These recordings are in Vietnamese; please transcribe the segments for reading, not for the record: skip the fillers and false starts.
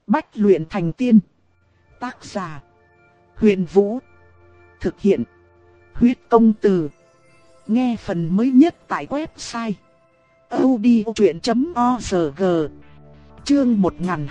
Bách luyện thành tiên. Tác giả: Huyền Vũ. Thực hiện: Huyết Công Từ. Nghe phần mới nhất tại website audiochuyện.org. Chương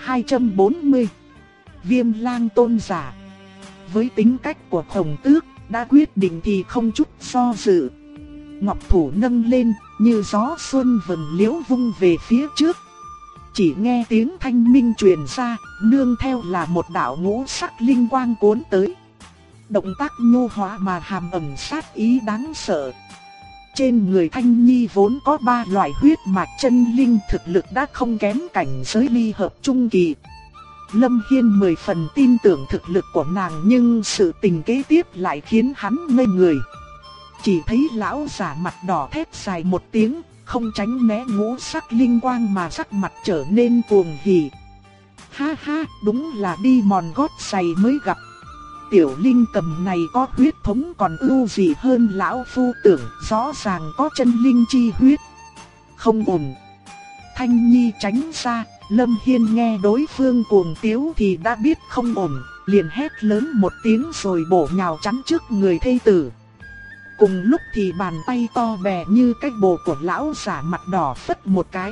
1240. Viêm lang tôn giả. Với tính cách của Khổng Tước, đã quyết định thì không chút do dự. Ngọc thủ nâng lên, như gió xuân vần liễu vung về phía trước. Chỉ nghe tiếng thanh minh truyền ra, nương theo là một đạo ngũ sắc linh quang cuốn tới. Động tác nhu hóa mà hàm ẩn sát ý đáng sợ. Trên người Thanh Nhi vốn có 3 loại huyết mạch chân linh, thực lực đã không kém cảnh giới ly hợp trung kỳ. Lâm Hiên 10 phần tin tưởng thực lực của nàng, nhưng sự tình kế tiếp lại khiến hắn ngây người. Chỉ thấy lão giả mặt đỏ thét dài một tiếng, không tránh né ngũ sắc linh quang mà sắc mặt trở nên cuồng hỉ. Ha ha, đúng là đi mòn gót giày mới gặp. Tiểu linh cầm này có huyết thống còn ưu dị hơn lão phu tưởng, rõ ràng có chân linh chi huyết. Không ổn. Thanh Nhi tránh ra, Lâm Hiên nghe đối phương cuồng tiếu thì đã biết không ổn, liền hét lớn một tiếng rồi bổ nhào chắn trước người thê tử. Cùng lúc thì bàn tay to bè như cái bồ của lão giả mặt đỏ phất một cái.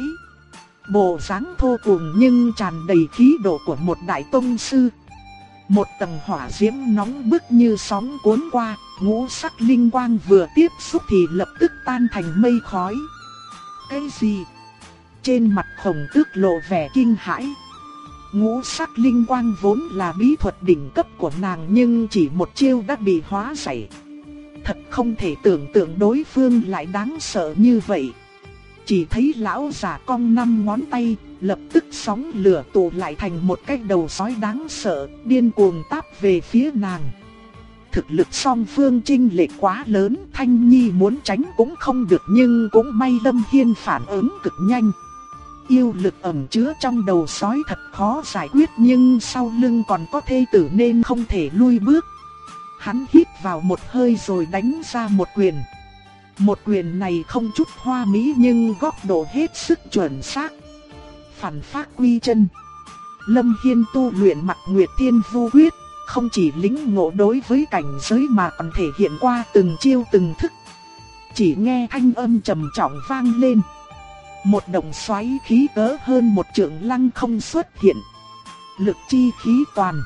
Bộ dáng thô cuồng nhưng tràn đầy khí độ của một đại tông sư. Một tầng hỏa diễm nóng bức như sóng cuốn qua, ngũ sắc linh quang vừa tiếp xúc thì lập tức tan thành mây khói. Cái gì? Trên mặt Khổng Tước lộ vẻ kinh hãi. Ngũ sắc linh quang vốn là bí thuật đỉnh cấp của nàng, nhưng chỉ một chiêu đã bị hóa giải. Thật không thể tưởng tượng đối phương lại đáng sợ như vậy. Chỉ thấy lão giả cong 5 ngón tay, lập tức sóng lửa tụ lại thành một cái đầu sói đáng sợ, điên cuồng táp về phía nàng. Thực lực song phương chênh lệch quá lớn, Thanh Nhi muốn tránh cũng không được, nhưng cũng may Lâm Hiên phản ứng cực nhanh. Yêu lực ẩn chứa trong đầu sói thật khó giải quyết, nhưng sau lưng còn có thê tử nên không thể lui bước. Hắn hít vào một hơi rồi đánh ra một quyền. Một quyền này không chút hoa mỹ nhưng góc độ hết sức chuẩn xác. Phản phát quy chân. Lâm Hiên tu luyện Mặc Nguyệt Thiên Vu Quyết, không chỉ lĩnh ngộ đối với cảnh giới mà còn thể hiện qua từng chiêu từng thức. Chỉ nghe thanh âm trầm trọng vang lên. Một động xoáy khí cỡ hơn một trượng lăng không xuất hiện. Lực chi khí toàn.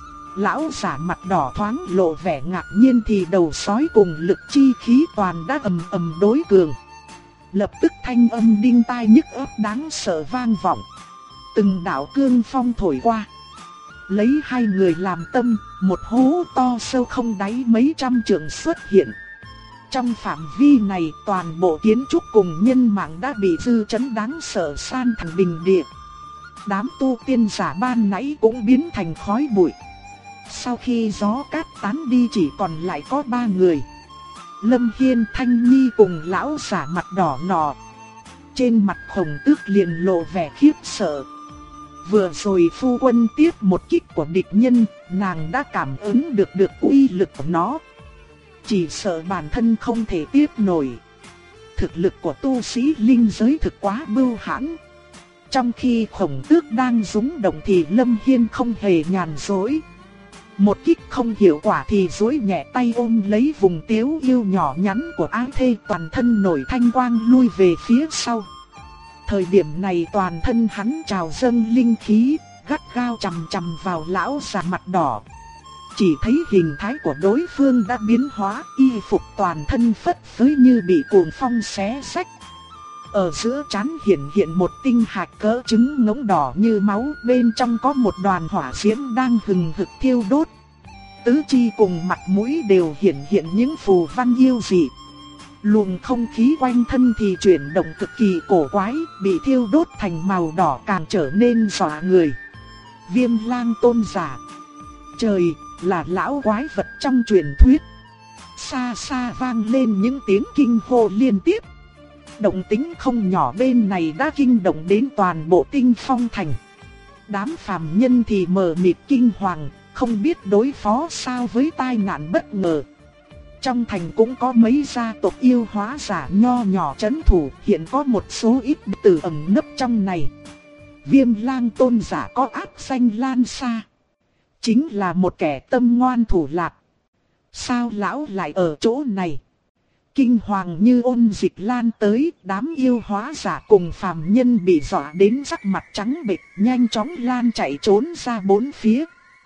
Lão giả mặt đỏ thoáng lộ vẻ ngạc nhiên thì đầu sói cùng lực chi khí toàn đã ầm ầm đối cường. Lập tức thanh âm đinh tai nhức óc đáng sợ vang vọng. Từng đạo cương phong thổi qua. Lấy hai người làm tâm, một hố to sâu không đáy mấy trăm trượng xuất hiện. Trong phạm vi này toàn bộ kiến trúc cùng nhân mạng đã bị dư chấn đáng sợ san thành bình địa. Đám tu tiên giả ban nãy cũng biến thành khói bụi. Sau khi gió cát tán đi chỉ còn lại có 3 người. Lâm Hiên, Thanh Nhi cùng lão giả mặt đỏ nọ. Trên mặt Khổng Tước liền lộ vẻ khiếp sợ. Vừa rồi phu quân tiếp một kích của địch nhân, nàng đã cảm ứng được uy lực của nó. Chỉ sợ bản thân không thể tiếp nổi. Thực lực của tu sĩ linh giới thực quá bưu hãn. Trong khi Khổng Tước đang rúng động thì Lâm Hiên không hề nhàn dối. Một kích không hiệu quả thì duỗi nhẹ tay ôm lấy vùng tiếu yêu nhỏ nhắn của ái thê, toàn thân nổi thanh quang lui về phía sau. Thời điểm này toàn thân hắn trào dâng linh khí, gắt gao chằm chằm vào lão già mặt đỏ. Chỉ thấy hình thái của đối phương đã biến hóa, y phục toàn thân phất phới như bị cuồng phong xé rách. Ở giữa trán hiện một tinh hạch cỡ trứng ngỗng đỏ như máu, bên trong có một đoàn hỏa diễm đang hừng hực thiêu đốt. Tứ chi cùng mặt mũi đều hiện những phù văn yêu dị. Luồng không khí quanh thân thì chuyển động cực kỳ cổ quái, bị thiêu đốt thành màu đỏ càng trở nên dọa người. Viêm lang tôn giả. Trời, là lão quái vật trong truyền thuyết. Xa xa vang lên những tiếng kinh hô liên tiếp. Động tĩnh không nhỏ bên này đã kinh động đến toàn bộ Tinh Phong thành. Đám phàm nhân thì mờ mịt kinh hoàng, không biết đối phó sao với tai nạn bất ngờ. Trong thành cũng có mấy gia tộc yêu hóa giả nho nhỏ trấn thủ, hiện có một số ít tử ẩn nấp trong này. Viêm Lang Tôn giả có ác danh lan xa, chính là một kẻ tâm ngoan thủ lạt. Sao lão lại ở chỗ này? Kinh hoàng như ôn dịch lan tới, đám yêu hóa giả cùng phàm nhân bị dọa đến sắc mặt trắng bệch, nhanh chóng lan chạy trốn ra bốn phía.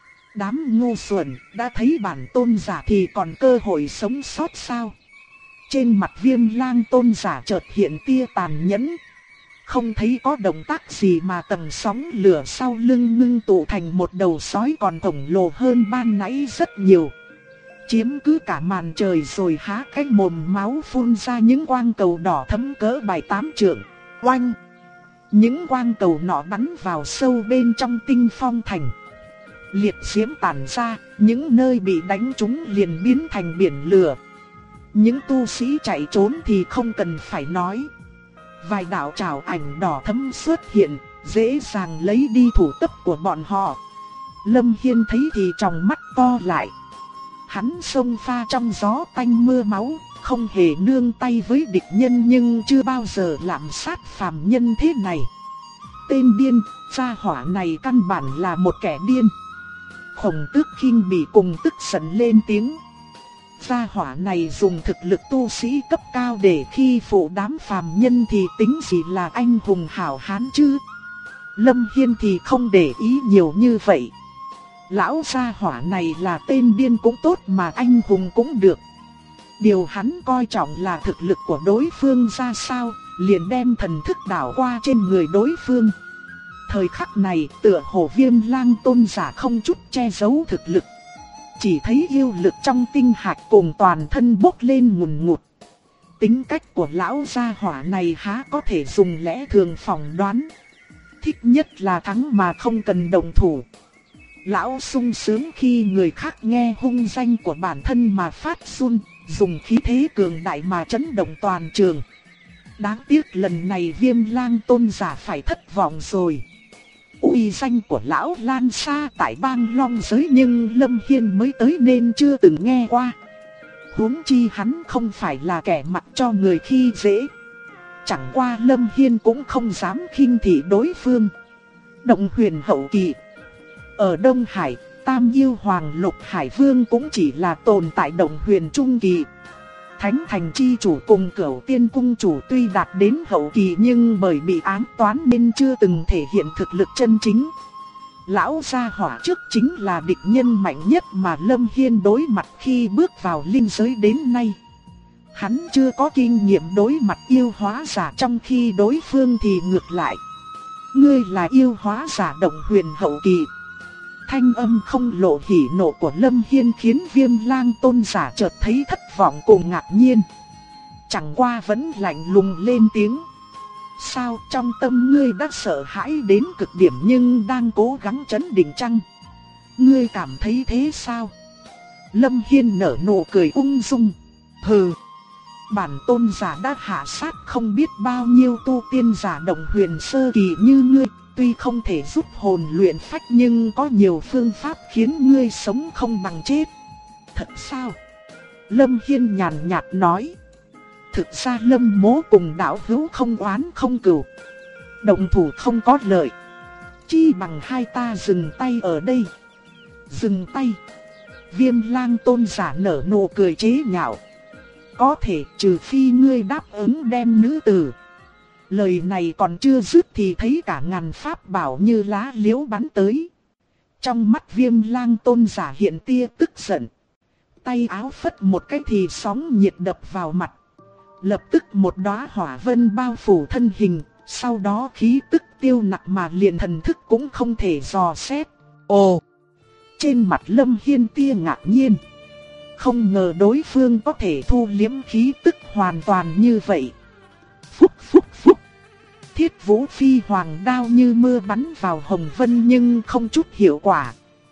Đám ngu xuẩn, đã thấy bản tôn giả thì còn cơ hội sống sót sao? Trên mặt Viêm Lang Tôn giả chợt hiện tia tàn nhẫn. Không thấy có động tác gì mà tầng sóng lửa sau lưng ngưng tụ thành một đầu sói còn khổng lồ hơn ban nãy rất nhiều. Chiếm cứ cả màn trời rồi há cái mồm máu phun ra những quang cầu đỏ thẫm cỡ 7-8 trượng. Oanh! Những quang cầu nọ bắn vào sâu bên trong Tinh Phong Thành. Liệt diễm tản ra, những nơi bị đánh trúng liền biến thành biển lửa. Những tu sĩ chạy trốn thì không cần phải nói. Vài đạo trảo ảnh đỏ thẫm xuất hiện, dễ dàng lấy đi thủ cấp của bọn họ. Lâm Hiên thấy thì tròng mắt co lại. Hắn xông pha trong gió tanh mưa máu, không hề nương tay với địch nhân nhưng chưa bao giờ lạm sát phàm nhân thế này. Tên điên, gia hỏa này căn bản là một kẻ điên. Khổng Tước khinh bỉ cùng tức giận lên tiếng. Gia hỏa này dùng thực lực tu sĩ cấp cao để khi phụ đám phàm nhân thì tính gì là anh hùng hảo hán chứ? Lâm Hiên thì không để ý nhiều như vậy. Lão gia hỏa này là tên điên cũng tốt mà anh hùng cũng được. Điều hắn coi trọng là thực lực của đối phương ra sao, liền đem thần thức đảo qua trên người đối phương. Thời khắc này tựa hồ Viêm Lang Tôn giả không chút che giấu thực lực. Chỉ thấy yêu lực trong tinh hạch cùng toàn thân bốc lên ngùn ngụt. Tính cách của lão gia hỏa này há có thể dùng lẽ thường phỏng đoán. Thích nhất là thắng mà không cần động thủ. Lão sung sướng khi người khác nghe hung danh của bản thân mà phát run, dùng khí thế cường đại mà chấn động toàn trường. Đáng tiếc lần này Viêm Lang Tôn giả phải thất vọng rồi. Uy danh của lão lan xa tại bang Long giới nhưng Lâm Hiên mới tới nên chưa từng nghe qua. Huống chi hắn không phải là kẻ mặc cho người khi dễ. Chẳng qua Lâm Hiên cũng không dám khinh thị đối phương. Động huyền hậu kỳ. Ở Đông Hải, Tam Yêu Hoàng Lục Hải Vương cũng chỉ là tồn tại động huyền trung kỳ. Thánh Thành chi chủ cùng Cửu Tiên cung chủ tuy đạt đến hậu kỳ nhưng bởi bị ám toán nên chưa từng thể hiện thực lực chân chính. Lão gia hỏa trước chính là địch nhân mạnh nhất mà Lâm Hiên đối mặt khi bước vào linh giới đến nay. Hắn chưa có kinh nghiệm đối mặt yêu hóa giả, trong khi đối phương thì ngược lại. Ngươi là yêu hóa giả động huyền hậu kỳ. Thanh âm không lộ hỉ nộ của Lâm Hiên khiến Viêm Lang Tôn giả chợt thấy thất vọng cùng ngạc nhiên. Chẳng qua vẫn lạnh lùng lên tiếng. Sao trong tâm ngươi đã sợ hãi đến cực điểm nhưng đang cố gắng trấn định chăng? Ngươi cảm thấy thế sao? Lâm Hiên nở nụ cười ung dung. Hừ, bản tôn giả đã hạ sát không biết bao nhiêu tu tiên giả động huyền sơ kỳ như ngươi. Tuy không thể giúp hồn luyện phách nhưng có nhiều phương pháp khiến ngươi sống không bằng chết. Thật sao? Lâm Hiên nhàn nhạt nói. Thực ra Lâm Mỗ cùng đạo hữu không oán không cừu. Động thủ không có lợi. Chi bằng hai ta dừng tay ở đây. Dừng tay. Viêm Lang Tôn giả nở nụ cười chế nhạo. Có thể trừ phi ngươi đáp ứng đem nữ tử. Lời này còn chưa dứt thì thấy cả ngàn pháp bảo như lá liễu bắn tới. Trong mắt Viêm Lang Tôn giả hiện tia tức giận. Tay áo phất một cái thì sóng nhiệt đập vào mặt. Lập tức một đóa hỏa vân bao phủ thân hình, sau đó khí tức tiêu nặc mà liền thần thức cũng không thể dò xét. Ồ! Trên mặt Lâm Hiên tia ngạc nhiên. Không ngờ đối phương có thể thu liếm khí tức hoàn toàn như vậy. Phúc phúc phúc! Thiết Vũ Phi Hoàng đao như mưa bắn vào hồng vân nhưng không chút hiệu quả.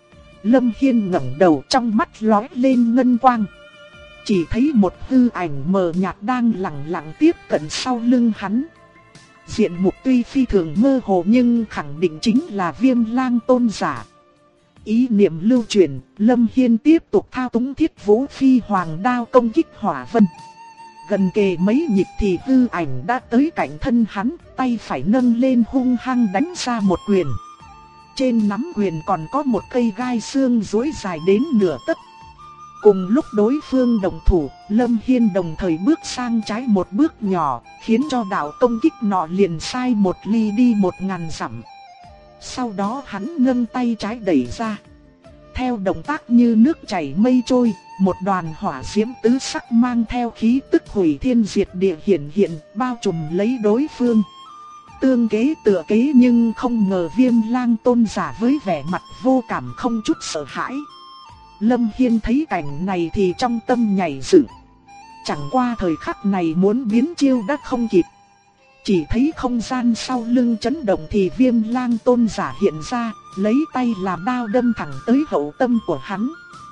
Lâm Hiên ngẩng đầu, trong mắt lóe lên ngân quang. Chỉ thấy một hư ảnh mờ nhạt đang lặng lặng tiếp cận sau lưng hắn. Diện mục tuy phi thường mơ hồ nhưng khẳng định chính là Viêm Lang Tôn giả. Ý niệm lưu chuyển, Lâm Hiên tiếp tục thao túng Thiết Vũ Phi Hoàng đao công kích hỏa vân. Gần kề mấy nhịp thì hư ảnh đã tới cạnh thân hắn, tay phải nâng lên hung hăng đánh ra một quyền. Trên nắm quyền còn có một cây gai xương duỗi dài đến nửa tấc. Cùng lúc đối phương đồng thủ, Lâm Hiên đồng thời bước sang trái một bước nhỏ, khiến cho đạo công kích nọ liền sai một ly đi 1000 dặm. Sau đó hắn nâng tay trái đẩy ra. Theo động tác như nước chảy mây trôi, một đoàn hỏa diễm tứ sắc mang theo khí tức hủy thiên diệt địa hiện hiện, bao trùm lấy đối phương. Tương kế tựa kế nhưng không ngờ Viêm Lang Tôn giả với vẻ mặt vô cảm không chút sợ hãi. Lâm Hiên thấy cảnh này thì trong tâm nhảy dựng. Chẳng qua thời khắc này muốn biến chiêu đã không kịp. Chỉ thấy không gian sau lưng chấn động thì Viêm Lang Tôn giả hiện ra, lấy tay làm đao đâm thẳng tới hậu tâm của hắn.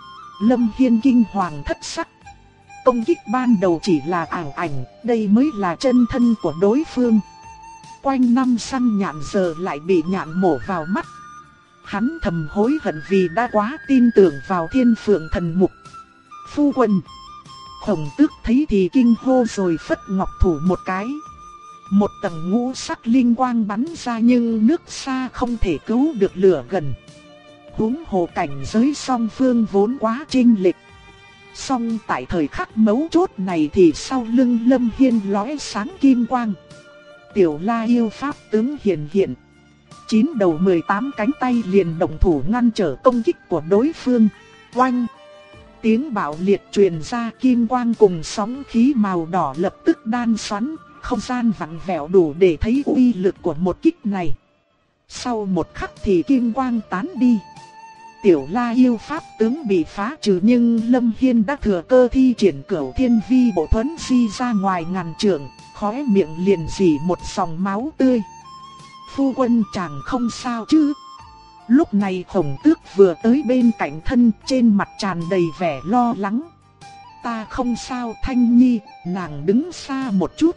Lâm Hiên kinh hoàng thất sắc. Công kích ban đầu chỉ là ảo ảnh, đây mới là chân thân của đối phương. Quanh năm săn nhạn giờ lại bị nhạn mổ vào mắt. Hắn thầm hối hận vì đã quá tin tưởng vào Thiên Phượng Thần Mục. Phu quân. Khổng Tước thấy thì kinh hô rồi phất ngọc thủ một cái. Một tầng ngũ sắc linh quang bắn ra nhưng nước xa không thể cứu được lửa gần. Huống hồ cảnh giới song phương vốn quá chênh lệch. Song tại thời khắc mấu chốt này thì sau lưng Lâm Hiên lóe sáng kim quang. Tiểu La yêu pháp tướng hiện hiện. 9 đầu 18 cánh tay liền động thủ ngăn trở công kích của đối phương. Oanh! Tiếng bạo liệt truyền ra, kim quang cùng sóng khí màu đỏ lập tức đan xoắn, không gian vặn vẹo đủ để thấy uy lực của một kích này. Sau một khắc thì kim quang tán đi. Tiểu La yêu pháp tướng bị phá trừ nhưng Lâm Hiên đã thừa cơ thi triển Cửu Thiên Vi Bộ Thuấn Di ra ngoài ngàn trượng, khóe miệng liền rỉ một dòng máu tươi. Phu quân chàng không sao chứ? Lúc này Khổng Tước vừa tới bên cạnh thân, trên mặt tràn đầy vẻ lo lắng. Ta không sao Thanh Nhi, nàng đứng xa một chút.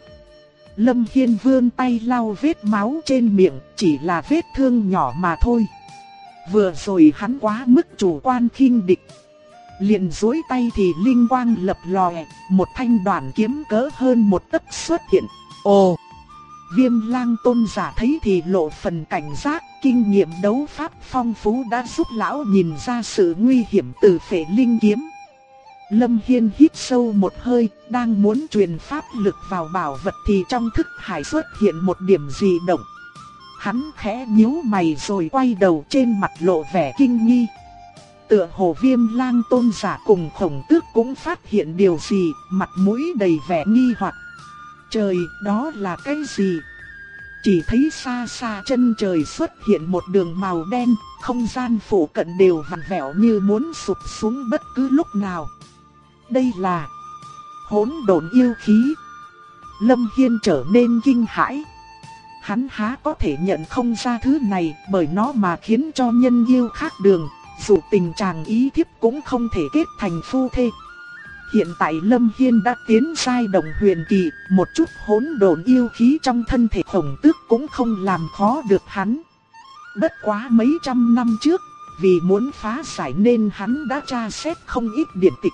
Lâm Hiên vươn tay lau vết máu trên miệng, chỉ là vết thương nhỏ mà thôi. Vừa rồi hắn quá mức chủ quan khinh địch. Liền duỗi tay thì linh quang lập lòe, một thanh đoạn kiếm cỡ hơn một tấc xuất hiện. Ồ! Viêm Lang Tôn giả thấy thì lộ phần cảnh giác, kinh nghiệm đấu pháp phong phú đã giúp lão nhìn ra sự nguy hiểm từ phệ linh kiếm. Lâm Hiên hít sâu một hơi, đang muốn truyền pháp lực vào bảo vật thì trong thức hải xuất hiện một điểm dị động. Hắn khẽ nhíu mày rồi quay đầu, trên mặt lộ vẻ kinh nghi. Tựa hồ Viêm Lang Tôn giả cùng Khổng Tước cũng phát hiện điều gì, mặt mũi đầy vẻ nghi hoặc. Trời, đó là cái gì? Chỉ thấy xa xa chân trời xuất hiện một đường màu đen, không gian phủ cận đều vặn vẹo như muốn sụp xuống bất cứ lúc nào. Đây là hỗn độn yêu khí. Lâm Hiên trở nên kinh hãi. Hắn há có thể nhận không ra thứ này, bởi nó mà khiến cho nhân yêu khác đường, dù tình chàng ý thiếp cũng không thể kết thành phu thê. Hiện tại Lâm Hiên đã tiến giai đồng huyền kỳ, một chút hỗn độn yêu khí trong thân thể Khổng Tước cũng không làm khó được hắn. Bất quá mấy trăm năm trước, vì muốn phá giải nên hắn đã tra xét không ít điển tịch.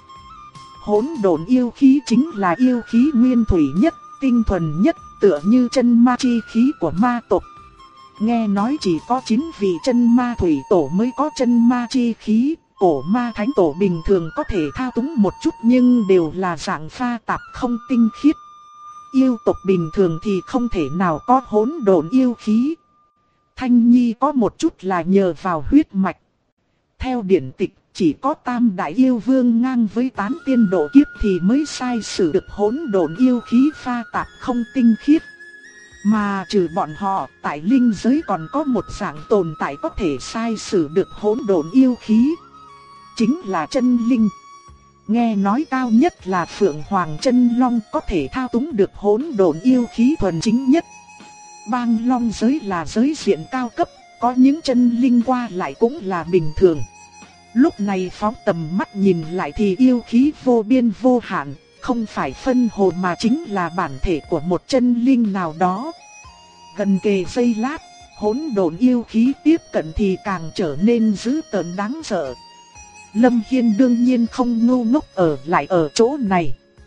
Hỗn độn yêu khí chính là yêu khí nguyên thủy nhất, tinh thuần nhất, tựa như chân ma chi khí của ma tộc. Nghe nói chỉ có 9 vị chân ma thủy tổ mới có chân ma chi khí. Cổ ma thánh tổ bình thường có thể thao túng một chút nhưng đều là dạng pha tạp không tinh khiết. Yêu tộc bình thường thì không thể nào có hỗn độn yêu khí. Thanh Nhi có một chút là nhờ vào huyết mạch. Theo điển tịch, chỉ có Tam Đại Yêu Vương ngang với Tán Tiên độ kiếp thì mới sai sử được hỗn độn yêu khí pha tạp không tinh khiết. Mà trừ bọn họ, tại linh giới còn có một dạng tồn tại có thể sai sử được hỗn độn yêu khí. Chính là chân linh. Nghe nói cao nhất là Phượng Hoàng Chân Long có thể thao túng được hỗn độn yêu khí thuần chính nhất. Bang Long giới là giới diện cao cấp, có những chân linh qua lại cũng là bình thường. Lúc này phóng tầm mắt nhìn lại thì yêu khí vô biên vô hạn, không phải phân hồn mà chính là bản thể của một chân linh nào đó. Gần kề giây lát, hỗn độn yêu khí tiếp cận thì càng trở nên dữ tợn đáng sợ. Lâm Hiên đương nhiên không ngu ngốc ở lại ở chỗ này.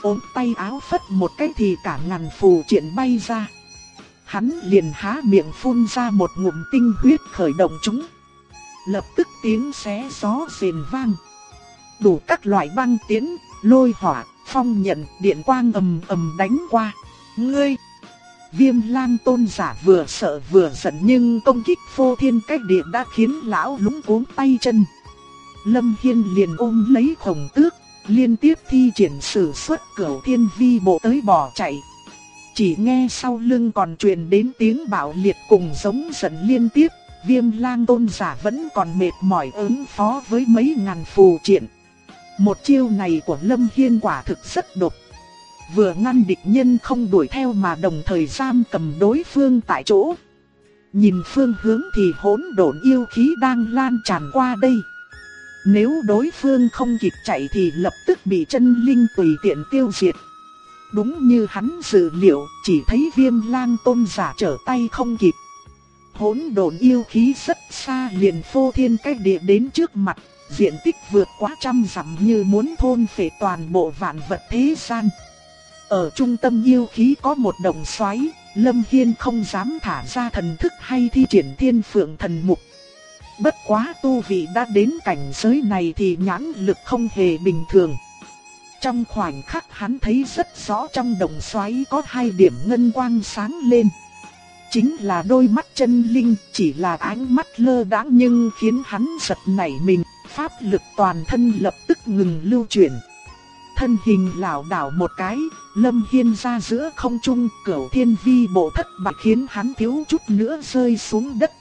ôm tay áo phất một cái thì cả ngàn phù triện bay ra. Hắn liền há miệng phun ra một ngụm tinh huyết khởi động chúng. Lập tức tiếng xé gió rền vang. Đủ các loại băng tiễn, lôi hỏa, phong nhận, điện quang ầm ầm đánh qua. Ngươi! Viêm Lang Tôn giả vừa sợ vừa giận, nhưng công kích phô thiên cách địa đã khiến lão lúng cuống tay chân. Lâm Hiên liền ôm lấy Khổng Tước, liên tiếp thi triển sử xuất Cửu Thiên Vi Bộ tới bỏ chạy. Chỉ nghe sau lưng còn truyền đến tiếng bạo liệt cùng giống giận liên tiếp. Viêm Lang Tôn giả vẫn còn mệt mỏi ứng phó với mấy ngàn phù triện. Một chiêu này của Lâm Hiên quả thực rất độc. Vừa ngăn địch nhân không đuổi theo mà đồng thời giam cầm đối phương tại chỗ. Nhìn phương hướng thì hỗn độn yêu khí đang lan tràn qua đây. Nếu đối phương không kịp chạy thì lập tức bị chân linh tùy tiện tiêu diệt. Đúng như hắn dự liệu, chỉ thấy Viêm Lang Tôn giả trở tay không kịp. Hỗn độn yêu khí rất xa liền phô thiên cách địa đến trước mặt, diện tích vượt quá 100 dặm như muốn thôn phệ toàn bộ vạn vật thế gian. Ở trung tâm yêu khí có một động xoáy, Lâm Hiên không dám thả ra thần thức hay thi triển Thiên Phượng Thần Mục. Bất quá tu vị đã đến cảnh giới này thì nhãn lực không hề bình thường. Trong khoảnh khắc hắn thấy rất rõ trong động xoáy có 2 điểm ngân quang sáng lên. Chính là đôi mắt chân linh, chỉ là ánh mắt lơ đãng nhưng khiến hắn giật nảy mình, pháp lực toàn thân lập tức ngừng lưu chuyển. Thân hình lảo đảo một cái, Lâm Hiên ra giữa không trung, Cửu Thiên Vi Bộ thất bại khiến hắn thiếu chút nữa rơi xuống đất.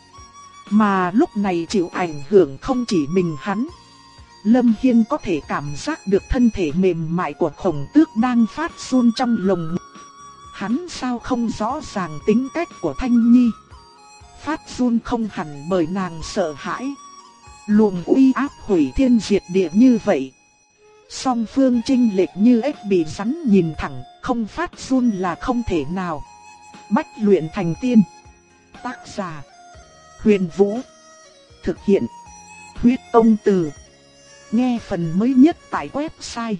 Mà lúc này chịu ảnh hưởng không chỉ mình hắn. Lâm Hiên có thể cảm giác được thân thể mềm mại của Khổng Tước đang phát run trong lồng ngực. Hắn sao không rõ ràng tính cách của Thanh Nhi. Phát run không hẳn bởi nàng sợ hãi. Luồng uy áp hủy thiên diệt địa như vậy. Song phương chênh lệch như ếch bị rắn nhìn thẳng, không phát run là không thể nào. Bách luyện thành tiên. Tác giả: Huyền Vũ. Thực hiện: Huyết Tông Từ. Nghe phần mới nhất tại website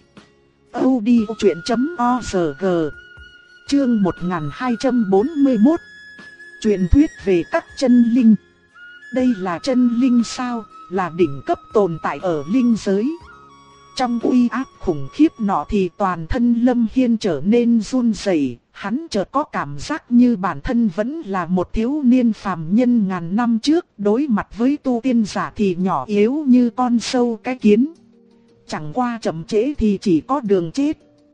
audiochuyện.org. Chương 1241. Truyền thuyết về các chân linh. Đây là chân linh sao? Là đỉnh cấp tồn tại ở linh giới. Trong uy áp khủng khiếp nọ thì toàn thân Lâm Hiên trở nên run rẩy. Hắn chợt có cảm giác như bản thân vẫn là một thiếu niên phàm nhân ngàn năm trước, đối mặt với tu tiên giả thì nhỏ yếu như con sâu cái kiến. Chẳng qua chậm trễ thì chỉ có đường chết.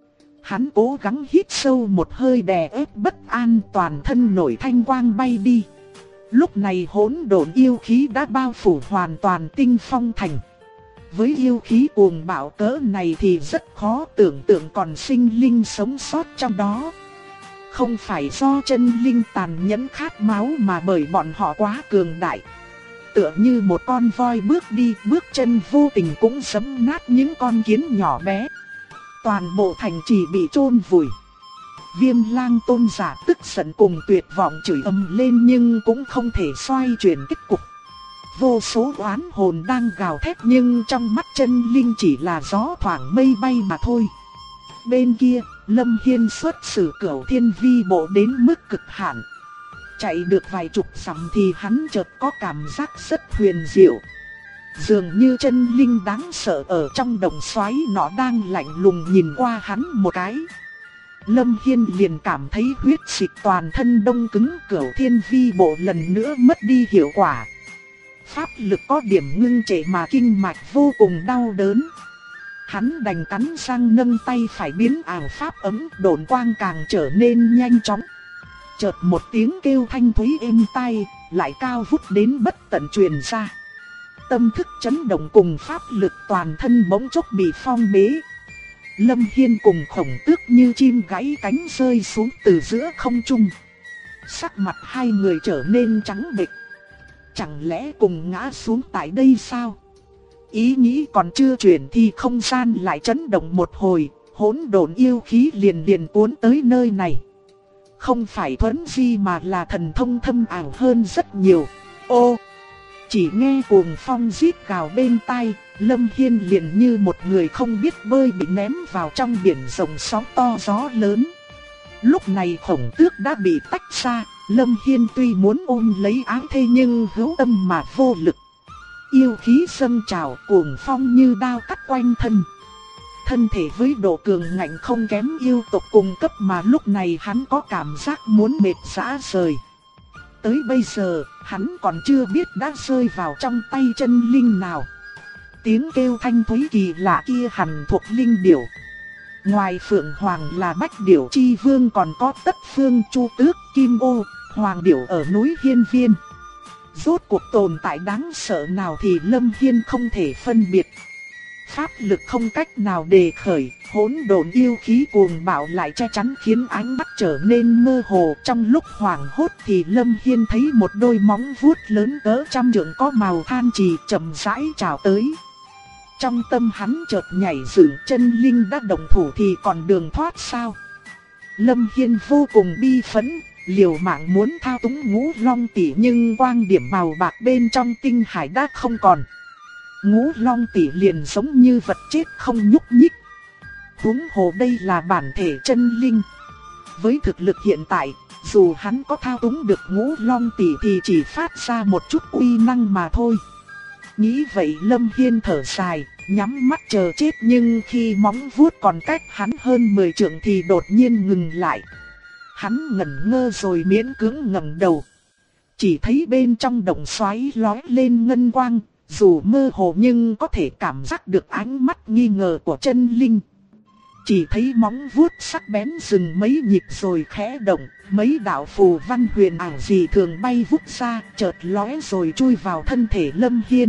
Hắn cố gắng hít sâu một hơi đè ép bất an, toàn thân nổi thanh quang bay đi. Lúc này hỗn độn yêu khí đã bao phủ hoàn toàn Tinh Phong Thành. Với yêu khí cuồng bạo cỡ này thì rất khó tưởng tượng còn sinh linh sống sót trong đó. Không phải do chân linh tàn nhẫn khát máu mà bởi bọn họ quá cường đại. Tựa như một con voi bước đi, bước chân vô tình cũng giẫm nát những con kiến nhỏ bé. Toàn bộ thành trì bị chôn vùi. Viêm Lang Tôn giả tức giận cùng tuyệt vọng chửi ầm lên nhưng cũng không thể xoay chuyển kết cục. Vô số oán hồn đang gào thét nhưng trong mắt chân linh chỉ là gió thoảng mây bay mà thôi. Bên kia, Lâm Hiên xuất sử Cửu Thiên Vi Bộ đến mức cực hạn. Chạy được vài chục dặm thì hắn chợt có cảm giác rất huyền diệu. Dường như chân linh đáng sợ ở trong đồng xoáy nó đang lạnh lùng nhìn qua hắn một cái. Lâm Hiên liền cảm thấy huyết dịch toàn thân đông cứng, Cửu Thiên Vi Bộ lần nữa mất đi hiệu quả. Pháp lực có điểm ngưng trệ mà kinh mạch vô cùng đau đớn. Hắn đành cắn răng nâng tay phải biến ảo pháp ấm, độn quang càng trở nên nhanh chóng. Chợt một tiếng kêu thanh thúy êm tai, lại cao vút đến bất tận truyền ra. Tâm thức chấn động cùng pháp lực toàn thân bỗng chốc bị phong bế. Lâm Hiên cùng Khổng Tước như chim gãy cánh rơi xuống từ giữa không trung. Sắc mặt hai người trở nên trắng bệch. Chẳng lẽ cùng ngã xuống tại đây sao? Ý nghĩ còn chưa chuyển thì không gian lại chấn động một hồi, hỗn độn yêu khí liền cuốn tới nơi này. Không phải thuấn di mà là thần thông thâm ảo hơn rất nhiều. Ô! Chỉ nghe cuồng phong rít gào bên tai, Lâm Hiên liền như một người không biết bơi bị ném vào trong biển rộng sóng to gió lớn. Lúc này Khổng Tước đã bị tách ra, Lâm Hiên tuy muốn ôm lấy ái thê nhưng hữu tâm mà vô lực. Yêu khí dâng trào, cuồng phong như đao cắt quanh thân. Thân thể với độ cường ngạnh không kém yêu tộc cùng cấp mà lúc này hắn có cảm giác muốn mệt rã rời. Tới bây giờ, hắn còn chưa biết đã rơi vào trong tay chân linh nào. Tiếng kêu thanh thúy kỳ lạ kia hẳn thuộc linh điểu. Ngoài Phượng Hoàng là Bách Điểu Chi Vương còn có Tất Phương, Chu Tước, Kim Ô, Hoàng Điểu ở núi Hiên Viên. Rốt cuộc tồn tại đáng sợ nào thì Lâm Hiên không thể phân biệt. Pháp lực không cách nào đề khởi, hỗn độn yêu khí cuồng bạo lại che chắn khiến ánh mắt trở nên mơ hồ. Trong lúc hoảng hốt thì Lâm Hiên thấy một đôi móng vuốt lớn cỡ trăm trượng có màu than trì chậm rãi trào tới. Trong tâm hắn chợt nhảy dựng, chân linh đã động thủ thì còn đường thoát sao? Lâm Hiên vô cùng bi phẫn, liều mạng muốn thao túng Ngũ Long Tỷ nhưng quang điểm màu bạc bên trong tinh hải đã không còn. Ngũ Long Tỷ liền giống như vật chết không nhúc nhích. Huống hồ đây là bản thể chân linh. Với thực lực hiện tại, dù hắn có thao túng được Ngũ Long Tỷ thì chỉ phát ra một chút uy năng mà thôi. Nghĩ vậy Lâm Hiên thở dài, nhắm mắt chờ chết nhưng khi móng vuốt còn cách hắn hơn 10 trượng thì đột nhiên ngừng lại. Hắn ngẩn ngơ rồi miễn cưỡng ngẩng đầu. Chỉ thấy bên trong động xoáy lóe lên ngân quang, dù mơ hồ nhưng có thể cảm giác được ánh mắt nghi ngờ của chân linh. Chỉ thấy móng vuốt sắc bén dừng mấy nhịp rồi khẽ động, mấy đạo phù văn huyền ảo dị thường bay vút ra, chợt lóe rồi chui vào thân thể Lâm Hiên.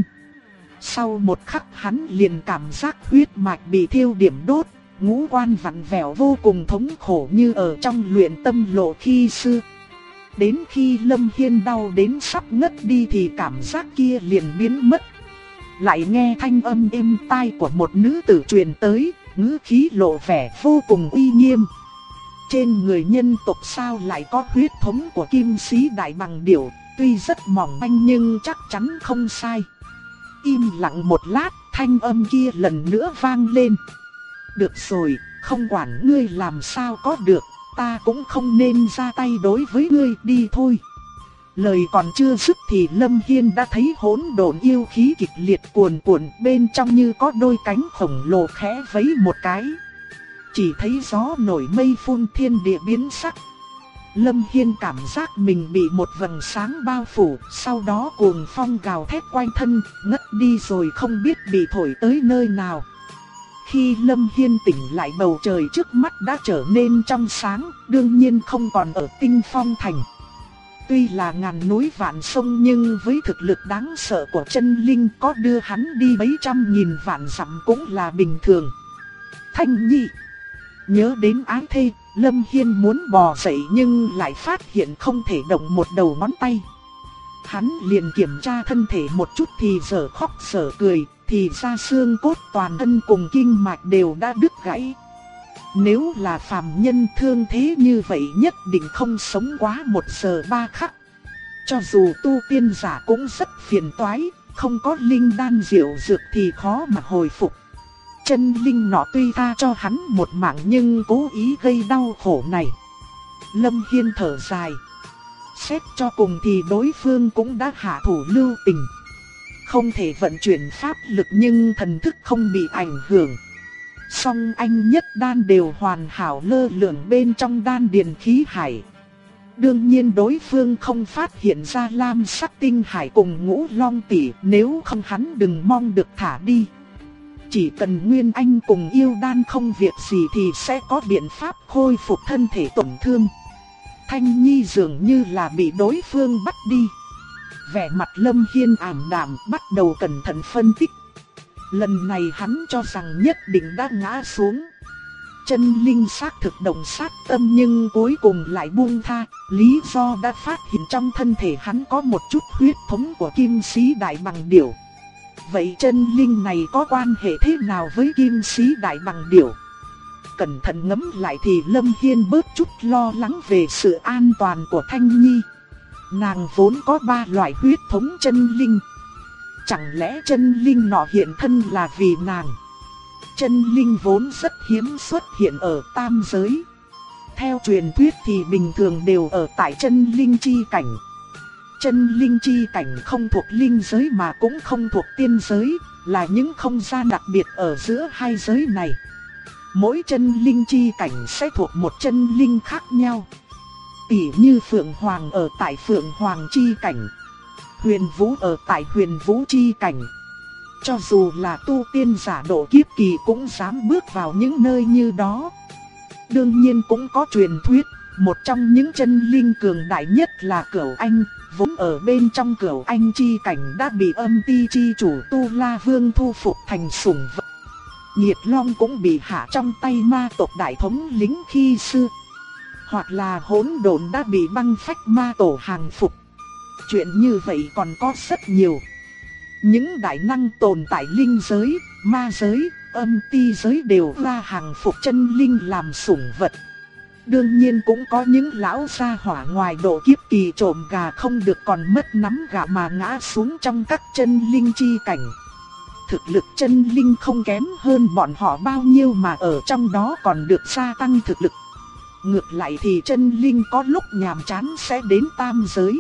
Sau một khắc hắn liền cảm giác huyết mạch bị thiêu điểm đốt, ngũ quan vặn vẹo vô cùng thống khổ như ở trong luyện tâm lộ khi xưa. Đến khi Lâm Hiên đau đến sắp ngất đi thì cảm giác kia liền biến mất. Lại nghe thanh âm êm tai của một nữ tử truyền tới, ngữ khí lộ vẻ vô cùng uy nghiêm. Trên người nhân tộc sao lại có huyết thống của kim sĩ đại bằng điểu, tuy rất mỏng manh nhưng chắc chắn không sai. Im lặng một lát, thanh âm kia lần nữa vang lên. Được rồi, không quản ngươi làm sao có được, ta cũng không nên ra tay đối với ngươi, đi thôi. Lời còn chưa dứt thì Lâm Hiên đã thấy hỗn độn yêu khí kịch liệt cuồn cuộn, bên trong như có đôi cánh khổng lồ khẽ vẫy một cái. Chỉ thấy gió nổi mây phun, thiên địa biến sắc. Lâm Hiên cảm giác mình bị một vầng sáng bao phủ, sau đó cuồng phong gào thét quanh thân, ngất đi rồi không biết bị thổi tới nơi nào. Khi Lâm Hiên tỉnh lại bầu trời trước mắt đã trở nên trong sáng, đương nhiên không còn ở Tinh Phong Thành. Tuy là ngàn núi vạn sông nhưng với thực lực đáng sợ của chân linh có đưa hắn đi mấy trăm nghìn vạn dặm cũng là bình thường. Thanh Nhi, nhớ đến ái thê, Lâm Hiên muốn bò dậy nhưng lại phát hiện không thể động một đầu ngón tay. Hắn liền kiểm tra thân thể một chút thì dở khóc dở cười, thì ra xương cốt toàn thân cùng kinh mạch đều đã đứt gãy. Nếu là phàm nhân thương thế như vậy nhất định không sống quá 1 giờ 3 khắc. Cho dù tu tiên giả cũng rất phiền toái, không có linh đan diệu dược thì khó mà hồi phục. Chân linh nọ tuy tha cho hắn một mạng nhưng cố ý gây đau khổ này. Lâm Hiên thở dài. Xét cho cùng thì đối phương cũng đã hạ thủ lưu tình. Không thể vận chuyển pháp lực nhưng thần thức không bị ảnh hưởng. Song anh nhất đan đều hoàn hảo lơ lửng bên trong đan điền khí hải. Đương nhiên đối phương không phát hiện ra lam sắc tinh hải cùng Ngũ Long Tỷ, nếu không hắn đừng mong được thả đi. Chỉ cần Nguyên Anh cùng yêu đan không việc gì thì sẽ có biện pháp khôi phục thân thể tổn thương. Thanh Nhi dường như là bị đối phương bắt đi. Vẻ mặt Lâm Hiên ảm đạm, bắt đầu cẩn thận phân tích. Lần này hắn cho rằng nhất định đã ngã xuống. Chân linh xác thực động sát tâm nhưng cuối cùng lại buông tha. Lý do đã phát hiện trong thân thể hắn có một chút huyết thống của kim sĩ đại bằng điểu. Vậy chân linh này có quan hệ thế nào với kim sĩ đại bằng điểu? Cẩn thận ngẫm lại thì Lâm Hiên bớt chút lo lắng về sự an toàn của Thanh Nhi. Nàng vốn có 3 loại huyết thống chân linh. Chẳng lẽ chân linh nọ hiện thân là vì nàng? Chân linh vốn rất hiếm xuất hiện ở tam giới. Theo truyền thuyết thì bình thường đều ở tại chân linh chi cảnh. Chân linh chi cảnh không thuộc linh giới mà cũng không thuộc tiên giới, là những không gian đặc biệt ở giữa hai giới này. Mỗi chân linh chi cảnh sẽ thuộc một chân linh khác nhau. Tỉ như Phượng Hoàng ở tại Phượng Hoàng chi cảnh, Huyền Vũ ở tại Huyền Vũ chi cảnh. Cho dù là tu tiên giả độ kiếp kỳ cũng dám bước vào những nơi như đó. Đương nhiên cũng có truyền thuyết, một trong những chân linh cường đại nhất là Cửu Anh, vốn ở bên trong Cửu Anh chi cảnh đã bị Âm Ti chi chủ Tu La Vương thu phục thành sủng vật. Nhiệt Long cũng bị hạ trong tay ma tộc đại thống lĩnh khi xưa. Hoặc là Hỗn Độn đã bị băng phách ma tổ hàng phục. Chuyện như vậy còn có rất nhiều. Những đại năng tồn tại linh giới, ma giới, âm ti giới đều ra hàng phục chân linh làm sủng vật. Đương nhiên cũng có những lão gia hỏa ngoài độ kiếp kỳ trộm gà không được còn mất nắm gà mà ngã xuống trong các chân linh chi cảnh. Thực lực chân linh không kém hơn bọn họ bao nhiêu mà ở trong đó còn được gia tăng thực lực. Ngược lại thì chân linh có lúc nhàm chán sẽ đến tam giới.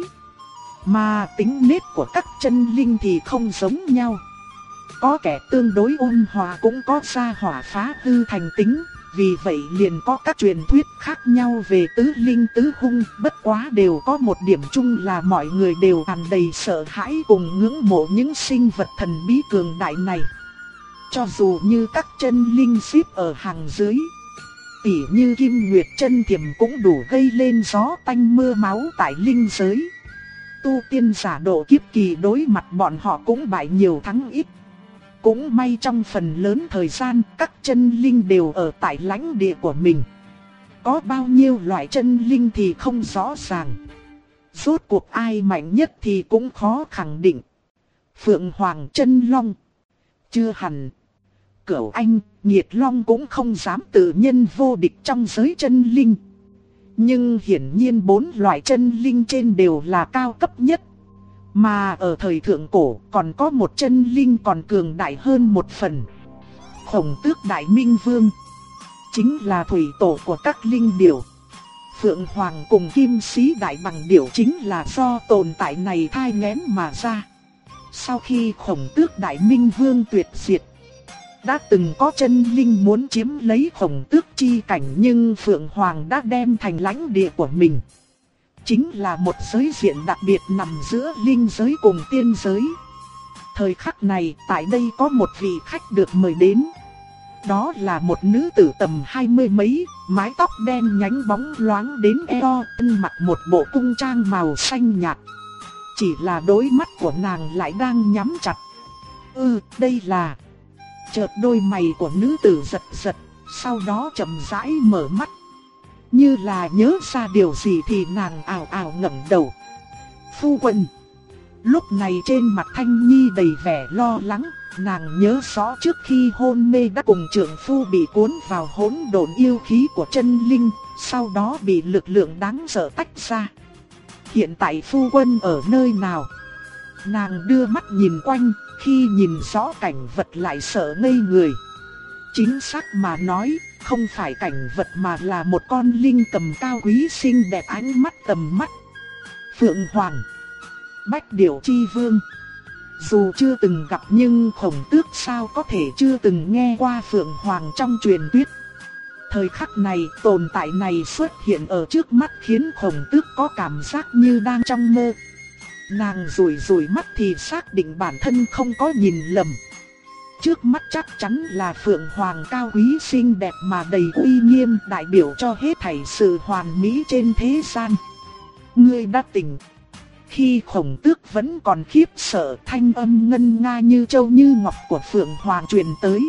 Mà tính nết của các chân linh thì không giống nhau. Có kẻ tương đối ôn hòa cũng có gia hỏa phá hư thành tính. Vì vậy liền có các truyền thuyết khác nhau về tứ linh tứ hung. Bất quá đều có một điểm chung là mọi người đều tràn đầy sợ hãi cùng ngưỡng mộ những sinh vật thần bí cường đại này. Cho dù như các chân linh xếp ở hàng dưới, tỉ như Kim Nguyệt Chân Thiểm cũng đủ gây lên gió tanh mưa máu tại linh giới. Tu tiên giả độ kiếp kỳ đối mặt bọn họ cũng bại nhiều thắng ít. Cũng may trong phần lớn thời gian các chân linh đều ở tại lãnh địa của mình. Có bao nhiêu loại chân linh thì không rõ ràng. Rốt cuộc ai mạnh nhất thì cũng khó khẳng định. Phượng Hoàng Chân Long chưa hẳn. Cửu Anh, Nhiệt Long cũng không dám tự nhân vô địch trong giới chân linh. Nhưng hiển nhiên bốn loại chân linh trên đều là cao cấp nhất. Mà ở thời thượng cổ còn có một chân linh còn cường đại hơn một phần. Khổng Tước Đại Minh Vương chính là thủy tổ của các linh điểu. Phượng Hoàng cùng Kim Sĩ Đại Bằng Điểu chính là do tồn tại này thai nghén mà ra. Sau khi Khổng Tước Đại Minh Vương tuyệt diệt, đã từng có chân linh muốn chiếm lấy Khổng Tước chi cảnh nhưng Phượng Hoàng đã đem thành lãnh địa của mình. Chính là một giới diện đặc biệt nằm giữa linh giới cùng tiên giới. Thời khắc này tại đây có một vị khách được mời đến. Đó là một nữ tử tầm 20 mấy, mái tóc đen nhánh bóng loáng đến eo, thân mặc một bộ cung trang màu xanh nhạt. Chỉ là đôi mắt của nàng lại đang nhắm chặt. Đây là... Chợt đôi mày của nữ tử giật giật, sau đó chậm rãi mở mắt. Như là nhớ ra điều gì thì nàng ảo ảo ngẩng đầu. Phu quân. Lúc này trên mặt Thanh Nhi đầy vẻ lo lắng. Nàng nhớ rõ trước khi hôn mê đã cùng trưởng phu bị cuốn vào hỗn độn yêu khí của chân linh, sau đó bị lực lượng đáng sợ tách ra. Hiện tại phu quân ở nơi nào? Nàng đưa mắt nhìn quanh, khi nhìn rõ cảnh vật lại sợ ngây người. Chính xác mà nói, không phải cảnh vật mà là một con linh cầm cao quý xinh đẹp ánh mắt tầm mắt. Phượng Hoàng, Bách Điểu Chi Vương. Dù chưa từng gặp nhưng Khổng Tước sao có thể chưa từng nghe qua Phượng Hoàng trong truyền thuyết. Thời khắc này, tồn tại này xuất hiện ở trước mắt khiến Khổng Tước có cảm giác như đang trong mơ. Nàng rủi rủi mắt thì xác định bản thân không có nhìn lầm. Trước mắt chắc chắn là Phượng Hoàng cao quý xinh đẹp mà đầy uy nghiêm, đại biểu cho hết thảy sự hoàn mỹ trên thế gian. Ngươi đã tỉnh. Khi Khổng Tước vẫn còn khiếp sợ, thanh âm ngân nga như châu như ngọc của Phượng Hoàng truyền tới.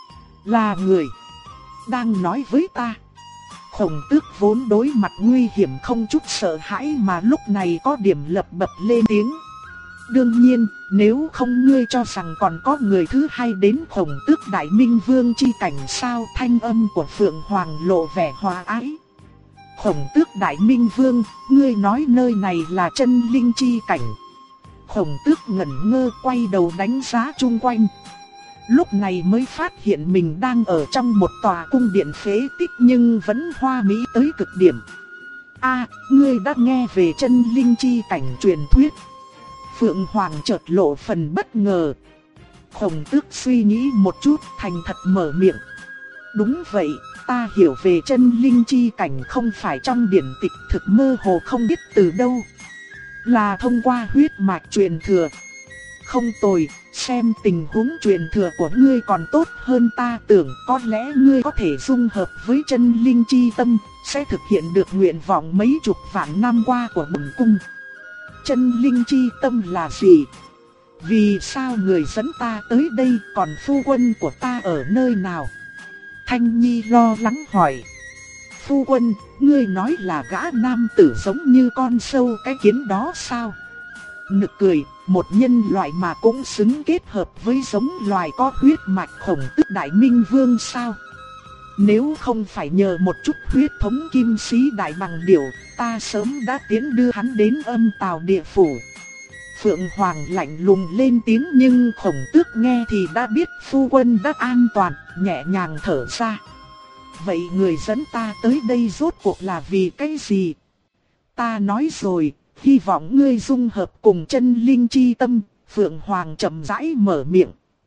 Là người đang nói với ta. Khổng Tước vốn đối mặt nguy hiểm không chút sợ hãi mà lúc này có điểm lập bập lên tiếng. Đương nhiên, nếu không ngươi cho rằng còn có người thứ hai đến Khổng Tước Đại Minh Vương chi cảnh sao? Thanh âm của Phượng Hoàng lộ vẻ hòa ái. Khổng Tước Đại Minh Vương, ngươi nói nơi này là chân linh chi cảnh. Khổng Tước ngẩn ngơ quay đầu đánh giá chung quanh. Lúc này mới phát hiện mình đang ở trong một tòa cung điện phế tích nhưng vẫn hoa mỹ tới cực điểm. Ngươi đã nghe về chân linh chi cảnh truyền thuyết. Phượng Hoàng chợt lộ phần bất ngờ. Khổng Tước suy nghĩ một chút, thành thật mở miệng. Đúng vậy, ta hiểu về chân linh chi cảnh không phải trong điển tịch, thực mơ hồ không biết từ đâu. Là thông qua huyết mạch truyền thừa. Không tồi, xem tình huống truyền thừa của ngươi còn tốt hơn ta tưởng, có lẽ ngươi có thể dung hợp với chân linh chi tâm, sẽ thực hiện được nguyện vọng mấy chục vạn năm qua của bổn cung. Chân linh chi tâm là gì? Vì sao người dẫn ta tới đây, còn phu quân của ta ở nơi nào? Thanh Nhi lo lắng hỏi. Phu quân, ngươi nói là gã nam tử giống như con sâu cái kiến đó sao? Nực cười, một nhân loại mà cũng xứng kết hợp với giống loài có huyết mạch Khổng Tước Đại Minh Vương sao? Nếu không phải nhờ một chút huyết thống kim sĩ đại bằng điểu, ta sớm đã tiến đưa hắn đến Âm Tào địa phủ. Phượng Hoàng lạnh lùng lên tiếng nhưng Khổng Tước nghe thì đã biết phu quân đã an toàn, nhẹ nhàng thở ra. Vậy người dẫn ta tới đây rốt cuộc là vì cái gì? Ta nói rồi, hy vọng ngươi dung hợp cùng chân linh chi tâm. Phượng Hoàng chậm rãi mở miệng.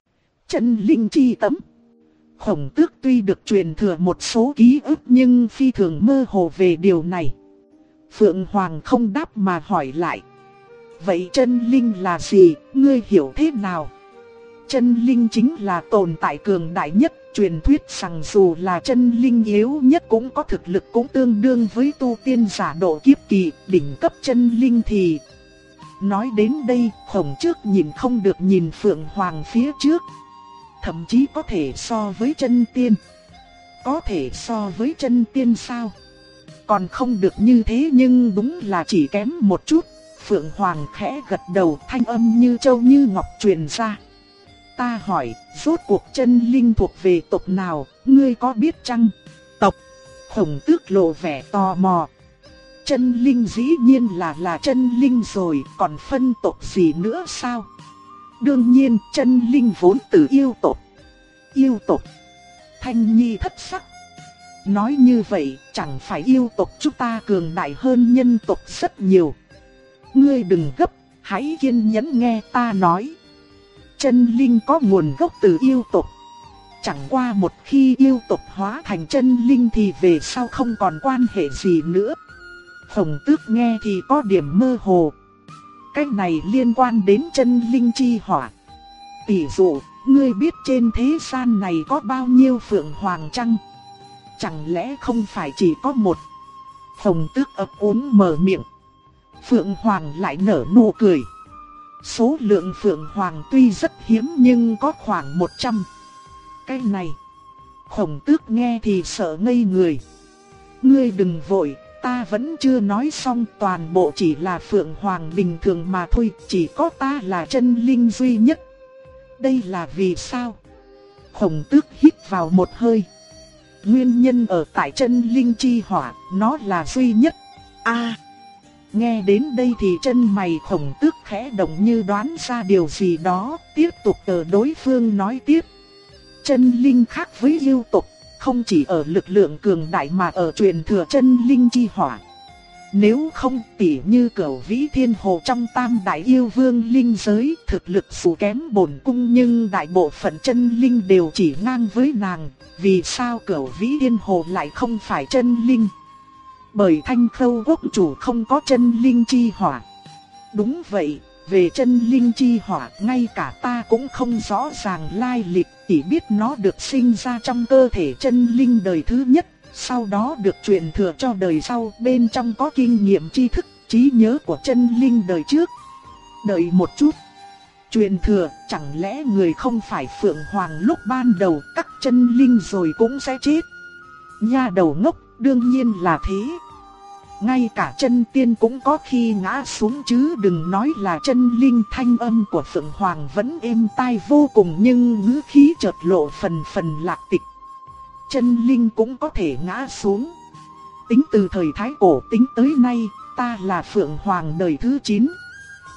Chân linh chi tâm. Khổng Tước tuy được truyền thừa một số ký ức nhưng phi thường mơ hồ về điều này. Phượng Hoàng không đáp mà hỏi lại. Vậy chân linh là gì, ngươi hiểu thế nào? Chân linh chính là tồn tại cường đại nhất, truyền thuyết rằng dù là chân linh yếu nhất cũng có thực lực cũng tương đương với tu tiên giả độ kiếp kỳ, đỉnh cấp chân linh thì... Nói đến đây, Khổng Tước nhìn không được nhìn Phượng Hoàng phía trước. Thậm chí có thể so với chân tiên. Có thể so với chân tiên sao? Còn không được như thế nhưng đúng là chỉ kém một chút. Phượng Hoàng khẽ gật đầu, thanh âm như châu như ngọc truyền ra. Ta hỏi, rốt cuộc chân linh thuộc về tộc nào, ngươi có biết chăng? Tộc. Khổng Tước lộ vẻ tò mò. Chân linh dĩ nhiên là chân linh rồi, còn phân tộc gì nữa sao? Đương nhiên, chân linh vốn từ yêu tộc. Yêu tộc. Thanh Nhi thất sắc. Nói như vậy, chẳng phải yêu tộc chúng ta cường đại hơn nhân tộc rất nhiều. Ngươi đừng gấp, hãy kiên nhẫn nghe ta nói. Chân linh có nguồn gốc từ yêu tộc. Chẳng qua một khi yêu tộc hóa thành chân linh thì về sau không còn quan hệ gì nữa. Khổng Tước nghe thì có điểm mơ hồ. Cái này liên quan đến chân linh chi hỏa. Tỷ dụ, ngươi biết trên thế gian này có bao nhiêu Phượng Hoàng chăng? Chẳng lẽ không phải chỉ có một? Khổng Tước ấp úng mở miệng. Phượng Hoàng lại nở nụ cười. Số lượng Phượng Hoàng tuy rất hiếm nhưng có khoảng 100. Cái này, Khổng Tước nghe thì sợ ngây người. Ngươi đừng vội, ta vẫn chưa nói xong, toàn bộ chỉ là Phượng Hoàng bình thường mà thôi, chỉ có ta là chân linh duy nhất. Đây là vì sao? Khổng Tước hít vào một hơi. Nguyên nhân ở tại chân linh chi hỏa, nó là duy nhất. Nghe đến đây thì chân mày Khổng Tước khẽ động như đoán ra điều gì đó, tiếp tục chờ đối phương nói tiếp. Chân linh khác với yêu tộc, không chỉ ở lực lượng cường đại mà ở truyền thừa chân linh chi hỏa. Nếu không tỉ như Cửu Vĩ Thiên Hồ trong Tam Đại Yêu Vương linh giới, thực lực dù kém bổn cung nhưng đại bộ phận chân linh đều chỉ ngang với nàng. Vì sao Cửu Vĩ Thiên Hồ lại không phải chân linh? Bởi Thanh Khâu quốc chủ không có chân linh chi hỏa. Đúng vậy, về chân linh chi hỏa ngay cả ta cũng không rõ ràng lai lịch, chỉ biết nó được sinh ra trong cơ thể chân linh đời thứ nhất, sau đó được truyền thừa cho đời sau, bên trong có kinh nghiệm tri thức, trí nhớ của chân linh đời trước. Đợi một chút. Truyền thừa, chẳng lẽ người không phải Phượng Hoàng lúc ban đầu cắt chân linh rồi cũng sẽ chết? Nha đầu ngốc, đương nhiên là thế. Ngay cả chân tiên cũng có khi ngã xuống chứ đừng nói là chân linh. Thanh âm của Phượng Hoàng vẫn êm tai vô cùng nhưng ngữ khí chợt lộ phần lạc tịch. Chân linh cũng có thể ngã xuống. Tính từ thời Thái Cổ tính tới nay, ta là Phượng Hoàng đời thứ 9.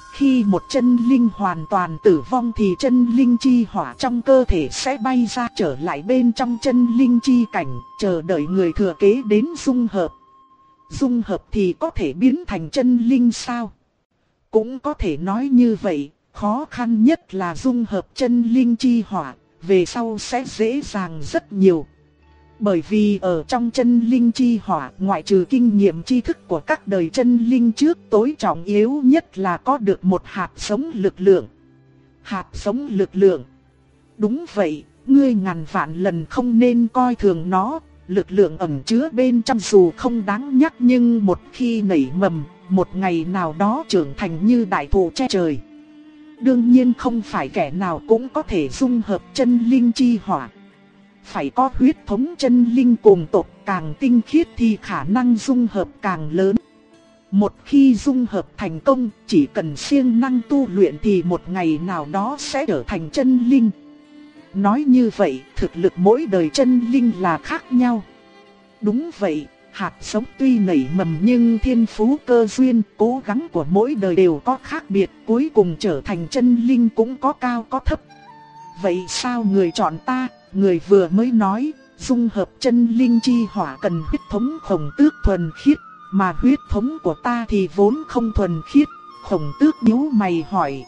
Khi một chân linh hoàn toàn tử vong thì chân linh chi hỏa trong cơ thể sẽ bay ra trở lại bên trong chân linh chi cảnh, chờ đợi người thừa kế đến dung hợp. Dung hợp thì có thể biến thành chân linh sao? Cũng có thể nói như vậy, khó khăn nhất là dung hợp chân linh chi hỏa, về sau sẽ dễ dàng rất nhiều. Bởi vì ở trong chân linh chi hỏa, ngoại trừ kinh nghiệm tri thức của các đời chân linh trước, tối trọng yếu nhất là có được một hạt giống lực lượng. Hạt giống lực lượng. Đúng vậy, ngươi ngàn vạn lần không nên coi thường nó. Lực lượng ẩn chứa bên trong dù không đáng nhắc, nhưng một khi nảy mầm, một ngày nào đó trưởng thành như đại thụ che trời. Đương nhiên không phải kẻ nào cũng có thể dung hợp chân linh chi hỏa. Phải có huyết thống chân linh cùng tộc, càng tinh khiết thì khả năng dung hợp càng lớn. Một khi dung hợp thành công, chỉ cần siêng năng tu luyện thì một ngày nào đó sẽ trở thành chân linh. Nói như vậy, thực lực mỗi đời chân linh là khác nhau. Đúng vậy, hạt giống tuy nảy mầm nhưng thiên phú cơ duyên, cố gắng của mỗi đời đều có khác biệt, cuối cùng trở thành chân linh cũng có cao có thấp. Vậy sao người chọn ta? Người vừa mới nói, dung hợp chân linh chi hỏa cần huyết thống Khổng Tước thuần khiết, mà huyết thống của ta thì vốn không thuần khiết. Khổng Tước nhíu mày hỏi.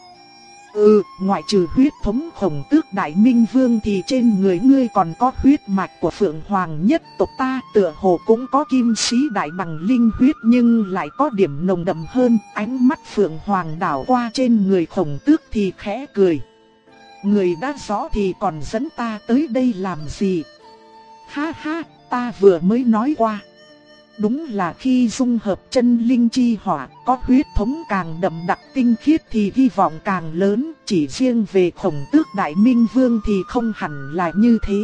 Ngoại trừ huyết thống Khổng Tước Đại Minh Vương thì trên người ngươi còn có huyết mạch của Phượng Hoàng nhất tộc ta, tựa hồ cũng có kim sĩ đại bằng linh huyết nhưng lại có điểm nồng đậm hơn. Ánh mắt Phượng Hoàng đảo qua trên người Khổng Tước thì khẽ cười. Người đã rõ thì còn dẫn ta tới đây làm gì? Ha ha, ta vừa mới nói qua. Đúng là khi dung hợp chân linh chi hỏa, có huyết thống càng đậm đặc tinh khiết thì hy vọng càng lớn. Chỉ riêng về Khổng Tước Đại Minh Vương thì không hẳn là như thế.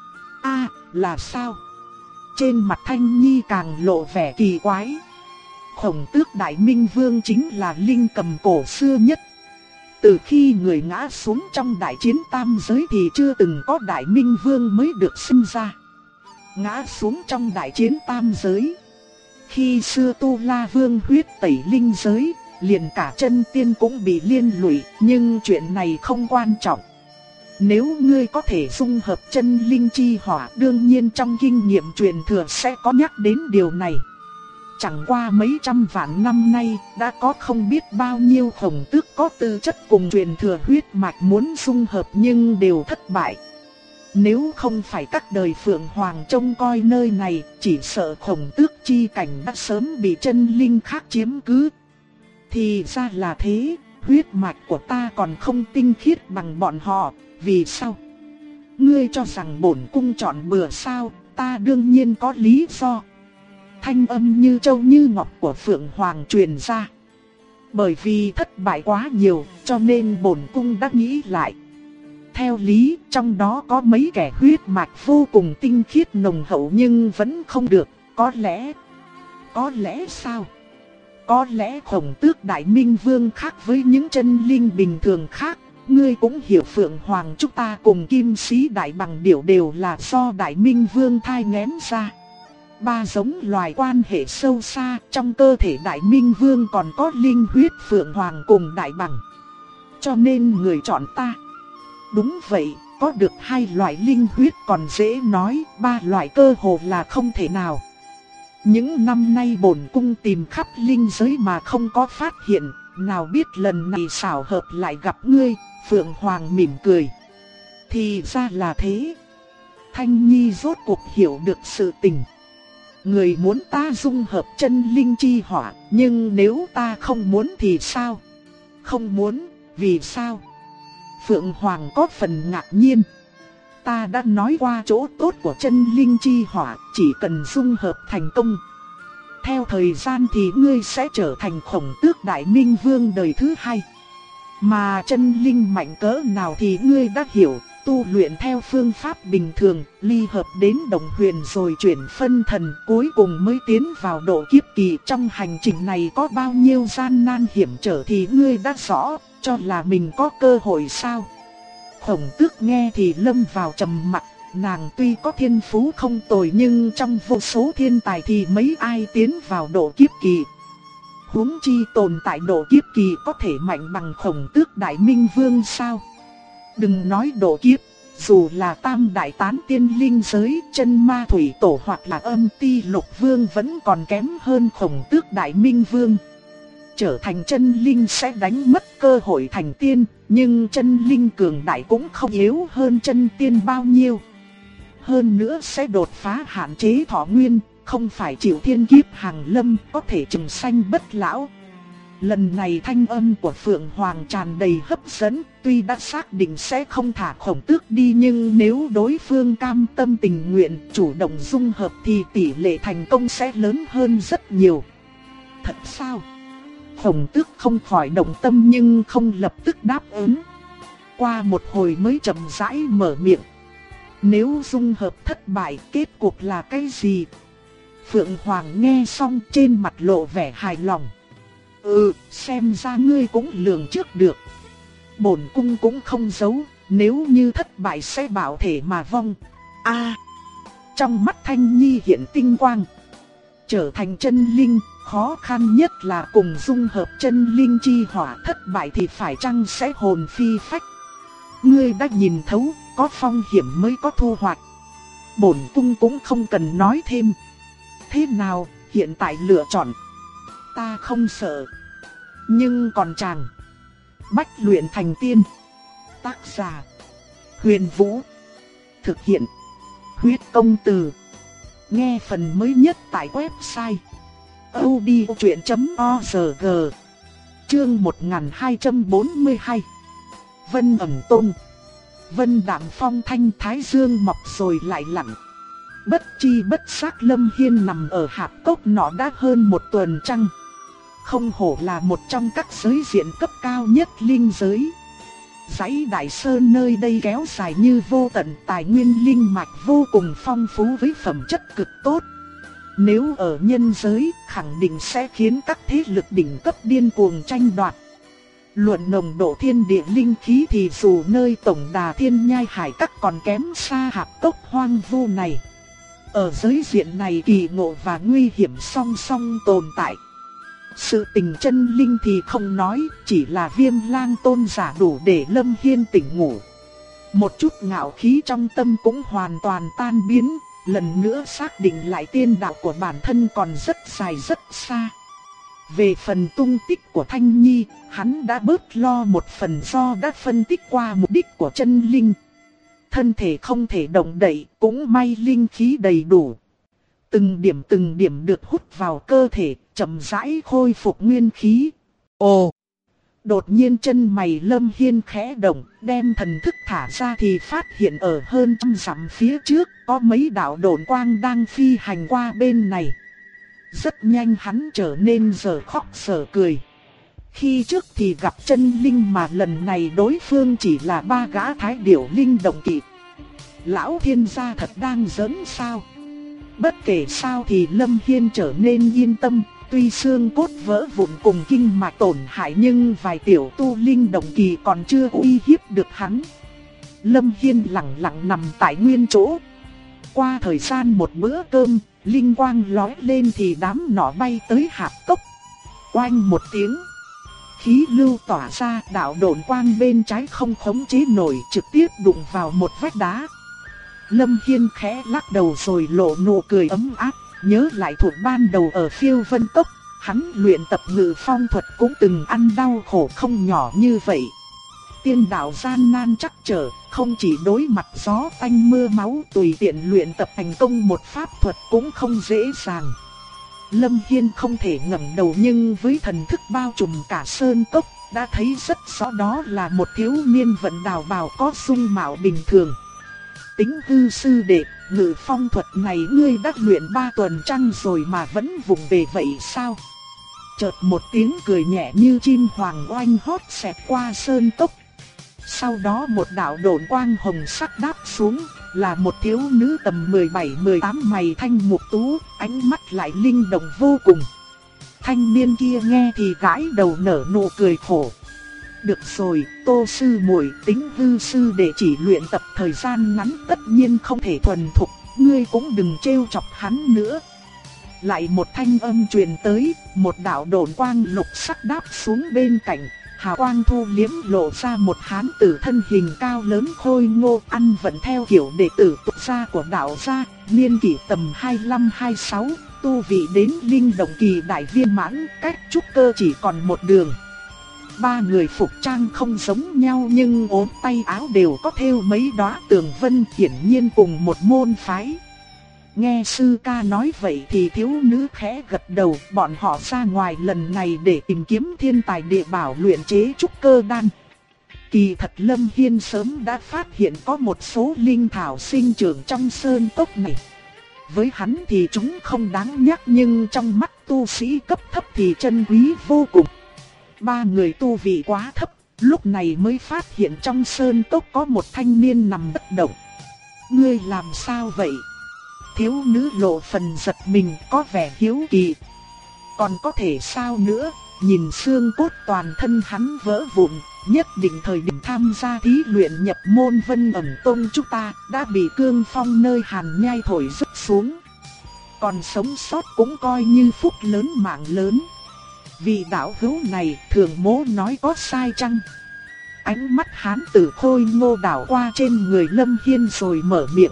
Là sao? Trên mặt Thanh Nhi càng lộ vẻ kỳ quái. Khổng Tước Đại Minh Vương chính là linh cầm cổ xưa nhất. Từ khi người ngã xuống trong đại chiến tam giới thì chưa từng có Đại Minh Vương mới được sinh ra. Ngã xuống trong đại chiến tam giới. Khi xưa Tu La Vương huyết tẩy linh giới, liền cả chân tiên cũng bị liên lụy, nhưng chuyện này không quan trọng. Nếu ngươi có thể dung hợp chân linh chi hỏa, đương nhiên trong kinh nghiệm truyền thừa sẽ có nhắc đến điều này. Chẳng qua mấy trăm vạn năm nay, đã có không biết bao nhiêu Khổng Tước có tư chất cùng truyền thừa huyết mạch muốn dung hợp nhưng đều thất bại. Nếu không phải các đời Phượng Hoàng trông coi nơi này, chỉ sợ Khổng Tước chi cảnh đã sớm bị chân linh khác chiếm cứ. Thì ra là thế, huyết mạch của ta còn không tinh khiết bằng bọn họ, vì sao? Ngươi cho rằng bổn cung chọn bừa sao? Ta đương nhiên có lý do. Thanh âm như châu như ngọc của Phượng Hoàng truyền ra. Bởi vì thất bại quá nhiều, cho nên bổn cung đã nghĩ lại. Theo lý, trong đó có mấy kẻ huyết mạch vô cùng tinh khiết nồng hậu nhưng vẫn không được, có lẽ sao? Có lẽ Khổng Tước Đại Minh Vương khác với những chân linh bình thường khác. Ngươi cũng hiểu Phượng Hoàng chúng ta cùng kim sĩ đại bằng điểu đều là do Đại Minh Vương thai nghén ra. Ba giống loài quan hệ sâu xa, trong cơ thể Đại Minh Vương còn có linh huyết Phượng Hoàng cùng đại bằng. Cho nên người chọn ta. Đúng vậy, có được hai loại linh huyết còn dễ nói, ba loại cơ hồ là không thể nào. Những năm nay bổn cung tìm khắp linh giới mà không có phát hiện, nào biết lần này xảo hợp lại gặp ngươi. Phượng Hoàng mỉm cười. Thì ra là thế. Thanh Nhi rốt cuộc hiểu được sự tình. Người muốn ta dung hợp chân linh chi hỏa, nhưng nếu ta không muốn thì sao? Không muốn, vì sao? Phượng Hoàng có phần ngạc nhiên. Ta đã nói qua chỗ tốt của chân linh chi hỏa, chỉ cần dung hợp thành công. Theo thời gian thì ngươi sẽ trở thành Khổng Tước Đại Minh Vương đời thứ hai. Mà chân linh mạnh cỡ nào thì ngươi đã hiểu, tu luyện theo phương pháp bình thường, ly hợp đến đồng huyền rồi chuyển phân thần, cuối cùng mới tiến vào độ kiếp kỳ. Trong hành trình này có bao nhiêu gian nan hiểm trở thì ngươi đã rõ, cho là mình có cơ hội sao? Khổng Tước nghe thì lâm vào trầm mặc, nàng tuy có thiên phú không tồi nhưng trong vô số thiên tài thì mấy ai tiến vào độ kiếp kỳ. Huống chi tồn tại độ kiếp kỳ có thể mạnh bằng Khổng Tước Đại Minh Vương sao? Đừng nói độ kiếp, dù là tam đại tán tiên linh giới, chân ma thủy tổ hoặc là âm ti lục vương vẫn còn kém hơn Khổng Tước Đại Minh Vương. Trở thành chân linh sẽ đánh mất cơ hội thành tiên, nhưng chân linh cường đại cũng không yếu hơn chân tiên bao nhiêu. Hơn nữa sẽ đột phá hạn chế thọ nguyên, không phải chịu thiên kiếp hàng lâm, có thể trường sanh bất lão. Lần này thanh âm của Phượng Hoàng tràn đầy hấp dẫn, tuy đã xác định sẽ không thả Khổng Tước đi, nhưng nếu đối phương cam tâm tình nguyện chủ động dung hợp thì tỷ lệ thành công sẽ lớn hơn rất nhiều. Thật sao? Khổng Tước không khỏi động tâm nhưng không lập tức đáp ứng. Qua một hồi mới chậm rãi mở miệng. Nếu dung hợp thất bại, kết cục là cái gì? Phượng Hoàng nghe xong trên mặt lộ vẻ hài lòng. Xem ra ngươi cũng lường trước được. Bổn cung cũng không giấu, nếu như thất bại sẽ bảo thể mà vong. Trong mắt Thanh Nhi hiện tinh quang. Trở thành chân linh, khó khăn nhất là cùng dung hợp chân linh chi hỏa, thất bại thì phải chăng sẽ hồn phi phách. Ngươi đã nhìn thấu, có phong hiểm mới có thu hoạch. Bổn cung cũng không cần nói thêm. Thế nào, hiện tại lựa chọn? Ta không sợ. Nhưng còn chàng. Bách luyện thành tiên. Tác giả: Huyền Vũ. Thực hiện: Huyết Công Từ. Nghe phần mới nhất tại website audiochuyện.org. Chương 1242. Vân ẩn tôn. Vân đạm phong thanh, thái dương mọc rồi lại lặn. Bất chi bất giác Lâm Hiên nằm ở hạp cốc nọ đã hơn một tuần trăng. Không hổ là một trong các giới diện cấp cao nhất linh giới. Dãy Đại Sơn nơi đây kéo dài như vô tận, tài nguyên linh mạch vô cùng phong phú với phẩm chất cực tốt. Nếu ở nhân giới, khẳng định sẽ khiến các thế lực đỉnh cấp điên cuồng tranh đoạt. Luận nồng độ thiên địa linh khí thì dù nơi tổng đà thiên nhai hải các còn kém xa hạp cốc hoang vu này. Ở giới diện này kỳ ngộ và nguy hiểm song song tồn tại. Sự tình chân linh thì không nói, chỉ là Viêm Lang tôn giả đủ để Lâm Hiên tỉnh ngủ. Một chút ngạo khí trong tâm cũng hoàn toàn tan biến, lần nữa xác định lại tiên đạo của bản thân còn rất dài rất xa. Về phần tung tích của Thanh Nhi, hắn đã bớt lo một phần do đã phân tích qua mục đích của chân linh. Thân thể không thể động đậy, cũng may linh khí đầy đủ. Từng điểm được hút vào cơ thể, chậm rãi khôi phục nguyên khí. Ồ! Đột nhiên chân mày Lâm Hiên khẽ động, đem thần thức thả ra thì phát hiện ở hơn trăm dặm phía trước có mấy đạo độn quang đang phi hành qua bên này. Rất nhanh hắn trở nên giờ khóc giờ cười. Khi trước thì gặp chân linh mà lần này đối phương chỉ là ba gã thái điểu linh động kỵ. Lão thiên gia thật đang giỡn sao? Bất kể sao thì Lâm Hiên trở nên yên tâm. Tuy xương cốt vỡ vụn cùng kinh mạch tổn hại nhưng vài tiểu tu linh động kỳ còn chưa uy hiếp được hắn. Lâm Hiên lặng lặng nằm tại nguyên chỗ. Qua thời gian một bữa cơm, linh quang lóe lên thì đám nọ bay tới hạp cốc. Oanh một tiếng, khí lưu tỏa ra, đạo độn quang bên trái không khống chế nổi trực tiếp đụng vào một vách đá. Lâm Hiên khẽ lắc đầu rồi lộ nụ cười ấm áp. Nhớ lại thuật ban đầu ở Phiêu Vân Cốc, hắn luyện tập ngự phong thuật cũng từng ăn đau khổ không nhỏ như vậy. Tiên đạo gian nan chắc trở, không chỉ đối mặt gió tanh mưa máu, tùy tiện luyện tập thành công một pháp thuật cũng không dễ dàng. Lâm Hiên không thể ngẩng đầu nhưng với thần thức bao trùm cả sơn cốc, đã thấy rất rõ đó là một thiếu niên vận đào bào có dung mạo bình thường. Tính hư sư đệ, ngự phong thuật này ngươi đã luyện 3 tuần trăng rồi mà vẫn vùng về vậy sao? Chợt một tiếng cười nhẹ như chim hoàng oanh hót xẹt qua sơn cốc. Sau đó một đạo độn quang hồng sắc đáp xuống, là một thiếu nữ tầm 17-18 mày thanh mục tú, ánh mắt lại linh động vô cùng. Thanh niên kia nghe thì gãi đầu nở nụ cười khổ. Được rồi, Tô sư muội, Tính hư sư để chỉ luyện tập thời gian ngắn tất nhiên không thể thuần thục, ngươi cũng đừng trêu chọc hắn nữa. Lại một thanh âm truyền tới, một đạo độn quang lục sắc đáp xuống bên cạnh. Hào quang thu liếm lộ ra một hán tử thân hình cao lớn khôi ngô, ăn vận theo kiểu đệ tử tục gia của đạo gia, niên kỷ tầm 25-26, tu vị đến linh động kỳ đại viên mãn, cách trúc cơ chỉ còn một đường. Ba người phục trang không giống nhau nhưng ốm tay áo đều có thêu mấy đóa tường vân, hiển nhiên cùng một môn phái. Nghe sư ca nói vậy thì thiếu nữ khẽ gật đầu, bọn họ ra ngoài lần này để tìm kiếm thiên tài địa bảo luyện chế trúc cơ đan. Kỳ thật Lâm Hiên sớm đã phát hiện có một số linh thảo sinh trưởng trong sơn cốc này. Với hắn thì chúng không đáng nhắc nhưng trong mắt tu sĩ cấp thấp thì chân quý vô cùng. Ba người tu vị quá thấp, lúc này mới phát hiện trong sơn cốc có một thanh niên nằm bất động. Ngươi làm sao vậy? Thiếu nữ lộ phần giật mình, có vẻ hiếu kỳ. Còn có thể sao nữa, nhìn xương cốt toàn thân hắn vỡ vụn, nhất định thời điểm tham gia thí luyện nhập môn Vân Ẩn Tông chúng ta đã bị cương phong nơi hàn nhai thổi rớt xuống. Còn sống sót cũng coi như phúc lớn mạng lớn. Vị đạo hữu này thường mố nói có sai chăng? Ánh mắt hán tử khôi ngô đảo qua trên người Lâm Hiên rồi mở miệng.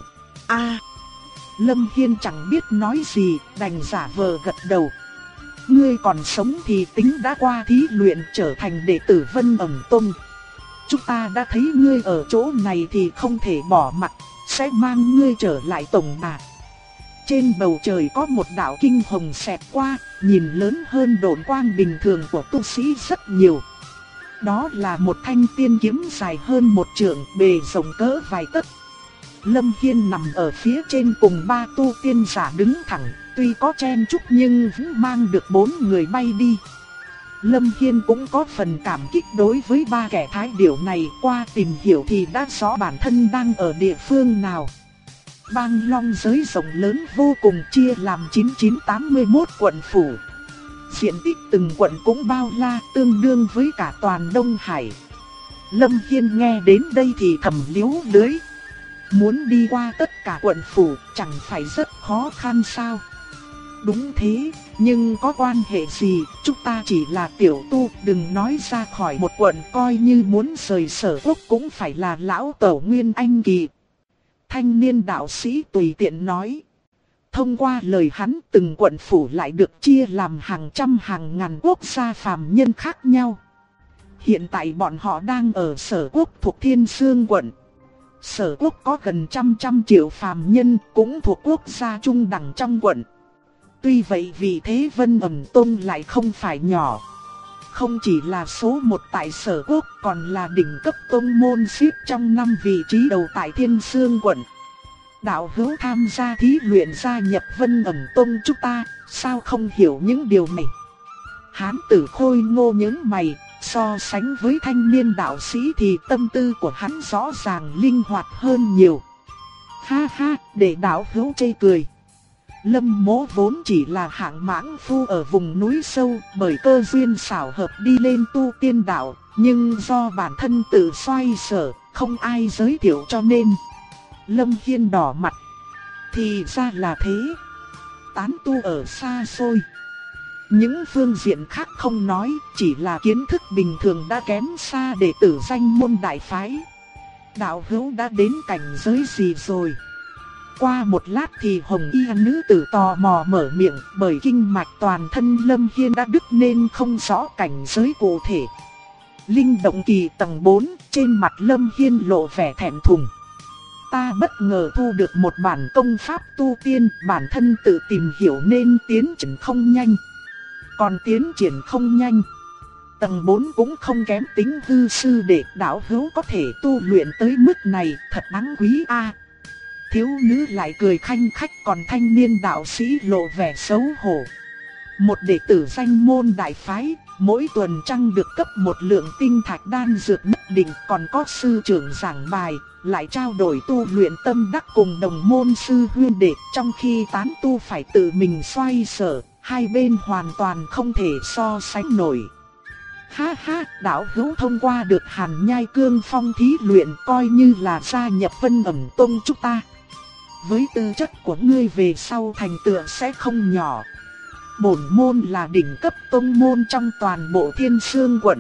Lâm Hiên chẳng biết nói gì, đành giả vờ gật đầu. Ngươi còn sống thì tính đã qua thí luyện trở thành đệ tử Vân Ẩn Tông. Chúng ta đã thấy ngươi ở chỗ này thì không thể bỏ mặc, sẽ mang ngươi trở lại tổng đà. Trên bầu trời có một đạo kinh hồng xẹt qua, nhìn lớn hơn độn quang bình thường của tu sĩ rất nhiều. Đó là một thanh tiên kiếm dài hơn một trượng, bề rộng cỡ vài tấc. Lâm Hiên nằm ở phía trên cùng ba tu tiên giả đứng thẳng, tuy có chen chúc nhưng vẫn mang được 4 người bay đi. Lâm Hiên cũng có phần cảm kích đối với ba kẻ thái điểu này, qua tìm hiểu thì đã rõ bản thân đang ở địa phương nào. Bang Long giới rộng lớn vô cùng, chia làm 9981 quận phủ. Diện tích từng quận cũng bao la, tương đương với cả toàn Đông Hải. Lâm Hiên nghe đến đây thì thầm liếu lưới. Muốn đi qua tất cả quận phủ chẳng phải rất khó khăn sao? Đúng thế, nhưng có quan hệ gì, chúng ta chỉ là tiểu tu, đừng nói ra khỏi một quận, coi như muốn rời Sở Quốc cũng phải là lão tẩu Nguyên Anh kỳ. Thanh niên đạo sĩ tùy tiện nói. Thông qua lời hắn, từng quận phủ lại được chia làm hàng trăm hàng ngàn quốc gia phàm nhân khác nhau. Hiện tại bọn họ đang ở Sở Quốc thuộc Thiên Sương quận. Sở Quốc có gần trăm triệu phàm nhân, cũng thuộc quốc gia trung đẳng trong quận. Tuy vậy vị thế Vân Ẩn Tông lại không phải nhỏ. Không chỉ là số một tại Sở Quốc, còn là đỉnh cấp tông môn xếp trong 5 vị trí đầu tại Thiên Sương quận. Đạo hữu tham gia thí luyện gia nhập Vân Ẩn Tông chúng ta, sao không hiểu những điều này? Hán tử khôi ngô nhướng mày, so sánh với thanh niên đạo sĩ thì tâm tư của hắn rõ ràng linh hoạt hơn nhiều. Ha ha, để đạo hữu chê cười. Lâm Mỗ vốn chỉ là hạng mãng phu ở vùng núi sâu, bởi cơ duyên xảo hợp đi lên tu tiên đạo, nhưng do bản thân tự xoay sở, không ai giới thiệu cho nên. Lâm Hiên đỏ mặt. Thì ra là thế. Tán tu ở xa xôi. Những phương diện khác không nói, chỉ là kiến thức bình thường đã kém xa đệ tử danh môn đại phái. Đạo hữu đã đến cảnh giới gì rồi? Qua một lát thì hồng y nữ tử tò mò mở miệng, bởi kinh mạch toàn thân Lâm Hiên đã đứt nên không rõ cảnh giới cụ thể. Linh động kỳ tầng 4, trên mặt Lâm Hiên lộ vẻ thẹn thùng. Ta bất ngờ thu được một bản công pháp tu tiên, bản thân tự tìm hiểu nên tiến triển không nhanh. Còn tiến triển không nhanh, tầng 4 cũng không kém tính hư sư đệ, đạo hữu có thể tu luyện tới mức này, thật đáng quý a. Thiếu nữ lại cười khanh khách, còn thanh niên đạo sĩ lộ vẻ xấu hổ. Một đệ tử danh môn đại phái, mỗi tuần trăng được cấp một lượng tinh thạch đan dược nhất định, còn có sư trưởng giảng bài, lại trao đổi tu luyện tâm đắc cùng đồng môn sư huynh đệ, trong khi tán tu phải tự mình xoay sở, hai bên hoàn toàn không thể so sánh nổi. Ha ha, đạo hữu thông qua được Hàn Nhai Cương Phong thí luyện, coi như là gia nhập Vân Ẩn Tông chúng ta. với tư chất của ngươi về sau thành tựu sẽ không nhỏ. Bổn môn là đỉnh cấp tông môn trong toàn bộ Thiên Sương quận.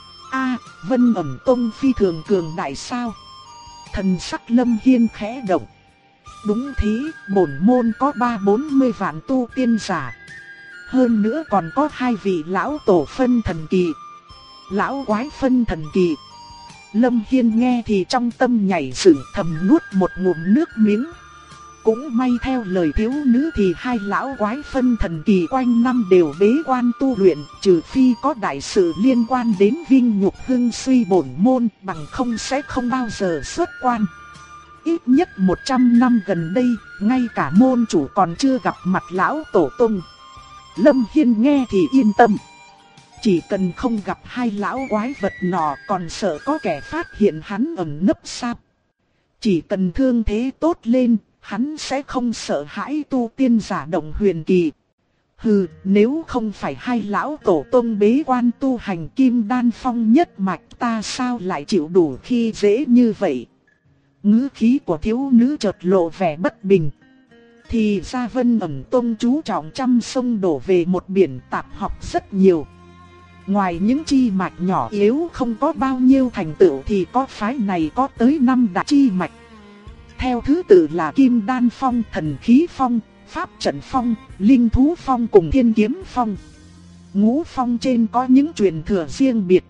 Vân Ẩm Tông phi thường cường đại sao? Thần sắc Lâm Hiên khẽ động. Đúng thế, bổn môn có 30-40 vạn tu tiên giả. Hơn nữa còn có 2 vị lão tổ phân thần kỳ, lão quái phân thần kỳ. Lâm Hiên nghe thì trong tâm nhảy dựng, thầm nuốt một ngụm nước miếng. Cũng may theo lời thiếu nữ thì 2 lão quái phân thần kỳ quanh năm đều bế quan tu luyện, trừ phi có đại sự liên quan đến vinh nhục hưng suy bổn môn, bằng không sẽ không bao giờ xuất quan. Ít nhất 100 năm gần đây, ngay cả môn chủ còn chưa gặp mặt lão tổ tông. Lâm Hiên nghe thì yên tâm. Chỉ cần không gặp 2 lão quái vật nọ, còn sợ có kẻ phát hiện hắn ẩn nấp sao? Chỉ cần thương thế tốt lên, hắn sẽ không sợ hãi tu tiên giả động huyền kỳ. Hừ, nếu không phải 2 lão tổ tông bế quan tu hành kim đan phong nhất mạch, ta sao lại chịu đủ khi dễ như vậy? Ngữ khí của thiếu nữ chợt lộ vẻ bất bình. Thì ra Vân Ẩm Tông chú trọng trăm sông đổ về một biển, tạp học rất nhiều. Ngoài những chi mạch nhỏ yếu không có bao nhiêu thành tựu thì có phái này có tới 5 đại chi mạch. Theo thứ tự là Kim Đan Phong, Thần Khí Phong, Pháp Trận Phong, Linh Thú Phong cùng Thiên Kiếm Phong. Ngũ phong trên có những truyền thừa riêng biệt.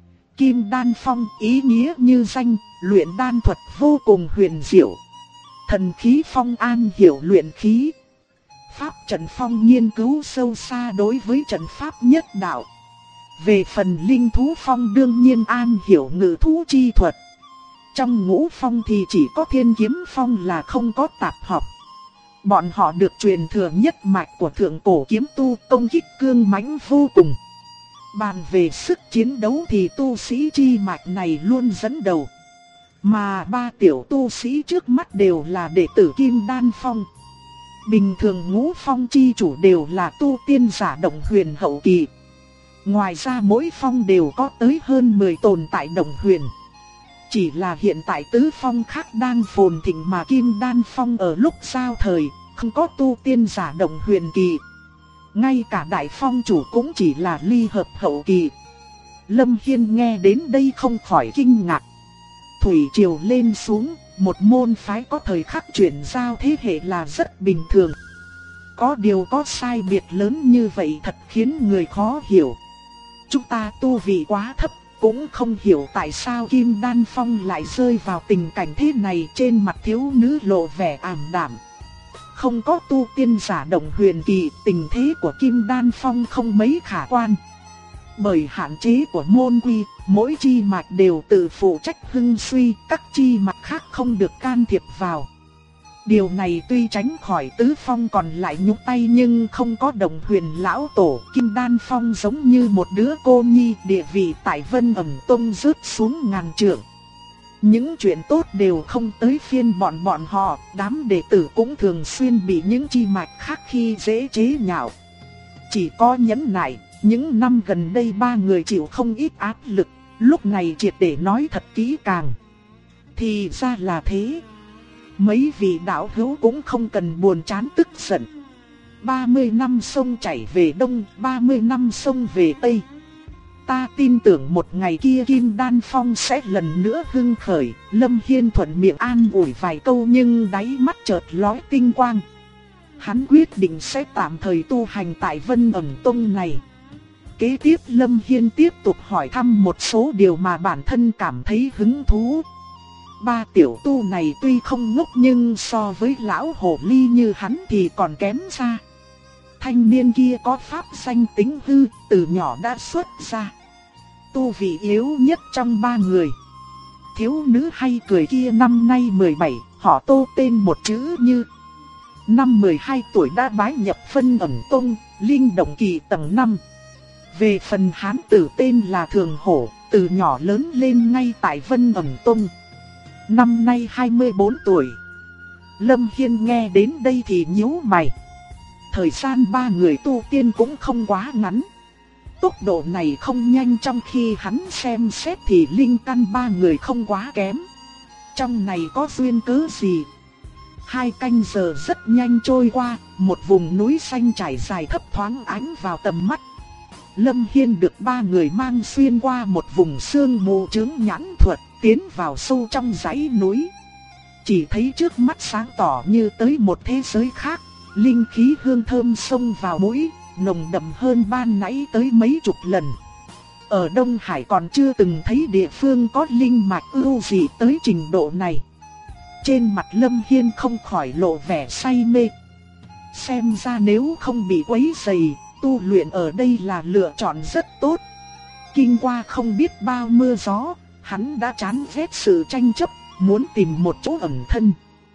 Kim Đan Phong ý nghĩa như danh, luyện đan thuật vô cùng huyền diệu. Thần Khí Phong an hiểu luyện khí. Pháp Trận Phong nghiên cứu sâu xa đối với trận pháp nhất đạo. Về phần Linh Thú Phong đương nhiên an hiểu ngự thú chi thuật. Trong ngũ phong thì chỉ có Thiên Kiếm Phong là không có tạp học. Bọn họ được truyền thừa nhất mạch của thượng cổ kiếm tu, công kích cương mãnh vô cùng. Bàn về sức chiến đấu thì tu sĩ chi mạch này luôn dẫn đầu. Mà 3 tiểu tu sĩ trước mắt đều là đệ tử Kim Đan Phong. Bình thường ngũ phong chi chủ đều là tu tiên giả động huyền hậu kỳ. Ngoài ra mỗi phong đều có tới hơn 10 tồn tại động huyền. Chỉ là hiện tại tứ phong khác đang phồn thịnh mà Kim Đan Phong ở lúc giao thời, không có tu tiên giả động huyền kỳ. Ngay cả đại phong chủ cũng chỉ là ly hợp hậu kỳ. Lâm Hiên nghe đến đây không khỏi kinh ngạc. Thủy triều lên xuống, một môn phái có thời khắc chuyển giao thế hệ là rất bình thường. Có điều có sai biệt lớn như vậy thật khiến người khó hiểu. Chúng ta tu vị quá thấp, cũng không hiểu tại sao Kim Đan Phong lại rơi vào tình cảnh thế này. Trên mặt thiếu nữ lộ vẻ ảm đạm. Không có tu tiên giả động huyền kỳ, tình thế của Kim Đan Phong không mấy khả quan. Bởi hạn chế của môn quy, mỗi chi mạch đều tự phụ trách hưng suy, các chi mạch khác không được can thiệp vào. Điều này tuy tránh khỏi tứ phong còn lại nhúc tay nhưng không có động huyền lão tổ. Kim Đan Phong giống như một đứa cô nhi, địa vị tại Vân Ẩm Tông rớt xuống ngàn trượng. Những chuyện tốt đều không tới phiên bọn họ, đám đệ tử cũng thường xuyên bị những chi mạch khác khi dễ chế nhạo. Chỉ có nhẫn nại, những năm gần đây 3 người chịu không ít áp lực, lúc này triệt để nói thật kỹ càng. Thì ra là thế. Mấy vị đạo hữu cũng không cần buồn chán tức giận. 30 năm sông chảy về đông, 30 năm sông về tây. Ta tin tưởng một ngày kia Kim Đan Phong sẽ lần nữa hưng khởi. Lâm Hiên thuận miệng an ủi vài câu nhưng đáy mắt chợt lóe tinh quang. Hắn quyết định sẽ tạm thời tu hành tại Vân Ẩm Tông này. Kế tiếp Lâm Hiên tiếp tục hỏi thăm một số điều mà bản thân cảm thấy hứng thú. 3 tiểu tu này tuy không ngốc nhưng so với lão hồ ly như hắn thì còn kém xa. Thanh niên kia có pháp danh tính hư, từ nhỏ đã xuất ra. Tu vị yếu nhất trong 3 người. Thiếu nữ hay cười kia năm nay 17, họ Tô tên một chữ Như. Năm 12 tuổi đã bái nhập Vân Ẩm Tông, linh động kỳ tầng 5. Về phần hán tử tên là Thường Hổ, từ nhỏ lớn lên ngay tại Vân Ẩm Tông. Năm nay 24 tuổi. Lâm Hiên nghe đến đây thì nhíu mày. Thời gian 3 người tu tiên cũng không quá ngắn. Tốc độ này không nhanh, trong khi hắn xem xét thì linh căn 3 người không quá kém. Trong này có duyên cớ gì? 2 canh giờ rất nhanh trôi qua, một vùng núi xanh trải dài thấp thoáng ánh vào tầm mắt. Lâm Hiên được 3 người mang xuyên qua một vùng sương mù chướng nhãn thuật, tiến vào sâu trong dãy núi. Chỉ thấy trước mắt sáng tỏ như tới một thế giới khác, linh khí hương thơm xông vào mũi, nồng đậm hơn ban nãy tới mấy chục lần. Ở Đông Hải còn chưa từng thấy địa phương có linh mạch ưu dị tới trình độ này. Trên mặt Lâm Hiên không khỏi lộ vẻ say mê. Xem ra nếu không bị quấy rầy, tu luyện ở đây là lựa chọn rất tốt. Kinh qua không biết bao mưa gió, hắn đã chán ghét sự tranh chấp, muốn tìm một chỗ ẩn thân.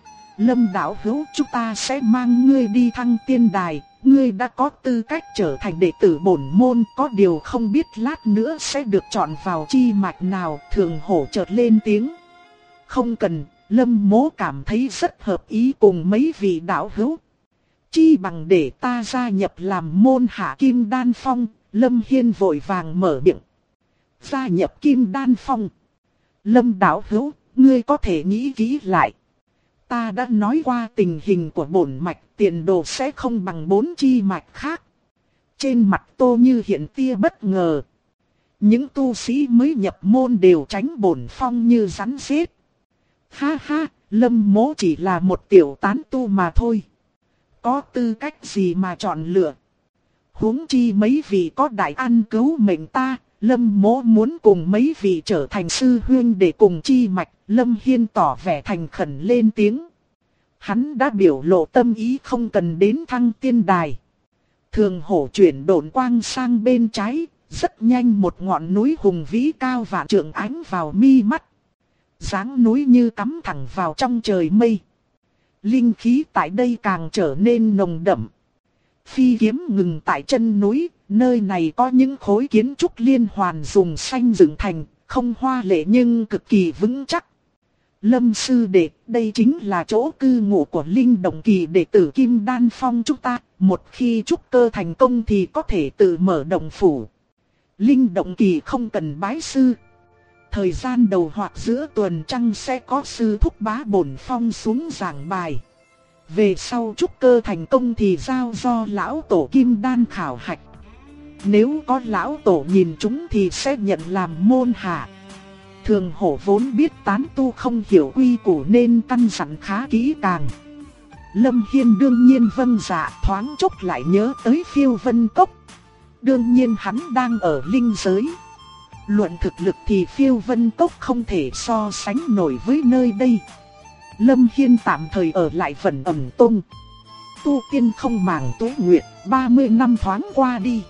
Lâm đạo hữu, chúng ta sẽ mang ngươi đi Thăng Tiên Đài, ngươi đã có tư cách trở thành đệ tử bổn môn, có điều không biết lát nữa sẽ được chọn vào chi mạch nào. Thường hổ chợt lên tiếng. Không cần, Lâm mỗ cảm thấy rất hợp ý cùng mấy vị đạo hữu. Chi bằng để ta gia nhập làm môn hạ Kim Đan Phong. Lâm Hiên vội vàng mở miệng. Gia nhập Kim Đan Phong. Lâm đạo hữu, ngươi có thể nghĩ kỹ lại. Ta đã nói qua tình hình của bổn mạch, tiền đồ sẽ không bằng 4 chi mạch khác. Trên mặt Tô Như hiện tia bất ngờ. Những tu sĩ mới nhập môn đều tránh bổn phong như rắn rết. Ha ha, Lâm mỗ chỉ là một tiểu tán tu mà thôi. Có tư cách gì mà chọn lựa? Huống chi mấy vị có đại ăn cứu mệnh ta, Lâm mỗ muốn cùng mấy vị trở thành sư huynh để cùng chi mạch. Lâm Hiên tỏ vẻ thành khẩn lên tiếng. Hắn đã biểu lộ tâm ý không cần đến Thăng Tiên Đài. Thường hổ chuyển độn quang sang bên trái, rất nhanh một ngọn núi hùng vĩ cao vạn trượng ánh vào mi mắt. Dáng núi như cắm thẳng vào trong trời mây. Linh khí tại đây càng trở nên nồng đậm. Phi kiếm ngừng tại chân núi, nơi này có những khối kiến trúc liên hoàn dùng xanh dựng thành, không hoa lệ nhưng cực kỳ vững chắc. Lâm sư đệ, đây chính là chỗ cư ngụ của Linh Động Kỳ đệ tử Kim Đan Phong chúng ta, một khi trúc cơ thành công thì có thể tự mở động phủ. Linh Động Kỳ không cần bái sư. Thời gian đầu hoặc giữa tuần trăng sẽ có sư thúc bá bổn phong xuống giảng bài. Về sau trúc cơ thành công thì giao do lão tổ Kim Đan khảo hạch. Nếu có lão tổ nhìn chúng thì sẽ nhận làm môn hạ. Thường hổ vốn biết tán tu không hiểu quy củ nên căn dặn khá kỹ càng. Lâm Hiên đương nhiên vâng dạ, thoáng chốc lại nhớ tới Phiêu Vân Cốc. Đương nhiên hắn đang ở linh giới. Luận thực lực thì Phiêu Vân Cốc không thể so sánh nổi với nơi đây. Lâm Hiên tạm thời ở lại Vân Ẩm Tông. Tu tiên không màng tuế nguyệt, 30 năm thoáng qua đi.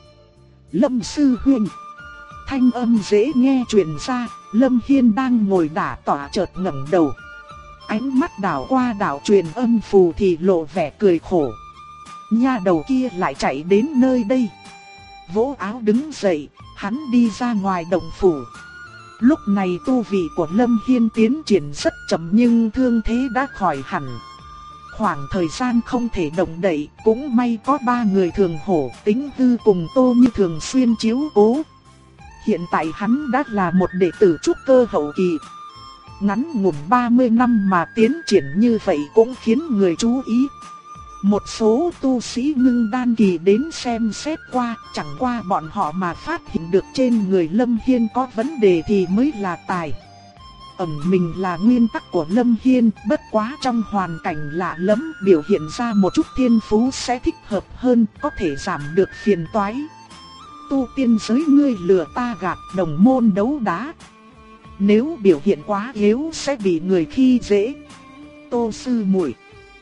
Lâm sư huynh. Thanh âm dễ nghe truyền ra, Lâm Hiên đang ngồi đả tọa chợt ngẩng đầu. Ánh mắt đảo qua đảo truyền âm phù thì lộ vẻ cười khổ. Nha đầu kia lại chạy đến nơi đây. Vỗ áo đứng dậy, hắn đi ra ngoài động phủ. Lúc này tu vị của Lâm Hiên tiến triển rất chậm nhưng thương thế đã khỏi hẳn. Khoảng thời gian không thể động đậy, cũng may có 3 người Thường hổ, Tính Hư cùng Tô Như thường xuyên chiếu cố. Hiện tại hắn đã là một đệ tử trúc cơ hậu kỳ. Ngắn ngủn 30 năm mà tiến triển như vậy cũng khiến người chú ý. Một số tu sĩ ngưng đan kỳ đến xem xét qua, chẳng qua bọn họ mà phát hiện được trên người Lâm Hiên có vấn đề thì mới là tài. Ẩn mình là nguyên tắc của Lâm Hiên, bất quá trong hoàn cảnh lạ lẫm biểu hiện ra một chút thiên phú sẽ thích hợp hơn, có thể giảm được phiền toái. Tu tiên giới ngươi lừa ta gạt, đồng môn đấu đá. Nếu biểu hiện quá yếu sẽ bị người khi dễ. Tô sư muội,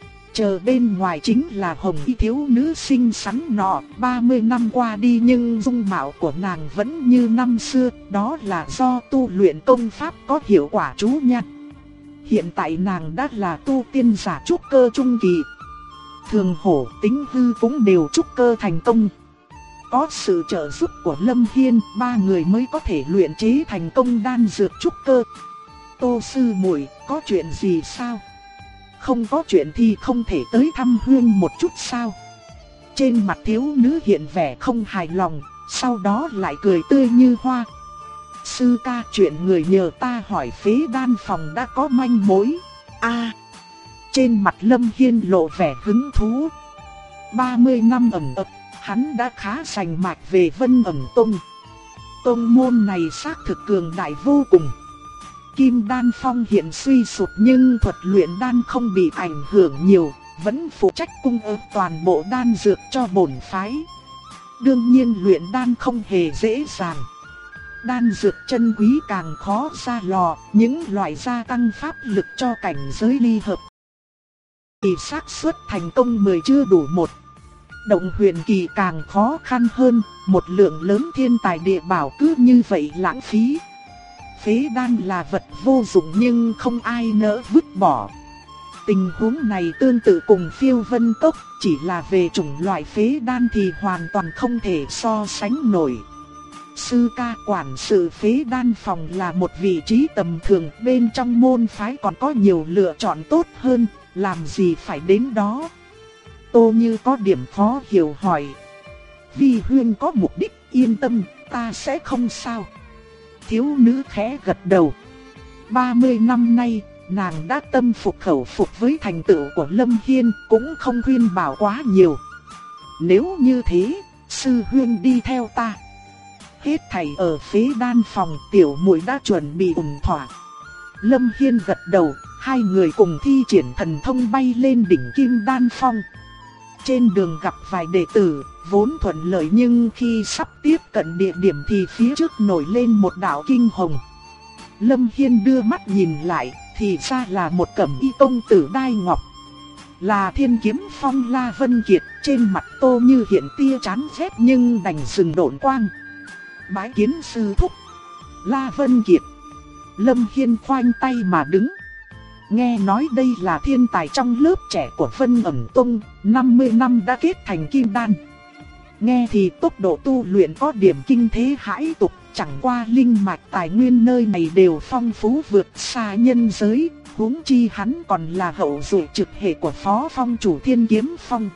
chờ bên ngoài chính là hồng y thiếu nữ xinh xắn nọ. 30 năm qua đi nhưng dung mạo của nàng vẫn như năm xưa. Đó là do tu luyện công pháp có hiệu quả chú nhặt. Hiện tại nàng đã là tu tiên giả trúc cơ trung kỳ. Thường hổ, Tính Hư cũng đều trúc cơ thành công. Có sự trợ giúp của Lâm Hiên, 3 người mới có thể luyện chế thành công đan dược trúc cơ. Tô sư muội, có chuyện gì sao? Không có chuyện thì không thể tới thăm Huyên một chút sao? Trên mặt thiếu nữ hiện vẻ không hài lòng, sau đó lại cười tươi như hoa. Sư ca, chuyện người nhờ ta hỏi phế đan phòng đã có manh mối. trên mặt Lâm Hiên lộ vẻ hứng thú. 30 năm ẩn ấp, hắn đã khá sành mạch về Vân Ẩn Tông. Tông môn này xác thực cường đại vô cùng. Kim Đan Phong hiện suy sụp nhưng thuật luyện đan không bị ảnh hưởng nhiều, vẫn phụ trách cung ứng toàn bộ đan dược cho bổn phái. Đương nhiên luyện đan không hề dễ dàng. Đan dược chân quý càng khó ra lò, những loại gia tăng pháp lực cho cảnh giới ly hợp. Thì xác suất thành công 10 chưa đủ 1. Động huyền kỳ càng khó khăn hơn, một lượng lớn thiên tài địa bảo cứ như vậy lãng phí. Phế đan là vật vô dụng nhưng không ai nỡ vứt bỏ. Tình huống này tương tự cùng Phiêu Vân Cốc, chỉ là về chủng loại phế đan thì hoàn toàn không thể so sánh nổi. Sư ca quản sự phế đan phòng là một vị trí tầm thường, bên trong môn phái còn có nhiều lựa chọn tốt hơn, làm gì phải đến đó. Tô Như có điểm khó hiểu hỏi. Vi huynh có mục đích, yên tâm, ta sẽ không sao. Thiếu nữ khẽ gật đầu. 30 năm nay, nàng đã tâm phục khẩu phục với thành tựu của Lâm Hiên, cũng không khuyên bảo quá nhiều. Nếu như thế, sư huynh đi theo ta. Hết thảy ở phế đan phòng, tiểu muội đã chuẩn bị ổn thỏa. Lâm Hiên gật đầu, hai người cùng thi triển thần thông bay lên đỉnh Kim Đan Phong. Trên đường gặp vài đệ tử, vốn thuận lợi nhưng khi sắp tiếp cận địa điểm thì phía trước nổi lên một đạo kinh hồng. Lâm Hiên đưa mắt nhìn lại, thì ra là một cẩm y công tử đai ngọc. Là Thiên Kiếm Phong La Vân Kiệt, trên mặt Tô Như hiện tia chán ghét nhưng đành dừng độn quang. Bái kiến sư thúc. La Vân Kiệt. Lâm Hiên khoanh tay mà đứng. Nghe nói đây là thiên tài trong lớp trẻ của Vân Ẩn Tông, 50 năm đã kết thành kim đan. Nghe thì tốc độ tu luyện có điểm kinh thế hãi tục, chẳng qua linh mạch tài nguyên nơi này đều phong phú vượt xa nhân giới, huống chi hắn còn là hậu duệ trực hệ của phó phong chủ Thiên Kiếm Phong.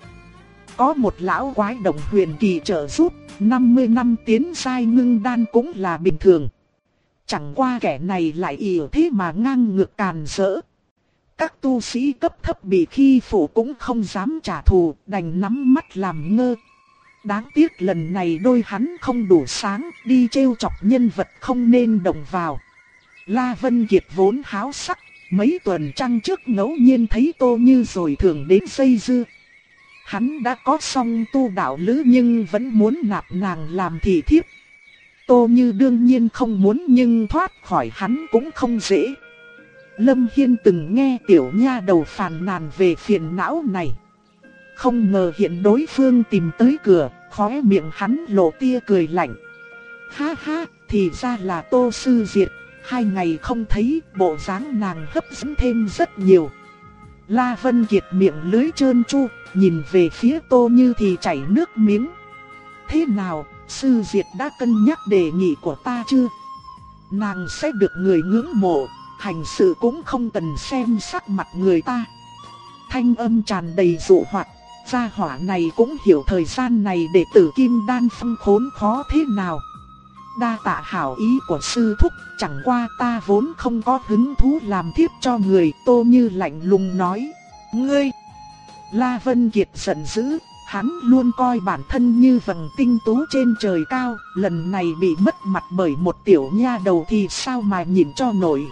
Có một lão quái động huyền kỳ trợ giúp, 50 năm tiến giai ngưng đan cũng là bình thường. Chẳng qua kẻ này lại ỷ thế mà ngang ngược càn rỡ. Các tu sĩ cấp thấp bị khi phụ cũng không dám trả thù, đành nắm mắt làm ngơ. Đáng tiếc lần này đôi hắn không đủ sáng, đi trêu chọc nhân vật không nên động vào. La Vân Kiệt vốn háo sắc, mấy tuần trăng trước ngẫu nhiên thấy Tô Như rồi thường đến xây dưa. Hắn đã có xong tu đạo lữ nhưng vẫn muốn nạp nàng làm thị thiếp. Tô Như đương nhiên không muốn nhưng thoát khỏi hắn cũng không dễ. Lâm Hiên từng nghe tiểu nha đầu phàn nàn về phiền não này. Không ngờ hiện đối phương tìm tới cửa, khóe miệng hắn lộ tia cười lạnh. Ha ha, thì ra là Tô Sư Diệt, 2 ngày không thấy, bộ dáng nàng hấp dẫn thêm rất nhiều. La Vân Kiệt miệng lưỡi trơn tru, nhìn về phía Tô Như thì chảy nước miếng. Thế nào, Sư Diệt đã cân nhắc đề nghị của ta chưa? Nàng sẽ được người ngưỡng mộ, hành sự cũng không cần xem sắc mặt người ta. Thanh âm tràn đầy dụ hoặc, gia hỏa này cũng hiểu thời gian này đệ tử Kim Đan Phong khốn khó thế nào. Đa tạ hảo ý của sư thúc, chẳng qua ta vốn không có hứng thú làm thiếp cho người. Tô Như lạnh lùng nói. Ngươi! La Vân Kiệt giận dữ, hắn luôn coi bản thân như vầng tinh tú trên trời cao, lần này bị mất mặt bởi một tiểu nha đầu thì sao mà nhìn cho nổi.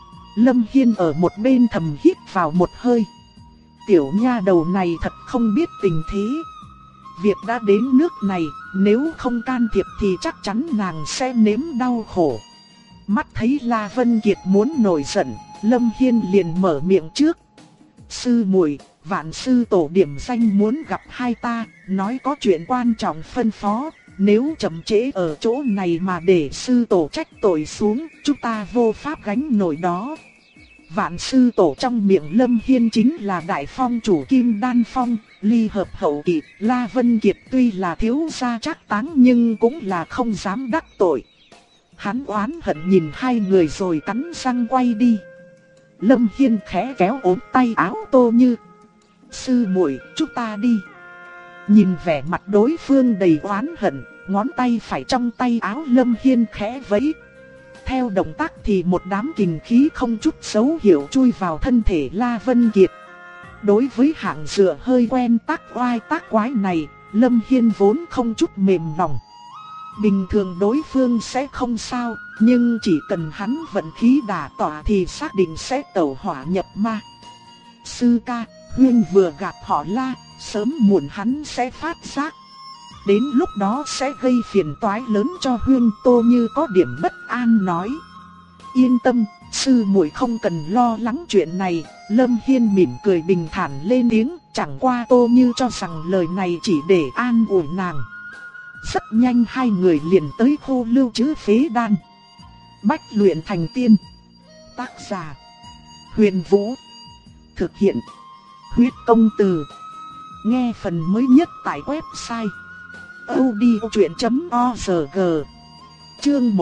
Lâm Hiên ở một bên thầm hít vào một hơi. Tiểu nha đầu này thật không biết tình thế. Việc đã đến nước này, nếu không can thiệp thì chắc chắn nàng sẽ nếm đau khổ. Mắt thấy La Vân Kiệt muốn nổi giận, Lâm Hiên liền mở miệng trước. Sư muội, Vạn sư tổ điểm danh muốn gặp hai ta, nói có chuyện quan trọng phân phó. Nếu chậm trễ ở chỗ này mà để sư tổ trách tội xuống, chúng ta vô pháp gánh nổi đó. Vạn sư tổ trong miệng Lâm Hiên chính là đại phong chủ Kim Đan Phong, ly hợp hậu kỳ. La Vân Kiệt tuy là thiếu gia trác táng nhưng cũng là không dám đắc tội. Hắn oán hận nhìn hai người rồi cắn răng quay đi. Lâm Hiên khẽ kéo ốm tay áo Tô Như. Sư muội, chúng ta đi. Nhìn vẻ mặt đối phương đầy oán hận, ngón tay phải trong tay áo Lâm Hiên khẽ vẫy. Theo động tác thì một đám kình khí không chút dấu hiệu chui vào thân thể La Vân Kiệt. Đối với hạng dựa hơi quen tác oai tác quái này, Lâm Hiên vốn không chút mềm lòng. Bình thường đối phương sẽ không sao, nhưng chỉ cần hắn vận khí đả tỏa thì xác định sẽ tẩu hỏa nhập ma. Sư ca, Huyên vừa gặp họ La, sớm muộn hắn sẽ phát giác. Đến lúc đó sẽ gây phiền toái lớn cho Huyên. Tô Như có điểm bất an nói. Yên tâm, sư muội không cần lo lắng chuyện này. Lâm Hiên mỉm cười bình thản lên tiếng, chẳng qua Tô Như cho rằng lời này chỉ để an ủi nàng. Rất nhanh hai người liền tới khu lưu trữ phế đan. Bách luyện thành tiên. Tác giả: Huyền Vũ. Thực hiện: Huyết Công Từ. Nghe phần mới nhất tại website audiochuyện.org. Chương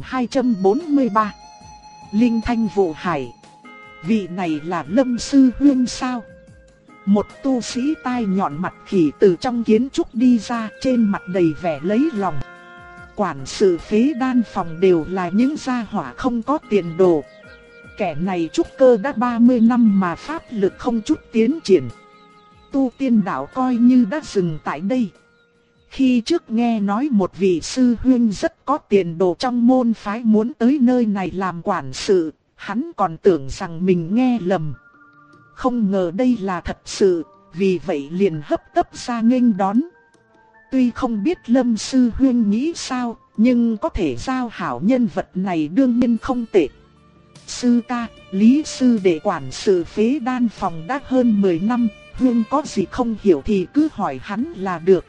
1243. Linh Thanh Vụ Hải. Vị này là Lâm Sư Huyên sao? Một tu sĩ tai nhọn mặt khỉ từ trong kiến trúc đi ra, trên mặt đầy vẻ lấy lòng. Quản sự phế đan phòng đều là những gia hỏa không có tiền đồ. Kẻ này trúc cơ đã 30 năm mà pháp lực không chút tiến triển. Tu tiên đạo coi như đã dừng tại đây. Khi trước nghe nói một vị sư huynh rất có tiền đồ trong môn phái muốn tới nơi này làm quản sự, hắn còn tưởng rằng mình nghe lầm. Không ngờ đây là thật sự, vì vậy liền hấp tấp ra nghênh đón. Tuy không biết Lâm sư huynh nghĩ sao, nhưng có thể giao hảo nhân vật này đương nhiên không tệ. Sư ca, Lý sư đệ quản sự phế đan phòng đã hơn 10 năm, huynh có gì không hiểu thì cứ hỏi hắn là được.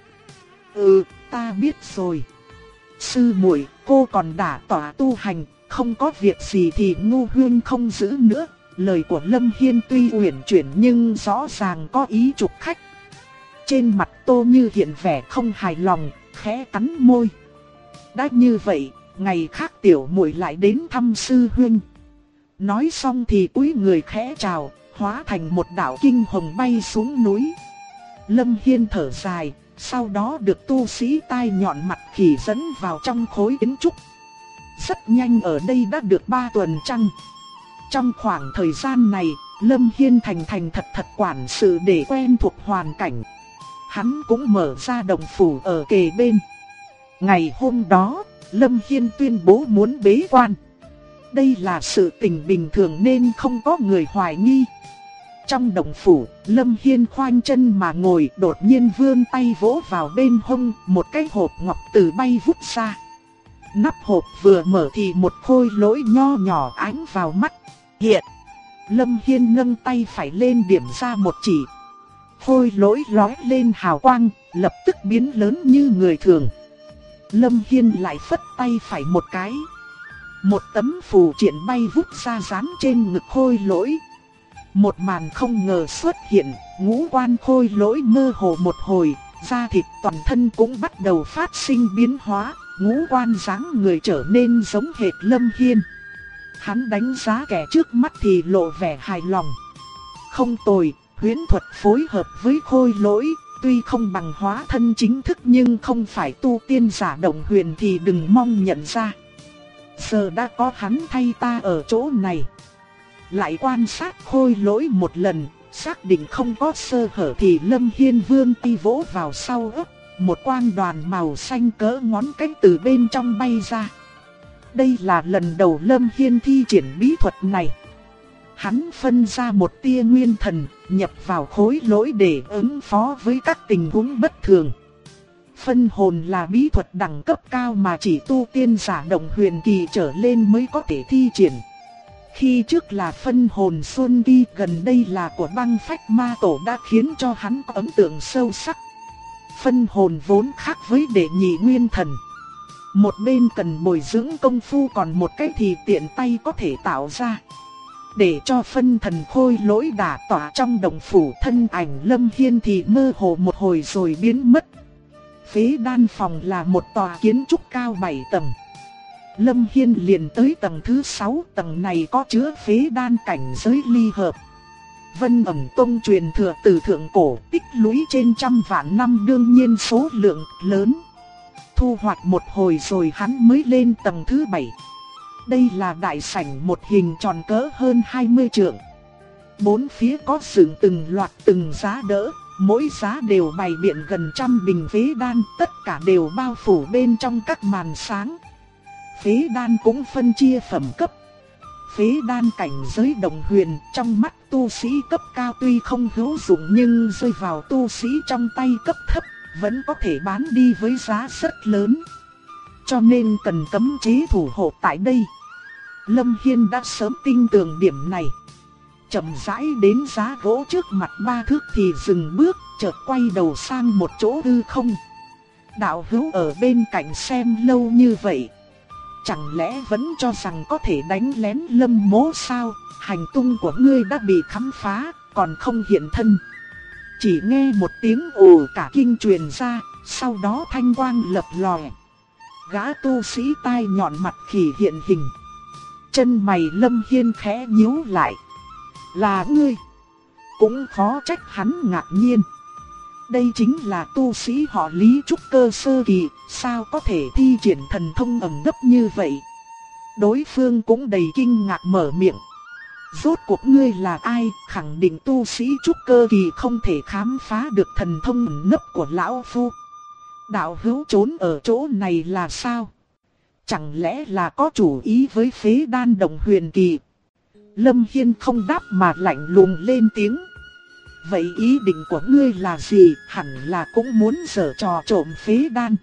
Ta biết rồi. Sư muội, cô còn đả tỏa tu hành, không có việc gì thì ngu huynh không giữ nữa. Lời của Lâm Hiên tuy uyển chuyển nhưng rõ ràng có ý trục khách. Trên mặt Tô Như hiện vẻ không hài lòng, khẽ cắn môi. Đã như vậy, ngày khác tiểu muội lại đến thăm sư huynh. Nói xong thì cúi người khẽ chào, hóa thành một đạo kinh hồng bay xuống núi. Lâm Hiên thở dài, sau đó được tu sĩ tai nhọn mặt khỉ dẫn vào trong khối kiến trúc. Rất nhanh ở đây đã được 3 tuần trăng. Trong khoảng thời gian này, Lâm Hiên thành thật quản sự để quen thuộc hoàn cảnh. Hắn cũng mở ra đồng phủ ở kề bên. Ngày hôm đó, Lâm Hiên tuyên bố muốn bế quan. Đây là sự tình bình thường nên không có người hoài nghi. Trong đồng phủ, Lâm Hiên khoanh chân mà ngồi, đột nhiên vươn tay vỗ vào bên hông, một cái hộp ngọc từ bay vút ra. Nắp hộp vừa mở thì một khôi lỗi nho nhỏ ánh vào mắt. Hiện, Lâm Hiên nâng tay phải lên điểm ra một chỉ. Khôi lỗi lóe lên hào quang, lập tức biến lớn như người thường. Lâm Hiên lại phất tay phải một cái. Một tấm phù triện bay vút ra dán trên ngực khôi lỗi. Một màn không ngờ xuất hiện, ngũ quan khôi lỗi mơ hồ một hồi, da thịt toàn thân cũng bắt đầu phát sinh biến hóa, ngũ quan dáng người trở nên giống hệt Lâm Hiên. Hắn đánh giá kẻ trước mắt thì lộ vẻ hài lòng. Không tồi, huyễn thuật phối hợp với khôi lỗi, tuy không bằng hóa thân chính thức nhưng không phải tu tiên giả động huyền thì đừng mong nhận ra. Giờ đã có hắn thay ta ở chỗ này. Lại quan sát khôi lỗi một lần, xác định không có sơ hở thì Lâm Hiên vươn tay vỗ vào sau ấp. Một quang đoàn màu xanh cỡ ngón cái từ bên trong bay ra. Đây là lần đầu Lâm Hiên thi triển bí thuật này. Hắn phân ra một tia nguyên thần, nhập vào khối lỗi để ứng phó với các tình huống bất thường. Phân hồn là bí thuật đẳng cấp cao mà chỉ tu tiên giả động huyền kỳ trở lên mới có thể thi triển. Khi trước là phân hồn Xuân Kỳ, gần đây là của Băng Phách Ma Tổ đã khiến cho hắn có ấn tượng sâu sắc. Phân hồn vốn khác với đệ nhị nguyên thần. Một bên cần bồi dưỡng công phu, còn một cái thì tiện tay có thể tạo ra. Để cho phân thần khôi lỗi đả tỏa trong đồng phủ, thân ảnh Lâm Hiên thì mơ hồ một hồi rồi biến mất. Phế đan phòng là một tòa kiến trúc cao 7 tầng. Lâm Hiên liền tới tầng thứ 6, tầng này có chứa phế đan cảnh giới ly hợp. Vân Ẩm Tông truyền thừa từ thượng cổ, tích lũy trên trăm vạn năm, đương nhiên số lượng lớn. Thu hoạch một hồi rồi hắn mới lên tầng thứ 7. Đây là đại sảnh một hình tròn cỡ hơn 20 trượng. Bốn phía có dựng từng loạt từng giá đỡ, mỗi giá đều bày biện gần 100 bình phế đan, tất cả đều bao phủ bên trong các màn sáng. Phế đan cũng phân chia phẩm cấp. Phế đan cảnh giới đồng huyền trong mắt tu sĩ cấp cao tuy không hữu dụng nhưng rơi vào tu sĩ trong tay cấp thấp vẫn có thể bán đi với giá rất lớn. Cho nên cần cấm chế thủ hộ tại đây. Lâm Hiên đã sớm tin tưởng điểm này. Chậm rãi đến giá gỗ trước mặt 3 thước thì dừng bước, chợt quay đầu sang một chỗ hư không. Đạo hữu ở bên cạnh xem lâu như vậy, chẳng lẽ vẫn cho rằng có thể đánh lén Lâm Mỗ sao? Hành tung của ngươi đã bị khám phá, còn không hiện thân. Chỉ nghe một tiếng ồ cả kinh truyền ra, sau đó thanh quang lập lòe. Gã tu sĩ tai nhọn mặt khỉ hiện hình. Chân mày Lâm Hiên khẽ nhíu lại. Là ngươi? Cũng khó trách hắn ngạc nhiên. Đây chính là tu sĩ họ Lý trúc cơ sơ kỳ, sao có thể thi triển thần thông ẩn nấp như vậy? Đối phương cũng đầy kinh ngạc mở miệng. Rốt cuộc ngươi là ai? Khẳng định tu sĩ trúc cơ kỳ không thể khám phá được thần thông ẩn nấp của lão phu. Đạo hữu trốn ở chỗ này là sao? Chẳng lẽ là có chủ ý với phế đan đồng huyền kỳ? Lâm Hiên không đáp mà lạnh lùng lên tiếng. Vậy ý định của ngươi là gì? Hẳn là cũng muốn giở trò trộm phế đan.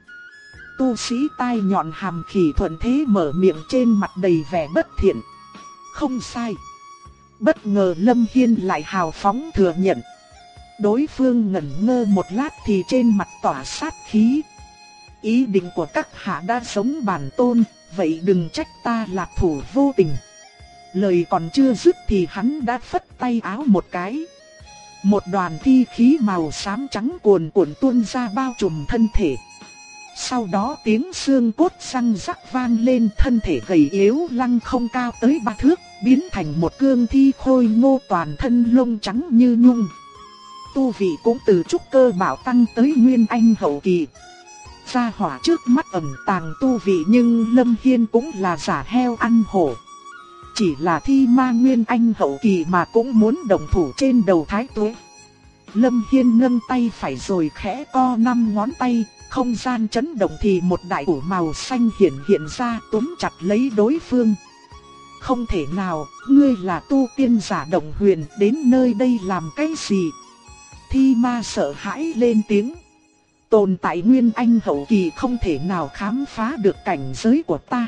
Tu sĩ tai nhọn hàm khỉ thuận thế mở miệng trên mặt đầy vẻ bất thiện. Không sai. Bất ngờ Lâm Hiên lại hào phóng thừa nhận. Đối phương ngẩn ngơ một lát thì trên mặt tỏa sát khí. Ý định của các hạ đã sống bản tôn, vậy đừng trách ta lạc thủ vô tình. Lời còn chưa dứt thì hắn đã phất tay áo một cái. Một đoàn thi khí màu xám trắng cuồn cuộn tuôn ra bao trùm thân thể. Sau đó tiếng xương cốt răng rắc vang lên, thân thể gầy yếu lăng không cao tới 3 thước, biến thành một cương thi khôi ngô toàn thân lông trắng như nhung. Tu vị cũng từ trúc cơ bảo tăng tới nguyên anh hậu kỳ. Gia hỏa trước mắt ẩn tàng tu vị nhưng Lâm Hiên cũng là giả heo ăn hổ. Chỉ là thi ma nguyên anh hậu kỳ mà cũng muốn đồng thủ trên đầu Thái Tuế. Lâm Hiên nâng tay phải rồi khẽ co 5 ngón tay, không gian chấn động thì một đại ủ màu xanh hiện ra túm chặt lấy đối phương. Không thể nào, ngươi là tu tiên giả Đồng Huyền, đến nơi đây làm cái gì? Thi ma sợ hãi lên tiếng. Tồn tại nguyên anh hậu kỳ không thể nào khám phá được cảnh giới của ta.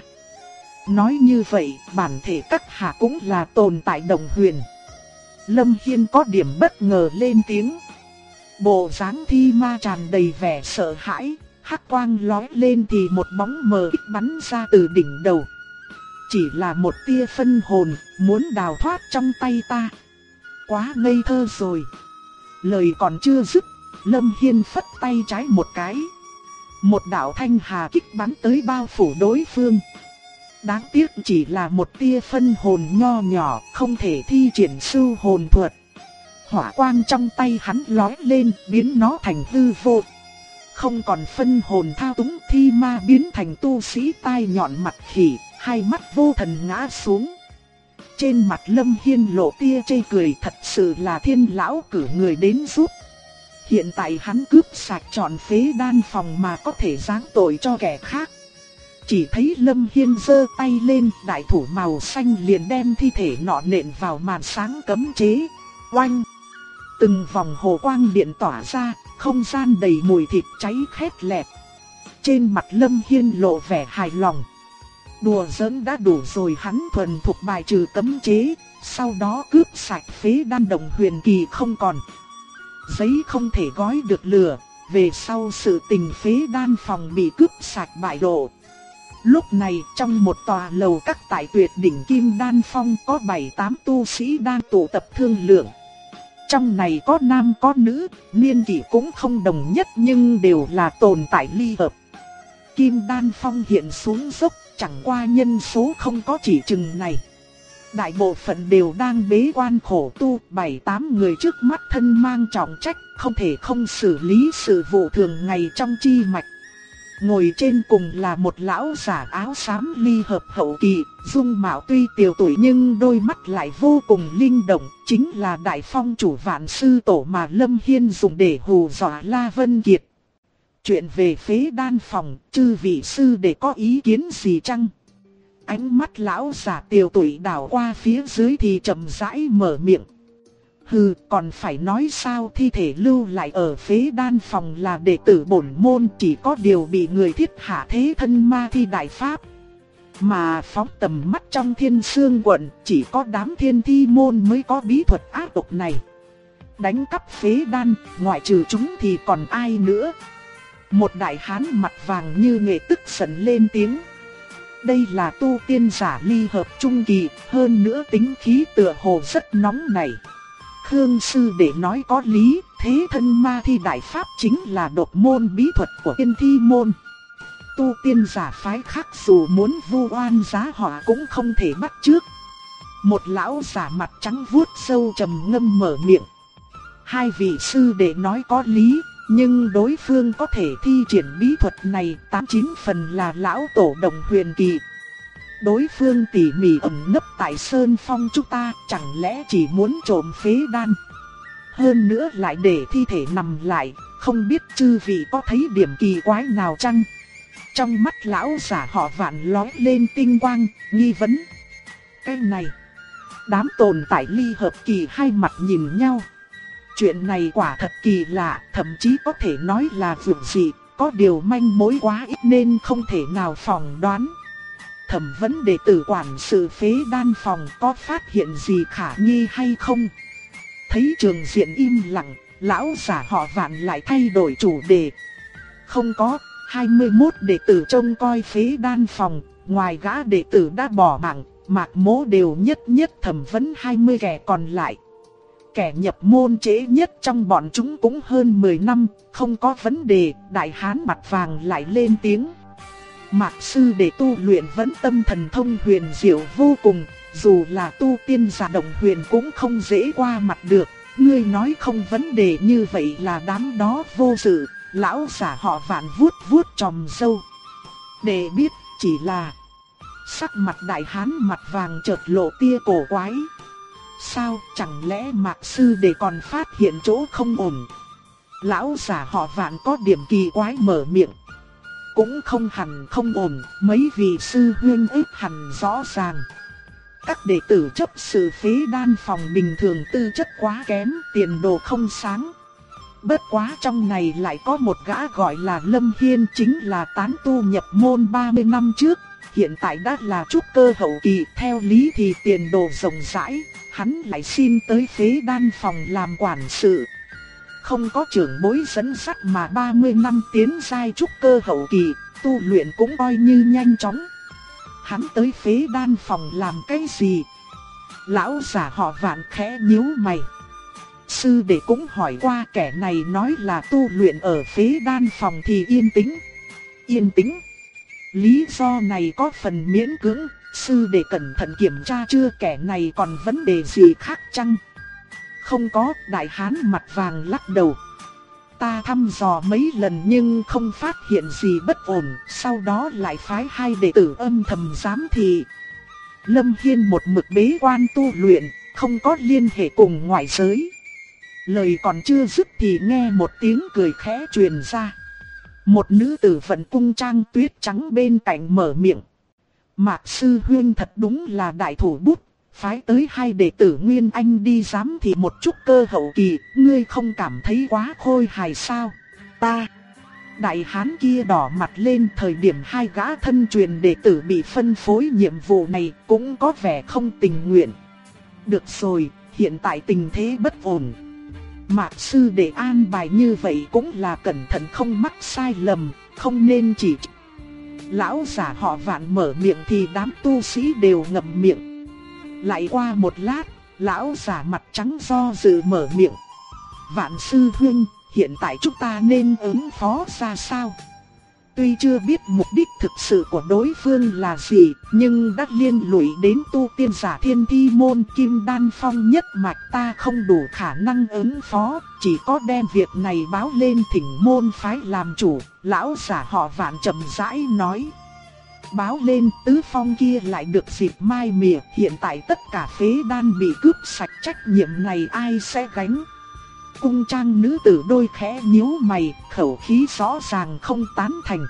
Nói như vậy, bản thể các hạ cũng là tồn tại Đồng Huyền. Lâm Hiên có điểm bất ngờ lên tiếng. Bộ dáng thi ma tràn đầy vẻ sợ hãi, hắc quang lóe lên thì một bóng mờ ít bắn ra từ đỉnh đầu. Chỉ là một tia phân hồn, muốn đào thoát trong tay ta. Quá ngây thơ rồi. Lời còn chưa dứt, Lâm Hiên phất tay trái một cái. Một đạo thanh hà kích bắn tới bao phủ đối phương. Đáng tiếc chỉ là một tia phân hồn nho nhỏ, không thể thi triển sư hồn thuật. Hỏa quang trong tay hắn lóe lên, biến nó thành hư vô. Không còn phân hồn thao túng, thi ma biến thành tu sĩ tai nhọn mặt khỉ, hai mắt vô thần ngã xuống. Trên mặt Lâm Hiên lộ tia chê cười, thật sự là Thiên lão cử người đến giúp. Hiện tại hắn cướp sạch trọn phế đan phòng mà có thể giáng tội cho kẻ khác. Chỉ thấy Lâm Hiên giơ tay lên, đại thủ màu xanh liền đem thi thể nọ nện vào màn sáng cấm chế. Oanh! Từng vòng hồ quang điện tỏa ra, không gian đầy mùi thịt cháy khét lẹt. Trên mặt Lâm Hiên lộ vẻ hài lòng. Đùa giỡn đã đủ rồi, hắn thuần thục bài trừ cấm chế, sau đó cướp sạch phế đan Đồng Huyền kỳ không còn. Giấy không thể gói được lửa, về sau sự tình phế đan phòng bị cướp sạch bại lộ. Lúc này trong một tòa lầu các tại Tuyệt đỉnh Kim Đan Phong có 7-8 tu sĩ đang tụ tập thương lượng. Trong này có nam có nữ, niên kỷ cũng không đồng nhất nhưng đều là tồn tại ly hợp. Kim Đan Phong hiện xuống dốc, chẳng qua nhân số không có chỉ chừng này. Đại bộ phận đều đang bế quan khổ tu, 7-8 người trước mắt thân mang trọng trách, không thể không xử lý sự vụ thường ngày trong chi mạch. ngồi trên cùng là một lão giả áo xám ly hợp hậu kỳ, dung mạo tuy tiều tuổi nhưng đôi mắt lại vô cùng linh động, chính là đại phong chủ Vạn Sư Tổ mà Lâm Hiên dùng để hù dọa La Vân Kiệt. Chuyện về Phế Đan Phòng, chư vị sư để có ý kiến gì chăng? Ánh mắt lão giả tiều tuổi đảo qua phía dưới thì chậm rãi mở miệng. Hừ, còn phải nói sao, thi thể lưu lại ở Phế Đan Phòng là đệ tử bổn môn, chỉ có điều bị người thiết hạ thế thân ma thi đại pháp. Mà phóng tầm mắt trong Thiên Sương quận, chỉ có đám thiên thi môn mới có bí thuật ác độc này. Đánh cắp phế đan, ngoại trừ chúng thì còn ai nữa? Một đại hán mặt vàng như nghệ tức giận lên tiếng. Đây là tu tiên giả ly hợp trung kỳ, hơn nữa tính khí tựa hồ rất nóng nảy. Khương sư đệ nói có lý, thế thân ma thi đại pháp chính là độc môn bí thuật của tiên thi môn. Tu tiên giả phái khác dù muốn vu oan giá họa cũng không thể bắt chước. Một lão giả mặt trắng vuốt râu trầm ngâm mở miệng. Hai vị sư đệ nói có lý, nhưng đối phương có thể thi triển bí thuật này 89 phần là lão tổ Đồng Huyền Kỳ. Đối phương tỉ mỉ ẩn nấp tại Sơn Phong chúng ta, chẳng lẽ chỉ muốn trộm phế đan. Hơn nữa lại để thi thể nằm lại, không biết chư vị có thấy điểm kỳ quái nào chăng? Trong mắt lão giả họ Vạn lóe lên tinh quang, nghi vấn. Cái này, đám tồn tại ly hợp kỳ hai mặt nhìn nhau. Chuyện này quả thật kỳ lạ, thậm chí có thể nói là vượt dị, có điều manh mối quá ít nên không thể nào phỏng đoán. Thẩm vấn đệ tử quản sự Phế Đan Phòng có phát hiện gì khả nghi hay không? Thấy trường diện im lặng, lão giả họ Vạn lại thay đổi chủ đề. Không có, 21 đệ tử trông coi Phế Đan Phòng, ngoài gã đệ tử đã bỏ mạng, Mạc Mỗ đều nhất nhất thẩm vấn 20 kẻ còn lại. Kẻ nhập môn trễ nhất trong bọn chúng cũng hơn 10 năm, không có vấn đề. Đại hán mặt vàng lại lên tiếng. Mạc sư để tu luyện vẫn tâm thần thông huyền diệu vô cùng, dù là tu tiên giả Đồng Huyền cũng không dễ qua mặt được. Ngươi nói không vấn đề như vậy là đám đó vô sự. Lão giả họ Vạn vuốt vuốt chòm râu. Để biết chỉ là... Sắc mặt đại hán mặt vàng chợt lộ tia cổ quái. Sao, chẳng lẽ Mạc sư để còn phát hiện chỗ không ổn? Lão giả họ Vạn có điểm kỳ quái mở miệng. Cũng không hẳn không ổn, mấy vị sư huynh ít hẳn rõ ràng. Các đệ tử chấp sự Phế Đan Phòng bình thường tư chất quá kém, tiền đồ không sáng. Bất quá trong này lại có một gã gọi là Lâm Hiên, chính là tán tu nhập môn 30 năm trước, hiện tại đã là trúc cơ hậu kỳ, theo lý thì tiền đồ rộng rãi, hắn lại xin tới Phế Đan Phòng làm quản sự. Không có trưởng bối dẫn dắt mà 30 năm tiến giai trúc cơ hậu kỳ, tu luyện cũng coi như nhanh chóng. Hắn tới Phế Đan Phòng làm cái gì? Lão giả họ Vạn khẽ nhíu mày. Sư đệ cũng hỏi qua, kẻ này nói là tu luyện ở Phế Đan Phòng thì yên tĩnh. Yên tĩnh? Lý do này có phần miễn cưỡng, sư đệ cẩn thận kiểm tra chưa, kẻ này còn vấn đề gì khác chăng? Không có, đại hán mặt vàng lắc đầu. Ta thăm dò mấy lần nhưng không phát hiện gì bất ổn, sau đó lại phái hai đệ tử âm thầm giám thị. Lâm Hiên một mực bế quan tu luyện, không có liên hệ cùng ngoại giới. Lời còn chưa dứt thì nghe một tiếng cười khẽ truyền ra. Một nữ tử vận cung trang tuyết trắng bên cạnh mở miệng. Mạc sư huynh thật đúng là đại thủ bút, phái tới hai đệ tử Nguyên Anh đi giám thị một chút cơ hậu kỳ, ngươi không cảm thấy quá khôi hài sao? Ta... Đại hán kia đỏ mặt lên, thời điểm hai gã thân truyền đệ tử bị phân phối nhiệm vụ này cũng có vẻ không tình nguyện. Được rồi, hiện tại tình thế bất ổn. Mạc sư đệ an bài như vậy cũng là cẩn thận không mắc sai lầm, không nên chỉ... Lão giả họ Vạn mở miệng thì đám tu sĩ đều ngậm miệng. Lại qua một lát, lão giả mặt trắng do dự mở miệng. Vạn sư huynh, hiện tại chúng ta nên ứng phó ra sao? Tuy chưa biết mục đích thực sự của đối phương là gì, nhưng đã liên lụy đến tu tiên giả Thiên Thi môn Kim Đan Phong nhất mạch, ta không đủ khả năng ứng phó, chỉ có đem việc này báo lên Thỉnh môn phái làm chủ. Lão giả họ Vạn chậm rãi nói. Báo lên tứ phong kia lại được dịp mai mỉa, hiện tại tất cả phế đan bị cướp sạch, trách nhiệm này ai sẽ gánh? Cung trang nữ tử đôi khẽ nhíu mày, khẩu khí rõ ràng không tán thành.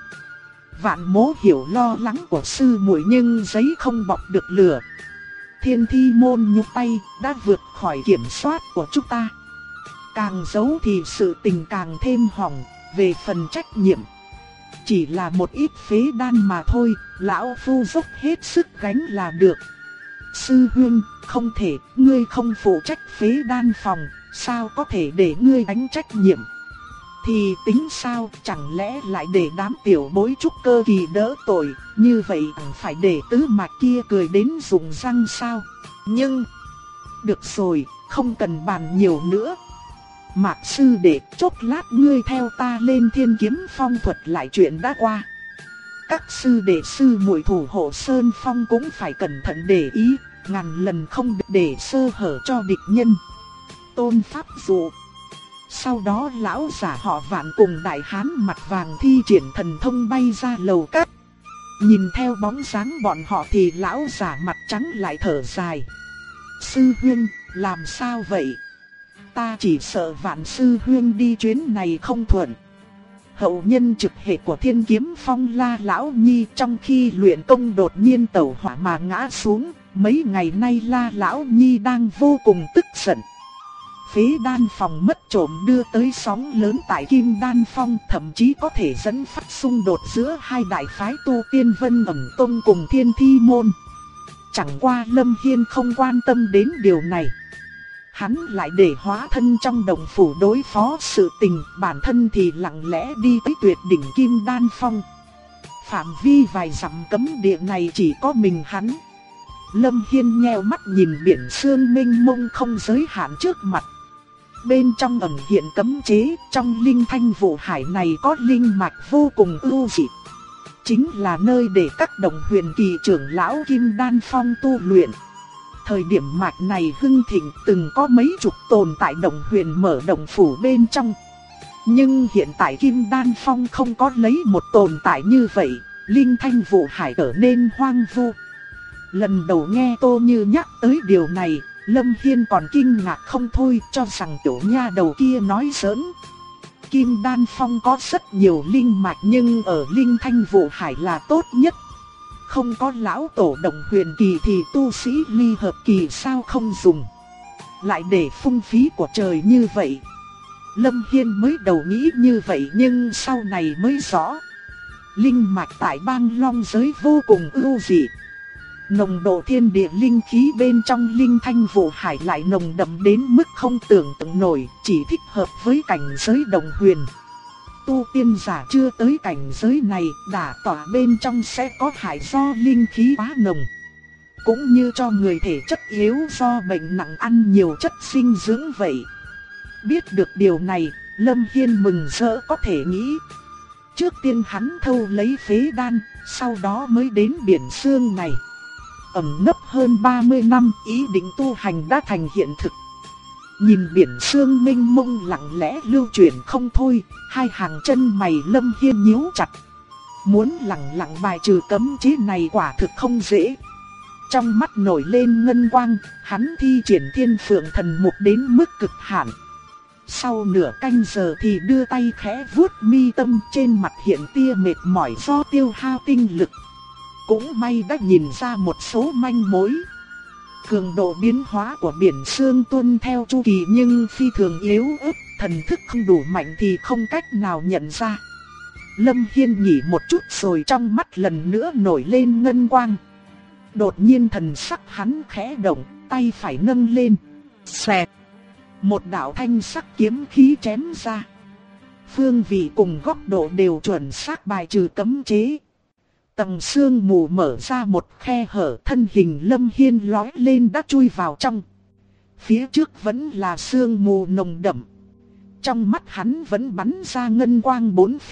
Vạn Mỗ hiểu lo lắng của sư muội nhưng giấy không bọc được lửa. Thiên Thi môn nhúc tay, đã vượt khỏi kiểm soát của chúng ta. Càng giấu thì sự tình càng thêm hỏng. Về phần trách nhiệm, chỉ là một ít phế đan mà thôi, lão phu dốc hết sức gánh là được. Sư huynh, không thể, ngươi không phụ trách phế đan phòng, sao có thể để ngươi gánh trách nhiệm? Thì tính sao, chẳng lẽ lại để đám tiểu bối trúc cơ kỳ đỡ tội, như vậy phải để tứ mạch kia cười đến rụng răng sao? Nhưng, được rồi, không cần bàn nhiều nữa. Mạc sư đệ, chốc lát ngươi theo ta lên Thiên Kiếm Phong thuật lại chuyện đã qua. Các sư đệ sư muội thủ hộ Sơn Phong cũng phải cẩn thận để ý, ngàn lần không được để sơ hở cho địch nhân. Tôn pháp dụ. Sau đó lão giả họ Vạn cùng đại hán mặt vàng thi triển thần thông bay ra lầu các. Nhìn theo bóng dáng bọn họ thì lão giả mặt trắng lại thở dài. Sư huynh, làm sao vậy? Ta chỉ sợ Vạn sư huynh đi chuyến này không thuận. Hậu nhân trực hệ của Thiên Kiếm Phong La Lão Nhi trong khi luyện công đột nhiên tẩu hỏa mà ngã xuống. Mấy ngày nay La Lão Nhi đang vô cùng tức giận. Phế đan phòng mất trộm đưa tới sóng lớn tại Kim Đan Phong, thậm chí có thể dẫn phát xung đột giữa hai đại phái tu tiên Vân Ẩm Tông cùng Thiên Thi môn. Chẳng qua Lâm Hiên không quan tâm đến điều này. Hắn lại để hóa thân trong đồng phủ đối phó sự tình, bản thân thì lặng lẽ đi tới tuyệt đỉnh Kim Đan Phong. Phạm vi vài dặm cấm địa này chỉ có mình hắn. Lâm Hiên nheo mắt nhìn biển sương mênh mông không giới hạn trước mặt. Bên trong ẩn hiện cấm chế, trong linh thanh vụ hải này có linh mạch vô cùng ưu dị. Chính là nơi để các đồng huyền kỳ trưởng lão Kim Đan Phong tu luyện. Thời điểm mạch này hưng thịnh từng có mấy chục tồn tại đồng huyền mở đồng phủ bên trong. Nhưng hiện tại Kim Đan Phong không có lấy một tồn tại như vậy, linh thanh vụ hải trở nên hoang vu. Lần đầu nghe Tô Như nhắc tới điều này, Lâm Hiên còn kinh ngạc không thôi, cho rằng tiểu nha đầu kia nói giỡn. Kim Đan Phong có rất nhiều linh mạch nhưng ở linh thanh vụ hải là tốt nhất. Không có lão tổ đồng huyền kỳ thì tu sĩ ly hợp kỳ sao không dùng. Lại để phung phí của trời như vậy. Lâm Hiên mới đầu nghĩ như vậy nhưng sau này mới rõ. Linh mạch tại bang long giới vô cùng ưu dị. Nồng độ thiên địa linh khí bên trong linh thanh vụ hải lại nồng đậm đến mức không tưởng tượng nổi, chỉ thích hợp với cảnh giới đồng huyền. Tu tiên giả chưa tới cảnh giới này, đả tỏa bên trong sẽ có hại do linh khí quá nồng. Cũng như cho người thể chất yếu do bệnh nặng ăn nhiều chất dinh dưỡng vậy. Biết được điều này, Lâm Hiên mừng rỡ có thể nghĩ. Trước tiên hắn thâu lấy phế đan, sau đó mới đến biển sương này. Ẩn nấp hơn 30 năm, ý định tu hành đã thành hiện thực. Nhìn biển sương mênh mông lặng lẽ lưu chuyển không thôi, hai hàng chân mày Lâm Hiên nhíu chặt. Muốn lặng lặng bài trừ cấm chế này quả thực không dễ. Trong mắt nổi lên ngân quang, hắn thi triển Thiên Phượng Thần Mục đến mức cực hạn. Sau nửa canh giờ thì đưa tay khẽ vuốt mi tâm, trên mặt hiện tia mệt mỏi do tiêu hao tinh lực. Cũng may đã nhìn ra một số manh mối. Cường độ biến hóa của biển sương tuân theo chu kỳ nhưng phi thường yếu ớt, thần thức không đủ mạnh thì không cách nào nhận ra. Lâm Hiên nghỉ một chút rồi trong mắt lần nữa nổi lên ngân quang. Đột nhiên thần sắc hắn khẽ động, tay phải nâng lên. Xẹt! Một đạo thanh sắc kiếm khí chém ra. Phương vị cùng góc độ đều chuẩn xác bài trừ cấm chế. Tầng sương mù mở ra một khe hở, thân hình Lâm Hiên lói lên đã chui vào trong. Phía trước vẫn là sương mù nồng đậm. Trong mắt hắn vẫn bắn ra ngân quang bốn phía.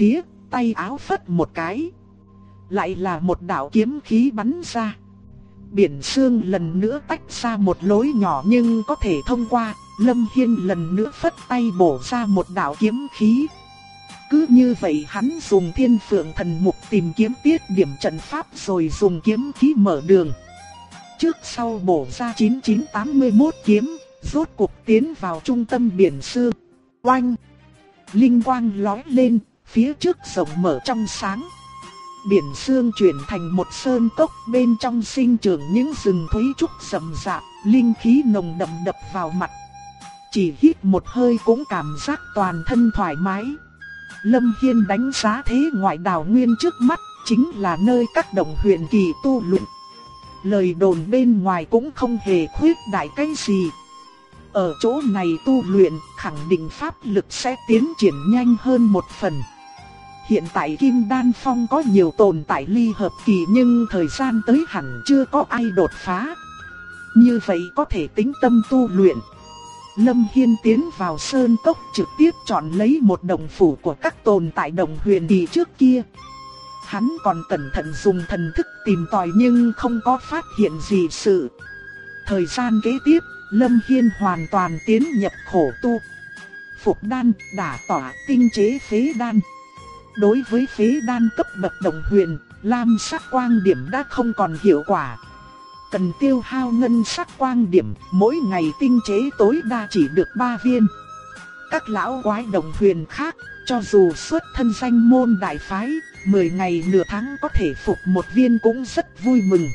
tay áo phất một cái. Lại là một đạo kiếm khí bắn ra. Biển sương lần nữa tách ra một lối nhỏ nhưng có thể thông qua. Lâm Hiên lần nữa phất tay bổ ra một đạo kiếm khí. Cứ như vậy hắn dùng Thiên Phượng Thần Mục tìm kiếm tiết điểm trận pháp rồi dùng kiếm khí mở đường. Trước sau bổ ra 9981 kiếm, rốt cuộc tiến vào trung tâm biển sương. Oanh! Linh quang lóe lên, phía trước rộng mở trong sáng. Biển sương chuyển thành một sơn cốc, bên trong sinh trưởng những rừng thúy trúc rậm rạp, linh khí nồng đậm đập vào mặt. Chỉ hít một hơi cũng cảm giác toàn thân thoải mái. Lâm Hiên đánh giá thế ngoại đảo nguyên trước mắt, chính là nơi các đồng huyền kỳ tu luyện. Lời đồn bên ngoài cũng không hề khuyết đại cái gì. Ở chỗ này tu luyện, khẳng định pháp lực sẽ tiến triển nhanh hơn một phần. Hiện tại Kim Đan Phong có nhiều tồn tại ly hợp kỳ nhưng thời gian tới hẳn chưa có ai đột phá. Như vậy có thể tĩnh tâm tu luyện. Lâm Hiên tiến vào sơn cốc trực tiếp chọn lấy một đồng phủ của các tồn tại đồng huyền kỳ trước kia. Hắn còn cẩn thận dùng thần thức tìm tòi nhưng không có phát hiện gì sự. Thời gian kế tiếp, Lâm Hiên hoàn toàn tiến nhập khổ tu. Phục đan, đả tỏa, tinh chế phế đan. Đối với phế đan cấp bậc đồng huyền, lam sắc quang điểm đã không còn hiệu quả. Cần tiêu hao ngân sắc quang điểm, mỗi ngày tinh chế tối đa chỉ được 3 viên. Các lão quái đồng huyền khác, cho dù xuất thân danh môn đại phái, 10 ngày nửa tháng có thể phục một viên cũng rất vui mừng.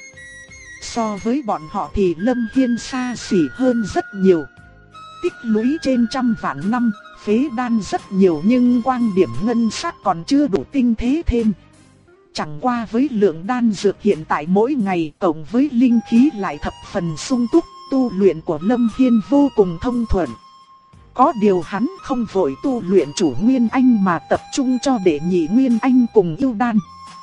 So với bọn họ thì Lâm Hiên xa xỉ hơn rất nhiều. Tích lũy trên trăm vạn năm, phế đan rất nhiều nhưng quang điểm ngân sắc còn chưa đủ tinh thế thêm. Chẳng qua với lượng đan dược hiện tại mỗi ngày cộng với linh khí lại thập phần sung túc, tu luyện của Lâm Hiên vô cùng thông thuận. Có điều hắn không vội tu luyện chủ Nguyên Anh mà tập trung cho đệ nhị Nguyên Anh cùng yêu đan.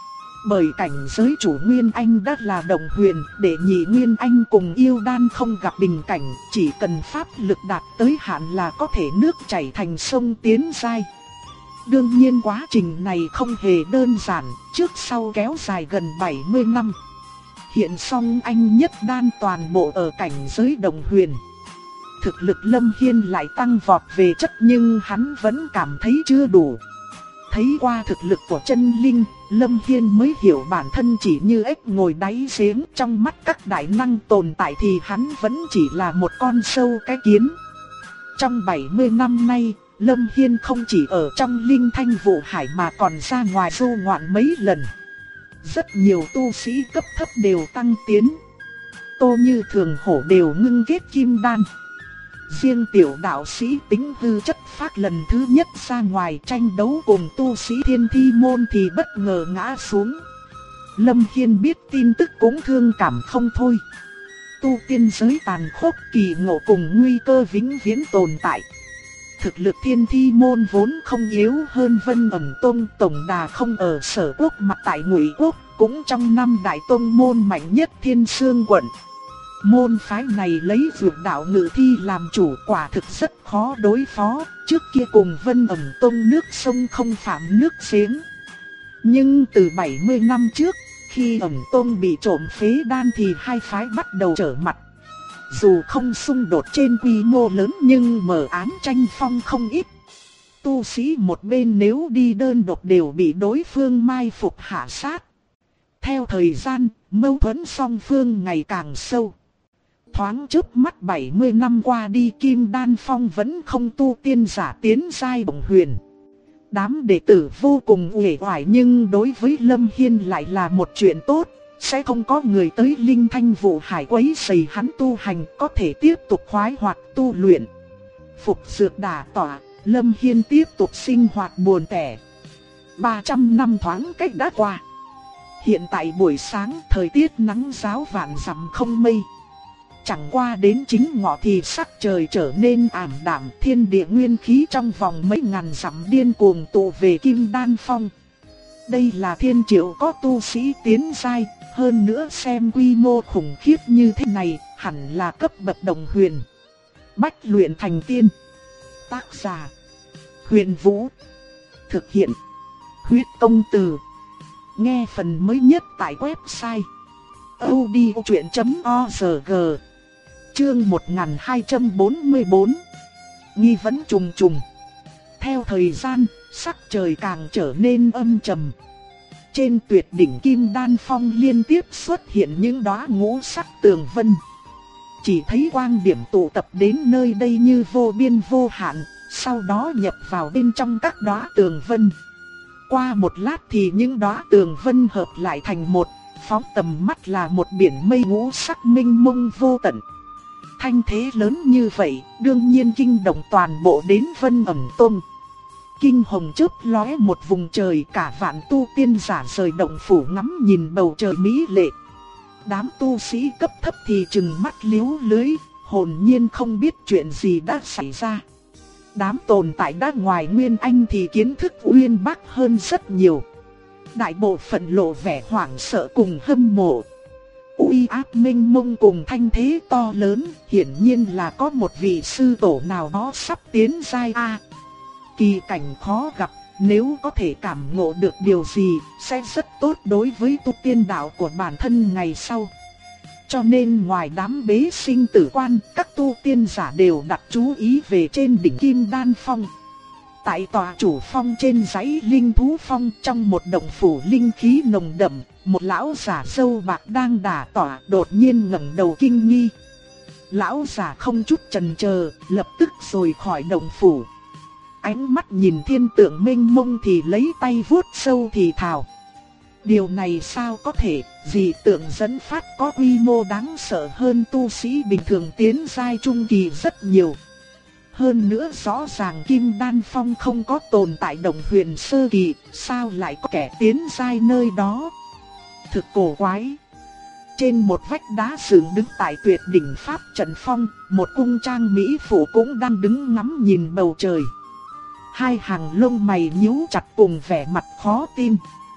Bởi cảnh giới chủ Nguyên Anh đã là đồng huyền, đệ nhị Nguyên Anh cùng yêu đan không gặp bình cảnh, chỉ cần pháp lực đạt tới hạn là có thể nước chảy thành sông tiến giai. Đương nhiên quá trình này không hề đơn giản, trước sau kéo dài gần 70 năm. Hiện song anh nhất đan toàn bộ ở cảnh giới đồng huyền. Thực lực Lâm Hiên lại tăng vọt về chất nhưng hắn vẫn cảm thấy chưa đủ. Thấy qua thực lực của chân linh, Lâm Hiên mới hiểu bản thân chỉ như ếch ngồi đáy giếng. Trong mắt các đại năng tồn tại thì hắn vẫn chỉ là một con sâu cái kiến. Trong 70 năm nay, Lâm Hiên không chỉ ở trong linh thanh vụ hải mà còn ra ngoài du ngoạn mấy lần. Rất nhiều tu sĩ cấp thấp đều tăng tiến. Tô Như Thường Hổ đều ngưng kết kim đan. Riêng tiểu đạo sĩ Tính Hư Chất Phác lần thứ nhất ra ngoài tranh đấu cùng tu sĩ Thiên Thi Môn thì bất ngờ ngã xuống. Lâm Hiên biết tin tức cũng thương cảm không thôi. Tu tiên giới tàn khốc kỳ ngộ cùng nguy cơ vĩnh viễn tồn tại. Thực lực Thiên Thi Môn vốn không yếu hơn Vân Ẩn Tông, tổng đà không ở Sở Quốc mà tại Ngụy Quốc, cũng trong năm đại tông môn mạnh nhất Thiên Sương quận. Môn phái này lấy Dược Đạo Ngự Thi làm chủ, quả thực rất khó đối phó, trước kia cùng Vân Ẩn Tông nước sông không phạm nước giếng. Nhưng từ 70 năm trước, khi Ẩn Tông bị trộm phế đan thì hai phái bắt đầu trở mặt. Dù không xung đột trên quy mô lớn nhưng mở ám tranh phong không ít. Tu sĩ một bên nếu đi đơn độc đều bị đối phương mai phục hạ sát. Theo thời gian, mâu thuẫn song phương ngày càng sâu. Thoáng chớp mắt 70 năm qua đi, Kim Đan Phong vẫn không tu tiên giả tiến giai đồng huyền. Đám đệ tử vô cùng uể oải nhưng đối với Lâm Hiên lại là một chuyện tốt. Sẽ không có người tới linh thanh vụ hải quấy rầy hắn tu hành, có thể tiếp tục khoái hoạt tu luyện. Phục dược đả tỏa, Lâm Hiên tiếp tục sinh hoạt buồn tẻ. 300 năm thoáng cách đã qua. Hiện tại buổi sáng thời tiết nắng ráo vạn dặm không mây. Chẳng qua đến chính ngọ thì sắc trời trở nên ảm đạm, thiên địa nguyên khí trong vòng mấy ngàn dặm điên cuồng tụ về Kim Đan Phong. Đây là thiên triệu có tu sĩ tiến giai, hơn nữa xem quy mô khủng khiếp như thế này, hẳn là cấp bậc đồng huyền. Bách luyện thành tiên. Tác giả: Huyền Vũ. Thực hiện: Huyết công từ. Nghe phần mới nhất tại website audiochuyện.org. Chương 1244. Nghi vấn trùng trùng. Theo thời gian, sắc trời càng trở nên âm trầm. Trên tuyệt đỉnh Kim Đan Phong liên tiếp xuất hiện những đóa ngũ sắc tường vân. Chỉ thấy quang điểm tụ tập đến nơi đây như vô biên vô hạn, sau đó nhập vào bên trong các đóa tường vân. Qua một lát thì những đóa tường vân hợp lại thành một, phóng tầm mắt là một biển mây ngũ sắc mênh mông vô tận. Thanh thế lớn như vậy, đương nhiên kinh động toàn bộ đến Vân Ẩm Tông. Kinh hồng chớp lóe một vùng trời, cả vạn tu tiên giả rời động phủ ngắm nhìn bầu trời mỹ lệ. Đám tu sĩ cấp thấp thì trừng mắt liếu lưới, hồn nhiên không biết chuyện gì đã xảy ra. Đám tồn tại đã ngoài Nguyên Anh thì kiến thức uyên bác hơn rất nhiều. Đại bộ phận lộ vẻ hoảng sợ cùng hâm mộ. Uy áp mênh mông cùng thanh thế to lớn, hiển nhiên là có một vị sư tổ nào đó sắp tiến giai a. Kỳ cảnh khó gặp, nếu có thể cảm ngộ được điều gì, sẽ rất tốt đối với tu tiên đạo của bản thân ngày sau. Cho nên ngoài đám bế sinh tử quan, các tu tiên giả đều đặt chú ý về trên đỉnh Kim Đan Phong. Tại tòa chủ phong trên dãy linh thú phong, trong một động phủ linh khí nồng đậm, một lão giả râu bạc đang đả tỏa đột nhiên ngẩng đầu kinh nghi. Lão giả không chút chần chờ, lập tức rồi khỏi động phủ. Ánh mắt nhìn thiên tượng mênh mông thì lấy tay vuốt sâu thì thào. Điều này sao có thể, dị tượng dẫn phát có quy mô đáng sợ hơn tu sĩ bình thường tiến giai trung kỳ rất nhiều. Hơn nữa rõ ràng Kim Đan Phong không có tồn tại động huyền sơ kỳ, sao lại có kẻ tiến giai nơi đó? Thực cổ quái. Trên một vách đá dựng đứng tại tuyệt đỉnh Pháp Trận Phong, một cung trang mỹ phụ cũng đang đứng ngắm nhìn bầu trời. Hai hàng lông mày nhíu chặt cùng vẻ mặt khó tin.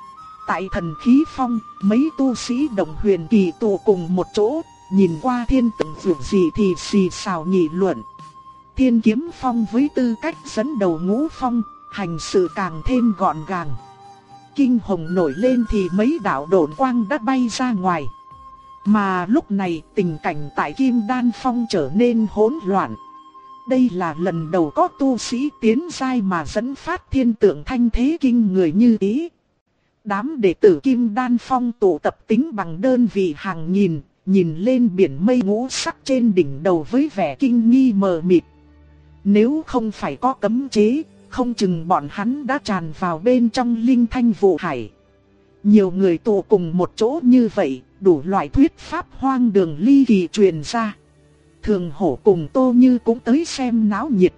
Tại Thần Khí Phong, mấy tu sĩ động huyền kỳ tụ cùng một chỗ, nhìn qua thiên tượng vượt gì thì xì xào nghị luận. Thiên Kiếm Phong với tư cách dẫn đầu ngũ phong, hành sự càng thêm gọn gàng. Kinh hồng nổi lên thì mấy đạo độn quang đã bay ra ngoài. Mà lúc này tình cảnh tại Kim Đan Phong trở nên hỗn loạn. Đây là lần đầu có tu sĩ tiến giai mà dẫn phát thiên tượng thanh thế kinh người như thế. Đám đệ tử Kim Đan Phong tụ tập tính bằng đơn vị hàng nghìn, nhìn lên biển mây ngũ sắc trên đỉnh đầu với vẻ kinh nghi mờ mịt. Nếu không phải có cấm chế, không chừng bọn hắn đã tràn vào bên trong linh thanh vụ hải. Nhiều người tụ cùng một chỗ như vậy, đủ loại thuyết pháp hoang đường ly kỳ truyền ra. Thường Hổ cùng Tô Như cũng tới xem náo nhiệt.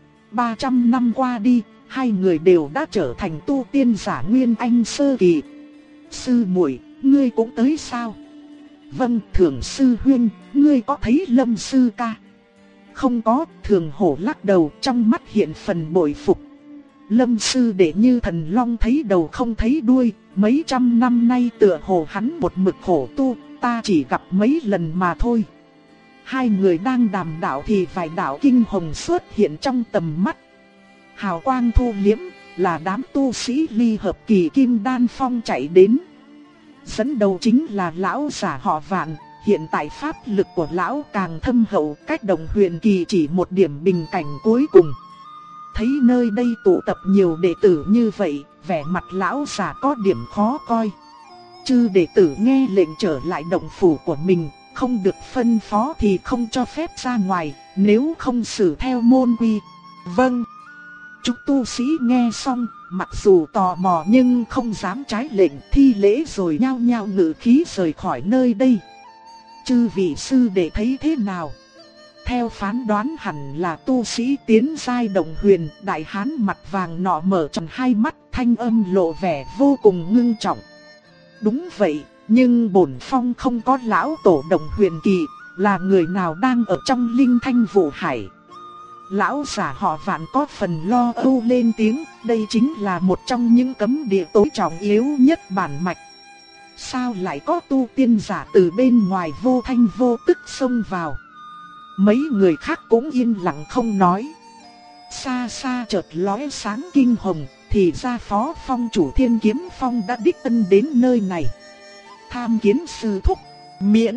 300 năm qua đi, hai người đều đã trở thành tu tiên giả Nguyên Anh sơ kỳ. Sư muội, ngươi cũng tới sao? Vâng, Thường sư huynh, ngươi có thấy Lâm sư ca? Không có, Thường Hổ lắc đầu, trong mắt hiện phần bội phục. Lâm sư đệ như thần long thấy đầu không thấy đuôi, mấy trăm năm nay tựa hồ hắn một mực khổ tu, ta chỉ gặp mấy lần mà thôi. Hai người đang đàm đạo thì vài đạo kinh hồng xuất hiện trong tầm mắt. Hào quang thu liếm, là đám tu sĩ ly hợp kỳ Kim Đan Phong chạy đến. Dẫn đầu chính là lão giả họ Vạn, hiện tại pháp lực của lão càng thâm hậu, cách đồng huyền kỳ chỉ một điểm bình cảnh cuối cùng. Thấy nơi đây tụ tập nhiều đệ tử như vậy, vẻ mặt lão giả có điểm khó coi. Chư đệ tử nghe lệnh trở lại động phủ của mình, không được phân phó thì không cho phép ra ngoài, nếu không xử theo môn quy. Vâng. Chúng tu sĩ nghe xong, mặc dù tò mò nhưng không dám trái lệnh, thi lễ rồi nhao nhao ngự khí rời khỏi nơi đây. Chư vị sư đệ thấy thế nào? Theo phán đoán hẳn là tu sĩ tiến giai động huyền, đại hán mặt vàng nọ mở tròn hai mắt, thanh âm lộ vẻ vô cùng ngưng trọng. Đúng vậy, nhưng bổn phong không có lão tổ động huyền kỳ, là người nào đang ở trong linh thanh vụ hải? Lão giả họ Vạn có phần lo âu lên tiếng, đây chính là một trong những cấm địa tối trọng yếu nhất bản mạch. Sao lại có tu tiên giả từ bên ngoài vô thanh vô tức xông vào? Mấy người khác cũng yên lặng không nói. Xa xa chợt lóe sáng kinh hồng, thì ra Phó Phong chủ Thiên Kiếm Phong đã đích thân đến nơi này. Tham kiến sư thúc, miễn.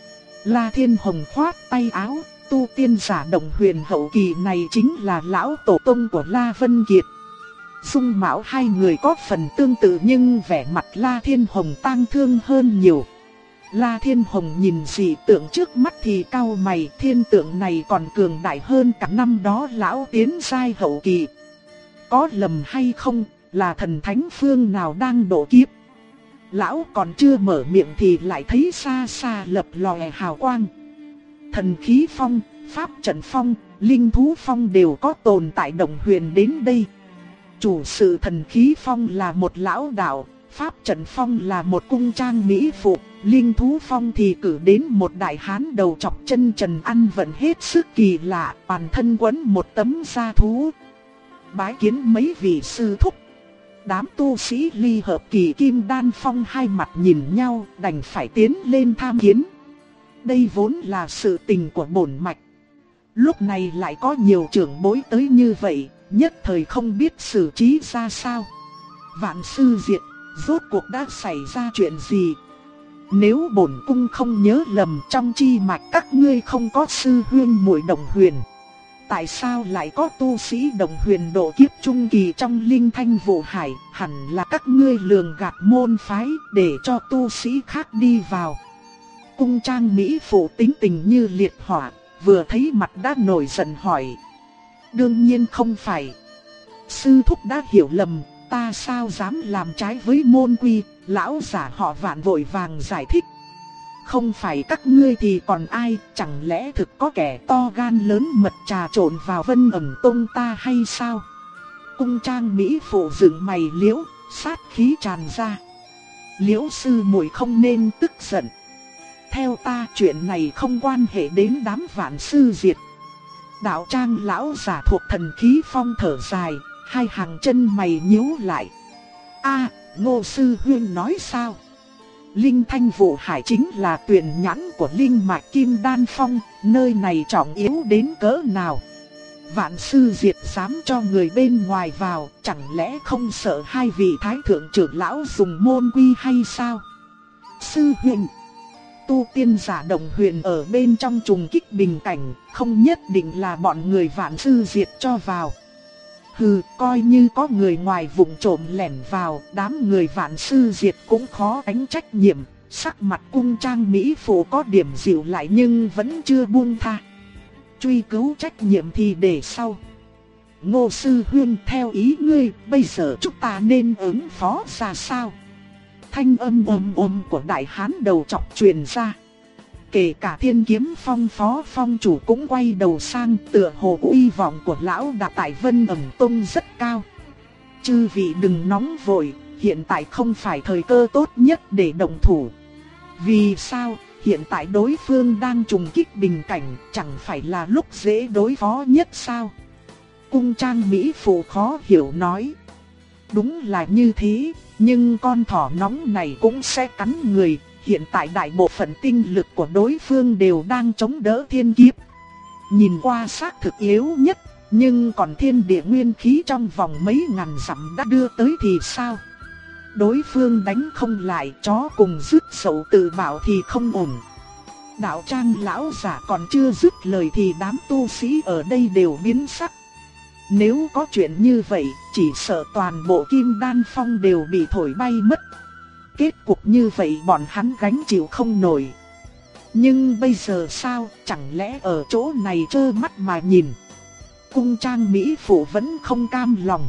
La Thiên Hồng khoát tay áo, tu tiên giả Đồng Huyền hậu kỳ này chính là lão tổ tông của La Vân Kiệt. Dung mạo hai người có phần tương tự nhưng vẻ mặt La Thiên Hồng tang thương hơn nhiều. La Thiên Hồng nhìn dị tượng trước mắt thì cau mày, thiên tượng này còn cường đại hơn cả năm đó lão tiến giai hậu kỳ. Có lầm hay không, là thần thánh phương nào đang độ kiếp? Lão còn chưa mở miệng thì lại thấy xa xa lập lòe hào quang. Thần khí phong, pháp trận phong, linh thú phong đều có tồn tại Đồng Huyền đến đây. Chủ sự thần khí phong là một lão đạo, pháp trận phong là một cung trang mỹ phụ, linh thú phong thì cử đến một đại hán đầu chọc chân trần ăn vận hết sức kỳ lạ, toàn thân quấn một tấm da thú. Bái kiến mấy vị sư thúc. Đám tu sĩ ly hợp kỳ kim đan phong hai mặt nhìn nhau, đành phải tiến lên tham kiến. Đây vốn là sự tình của bổn mạch. Lúc này lại có nhiều trưởng bối tới như vậy, nhất thời không biết xử trí ra sao. Vạn sư diệt, rốt cuộc đã xảy ra chuyện gì? Nếu bổn cung không nhớ lầm, trong chi mạch các ngươi không có sư huynh muội Đồng Huyền. Tại sao lại có tu sĩ Đồng Huyền độ kiếp trung kỳ trong linh thanh vụ hải? Hẳn là các ngươi lường gạt môn phái để cho tu sĩ khác đi vào. Cung trang mỹ phụ tính tình như liệt hỏa, vừa thấy mặt đã nổi giận hỏi. Đương nhiên không phải. Sư thúc đã hiểu lầm, ta sao dám làm trái với môn quy? Lão giả họ Vạn vội vàng giải thích. Không phải các ngươi thì còn ai, chẳng lẽ thực có kẻ to gan lớn mật trà trộn vào Vân Ẩn Tông ta hay sao? Cung trang mỹ phụ dựng mày liễu, sát khí tràn ra. Liễu sư muội không nên tức giận. Theo ta chuyện này không quan hệ đến đám Vạn sư diệt. Đạo trang lão giả thuộc thần khí phong thở dài, hai hàng chân mày nhíu lại. A, Ngô sư huynh nói sao? Linh thanh vụ hải chính là tuyển nhãn của linh mạch kim đan phong, nơi này trọng yếu đến cỡ nào? Vạn sư diệt dám cho người bên ngoài vào, chẳng lẽ không sợ hai vị thái thượng trưởng lão dùng môn quy hay sao? Sư huynh, tu tiên giả Đồng Huyền ở bên trong trùng kích bình cảnh, không nhất định là bọn người Vạn sư diệt cho vào. Hừ, coi như có người ngoài vụng trộm lẻn vào, đám người Vạn sư diệt cũng khó gánh trách nhiệm. Sắc mặt cung trang mỹ phụ có điểm dịu lại nhưng vẫn chưa buông tha. Truy cứu trách nhiệm thì để sau. Ngô sư huynh, theo ý ngươi, bây giờ chúng ta nên ứng phó ra sao? Thanh âm ồm của đại hán đầu chọc truyền ra. Kể cả Thiên Kiếm Phong phó phong chủ cũng quay đầu sang, tựa hồ uy vọng của lão đã tại Vân Ẩn Tông rất cao. Chư vị đừng nóng vội, hiện tại không phải thời cơ tốt nhất để động thủ. Vì sao? Hiện tại đối phương đang trùng kích bình cảnh, chẳng phải là lúc dễ đối phó nhất sao? Cung trang mỹ phụ khó hiểu nói. Đúng là như thế, nhưng con thỏ nóng này cũng sẽ cắn người. Hiện tại đại bộ phận tinh lực của đối phương đều đang chống đỡ thiên kiếp. Nhìn qua xác thực yếu nhất, nhưng còn thiên địa nguyên khí trong vòng mấy ngàn dặm đã đưa tới thì sao? Đối phương đánh không lại, chó cùng dứt sầu tự bảo thì không ổn. Đạo trang lão giả còn chưa dứt lời thì đám tu sĩ ở đây đều biến sắc. Nếu có chuyện như vậy, chỉ sợ toàn bộ kim đan phong đều bị thổi bay mất. Kết cục như vậy bọn hắn gánh chịu không nổi. Nhưng bây giờ sao, chẳng lẽ ở chỗ này trơ mắt mà nhìn? Cung trang mỹ phụ vẫn không cam lòng.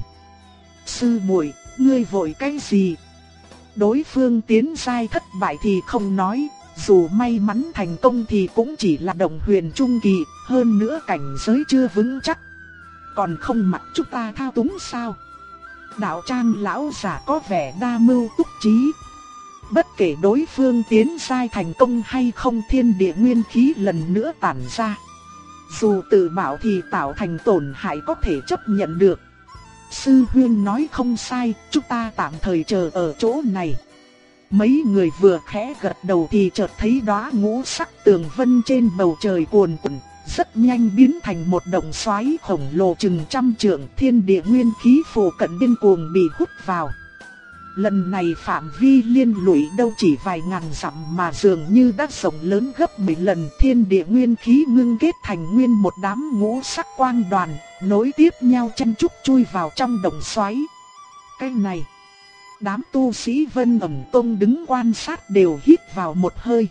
Sư muội, ngươi vội cái gì? Đối phương tiến giai thất bại thì không nói, dù may mắn thành công thì cũng chỉ là Đồng Huyền trung kỳ, hơn nữa cảnh giới chưa vững chắc. Còn không mặc chúng ta thao túng sao? Đạo trang lão giả có vẻ đa mưu túc trí. Bất kể đối phương tiến giai thành công hay không, thiên địa nguyên khí lần nữa tản ra. Dù tự bảo thì tạo thành tổn hại có thể chấp nhận được. Sư huynh nói không sai, chúng ta tạm thời chờ ở chỗ này. Mấy người vừa khẽ gật đầu thì chợt thấy đóa ngũ sắc tường vân trên bầu trời cuồn cuộn, rất nhanh biến thành một động xoáy khổng lồ chừng 100 trượng, thiên địa nguyên khí phù cận điên cuồng bị hút vào. Lần này phạm vi liên lụy đâu chỉ vài ngàn dặm mà dường như đã rộng lớn gấp 10 lần, thiên địa nguyên khí ngưng kết thành nguyên một đám ngũ sắc quang đoàn, nối tiếp nhau chen chúc chui vào trong động xoáy. Cái này, đám tu sĩ Vân Ẩm Tông đứng quan sát đều hít vào một hơi.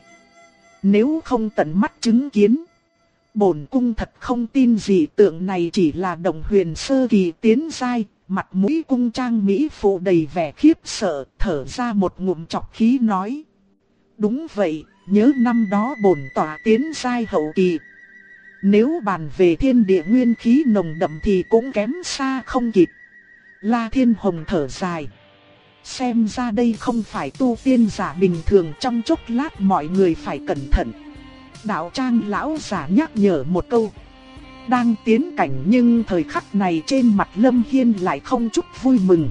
Nếu không tận mắt chứng kiến, bổn cung thật không tin dị tượng này chỉ là động huyền sơ kỳ tiến giai. Mặt mũi cung trang mỹ phụ đầy vẻ khiếp sợ, thở ra một ngụm trọc khí nói: đúng vậy, nhớ năm đó bổn tỏa tiến giai hậu kỳ. Nếu bàn về thiên địa nguyên khí nồng đậm thì cũng kém xa không kịp. La Thiên Hồng thở dài: xem ra đây không phải tu tiên giả bình thường, trong chốc lát mọi người phải cẩn thận. Đạo Trang lão giả nhắc nhở một câu. Đang tiến cảnh nhưng thời khắc này trên mặt Lâm Hiên lại không chút vui mừng.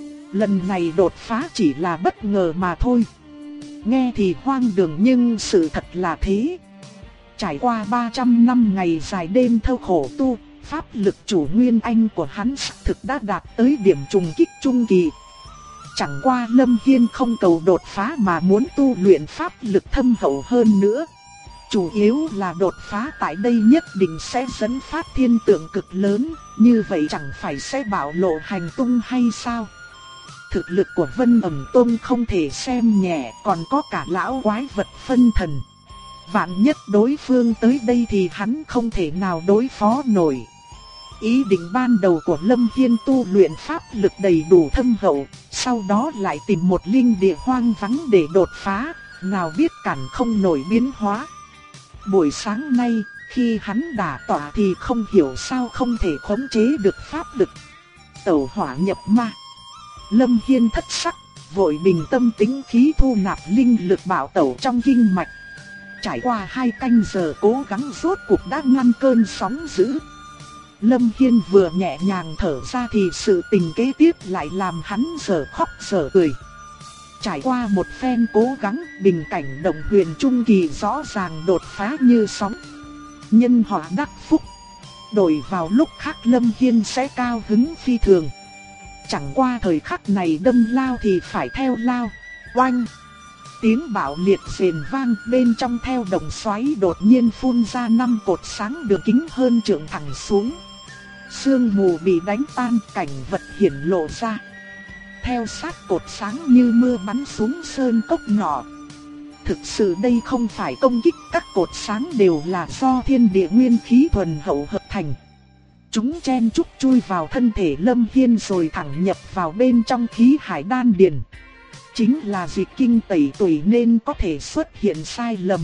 Lần này đột phá chỉ là bất ngờ mà thôi. Nghe thì hoang đường nhưng sự thật là thế. Trải qua 300 năm ngày dài đêm thâu khổ tu, pháp lực chủ nguyên anh của hắn xác thực đã đạt tới điểm trùng kích trung kỳ. Chẳng qua Lâm Hiên không cầu đột phá mà muốn tu luyện pháp lực thâm hậu hơn nữa. Chủ yếu là đột phá tại đây nhất định sẽ dẫn phát thiên tượng cực lớn, như vậy chẳng phải sẽ bạo lộ hành tung hay sao? Thực lực của Vân Ẩm Tông không thể xem nhẹ, còn có cả lão quái vật phân thần. Vạn nhất đối phương tới đây thì hắn không thể nào đối phó nổi. Ý định ban đầu của Lâm Hiên tu luyện pháp lực đầy đủ thâm hậu, sau đó lại tìm một linh địa hoang vắng để đột phá, nào biết cản không nổi biến hóa. Buổi sáng nay, khi hắn đả tọa thì không hiểu sao không thể khống chế được pháp lực. Tẩu hỏa nhập ma. Lâm Hiên thất sắc, vội bình tâm tĩnh khí thu nạp linh lực bảo tẩu trong kinh mạch. Trải qua 2 canh giờ cố gắng rốt cuộc đã ngăn cơn sóng dữ. Lâm Hiên vừa nhẹ nhàng thở ra thì sự tình kế tiếp lại làm hắn giờ khóc giờ cười. Trải qua một phen cố gắng, bình cảnh động huyền trung kỳ rõ ràng đột phá như sóng. Nhân họa đắc phúc. Đổi vào lúc khác Lâm Hiên sẽ cao hứng phi thường. Chẳng qua thời khắc này đâm lao thì phải theo lao. Oanh! Tiếng bạo liệt rền vang, bên trong theo động xoáy đột nhiên phun ra 5 cột sáng đường kính hơn trượng thẳng xuống. Sương mù bị đánh tan, cảnh vật hiển lộ ra. Theo sát cột sáng như mưa bắn xuống sơn cốc nhỏ. Thực sự đây không phải công kích, các cột sáng đều là do thiên địa nguyên khí thuần hậu hợp thành. Chúng chen chúc chui vào thân thể Lâm Hiên rồi thẳng nhập vào bên trong khí hải đan điền. Chính là dịch kinh tẩy tủy nên có thể xuất hiện sai lầm.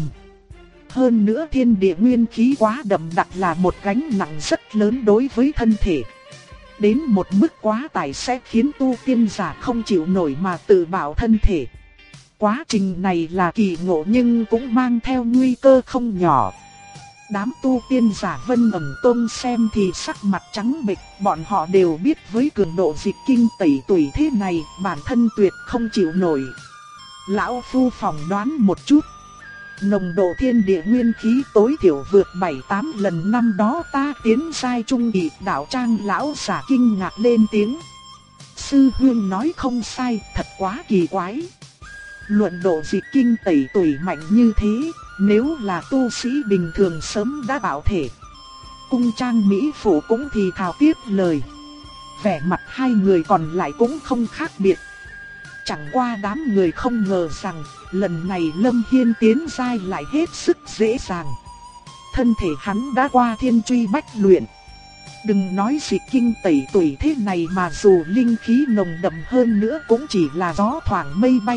Hơn nữa thiên địa nguyên khí quá đậm đặc là một gánh nặng rất lớn đối với thân thể. Đến một mức quá tải sẽ khiến tu tiên giả không chịu nổi mà tự bạo thân thể. Quá trình này là kỳ ngộ nhưng cũng mang theo nguy cơ không nhỏ. Đám tu tiên giả Vân Ẩm Tông xem thì sắc mặt trắng bệch, bọn họ đều biết với cường độ dịch kinh tẩy tủy thế này, bản thân tuyệt không chịu nổi. Lão phu phỏng đoán một chút. Nồng độ thiên địa nguyên khí tối thiểu vượt 7-8 lần năm đó ta tiến giai trung kỳ. Đạo Trang lão giả kinh ngạc lên tiếng. Sư huynh nói không sai, thật quá kỳ quái. Luận độ dịch kinh tẩy tủy mạnh như thế, nếu là tu sĩ bình thường sớm đã bảo thể. Cung trang mỹ phụ cũng thì thào tiếp lời. Vẻ mặt hai người còn lại cũng không khác biệt. Chẳng qua đám người không ngờ rằng, lần này Lâm Hiên tiến giai lại hết sức dễ dàng. Thân thể hắn đã qua thiên truy bách luyện. Đừng nói dịch kinh tẩy tủy thế này mà dù linh khí nồng đậm hơn nữa cũng chỉ là gió thoảng mây bay.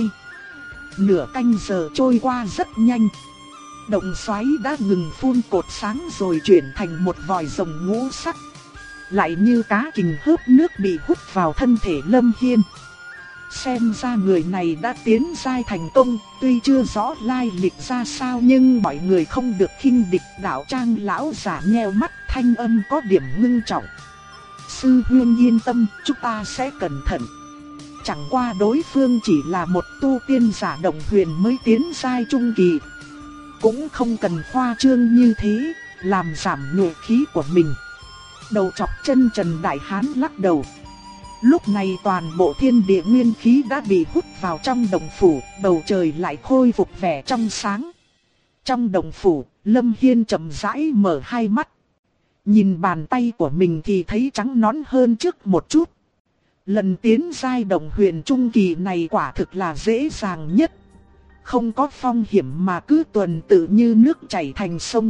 Nửa canh giờ trôi qua rất nhanh. Động xoáy đã ngừng phun cột sáng rồi chuyển thành một vòi rồng ngũ sắc. Lại như cá kình hớp nước bị hút vào thân thể Lâm Hiên. Xem ra người này đã tiến giai thành công, tuy chưa rõ lai lịch ra sao nhưng mọi người không được khinh địch. Đạo Trang lão giả nheo mắt, thanh âm có điểm ngưng trọng. Sư huynh yên tâm, chúng ta sẽ cẩn thận. Chẳng qua đối phương chỉ là một tu tiên giả động huyền mới tiến giai trung kỳ. Cũng không cần khoa trương như thế, làm giảm nhuệ khí của mình. Đầu chọc chân Trần Đại Hán lắc đầu. Lúc này toàn bộ thiên địa nguyên khí đã bị hút vào trong động phủ, bầu trời lại khôi phục vẻ trong sáng. Trong động phủ, Lâm Hiên chậm rãi mở hai mắt. Nhìn bàn tay của mình thì thấy trắng nõn hơn trước một chút. Lần tiến giai động huyền trung kỳ này quả thực là dễ dàng nhất. Không có phong hiểm mà cứ tuần tự như nước chảy thành sông.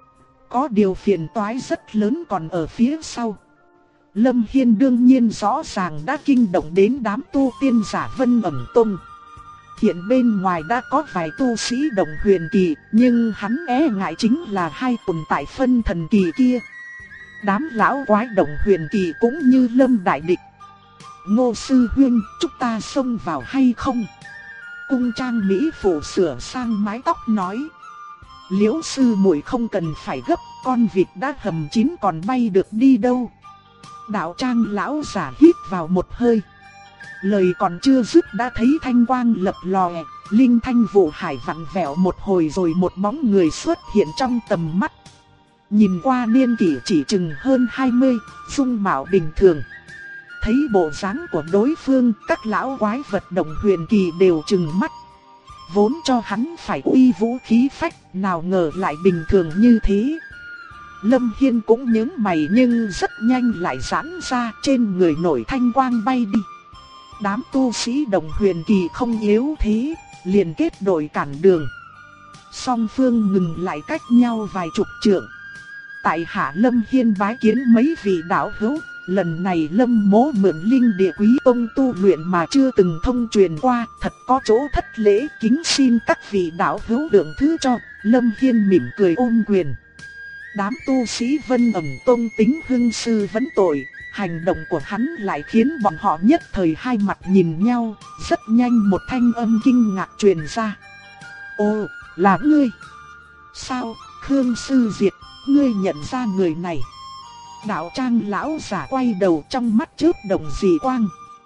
Có điều phiền toái rất lớn còn ở phía sau. Lâm Hiên đương nhiên rõ ràng đã kinh động đến đám tu tiên giả Vân Ẩm Tông. Hiện bên ngoài đã có vài tu sĩ động huyền kỳ, nhưng hắn e ngại chính là hai tồn tại phân thần kỳ kia. Đám lão quái động huyền kỳ cũng như Lâm đại địch. Ngô sư huynh, chúng ta xông vào hay không? Cung trang mỹ phụ sửa sang mái tóc nói. Liễu sư muội không cần phải gấp, con vịt đã hầm chín còn bay được đi đâu. Đạo trang lão giả hít vào một hơi. Lời còn chưa dứt đã thấy thanh quang lập lòe, linh thanh vụ hải vặn vẹo một hồi rồi một bóng người xuất hiện trong tầm mắt. Nhìn qua niên kỷ chỉ chừng hơn 20, dung mạo bình thường. Thấy bộ dáng của đối phương, các lão quái vật động huyền kỳ đều trừng mắt. Vốn cho hắn phải uy vũ khí phách, nào ngờ lại bình thường như thế. Lâm Hiên cũng nhướng mày nhưng rất nhanh lại giãn ra, trên người nổi thanh quang bay đi. Đám tu sĩ động huyền kỳ không yếu thế, liền kết đội cản đường. Song phương ngừng lại cách nhau vài chục trượng. Tại hạ Lâm Hiên bái kiến mấy vị đạo hữu. Lần này Lâm mỗ mượn linh địa quý tông tu luyện mà chưa từng thông truyền qua, thật có chỗ thất lễ, kính xin các vị đạo hữu lượng thứ cho. Lâm Hiên mỉm cười ôm quyền. Đám tu sĩ Vân Ẩm Tông tính hưng sư vấn tội, hành động của hắn lại khiến bọn họ nhất thời hai mặt nhìn nhau. Rất nhanh một thanh âm kinh ngạc truyền ra. Ồ, là ngươi? Sao, Khương Sư Diệt, ngươi nhận ra người này? Đạo trang lão giả quay đầu, trong mắt chớp động dị quang.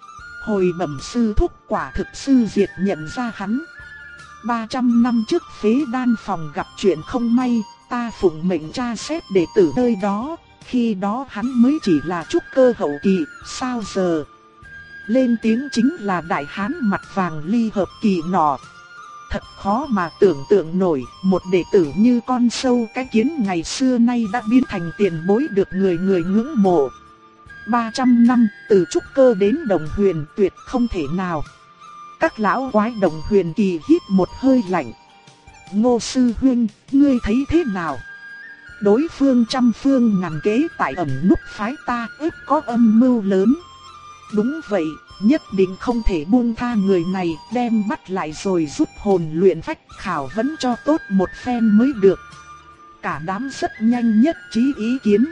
Hồi bẩm sư thúc, quả thực Sư Diệt nhận ra hắn. 300 năm trước Phế Đan phòng gặp chuyện không may, ta phụng mệnh tra xét đệ tử nơi đó. Khi đó hắn mới chỉ là trúc cơ hậu kỳ, sao giờ? Lên tiếng chính là đại hán mặt vàng ly hợp kỳ nọ. Thật khó mà tưởng tượng nổi, một đệ tử như con sâu cái kiến ngày xưa nay đã biến thành tiền bối được người người ngưỡng mộ. 300 năm, từ trúc cơ đến đồng huyền tuyệt không thể nào. Các lão quái đồng huyền kỳ hít một hơi lạnh. Ngô sư huynh, ngươi thấy thế nào? Đối phương trăm phương ngàn kế tại ẩn núp phái ta, ếp có âm mưu lớn. Đúng vậy, nhất định không thể buông tha người này, đem bắt lại rồi giúp hồn luyện phách khảo vấn cho tốt một phen mới được. Cả đám rất nhanh nhất trí ý kiến.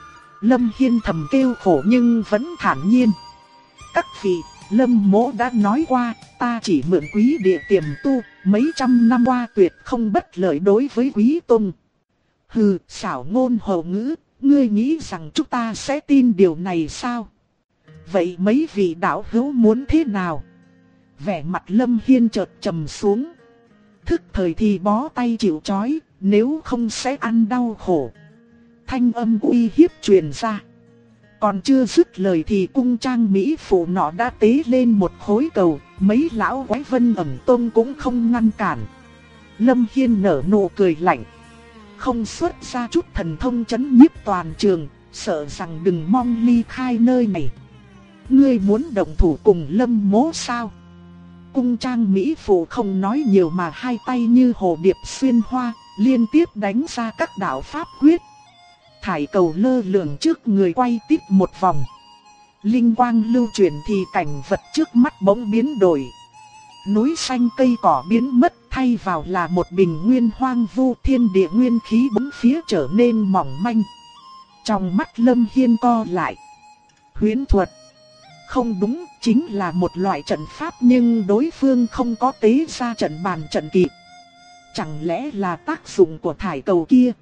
Lâm Hiên thầm kêu khổ nhưng vẫn thản nhiên. Các vị, Lâm mỗ đã nói qua, ta chỉ mượn quý địa tiềm tu, mấy trăm năm qua tuyệt không bất lợi đối với quý tông. Hừ, xảo ngôn hồ ngữ, ngươi nghĩ rằng chúng ta sẽ tin điều này sao? Vậy mấy vị đạo hữu muốn thế nào? Vẻ mặt Lâm Hiên chợt trầm xuống. Thức thời thì bó tay chịu trói, nếu không sẽ ăn đau khổ. Thanh âm uy hiếp truyền ra. Còn chưa dứt lời thì cung trang mỹ phụ nọ đã tế lên một khối cầu, mấy lão quái Vân Ẩm Tông cũng không ngăn cản. Lâm Hiên nở nụ cười lạnh. Không xuất ra chút thần thông chấn nhiếp toàn trường, sợ rằng đừng mong ly khai nơi này. Ngươi muốn động thủ cùng Lâm mỗ sao? Cung trang mỹ phụ không nói nhiều mà hai tay như hồ điệp xuyên hoa, liên tiếp đánh ra các đạo pháp quyết. Thải cầu lơ lửng trước người quay tít một vòng. Linh quang lưu chuyển thì cảnh vật trước mắt bỗng biến đổi. Núi xanh cây cỏ biến mất, thay vào là một bình nguyên hoang vu, thiên địa nguyên khí bốn phía trở nên mỏng manh. Trong mắt Lâm Hiên co lại. Huyễn thuật. Không đúng, chính là một loại trận pháp nhưng đối phương không có tế ra trận bàn trận kỳ. Chẳng lẽ là tác dụng của thải cầu kia?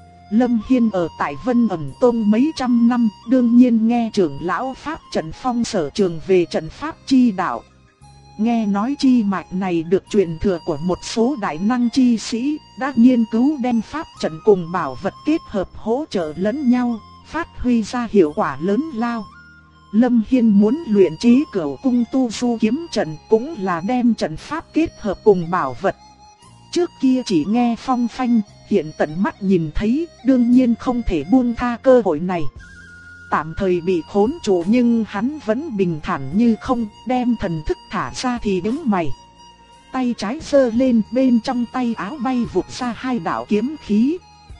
Lâm Hiên ở tại Vân Ẩm Tông mấy trăm năm, đương nhiên nghe trưởng lão pháp trận Phong Sở Trường về trận pháp chi đạo. Nghe nói chi mạch này được truyền thừa của một số đại năng chi sĩ, đã nghiên cứu đem pháp trận cùng bảo vật kết hợp hỗ trợ lẫn nhau, phát huy ra hiệu quả lớn lao. Lâm Hiên muốn luyện chế Cửu Cung Tu Du kiếm trận cũng là đem trận pháp kết hợp cùng bảo vật. Trước kia chỉ nghe phong phanh, hiện tận mắt nhìn thấy, đương nhiên không thể buông tha cơ hội này. Tạm thời bị khốn trụ nhưng hắn vẫn bình thản như không, đem thần thức thả ra thì đứng mày. Tay trái giơ lên, bên trong tay áo bay vụt ra hai đạo kiếm khí.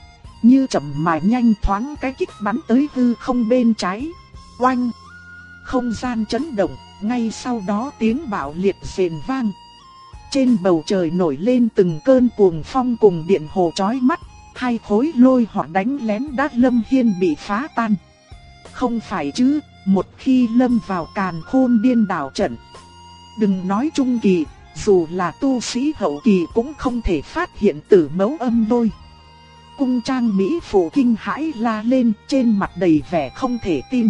Như chậm mà nhanh, thoáng cái kích bắn tới hư không bên trái. Oanh! Không gian chấn động, ngay sau đó tiếng bạo liệt rền vang. Trên bầu trời nổi lên từng cơn cuồng phong cùng điện hồ chói mắt, hai khối lôi hỏa đánh lén đát Lâm Hiên bị phá tan. Không phải chứ, một khi lâm vào càn khôn điên đảo trận, đừng nói trung kỳ, dù là tu sĩ hậu kỳ cũng không thể phát hiện tử mẫu âm lôi. Cung trang mỹ phụ kinh hãi la lên, trên mặt đầy vẻ không thể tin.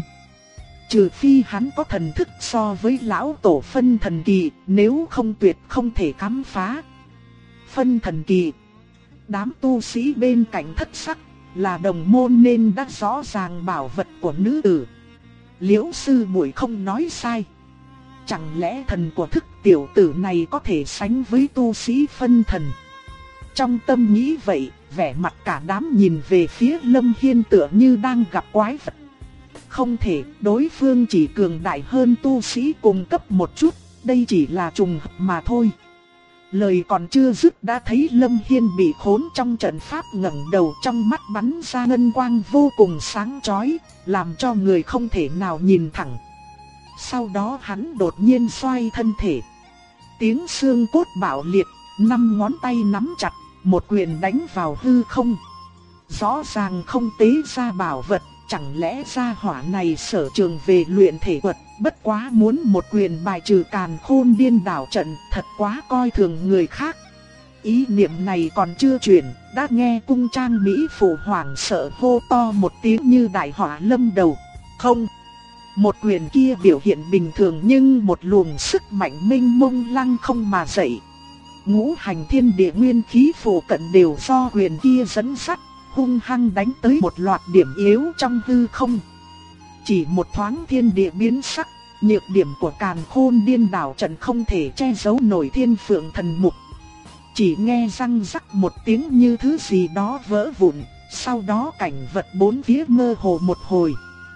Trừ phi hắn có thần thức so với lão tổ phân thần kỳ, nếu không tuyệt không thể khám phá. Phân thần kỳ, đám tu sĩ bên cạnh thất sắc, là đồng môn nên đã rõ ràng bảo vật của nữ tử. Liễu sư muội không nói sai. Chẳng lẽ thần của thức tiểu tử này có thể sánh với tu sĩ phân thần? Trong tâm nghĩ vậy, vẻ mặt cả đám nhìn về phía Lâm Hiên tựa như đang gặp quái vật. Không thể, đối phương chỉ cường đại hơn tu sĩ cùng cấp một chút, đây chỉ là trùng hợp mà thôi. Lời còn chưa dứt đã thấy Lâm Hiên bị khốn trong trận pháp, ngẩng đầu trong mắt bắn ra ngân quang vô cùng sáng chói, làm cho người không thể nào nhìn thẳng. Sau đó hắn đột nhiên xoay thân thể. Tiếng xương cốt bạo liệt, 5 ngón tay nắm chặt, một quyền đánh vào hư không. Rõ ràng không tế ra bảo vật, chẳng lẽ gia hỏa này sở trường về luyện thể thuật, bất quá muốn một quyền bài trừ càn khôn điên đảo trận, thật quá coi thường người khác. Ý niệm này còn chưa chuyển, đã nghe cung trang mỹ phụ hoảng sợ hô to một tiếng như đại họa lâm đầu. Không, một quyền kia biểu hiện bình thường nhưng một luồng sức mạnh mênh mông lăng không mà dậy. Ngũ hành thiên địa nguyên khí phụ cận đều do quyền kia dẫn dắt, hung hăng đánh tới một loạt điểm yếu trong hư không. Chỉ một thoáng thiên địa biến sắc, nhược điểm của càn khôn điên đảo trận không thể che giấu nổi thiên phượng thần mục. Chỉ nghe răng rắc một tiếng như thứ gì đó vỡ vụn, sau đó cảnh vật bốn phía mơ hồ một hồi.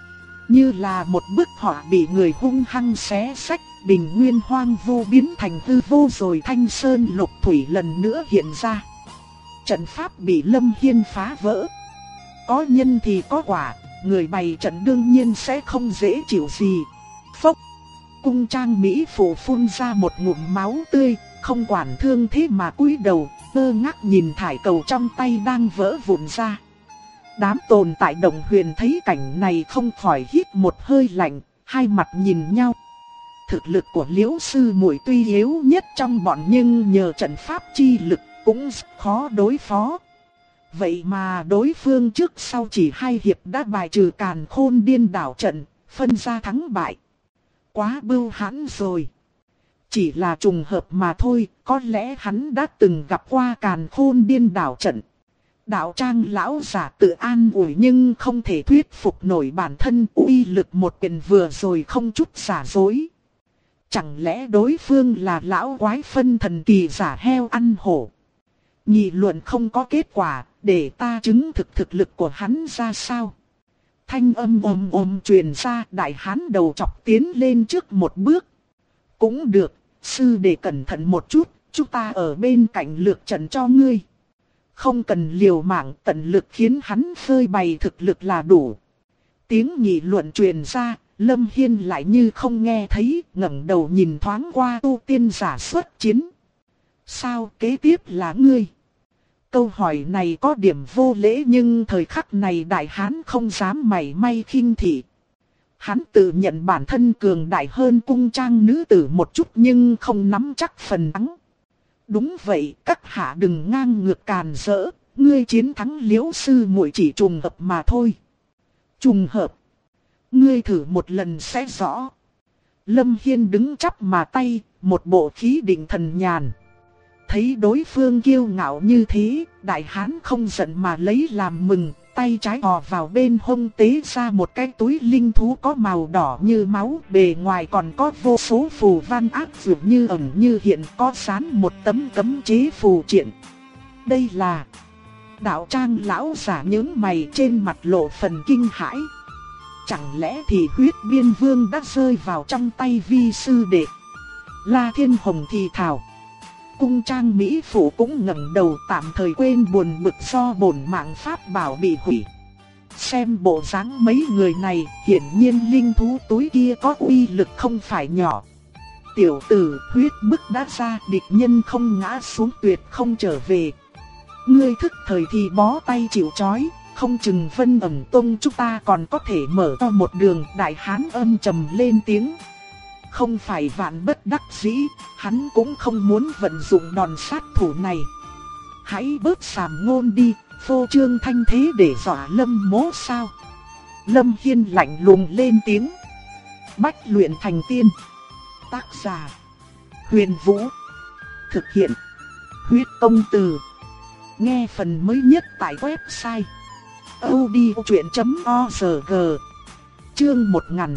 Như là một bức họa bị người hung hăng xé xách, bình nguyên hoang vu biến thành hư vô rồi thanh sơn lục thủy lần nữa hiện ra. Trận pháp bị Lâm Hiên phá vỡ. Có nhân thì có quả, người bày trận đương nhiên sẽ không dễ chịu gì. Phốc, cung trang mỹ phụ phun ra một ngụm máu tươi, không quản thương thế mà cúi đầu, ngơ ngác nhìn thải cầu trong tay đang vỡ vụn ra. Đám tồn tại Đồng Huyền thấy cảnh này không khỏi hít một hơi lạnh, hai mặt nhìn nhau. Thực lực của Liễu sư muội tuy yếu nhất trong bọn nhưng nhờ trận pháp chi lực cũng khó đối phó. Vậy mà đối phương trước sau chỉ 2 hiệp đã bài trừ càn khôn điên đảo trận, phân ra thắng bại. Quá bưu hãn rồi. Chỉ là trùng hợp mà thôi, có lẽ hắn đã từng gặp qua càn khôn điên đảo trận. Đạo trang lão giả tự an ủi nhưng không thể thuyết phục nổi bản thân, uy lực một quyền vừa rồi không chút giả dối. Chẳng lẽ đối phương là lão quái phân thần kỳ giả heo ăn hổ? Nghị luận không có kết quả, để ta chứng thực thực lực của hắn ra sao. Thanh âm ồm ồm truyền ra, đại hán đầu chọc tiến lên trước một bước. Cũng được, sư đệ cẩn thận một chút, chúng ta ở bên cạnh lược trận cho ngươi. Không cần liều mạng, tận lực khiến hắn phơi bày thực lực là đủ. Tiếng nghị luận truyền ra, Lâm Hiên lại như không nghe thấy, ngẩng đầu nhìn thoáng qua tu tiên giả xuất chiến. Sao kế tiếp là ngươi? Câu hỏi này có điểm vô lễ nhưng thời khắc này đại hán không dám mảy may khinh thị. Hắn tự nhận bản thân cường đại hơn cung trang nữ tử một chút nhưng không nắm chắc phần thắng. Đúng vậy, các hạ đừng ngang ngược càn rỡ, ngươi chiến thắng Liễu sư muội chỉ trùng hợp mà thôi. Trùng hợp? Ngươi thử một lần sẽ rõ. Lâm Hiên đứng chắp mà tay, một bộ khí định thần nhàn. Thấy đối phương kiêu ngạo như thế, đại hán không giận mà lấy làm mừng, tay trái hò vào bên hông tế ra một cái túi linh thú có màu đỏ như máu, bề ngoài còn có vô số phù văn ác dường như ẩn như hiện, có dán một tấm cấm chế phù triện. Đây là... Đạo Trang lão giả nhướng mày, trên mặt lộ phần kinh hãi. Chẳng lẽ thì huyết biên vương đã rơi vào trong tay vi sư đệ? La Thiên Hồng thì thào. Cung Trang Mỹ Phụ cũng ngẩng đầu, tạm thời quên buồn bực do bổn mạng pháp bảo bị hủy. Xem bộ dáng mấy người này, hiển nhiên linh thú túi kia có uy lực không phải nhỏ. Tiểu tử, huyết bức đã ra, địch nhân không ngã xuống tuyệt không trở về. Ngươi thức thời thì bó tay chịu trói, không chừng Vân Ẩm Tông chúng ta còn có thể mở to một đường. Đại hán âm trầm lên tiếng. Không phải vạn bất đắc dĩ, hắn cũng không muốn vận dụng đòn sát thủ này. Hãy bớt sàm ngôn đi, phô trương thanh thế để dọa Lâm Mỗ sao? Lâm Hiên lạnh lùng lên tiếng. Bách luyện thành tiên. Tác giả: Huyền Vũ. Thực hiện: Huyết Công Từ. Nghe phần mới nhất tại website audiochuyện.org. Chương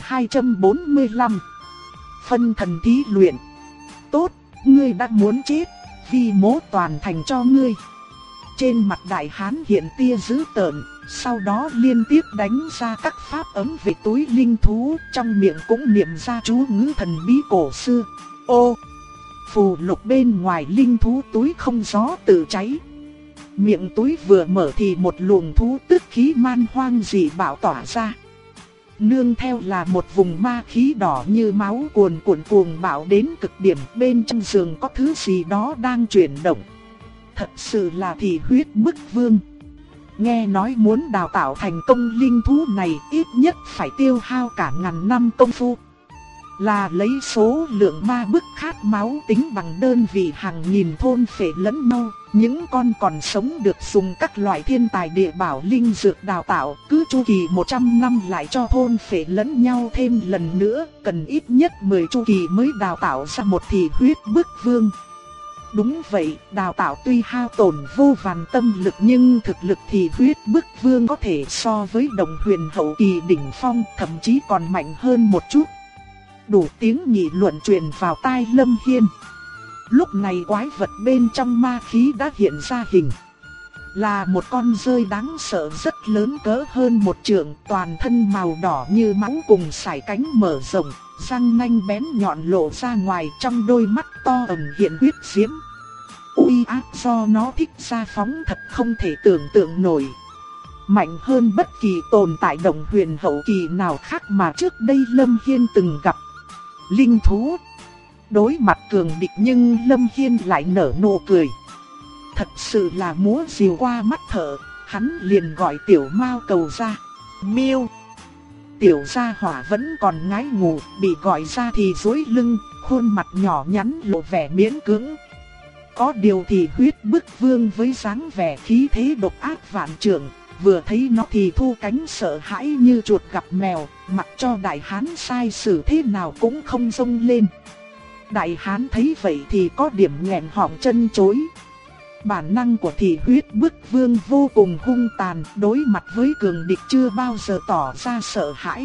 1245. Phân thần thí luyện. Tốt, ngươi đã muốn chết, vi mỗ toàn thành cho ngươi. Trên mặt đại hán hiện tia dữ tợn, sau đó liên tiếp đánh ra các pháp ấm về túi linh thú, trong miệng cũng niệm ra chú ngữ thần bí cổ xưa. Ô, phù lục bên ngoài linh thú túi không gió tự cháy. Miệng túi vừa mở thì một luồng thú tức khí man hoang dị bạo tỏa ra. Nương theo là một vùng ma khí đỏ như máu cuồn cuồng bạo đến cực điểm, bên trong giường có thứ gì đó đang chuyển động. Thật sự là thị huyết bức vương. Nghe nói muốn đào tạo thành công linh thú này ít nhất phải tiêu hao cả ngàn năm công phu. Là lấy số lượng ma bức khát máu tính bằng đơn vị hàng nghìn thôn phệ lẫn nhau. Những con còn sống được dùng các loại thiên tài địa bảo linh dược đào tạo, cứ chu kỳ 100 năm lại cho thôn phệ lẫn nhau thêm lần nữa, cần ít nhất 10 chu kỳ mới đào tạo ra một thị huyết bức vương. Đúng vậy, đào tạo tuy hao tổn vô vàn tâm lực nhưng thực lực thì huyết bức vương có thể so với đồng huyền hậu kỳ đỉnh phong, thậm chí còn mạnh hơn một chút. Đủ tiếng nghị luận truyền vào tai Lâm Hiên. Lúc này quái vật bên trong ma khí đã hiện ra hình. Là một con rơi đáng sợ rất lớn cỡ hơn một trượng, toàn thân màu đỏ như máu cùng sải cánh mở rộng, răng nanh bén nhọn lộ ra ngoài, trong đôi mắt to ẩn hiện huyết diễm. Uy áp do nó thích ra phóng thật không thể tưởng tượng nổi. Mạnh hơn bất kỳ tồn tại đồng huyền hậu kỳ nào khác mà trước đây Lâm Hiên từng gặp. Linh thú. Đối mặt cường địch nhưng Lâm Hiên lại nở nụ cười. Thật sự là múa rìu qua mắt thợ, hắn liền gọi Tiểu Mao cầu ra. Miêu. Tiểu gia hỏa vẫn còn ngái ngủ, bị gọi ra thì duỗi lưng, khuôn mặt nhỏ nhắn lộ vẻ miễn cưỡng. Có điều thì huyết bức vương với dáng vẻ khí thế độc ác vạn trượng, vừa thấy nó thì thu cánh sợ hãi như chuột gặp mèo, mặc cho đại hán sai xử thế nào cũng không xông lên. Đại hán thấy vậy thì có điểm nghẹn họng chân chối. Bản năng của thị huyết bức vương vô cùng hung tàn, đối mặt với cường địch chưa bao giờ tỏ ra sợ hãi.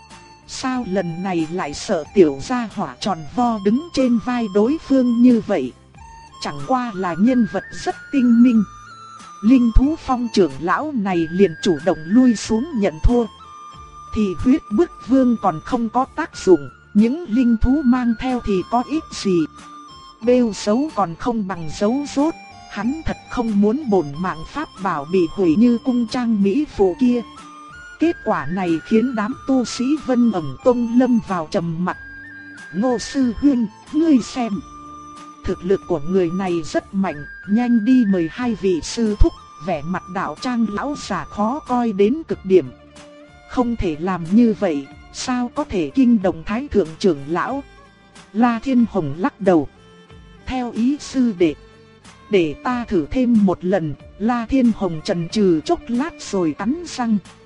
Sao lần này lại sợ tiểu gia hỏa tròn vo đứng trên vai đối phương như vậy? Chẳng qua là nhân vật rất tinh minh. Linh thú phong trưởng lão này liền chủ động lui xuống nhận thua. Thì huyết bức vương còn không có tác dụng, những linh thú mang theo thì có ít gì. Bêu xấu còn không bằng dấu rốt. Hắn thật không muốn bổn mạng pháp bảo bị hủy như cung trang mỹ phụ kia. Kết quả này khiến đám tu sĩ Vân Ẩm Tông lâm vào trầm mặc. Ngô sư huynh, ngươi xem. Thực lực của người này rất mạnh, nhanh đi mời hai vị sư thúc. Vẻ mặt đạo trang lão giả khó coi đến cực điểm. Không thể làm như vậy, sao có thể kinh động thái thượng trưởng lão? La Thiên Hồng lắc đầu. Theo ý sư đệ, để ta thử thêm một lần. La Thiên Hồng chần chừ chốc lát rồi cắn răng.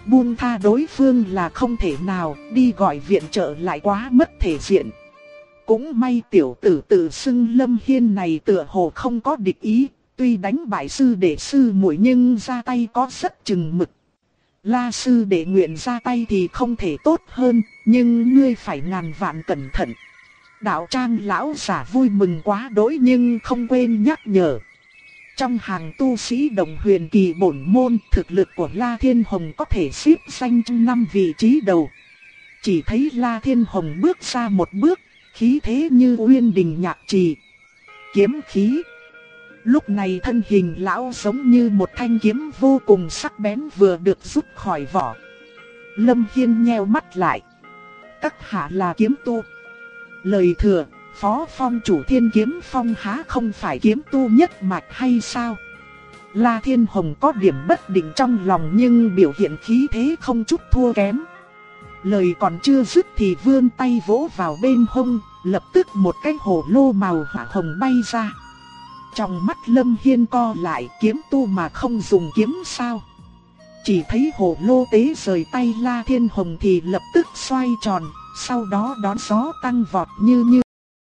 buông tha đối phương là không thể nào, đi gọi viện trợ lại quá mất thể diện. Cũng may tiểu tử tự xưng Lâm Hiên này tựa hồ không có địch ý, tuy đánh bại sư đệ sư muội nhưng ra tay có rất chừng mực. La sư đệ nguyện ra tay thì không thể tốt hơn, nhưng ngươi phải ngàn vạn cẩn thận. Đạo Trang lão giả vui mừng quá đỗi nhưng không quên nhắc nhở. Trong hàng tu sĩ Đồng Huyền Kỳ bổn môn, thực lực của La Thiên Hồng có thể xếp danh trong 5 vị trí đầu. Chỉ thấy La Thiên Hồng bước ra một bước, khí thế như uyên đình nhạc trì. Kiếm khí. Lúc này thân hình lão giống như một thanh kiếm vô cùng sắc bén vừa được rút khỏi vỏ. Lâm Hiên nheo mắt lại. Các hạ là kiếm tu. Lời thừa, Phó Phong chủ Thiên Kiếm Phong há không phải kiếm tu nhất mạch hay sao? La Thiên Hồng có điểm bất định trong lòng nhưng biểu hiện khí thế không chút thua kém. Lời còn chưa dứt thì vươn tay vỗ vào bên hông, lập tức một cái hồ lô màu hỏa hồng bay ra. Trong mắt Lâm Hiên co lại, kiếm tu mà không dùng kiếm sao? Chỉ thấy hồ lô tế rời tay La Thiên Hồng thì lập tức xoay tròn, sau đó đón gió tăng vọt như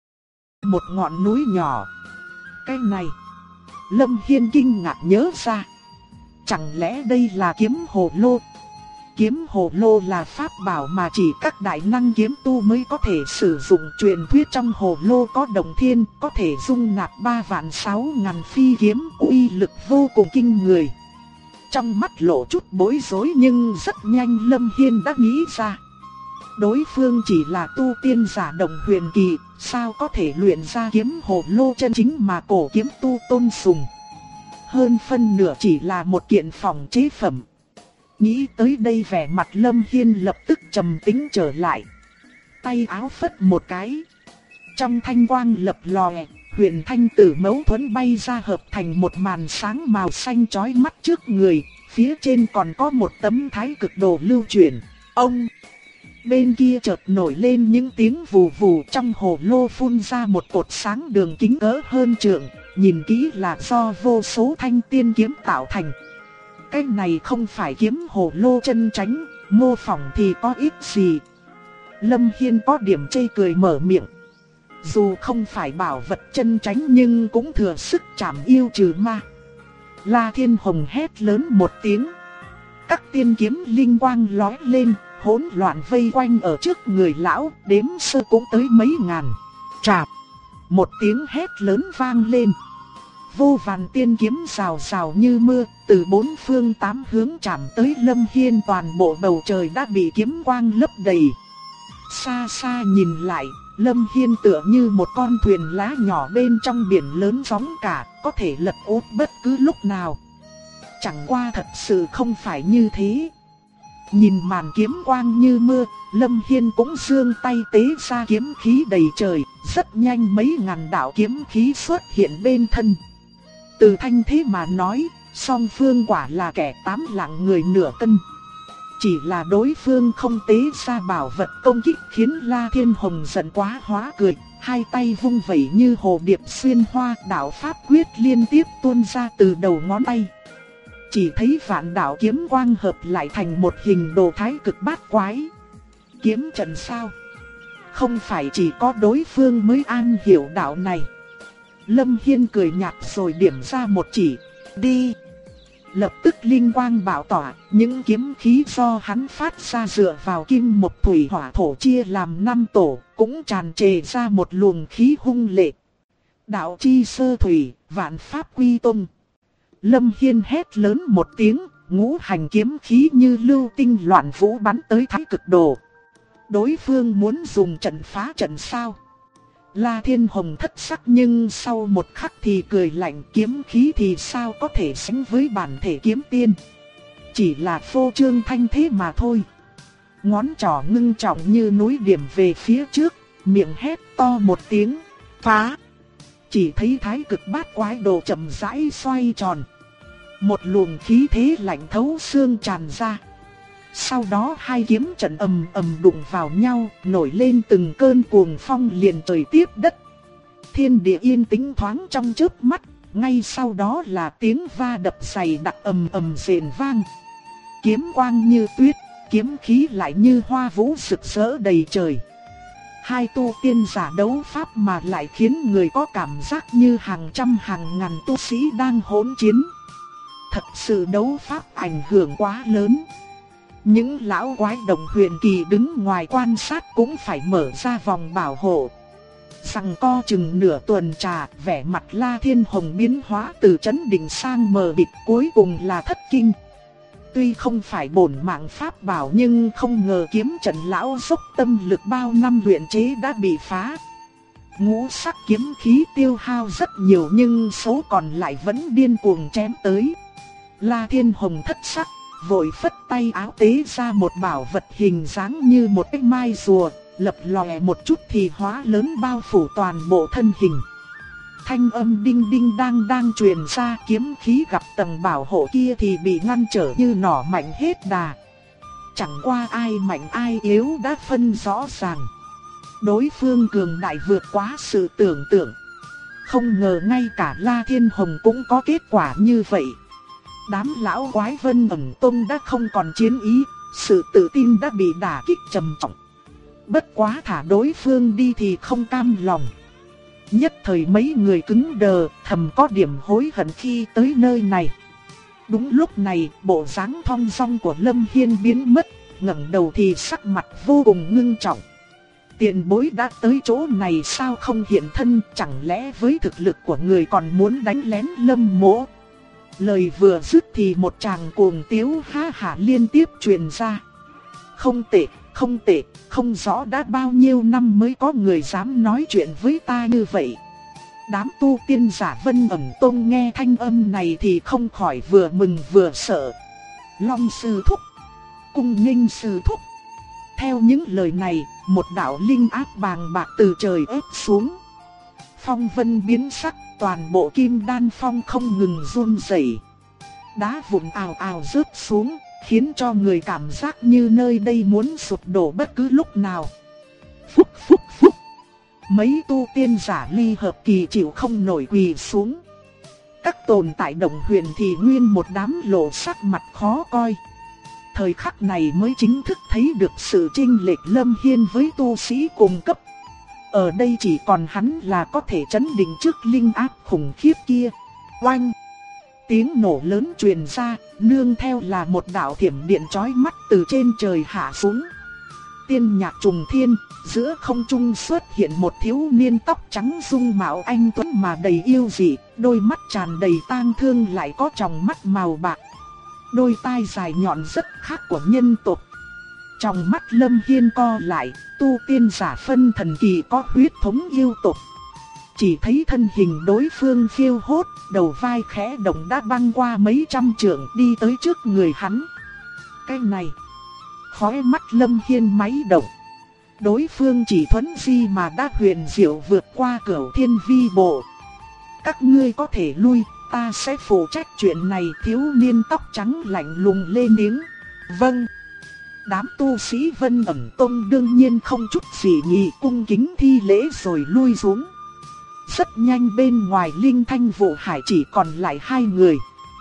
một ngọn núi nhỏ. Cái này, Lâm Hiên kinh ngạc nhớ ra. Chẳng lẽ đây là kiếm hồ lô? Kiếm hồ lô là pháp bảo mà chỉ các đại năng kiếm tu mới có thể sử dụng. Truyền thuyết trong hồ lô có đồng thiên, có thể dung nạp 3.600.000 phi kiếm, uy lực vô cùng kinh người. Trong mắt lộ chút bối rối nhưng rất nhanh Lâm Hiên đã nghĩ ra. Đối phương chỉ là tu tiên giả Đồng Huyền Kỳ, sao có thể luyện ra kiếm hồ lô chân chính mà cổ kiếm tu tôn sùng. Hơn phân nửa chỉ là một kiện phòng chế phẩm. Nghĩ tới đây vẻ mặt Lâm Hiên lập tức trầm tĩnh trở lại. Tay áo phất một cái. Trong thanh quang lập lòe, huyền thanh tử mấu thuẫn bay ra hợp thành một màn sáng màu xanh chói mắt trước người. Phía trên còn có một tấm thái cực đồ lưu chuyển. Ông! Bên kia chợt nổi lên những tiếng vù vù, trong hồ lô phun ra một cột sáng đường kính cỡ hơn trượng. Nhìn kỹ là do vô số thanh tiên kiếm tạo thành. Cái này không phải kiếm hồ lô chân chánh, mô phỏng thì có ít gì. Lâm Hiên có điểm chê cười mở miệng. Dù không phải bảo vật chân chánh nhưng cũng thừa sức trảm yêu trừ ma. La Thiên Hồng hét lớn một tiếng. Các tiên kiếm linh quang lóe lên, hỗn loạn vây quanh ở trước người lão, đếm sơ cũng tới mấy ngàn. Trảm! Một tiếng hét lớn vang lên. Vô vàn tiên kiếm rào rào như mưa, từ bốn phương tám hướng chạm tới Lâm Hiên, toàn bộ bầu trời đã bị kiếm quang lấp đầy. Xa xa nhìn lại, Lâm Hiên tựa như một con thuyền lá nhỏ bên trong biển lớn sóng cả, có thể lật úp bất cứ lúc nào. Chẳng qua thật sự không phải như thế. Nhìn màn kiếm quang như mưa, Lâm Hiên cũng giương tay tế ra kiếm khí đầy trời, rất nhanh mấy ngàn đạo kiếm khí xuất hiện bên thân. Từ thanh thế mà nói, song phương quả là kẻ tám lạng người nửa cân. Chỉ là đối phương không tế ra bảo vật công kích khiến La Thiên Hồng giận quá hóa cười, hai tay vung vẩy như hồ điệp xuyên hoa, đạo pháp quyết liên tiếp tuôn ra từ đầu ngón tay. Chỉ thấy vạn đạo kiếm quang hợp lại thành một hình đồ thái cực bát quái. Kiếm trận sao? Không phải chỉ có đối phương mới an hiểu đạo này. Lâm Hiên cười nhạt rồi điểm ra một chỉ, đi. Lập tức linh quang bạo tỏa, những kiếm khí do hắn phát ra dựa vào kim mộc thủy hỏa thổ chia làm 5 tổ, cũng tràn trề ra một luồng khí hung lệ. Đạo chi sơ thủy, vạn pháp quy tông. Lâm Hiên hét lớn một tiếng, ngũ hành kiếm khí như lưu tinh loạn vũ bắn tới thái cực đồ. Đối phương muốn dùng trận phá trận sao? La Thiên Hồng thất sắc nhưng sau một khắc thì cười lạnh, kiếm khí thì sao có thể sánh với bản thể kiếm tiên. Chỉ là phô trương thanh thế mà thôi. Ngón trỏ ngưng trọng như núi điểm về phía trước, miệng hét to một tiếng, phá. Chỉ thấy thái cực bát quái đồ chậm rãi xoay tròn. Một luồng khí thế lạnh thấu xương tràn ra. Sau đó hai kiếm trận ầm ầm đụng vào nhau, nổi lên từng cơn cuồng phong liền trời tiếp đất. Thiên địa yên tĩnh thoáng trong chớp mắt, ngay sau đó là tiếng va đập dày đặc ầm ầm rền vang. kiếm quang như tuyết, kiếm khí lại như hoa vũ rực rỡ đầy trời. Hai tu tiên giả đấu pháp mà lại khiến người có cảm giác như hàng trăm hàng ngàn tu sĩ đang hỗn chiến. Thật sự đấu pháp ảnh hưởng quá lớn. Những lão quái đồng huyền kỳ đứng ngoài quan sát cũng phải mở ra vòng bảo hộ. Giằng co chừng nửa tuần trà, vẻ mặt La Thiên Hồng biến hóa từ chấn định sang mờ mịt, cuối cùng là thất kinh. Tuy không phải bổn mạng pháp bảo nhưng không ngờ kiếm trận lão dốc tâm lực bao năm luyện chế đã bị phá. Ngũ sắc kiếm khí tiêu hao rất nhiều nhưng số còn lại vẫn điên cuồng chém tới. La Thiên Hồng thất sắc, vội phất tay áo tế ra một bảo vật hình dáng như một cái mai rùa, lập lòe một chút thì hóa lớn bao phủ toàn bộ thân hình. Thanh âm đinh đinh đang truyền ra, kiếm khí gặp tầng bảo hộ kia thì bị ngăn trở như nỏ mạnh hết đà. Chẳng qua ai mạnh ai yếu đã phân rõ ràng. Đối phương cường đại vượt quá sự tưởng tượng. Không ngờ ngay cả La Thiên Hồng cũng có kết quả như vậy. Đám lão quái Vân Ẩn Tông đã không còn chiến ý, sự tự tin đã bị đả kích trầm trọng. Bất quá thả đối phương đi thì không cam lòng. Nhất thời mấy người cứng đờ, thầm có điểm hối hận khi tới nơi này. Đúng lúc này, bộ dáng thong dong của Lâm Hiên biến mất, ngẩng đầu thì sắc mặt vô cùng ngưng trọng. Tiền bối đã tới chỗ này sao không hiện thân, chẳng lẽ với thực lực của người còn muốn đánh lén Lâm Mỗ? Lời vừa dứt thì một tràng cuồng tiếu ha hả liên tiếp truyền ra. Không tệ, không tệ, không rõ đã bao nhiêu năm mới có người dám nói chuyện với ta như vậy. Đám tu tiên giả Vân Ẩn Tông nghe thanh âm này thì không khỏi vừa mừng vừa sợ. Long sư thúc, cung nghênh sư thúc. Theo những lời này, một đạo linh áp bàng bạc từ trời ép xuống. Phong vân biến sắc, toàn bộ kim đan phong không ngừng run rẩy. Đá vụn ào ào rớt xuống, khiến cho người cảm giác như nơi đây muốn sụp đổ bất cứ lúc nào. Phúc phúc phúc. Mấy tu tiên giả ly hợp kỳ chịu không nổi quỳ xuống. Các tồn tại động huyền thì nguyên một đám lộ sắc mặt khó coi. Thời khắc này mới chính thức thấy được sự chênh lệch Lâm Hiên với tu sĩ cùng cấp. Ở đây chỉ còn hắn là có thể chấn định trước linh áp khủng khiếp kia. Oanh! Tiếng nổ lớn truyền ra, nương theo là một đạo thiểm điện chói mắt từ trên trời hạ xuống. Tiên nhạc trùng thiên, giữa không trung xuất hiện một thiếu niên tóc trắng dung mạo anh tuấn mà đầy yêu dị, đôi mắt tràn đầy tang thương lại có tròng mắt màu bạc. Đôi tai dài nhọn rất khác của nhân tộc. Trong mắt Lâm Hiên co lại, tu tiên giả phân thần kỳ có huyết thống yêu tộc. Chỉ thấy thân hình đối phương phiêu hốt, đầu vai khẽ động đã băng qua mấy trăm trượng đi tới trước người hắn. Cái này, khóe mắt Lâm Hiên máy động. Đối phương chỉ thuấn di mà đã huyền diệu vượt qua cửu thiên vi bộ. Các ngươi có thể lui, ta sẽ phụ trách chuyện này. Thiếu niên tóc trắng lạnh lùng lên tiếng. Vâng. Đám tu sĩ Vân Ẩn Tông đương nhiên không chút gì nhị cung kính thi lễ rồi lui xuống. Rất nhanh bên ngoài Linh Thanh Vụ Hải chỉ còn lại hai người.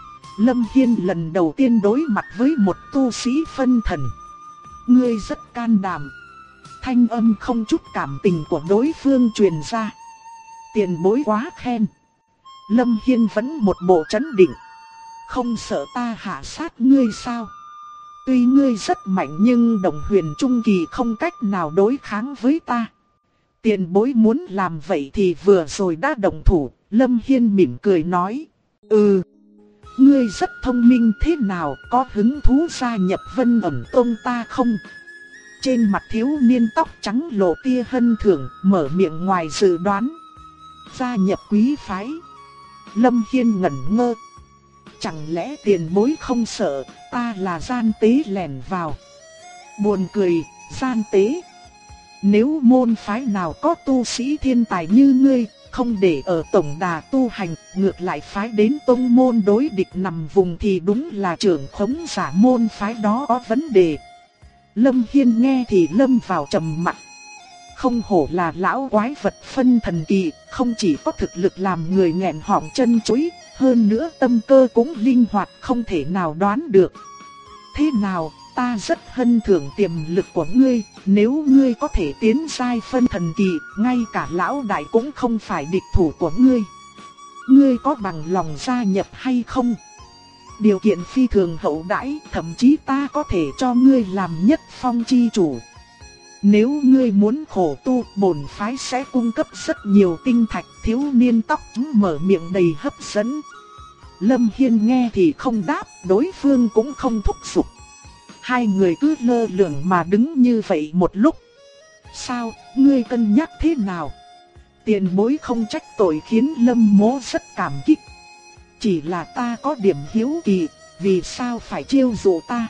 Lâm Hiên lần đầu tiên đối mặt với một tu sĩ phân thần. Ngươi rất can đảm. Thanh âm không chút cảm tình của đối phương truyền ra. Tiền bối quá khen. Lâm Hiên vẫn một bộ trấn định. Không sợ ta hạ sát ngươi sao? Tuy ngươi rất mạnh nhưng đồng huyền trung kỳ không cách nào đối kháng với ta. Tiền bối muốn làm vậy thì vừa rồi đã động thủ. Lâm Hiên mỉm cười nói. Ngươi rất thông minh, thế nào, có hứng thú gia nhập Vân Ẩn Tông ta không? Trên mặt thiếu niên tóc trắng lộ tia hân thưởng, mở miệng ngoài dự đoán. Gia nhập quý phái. Lâm Hiên ngẩn ngơ. Chẳng lẽ tiền bối không sợ ta là gian tế lẻn vào? Buồn cười, gian tế. Nếu môn phái nào có tu sĩ thiên tài như ngươi, không để ở tổng đà tu hành, ngược lại phái đến tông môn đối địch nằm vùng thì đúng là trưởng khống giả môn phái đó có vấn đề. Lâm Hiên nghe thì lâm vào trầm mặc. Không hổ là lão quái vật phân thần kỳ, không chỉ có thực lực làm người nghẹn họng chân chối, hơn nữa tâm cơ cũng linh hoạt không thể nào đoán được. Thế nào, ta rất hân thưởng tiềm lực của ngươi, nếu ngươi có thể tiến giai phân thần kỳ, ngay cả lão đại cũng không phải địch thủ của ngươi. Ngươi có bằng lòng gia nhập hay không? Điều kiện phi thường hậu đãi, thậm chí ta có thể cho ngươi làm nhất phong chi chủ. Nếu ngươi muốn khổ tu, bổn phái sẽ cung cấp rất nhiều tinh thạch. Thiếu niên tóc trắng mở miệng đầy hấp dẫn. Lâm Hiên nghe thì không đáp, đối phương cũng không thúc giục. Hai người cứ lơ lửng mà đứng như vậy một lúc. Sao, ngươi cân nhắc thế nào? Tiền bối không trách tội khiến Lâm Mỗ rất cảm kích. Chỉ là ta có điểm hiếu kỳ, vì sao phải chiêu dụ ta?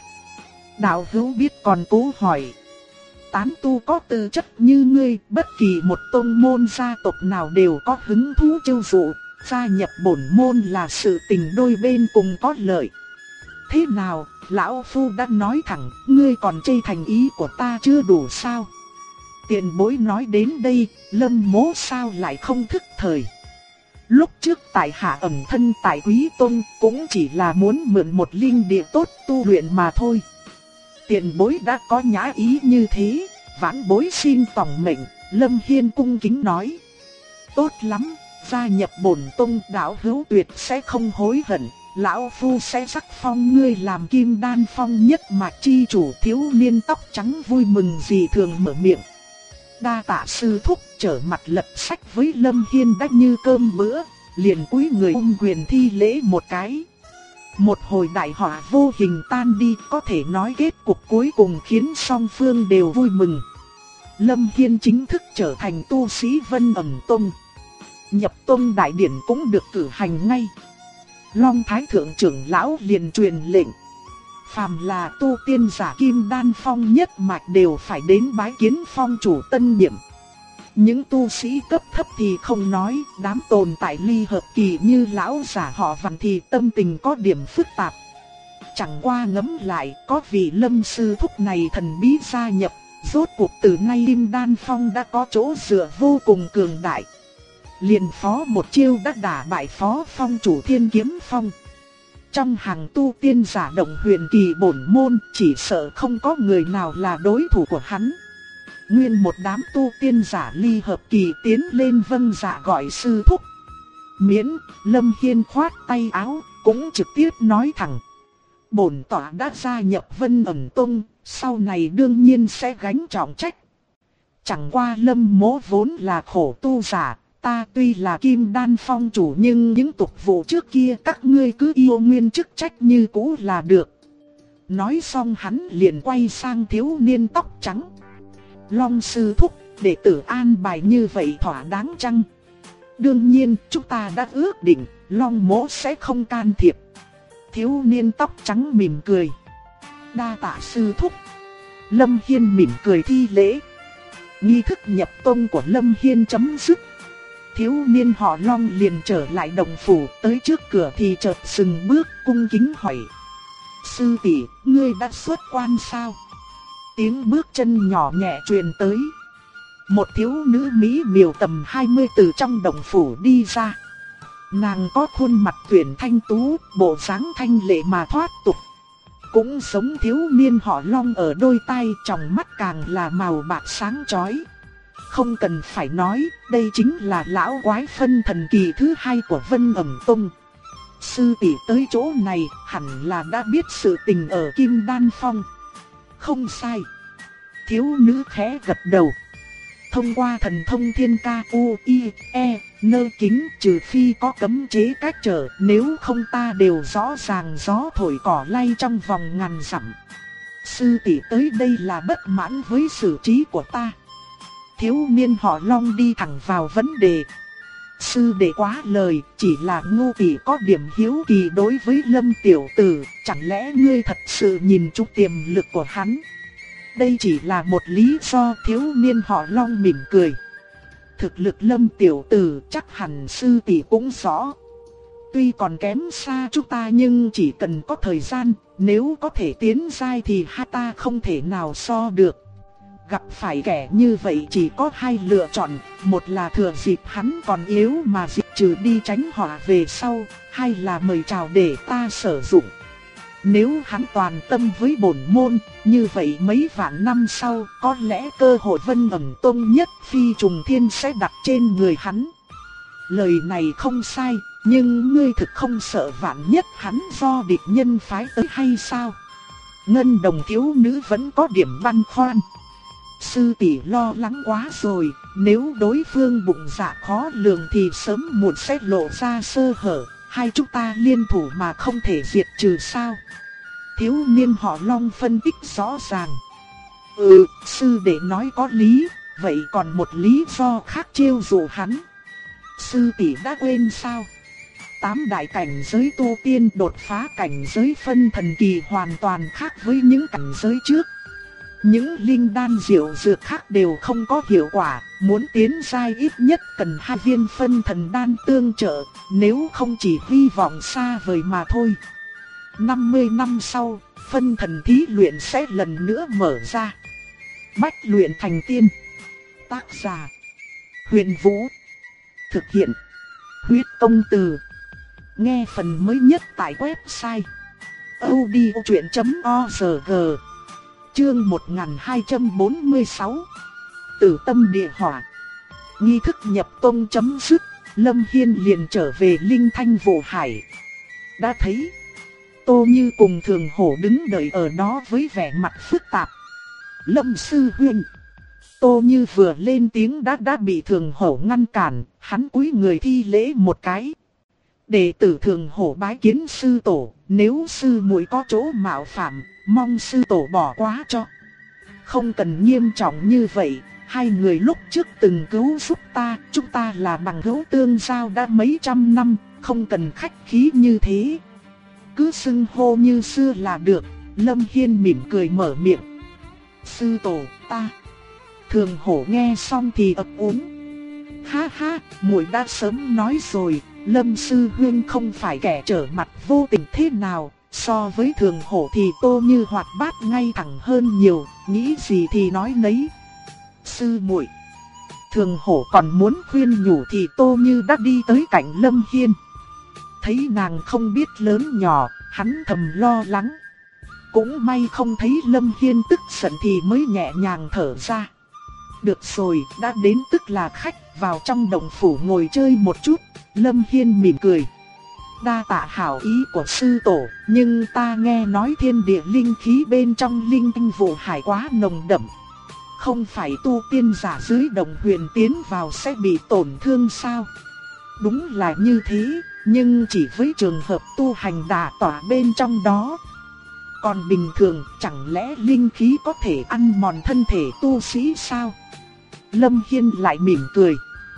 Đạo hữu biết còn cố hỏi. Tán tu có tư chất như ngươi, bất kỳ một tông môn gia tộc nào đều có hứng thú chiêu dụ. Gia nhập bổn môn là sự tình đôi bên cùng có lợi. Thế nào, lão phu đã nói thẳng, ngươi còn chê thành ý của ta chưa đủ sao? Tiền bối nói đến đây, Lâm Mỗ sao lại không thức thời. Lúc trước tại hạ ẩn thân tại Quý Tông cũng chỉ là muốn mượn một linh địa tốt tu luyện mà thôi. Tiền bối đã có nhã ý như thế, vãn bối xin tòng mệnh. Lâm Hiên cung kính nói. Tốt lắm, gia nhập bổn tông, đạo hữu tuyệt sẽ không hối hận. Lão phu sẽ sắc phong ngươi làm Kim Đan Phong nhất mạch chi chủ. Thiếu niên tóc trắng vui mừng gì thường mở miệng. Đa tạ sư thúc. Trở mặt lật sách với Lâm Hiên đã như cơm bữa, liền cúi người quyền thi lễ một cái. Một hồi đại họa vô hình tan đi, có thể nói kết cục cuối cùng khiến song phương đều vui mừng. Lâm Hiên chính thức trở thành tu sĩ Vân Ẩn Tông. Nhập tông đại điển cũng được cử hành ngay. Long Thái Thượng trưởng lão liền truyền lệnh. Phàm là tu tiên giả Kim Đan Phong nhất mạch đều phải đến bái kiến phong chủ tân nhiệm. Những tu sĩ cấp thấp thì không nói, đám tồn tại ly hợp kỳ như lão giả họ Văn thì tâm tình có điểm phức tạp. Chẳng qua ngẫm lại, có vị Lâm sư thúc này thần bí gia nhập, rốt cuộc từ nay Kim Đan Phong đã có chỗ dựa vô cùng cường đại. Liền phó một chiêu đã đả bại phó phong chủ Thiên Kiếm Phong. Trong hàng tu tiên giả động huyền kỳ bổn môn, chỉ sợ không có người nào là đối thủ của hắn. Nguyên một đám tu tiên giả ly hợp kỳ tiến lên vâng dạ gọi sư thúc. Miễn, Lâm Hiên khoát tay áo, cũng trực tiếp nói thẳng. Bổn tọa đã gia nhập Vân Ẩn Tông, sau này đương nhiên sẽ gánh trọng trách. Chẳng qua Lâm Mỗ vốn là khổ tu giả, ta tuy là Kim Đan Phong chủ nhưng những tục vụ trước kia các ngươi cứ yêu nguyên chức trách như cũ là được. Nói xong hắn liền quay sang thiếu niên tóc trắng. Long sư thúc, đệ tử an bài như vậy thỏa đáng chăng? Đương nhiên, chúng ta đã ước định, Long Mỗ sẽ không can thiệp. Thiếu niên tóc trắng mỉm cười. Đa tạ sư thúc. Lâm Hiên mỉm cười thi lễ. Nghi thức nhập tông của Lâm Hiên chấm dứt. Thiếu niên họ Long liền trở lại đồng phủ, tới trước cửa thì chợt dừng bước cung kính hỏi. Sư tỷ, ngươi đã xuất quan sao? Tiếng bước chân nhỏ nhẹ truyền tới. Một thiếu nữ mỹ miều tầm 20 từ trong đồng phủ đi ra. Nàng có khuôn mặt tuyển thanh tú, bộ dáng thanh lệ mà thoát tục. Cũng giống thiếu niên họ Long ở đôi tai, trong mắt càng là màu bạc sáng chói. Không cần phải nói, đây chính là lão quái phân thần kỳ thứ hai của Vân Ẩn Tông. Sư tỷ tới chỗ này, hẳn là đã biết sự tình ở Kim Đan Phong. Không sai. Thiếu nữ khẽ gật đầu. Thông qua thần thông thiên ca U-I-E, nơ kính, trừ phi có cấm chế cách trở, nếu không ta đều rõ ràng gió thổi cỏ lay trong vòng ngàn dặm. Sư tỷ tới đây là bất mãn với xử trí của ta. Thiếu niên họ Long đi thẳng vào vấn đề. Sư đệ quá lời, chỉ là ngu tỷ có điểm hiếu kỳ đối với Lâm tiểu tử, chẳng lẽ ngươi thật sự nhìn trúng tiềm lực của hắn? Đây chỉ là một lý do. Thiếu niên họ Long mỉm cười. Thực lực Lâm tiểu tử chắc hẳn sư tỷ cũng rõ. Tuy còn kém xa chúng ta nhưng chỉ cần có thời gian, nếu có thể tiến giai thì hai ta không thể nào so được. Gặp phải kẻ như vậy chỉ có hai lựa chọn, một là thừa dịp hắn còn yếu mà diệt trừ đi tránh họa về sau, hai là mời chào để ta sử dụng. Nếu hắn toàn tâm với bổn môn, như vậy mấy vạn năm sau, có lẽ cơ hội Vân Ẩn Tông nhất phi trùng thiên sẽ đặt trên người hắn. Lời này không sai, nhưng ngươi thực không sợ vạn nhất hắn do địch nhân phái tới hay sao? Ngân Đồng thiếu nữ vẫn có điểm băn khoăn. Sư tỷ lo lắng quá rồi, nếu đối phương bụng dạ khó lường thì sớm muộn sẽ lộ ra sơ hở, hai chúng ta liên thủ mà không thể diệt trừ sao? Thiếu niên họ Long phân tích rõ ràng. Sư đệ nói có lý, vậy còn một lý do khác trêu dụ hắn. Sư tỷ đã quên sao? 8 đại cảnh giới tu tiên đột phá cảnh giới phân thần kỳ hoàn toàn khác với những cảnh giới trước. Những linh đan diệu dược khác đều không có hiệu quả, muốn tiến giai ít nhất cần 2 viên phân thần đan tương trợ, nếu không chỉ hy vọng xa vời mà thôi. 50 năm sau, phân thần thí luyện sẽ lần nữa mở ra. Bách luyện thành tiên. Tác giả: Huyền Vũ. Thực hiện: Huyết Công Từ. Nghe phần mới nhất tại website audiochuyện.org. Chương 1246. Tử tâm địa hỏa. Nghi thức nhập tông chấm dứt, Lâm Hiên liền trở về Linh Thanh Vụ Hải. Đã thấy Tô Như cùng Thường Hổ đứng đợi ở đó với vẻ mặt phức tạp. Lâm sư huynh. Tô Như vừa lên tiếng đã bị Thường Hổ ngăn cản, hắn cúi người thi lễ một cái. Đệ tử Thường Hổ bái kiến sư tổ, nếu sư muội có chỗ mạo phạm, mong sư tổ bỏ qua cho. Không cần nghiêm trọng như vậy, hai người lúc trước từng cứu giúp ta, chúng ta là bằng hữu tương giao đã mấy trăm năm, không cần khách khí như thế. Cứ xưng hô như xưa là được. Lâm Hiên mỉm cười mở miệng. Sư tổ ta. Thường Hổ nghe xong thì ấp úng. Ha ha, muội đã sớm nói rồi, Lâm sư huynh không phải kẻ trở mặt vô tình thế nào. So với Thường Hổ thì Tô Như hoạt bát ngay thẳng hơn nhiều, nghĩ gì thì nói nấy. Sư muội. Thường Hổ còn muốn khuyên nhủ thì Tô Như đã đi tới cạnh Lâm Hiên. Thấy nàng không biết lớn nhỏ, hắn thầm lo lắng. Cũng may không thấy Lâm Hiên tức giận thì mới nhẹ nhàng thở ra. Được rồi, đã đến tức là khách, vào trong động phủ ngồi chơi một chút. Lâm Hiên mỉm cười. Đa tạ hảo ý của sư tổ, nhưng ta nghe nói thiên địa linh khí bên trong Linh Thanh Vụ Hải quá nồng đậm. Không phải tu tiên giả dưới đồng huyền tiến vào sẽ bị tổn thương sao? Đúng là như thế, nhưng chỉ với trường hợp tu hành đả tỏa bên trong đó. Còn bình thường, chẳng lẽ linh khí có thể ăn mòn thân thể tu sĩ sao? Lâm Hiên lại mỉm cười.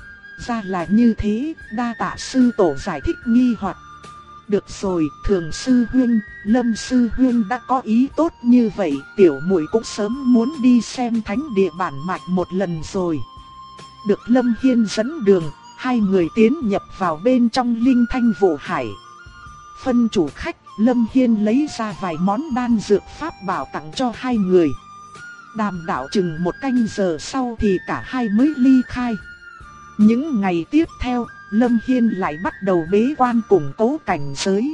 Ra là như thế, đa tạ sư tổ giải thích nghi hoặc. Được rồi, Thường sư huynh, Lâm sư huynh đã có ý tốt như vậy, tiểu muội cũng sớm muốn đi xem thánh địa bản mạch một lần rồi. Được Lâm Hiên dẫn đường, hai người tiến nhập vào bên trong Linh Thanh Vụ Hải. Phân chủ khách, Lâm Hiên lấy ra vài món đan dược pháp bảo tặng cho hai người. Đàm đạo chừng một canh giờ sau thì cả hai mới ly khai. Những ngày tiếp theo, Lâm Hiên lại bắt đầu bế quan củng cố cảnh giới.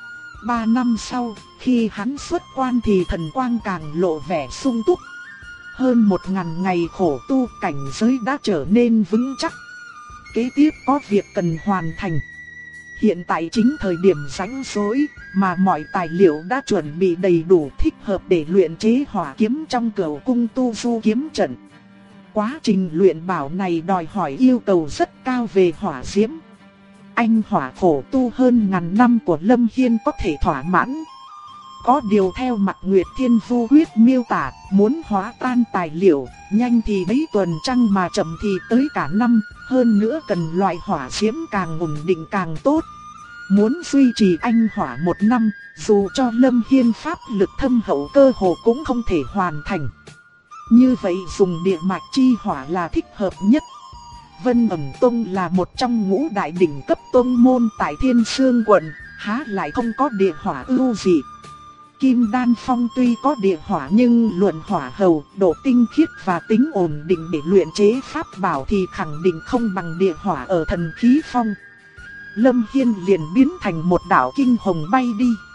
3 năm sau, khi hắn xuất quan thì thần quang càng lộ vẻ sung túc. Hơn 1000 ngày khổ tu, cảnh giới đã trở nên vững chắc. Kế tiếp có việc cần hoàn thành. Hiện tại chính thời điểm rảnh rỗi, mà mọi tài liệu đã chuẩn bị đầy đủ thích hợp để luyện chế hỏa kiếm trong Cửu Cung Tu Du kiếm trận. Quá trình luyện bảo này đòi hỏi yêu cầu rất cao về hỏa diễm. Anh hỏa khổ tu hơn 1000 năm của Lâm Hiên có thể thỏa mãn. Có điều theo Mạc Nguyệt Thiên Vu Quyết miêu tả, muốn hóa tan tài liệu, nhanh thì mấy tuần trăng mà chậm thì tới cả năm, hơn nữa cần loại hỏa diễm càng ổn định càng tốt. Muốn duy trì anh hỏa 1 năm, dù cho Lâm Hiên pháp lực thâm hậu cơ hồ cũng không thể hoàn thành. Như vậy dùng địa mạch chi hỏa là thích hợp nhất. Vân Ẩn Tông là một trong ngũ đại đỉnh cấp tông môn tại Thiên Sương quận, há lại không có địa hỏa ưu dị. Kim Đan Phong tuy có địa hỏa nhưng luận hỏa hầu, độ tinh khiết và tính ổn định để luyện chế pháp bảo thì khẳng định không bằng địa hỏa ở Thần Khí Phong. Lâm Hiên liền biến thành một đạo kinh hồng bay đi.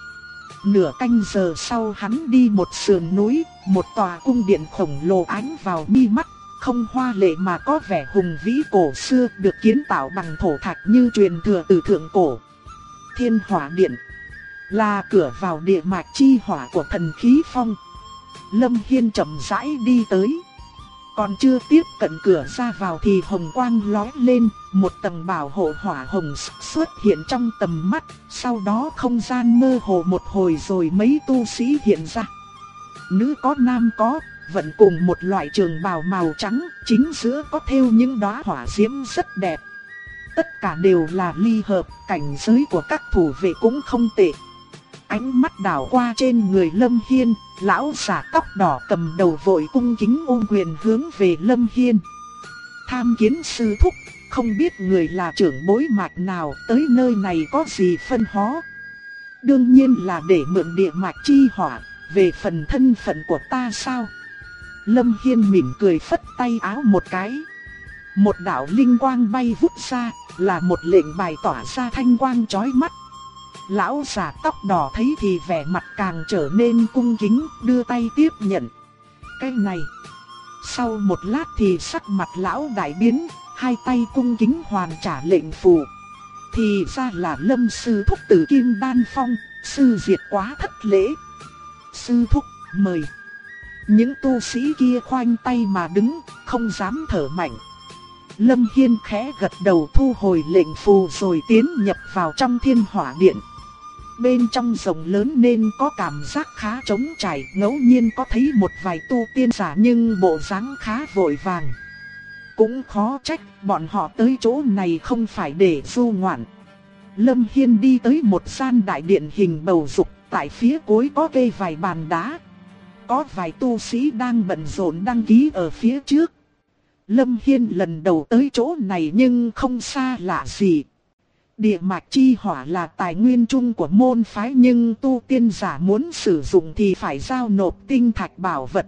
Nửa canh giờ sau hắn đi một sườn núi, một tòa cung điện khổng lồ ánh vào mi mắt, không hoa lệ mà có vẻ hùng vĩ cổ xưa, được kiến tạo bằng thổ thạch như truyền thừa từ thượng cổ. Thiên Hỏa Điện là cửa vào địa mạch chi hỏa của thần khí phong. Lâm Hiên chậm rãi đi tới. Còn chưa tiếp cận cửa ra vào thì hồng quang lóe lên, một tầng bảo hộ hỏa hồng xuất hiện trong tầm mắt, sau đó không gian mơ hồ một hồi rồi mấy tu sĩ hiện ra. Nữ có nam có, vẫn cùng một loại trường bào màu trắng, chính giữa có thêu những đóa hỏa diễm rất đẹp. Tất cả đều là ly hợp, cảnh giới của các thủ vệ cũng không tệ. Ánh mắt đảo qua trên người Lâm Hiên, lão giả tóc đỏ cầm đầu vội cung kính ôm quyền hướng về Lâm Hiên. Tham kiến sư thúc, không biết người là trưởng bối mạch nào, tới nơi này có gì phân phó? Đương nhiên là để mượn địa mạch chi hỏa, về phần thân phận của ta sao? Lâm Hiên mỉm cười phất tay áo một cái. Một đạo linh quang bay vút ra, là một lệnh bài tỏa ra thanh quang chói mắt. Lão già tóc đỏ thấy thì vẻ mặt càng trở nên cung kính, đưa tay tiếp nhận. Cái này. Sau một lát thì sắc mặt lão đại biến, hai tay cung kính hoàn trả lệnh phù. Thì ra là Lâm sư thúc từ Kim Đan Phong, sư diệt quá thất lễ. Sư thúc, mời. Những tu sĩ kia khoanh tay mà đứng, không dám thở mạnh. Lâm Hiên khẽ gật đầu thu hồi lệnh phù rồi tiến nhập vào trong Thiên Hỏa Điện. Bên trong rộng lớn nên có cảm giác khá trống trải, ngẫu nhiên có thấy một vài tu tiên giả nhưng bộ dáng khá vội vàng. Cũng khó trách, bọn họ tới chỗ này không phải để du ngoạn. Lâm Hiên đi tới một gian đại điện hình bầu dục, tại phía cuối có kê vài bàn đá. Có vài tu sĩ đang bận rộn đăng ký ở phía trước. Lâm Hiên lần đầu tới chỗ này nhưng không xa lạ gì. Địa mạch chi hỏa là tài nguyên chung của môn phái nhưng tu tiên giả muốn sử dụng thì phải giao nộp tinh thạch bảo vật.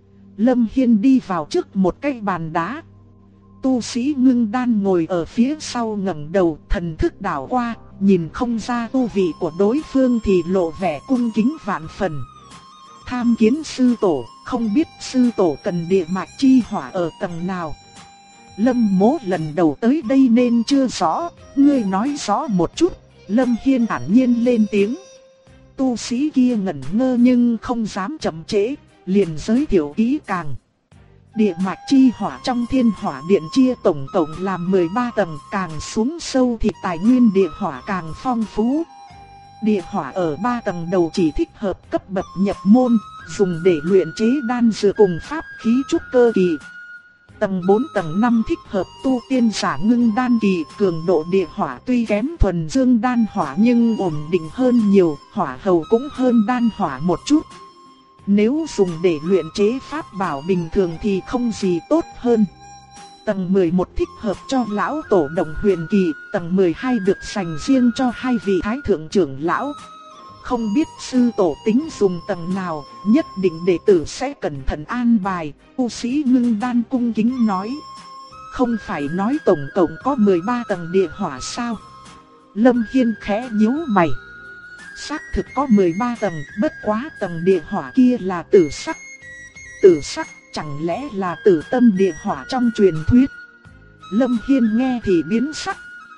Lâm Hiên đi vào trước một cái bàn đá. Tu sĩ Ngưng Đan ngồi ở phía sau ngẩng đầu, thần thức đảo qua, nhìn không ra tu vị của đối phương thì lộ vẻ cung kính vạn phần. Tham kiến sư tổ, không biết sư tổ cần địa mạch chi hỏa ở tầng nào? Lâm Mỗ lần đầu tới đây nên chưa rõ, ngươi nói rõ một chút. Lâm Hiên thản nhiên lên tiếng. Tu sĩ kia ngẩn ngơ nhưng không dám chậm trễ, liền giới thiệu kỹ càng. Địa mạch chi hỏa trong Thiên Hỏa Điện chia tổng cộng làm 13 tầng, càng xuống sâu thì tài nguyên địa hỏa càng phong phú. Địa hỏa ở 3 tầng đầu chỉ thích hợp cấp bậc nhập môn, dùng để luyện chế đan dược cùng pháp khí trúc cơ kỳ. Tầng 4 tầng 5 thích hợp tu tiên giả ngưng đan kỳ, cường độ địa hỏa tuy kém thuần dương đan hỏa nhưng ổn định hơn nhiều, hỏa hầu cũng hơn đan hỏa một chút. Nếu dùng để luyện chế pháp bảo bình thường thì không gì tốt hơn. Tầng 11 thích hợp cho lão tổ đồng huyền kỳ, tầng 12 được dành riêng cho hai vị thái thượng trưởng lão. Không biết sư tổ tính dùng tầng nào, nhất định đệ tử sẽ cẩn thận an bài, tu sĩ Ngưng Đan cung kính nói. Không phải nói tổng cộng có 13 tầng địa hỏa sao? Lâm Hiên khẽ nhíu mày. Xác thực có 13 tầng, bất quá tầng địa hỏa kia là tử sắc. Tử sắc chẳng lẽ là tử tâm địa hỏa trong truyền thuyết? Lâm Hiên nghe thì biến sắc.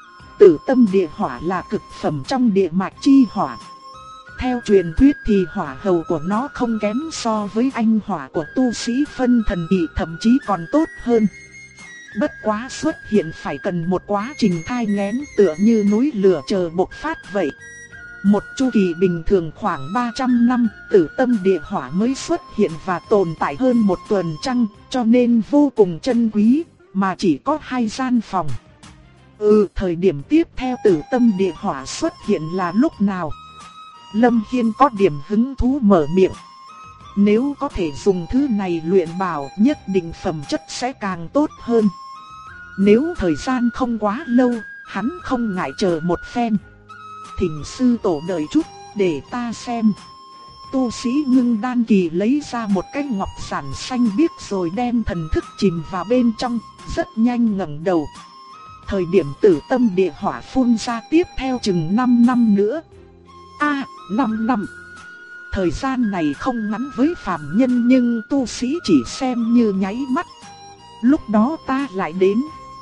Tử tâm địa hỏa là cực phẩm trong địa mạch chi hỏa. Theo truyền thuyết thì hỏa hầu của nó không kém so với anh hỏa của tu sĩ phân thần kỳ, thậm chí còn tốt hơn. Bất quá xuất hiện phải cần một quá trình thai nghén tựa như núi lửa chờ bộc phát vậy. Một chu kỳ bình thường khoảng 300 năm, tử tâm địa hỏa mới xuất hiện và tồn tại hơn một tuần trăng, cho nên vô cùng chân quý, mà chỉ có 2 gian phòng. Thời điểm tiếp theo tử tâm địa hỏa xuất hiện là lúc nào? Lâm Hiên có điểm hứng thú mở miệng. Nếu có thể dùng thứ này luyện bảo, nhất định phẩm chất sẽ càng tốt hơn. Nếu thời gian không quá lâu, hắn không ngại chờ một phen. Thỉnh sư tổ đợi chút, để ta xem. Tu sĩ Ngưng Đan kỳ lấy ra một cái ngọc giản xanh biếc rồi đem thần thức chìm vào bên trong, rất nhanh ngẩng đầu. Thời điểm tử tâm địa hỏa phun ra tiếp theo chừng 5 năm nữa. 5 năm. Thời gian này không ngắn với phàm nhân nhưng tu sĩ chỉ xem như nháy mắt. Lúc đó ta lại đến.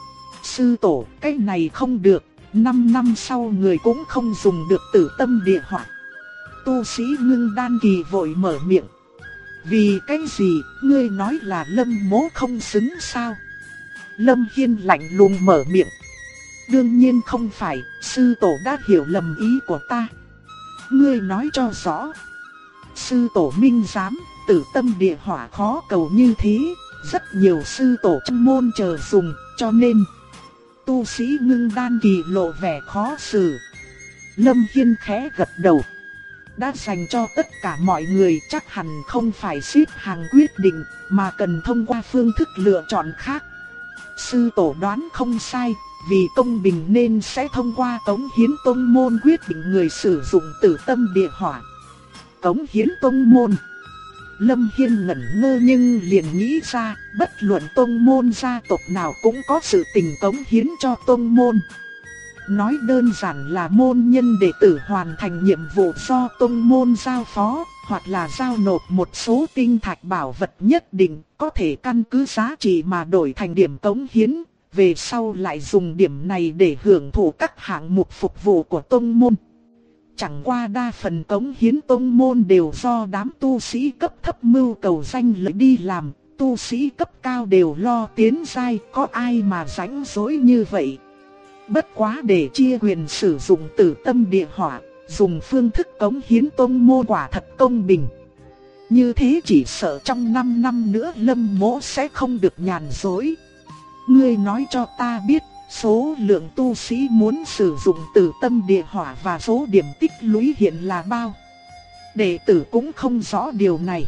Sư tổ, cái này không được, 5 năm sau người cũng không dùng được Tử Tâm Địa Hỏa. Tu sĩ Ngưng Đan Kỳ vội mở miệng. Vì cái gì, ngươi nói là Lâm Mỗ không xứng sao? Lâm Hiên lạnh lùng mở miệng. Đương nhiên không phải, sư tổ đã hiểu lầm ý của ta. Ngươi nói cho rõ. Sư tổ minh giám, Tử Tâm Địa Hỏa khó cầu như thế, rất nhiều sư tổ trong môn chờ dùng, cho nên tu sĩ Ngưng Đan Kỳ lộ vẻ khó xử. Lâm Hiên khẽ gật đầu. Đã dành cho tất cả mọi người, chắc hẳn không phải xếp hàng quyết định, mà cần thông qua phương thức lựa chọn khác. Sư tổ đoán không sai, vì công bình nên sẽ thông qua cống hiến tông môn quyết định người sử dụng Tử Tâm Địa Hỏa. Cống hiến tông môn. Lâm Hiên ngẩn ngơ nhưng liền nghĩ ra, bất luận tông môn gia tộc nào cũng có sự tình cống hiến cho tông môn. Nói đơn giản là môn nhân đệ tử hoàn thành nhiệm vụ do tông môn giao phó, hoặc là giao nộp một số tinh thạch bảo vật nhất định, có thể căn cứ giá trị mà đổi thành điểm cống hiến, về sau lại dùng điểm này để hưởng thụ các hạng mục phục vụ của tông môn. Chẳng qua đa phần cống hiến tông môn đều do đám tu sĩ cấp thấp mưu cầu danh lợi đi làm, tu sĩ cấp cao đều lo tiến giai, có ai mà rảnh rỗi như vậy. Bất quá để chia quyền sử dụng Tử Tâm Địa Hỏa, dùng phương thức cống hiến tông môn quả thật công bình. Như thế chỉ sợ trong 5 năm nữa Lâm Mỗ sẽ không được nhàn rỗi. Ngươi nói cho ta biết, số lượng tu sĩ muốn sử dụng Tử Tâm Địa Hỏa và số điểm tích lũy hiện là bao? Đệ tử cũng không rõ điều này.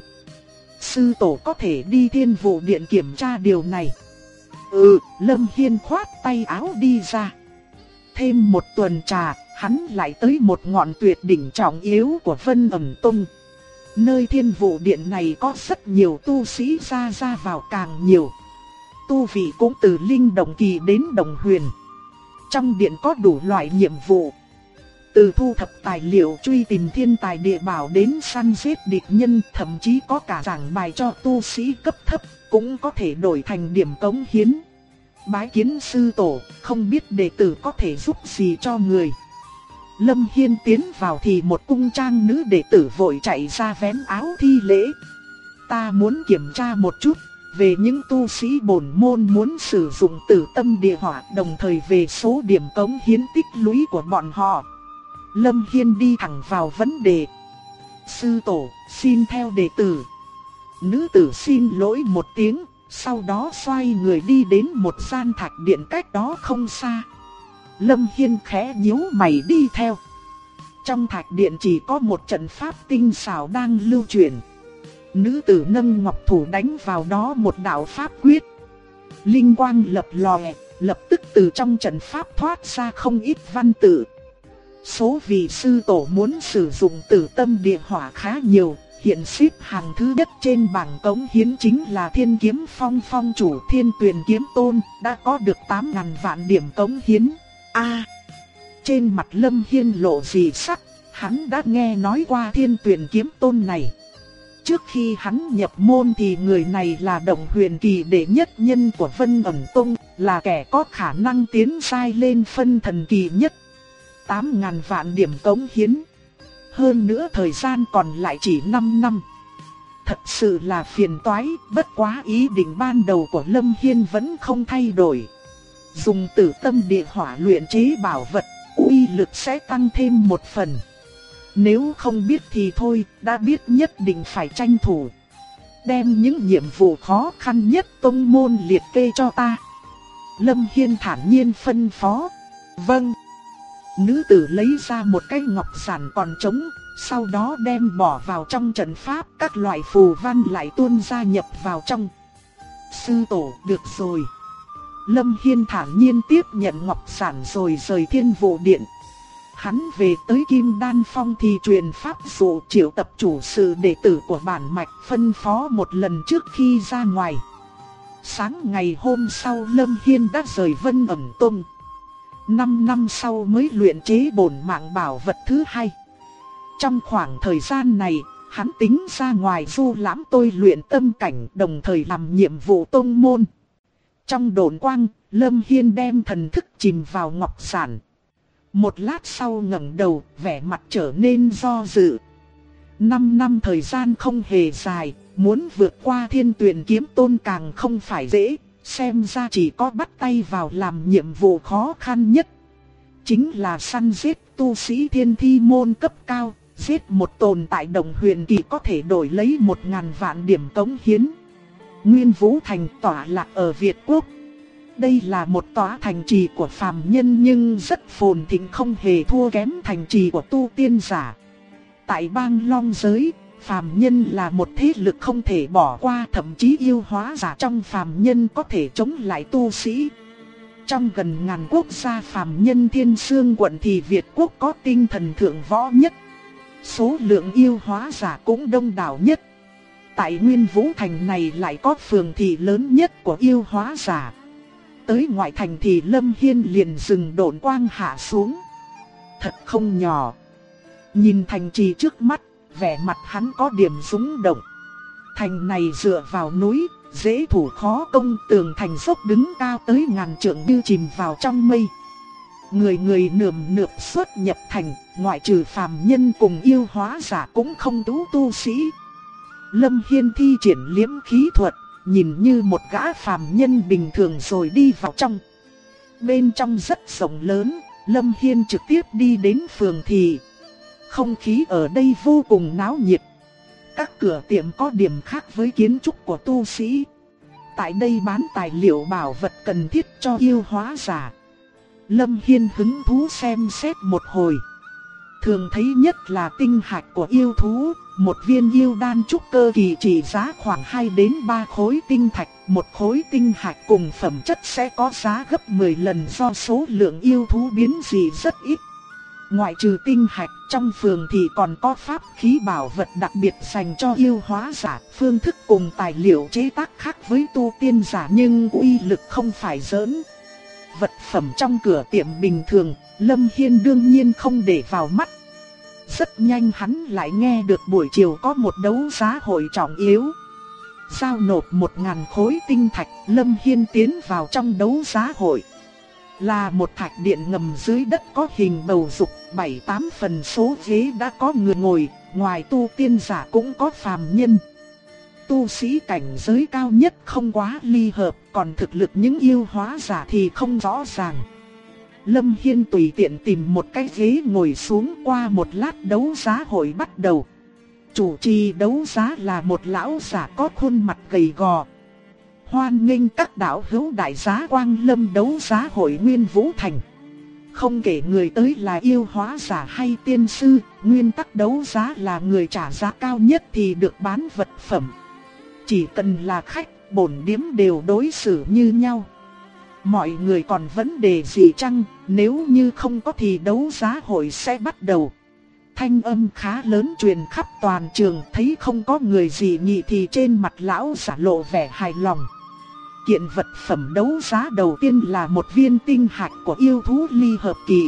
Sư tổ có thể đi Thiên Vũ Điện kiểm tra điều này. Lâm Hiên khoát tay áo đi ra. Thêm một tuần trà, hắn lại tới một ngọn tuyệt đỉnh trọng yếu của Vân Ẩn Tông. Nơi Thiên Vũ Điện này có rất nhiều tu sĩ ra vào càng nhiều. Tu vị cũng từ linh đồng kỳ đến đồng huyền. Trong điện có đủ loại nhiệm vụ, từ thu thập tài liệu truy tìm thiên tài địa bảo đến săn giết địch nhân, thậm chí có cả giảng bài cho tu sĩ cấp thấp, cũng có thể đổi thành điểm cống hiến. Bái kiến sư tổ, không biết đệ tử có thể giúp gì cho người. Lâm Hiên tiến vào thì một cung trang nữ đệ tử vội chạy ra vén áo thi lễ. Ta muốn kiểm tra một chút về những tu sĩ bổn môn muốn sử dụng Tử Tâm Địa Hỏa, đồng thời về số điểm cống hiến tích lũy của bọn họ. Lâm Hiên đi thẳng vào vấn đề. Sư tổ, xin theo đệ tử. Nữ tử xin lỗi một tiếng, sau đó xoay người đi đến một gian thạch điện cách đó không xa. Lâm Hiên khẽ nhíu mày đi theo. Trong thạch điện chỉ có một trận pháp tinh xảo đang lưu chuyển. Nữ tử nâng ngọc thủ đánh vào đó một đạo pháp quyết. Linh quang lập lòe, lập tức từ trong trận pháp thoát ra không ít văn tự. Số vị sư tổ muốn sử dụng Tử Tâm Địa Hỏa khá nhiều, hiện xếp hàng thứ nhất trên bảng cống hiến chính là Thiên Kiếm Phong phong chủ Thiên Tuyền Kiếm Tôn, đã có được 8.000 vạn điểm cống hiến. Trên mặt Lâm Hiên lộ dị sắc, hắn đã nghe nói qua Thiên Tuyền Kiếm Tôn này. Trước khi hắn nhập môn thì người này là Động Huyền Kỳ đệ nhất nhân của Vân Ẩn Tông, là kẻ có khả năng tiến giai lên Phân Thần Kỳ nhất. 8.000 vạn điểm cống hiến. Hơn nữa thời gian còn lại chỉ 5 năm. Thật sự là phiền toái, bất quá ý định ban đầu của Lâm Hiên vẫn không thay đổi. Dùng Tử Tâm Địa Hỏa luyện chế bảo vật, uy lực sẽ tăng thêm một phần. Nếu không biết thì thôi, đã biết nhất định phải tranh thủ. Đem những nhiệm vụ khó khăn nhất tông môn liệt kê cho ta. Lâm Hiên thản nhiên phân phó. Vâng. Nữ tử lấy ra một cái ngọc giản còn trống, sau đó đem bỏ vào trong trận pháp, các loại phù văn lại tuôn ra nhập vào trong. Sư tổ, được rồi. Lâm Hiên thản nhiên tiếp nhận ngọc giản rồi rời Thiên Vũ Điện. Hắn về tới Kim Đan Phong thì truyền pháp dụ triệu tập chủ sự đệ tử của bản mạch, phân phó một lần trước khi ra ngoài. Sáng ngày hôm sau Lâm Hiên đã rời Vân Ẩn Tông. 5 năm sau mới luyện chế bổn mạng bảo vật thứ hai. Trong khoảng thời gian này, hắn tính ra ngoài du lãm tôi luyện tâm cảnh, đồng thời làm nhiệm vụ tông môn. Trong độn quang, Lâm Hiên đem thần thức chìm vào ngọc giản. Một lát sau ngẩng đầu, vẻ mặt trở nên do dự. 5 năm thời gian không hề dài, muốn vượt qua Thiên Tuyển Kiếm Tôn càng không phải dễ, xem ra chỉ có bắt tay vào làm nhiệm vụ khó khăn nhất. Chính là săn giết tu sĩ thiên thi môn cấp cao, giết một tồn tại đồng huyền kỳ có thể đổi lấy 1000 vạn điểm cống hiến. Nguyên Vũ Thành tọa lạc ở Việt Quốc. Đây là một tòa thành trì của phàm nhân nhưng rất phồn thịnh, không hề thua kém thành trì của tu tiên giả. Tại bang Long giới, phàm nhân là một thế lực không thể bỏ qua, thậm chí yêu hóa giả trong phàm nhân có thể chống lại tu sĩ. Trong gần ngàn quốc gia phàm nhân Thiên Sương quận thì Việt Quốc có tinh thần thượng võ nhất. Số lượng yêu hóa giả cũng đông đảo nhất. Tại Nguyên Vũ Thành này lại có phường thị lớn nhất của yêu hóa giả. Tới ngoại thành thì Lâm Hiên liền dừng độn quang hạ xuống. Thật không nhỏ. Nhìn thành trì trước mắt, vẻ mặt hắn có điểm rung động. Thành này dựa vào núi, dễ thủ khó công, tường thành dốc đứng cao tới ngàn trượng như chìm vào trong mây. Người người nườm nượp xuất nhập thành, ngoại trừ phàm nhân cùng yêu hóa giả cũng không tú tu sĩ. Lâm Hiên thi triển liễm khí thuật, nhìn như một gã phàm nhân bình thường rồi đi vào trong. Bên trong rất rộng lớn, Lâm Hiên trực tiếp đi đến phường thị. Không khí ở đây vô cùng náo nhiệt. Các cửa tiệm có điểm khác với kiến trúc của tu sĩ. Tại đây bán tài liệu bảo vật cần thiết cho yêu hóa giả. Lâm Hiên hứng thú xem xét một hồi. Thường thấy nhất là tinh hạch của yêu thú. Một viên yêu đan trúc cơ kỳ trị giá khoảng 2 đến 3 khối tinh thạch. Một khối tinh hạch cùng phẩm chất sẽ có giá gấp 10 lần do số lượng yêu thú biến dị rất ít. Ngoại trừ tinh hạch, trong phường thì còn có pháp khí bảo vật đặc biệt dành cho yêu hóa giả. Phương thức cùng tài liệu chế tác khác với tu tiên giả nhưng uy lực không phải giỡn. Vật phẩm trong cửa tiệm bình thường, Lâm Hiên đương nhiên không để vào mắt. Rất nhanh hắn lại nghe được buổi chiều có một đấu giá hội trọng yếu. Giao nộp 1000 khối tinh thạch, Lâm Hiên tiến vào trong đấu giá hội. Là một thạch điện ngầm dưới đất có hình bầu dục, 7-8 phần số ghế đã có người ngồi, ngoài tu tiên giả cũng có phàm nhân. Tu sĩ cảnh giới cao nhất không quá ly hợp, còn thực lực những yêu hóa giả thì không rõ ràng. Lâm Hiên tùy tiện tìm một cái ghế ngồi xuống, qua một lát đấu giá hội bắt đầu. Chủ trì đấu giá là một lão giả có khuôn mặt gầy gò. Hoan nghênh các đạo hữu đại giá Quang Lâm đấu giá hội Nguyên Vũ Thành. Không kể người tới là yêu hóa giả hay tiên sư, nguyên tắc đấu giá là người trả giá cao nhất thì được bán vật phẩm. Chỉ cần là khách, bổn điếm đều đối xử như nhau. Mọi người còn vấn đề gì chăng? Nếu như không có thì đấu giá hội sẽ bắt đầu. Thanh âm khá lớn truyền khắp toàn trường, thấy không có người gì nhị thì trên mặt lão giả lộ vẻ hài lòng. Kiện vật phẩm đấu giá đầu tiên là một viên tinh hạch của yêu thú ly hợp kỳ.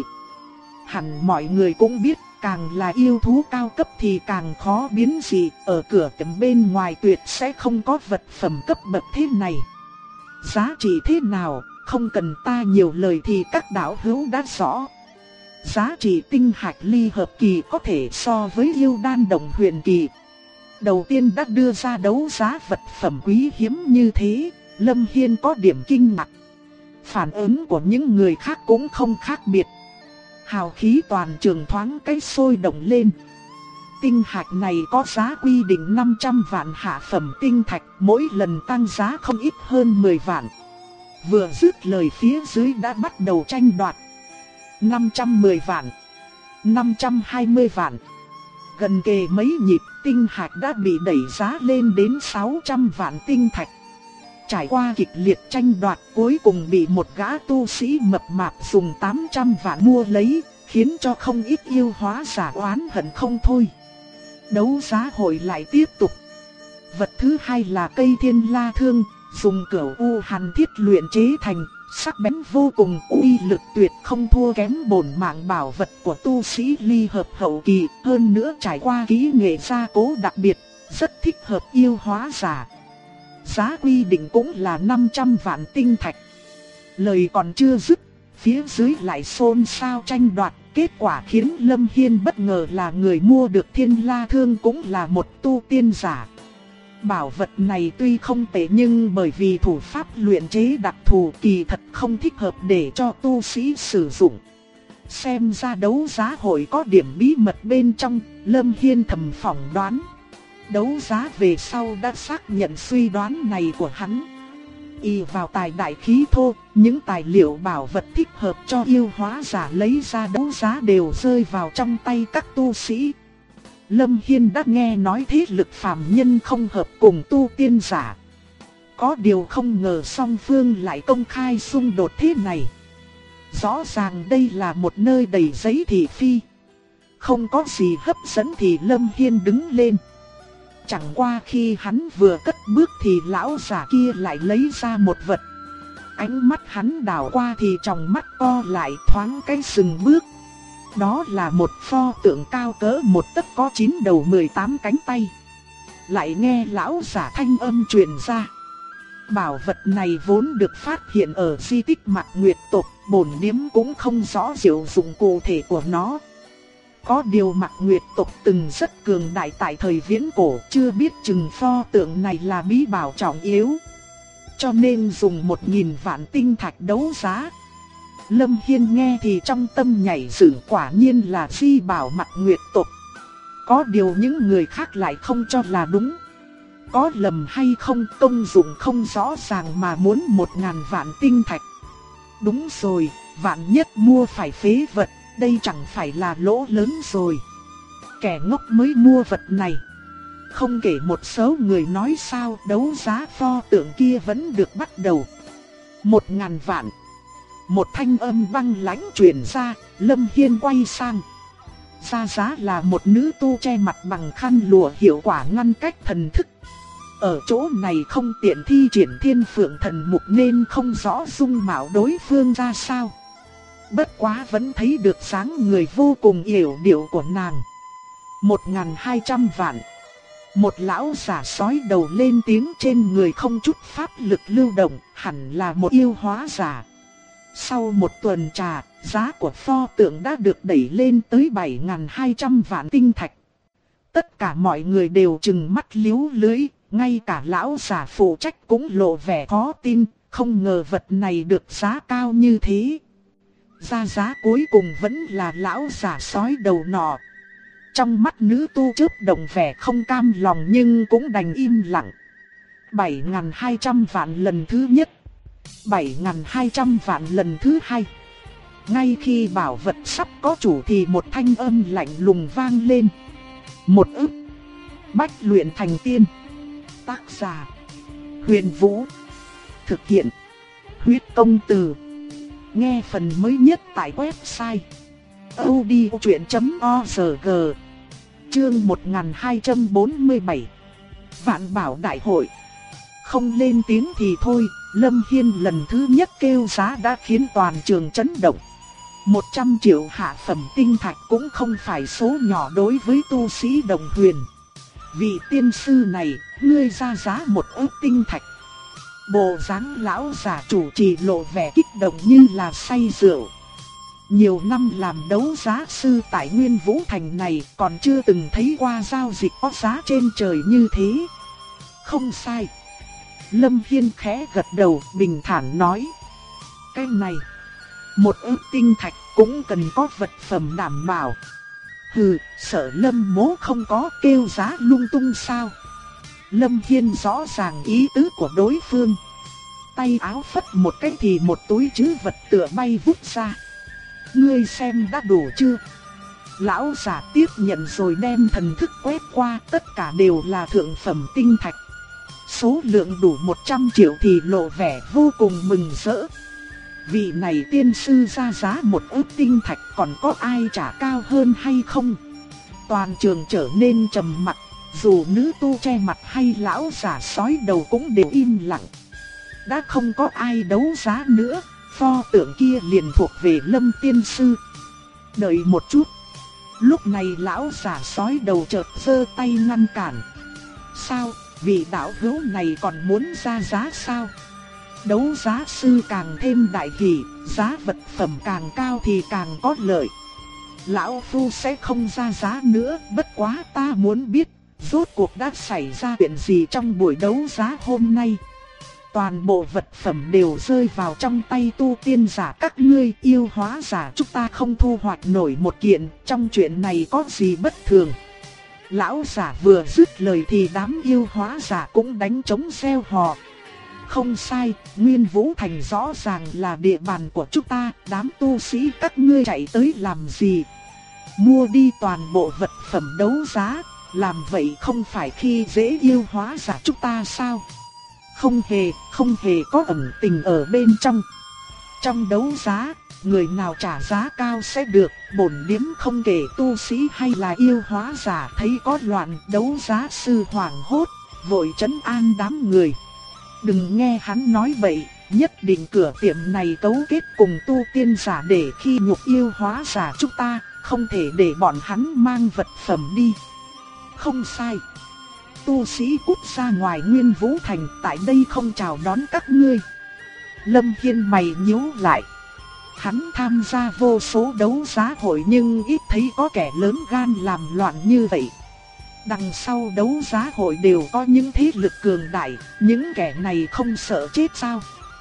Hẳn mọi người cũng biết, càng là yêu thú cao cấp thì càng khó biến dị, ở cửa tiệm bên ngoài tuyệt sẽ không có vật phẩm cấp bậc thế này. Giá trị thế nào, không cần ta nhiều lời thì các đạo hữu đã rõ. Giá trị tinh hạch ly hợp kỳ có thể so với yêu đan đồng huyền kỳ. Đầu tiên đã đưa ra đấu giá vật phẩm quý hiếm như thế, Lâm Hiên có điểm kinh ngạc. Phản ứng của những người khác cũng không khác biệt. Hào khí toàn trường thoáng cái sôi động lên. Tinh hạch này có giá quy định 500 vạn hạ phẩm tinh thạch, mỗi lần tăng giá không ít hơn 10 vạn. Vừa dứt lời phía dưới đã bắt đầu tranh đoạt. 510 vạn, 520 vạn. Gần kề mấy nhịp, tinh hạch đã bị đẩy giá lên đến 600 vạn tinh thạch. Trải qua kịch liệt tranh đoạt, cuối cùng bị một gã tu sĩ mập mạp dùng 800 vạn mua lấy, khiến cho không ít yêu hóa giả oán hận không thôi. Đấu giá hội lại tiếp tục. Vật thứ hai là cây thiên la thương, dùng cửu u hàn thiết luyện chế thành, sắc bén vô cùng, uy lực tuyệt không thua kém bổn mạng bảo vật của tu sĩ ly hợp hậu kỳ, hơn nữa trải qua kỹ nghệ gia cố đặc biệt, rất thích hợp yêu hóa giả. Giá quy định cũng là 500 vạn tinh thạch. Lời còn chưa dứt, phía dưới lại xôn xao tranh đoạt, kết quả khiến Lâm Hiên bất ngờ là người mua được Thiên La Thương cũng là một tu tiên giả. Bảo vật này tuy không tệ nhưng bởi vì thủ pháp luyện chế đặc thù kỳ thật không thích hợp để cho tu sĩ sử dụng. Xem ra đấu giá hội có điểm bí mật bên trong, Lâm Hiên thầm phỏng đoán. Đấu giá về sau đã xác nhận suy đoán này của hắn. Y vào tài đại khí thô, những tài liệu bảo vật thích hợp cho yêu hóa giả lấy ra đấu giá đều rơi vào trong tay các tu sĩ. Lâm Hiên đã nghe nói thế lực phàm nhân không hợp cùng tu tiên giả. Có điều không ngờ song phương lại công khai xung đột thế này. Rõ ràng đây là một nơi đầy giấy thị phi. Không có gì hấp dẫn thì Lâm Hiên đứng lên. Chẳng qua khi hắn vừa cất bước thì lão giả kia lại lấy ra một vật. Ánh mắt hắn đảo qua thì tròng mắt co lại thoáng cái sừng bước. Đó là một pho tượng cao cỡ một tấc có 9 đầu 18 cánh tay. Lại nghe lão giả thanh âm truyền ra. Bảo vật này vốn được phát hiện ở di tích Mạc Nguyệt tộc, bổn điếm cũng không rõ diệu dụng cụ thể của nó. Có điều Mạc Nguyệt tộc từng rất cường đại tại thời viễn cổ, chưa biết chừng pho tượng này là bí bảo trọng yếu. Cho nên dùng 1000 vạn tinh thạch đấu giá. Lâm Hiên nghe thì trong tâm nhảy dựng, quả nhiên là di bảo Mạc Nguyệt tộc. Có điều những người khác lại không cho là đúng. Có lầm hay không, công dụng không rõ ràng mà muốn 1000 vạn tinh thạch. Đúng rồi, vạn nhất mua phải phế vật, đây chẳng phải là lỗ lớn rồi. Kẻ ngốc mới mua vật này. Không kể một số người nói sao đấu giá pho tượng kia vẫn được bắt đầu. 1000 vạn. Một thanh âm băng lãnh truyền ra, Lâm Hiên quay sang. Ra giá là một nữ tu che mặt bằng khăn lụa, hiệu quả ngăn cách thần thức. Ở chỗ này không tiện thi triển Thiên Phượng Thần Mục nên không rõ dung mạo đối phương ra sao. Bất quá vẫn thấy được dáng người vô cùng yểu điệu của nàng. 1200 vạn. Một lão giả sói đầu lên tiếng, trên người không chút pháp lực lưu động, hẳn là một yêu hóa giả. Sau một tuần trà, giá của pho tượng đã được đẩy lên tới 7200 vạn tinh thạch. Tất cả mọi người đều trừng mắt liếu lưỡi, ngay cả lão giả phụ trách cũng lộ vẻ khó tin, không ngờ vật này được giá cao như thế. Ra giá cuối cùng vẫn là lão giả sói đầu nọ. Trong mắt nữ tu chớp động vẻ không cam lòng nhưng cũng đành im lặng. 7200 vạn lần thứ nhất, 7200 vạn lần thứ hai. Ngay khi bảo vật sắp có chủ thì một thanh âm lạnh lùng vang lên. 1 ức. Bách luyện thành tiên. Tác giả: Huyền Vũ. Thực hiện: Huyết Công Từ. Nghe phần mới nhất tại website audiochuyện.org. Chương 1247. Vạn Bảo Đại Hội. Không lên tiếng thì thôi, Lâm Hiên lần thứ nhất kêu giá đã khiến toàn trường chấn động. 100 triệu hạ phẩm tinh thạch cũng không phải số nhỏ đối với tu sĩ Đồng Huyền. Vị tiên sư này, ngươi ra giá 1 ức tinh thạch. Bộ dáng lão giả chủ trì lộ vẻ kích động như là say rượu. Nhiều năm làm đấu giá sư tại Nguyên Vũ Thành này còn chưa từng thấy qua giao dịch có giá trên trời như thế. Không sai. Lâm Hiên khẽ gật đầu, bình thản nói. Cái này, 1 ức tinh thạch cũng cần có vật phẩm đảm bảo. Hừ, sợ Lâm mố không có kêu giá lung tung sao? Lâm Hiên rõ ràng ý tứ của đối phương. Tay áo phất một cái thì một túi trữ vật tựa bay vút ra. Ngươi xem đã đủ chưa? Lão giả tiếp nhận rồi đem thần thức quét qua, tất cả đều là thượng phẩm tinh thạch. Số lượng đủ 100 triệu thì lộ vẻ vô cùng mừng rỡ. Vị này tiên sư ra giá 1 ức tinh thạch, còn có ai trả cao hơn hay không? Toàn trường trở nên trầm mặc, dù nữ tu che mặt hay lão giả sói đầu cũng đều im lặng. Đã không có ai đấu giá nữa, pho tượng kia liền thuộc về Lâm tiên sư. Đợi một chút. Lúc này lão giả sói đầu chợt giơ tay ngăn cản. Sao, vị đạo hữu này còn muốn ra giá sao? Đấu giá sư càng thêm đại hỷ, giá vật phẩm càng cao thì càng có lợi. Lão phu sẽ không ra giá nữa, bất quá ta muốn biết, rốt cuộc đã xảy ra chuyện gì trong buổi đấu giá hôm nay. Toàn bộ vật phẩm đều rơi vào trong tay tu tiên giả các ngươi, yêu hóa giả chúng ta không thu hoạch nổi một kiện, trong chuyện này có gì bất thường. Lão giả vừa dứt lời thì đám yêu hóa giả cũng đánh trống reo hò. Không sai, Nguyên Vũ Thành rõ ràng là địa bàn của chúng ta, đám tu sĩ các ngươi chạy tới làm gì? Mua đi toàn bộ vật phẩm đấu giá, làm vậy không phải khi dễ yêu hóa giả chúng ta sao? Không hề có ẩn tình ở bên trong. Trong đấu giá, người nào trả giá cao sẽ được, bổn điếm không kể tu sĩ hay là yêu hóa giả thấy có loạn. Đấu giá sư hoảng hốt, vội trấn an đám người. Đừng nghe hắn nói bậy, nhất định cửa tiệm này cấu kết cùng tu tiên giả để khi nhục yêu hóa giả chúng ta, không thể để bọn hắn mang vật phẩm đi. Không sai. Tu sĩ cút ra ngoài Nguyên Vũ Thành, tại đây không chào đón các ngươi. Lâm Hiên mày nhíu lại. Hắn tham gia vô số đấu giá hội nhưng ít thấy có kẻ lớn gan làm loạn như vậy. Đằng sau đấu giá hội đều có những thế lực cường đại, những kẻ này không sợ chết sao?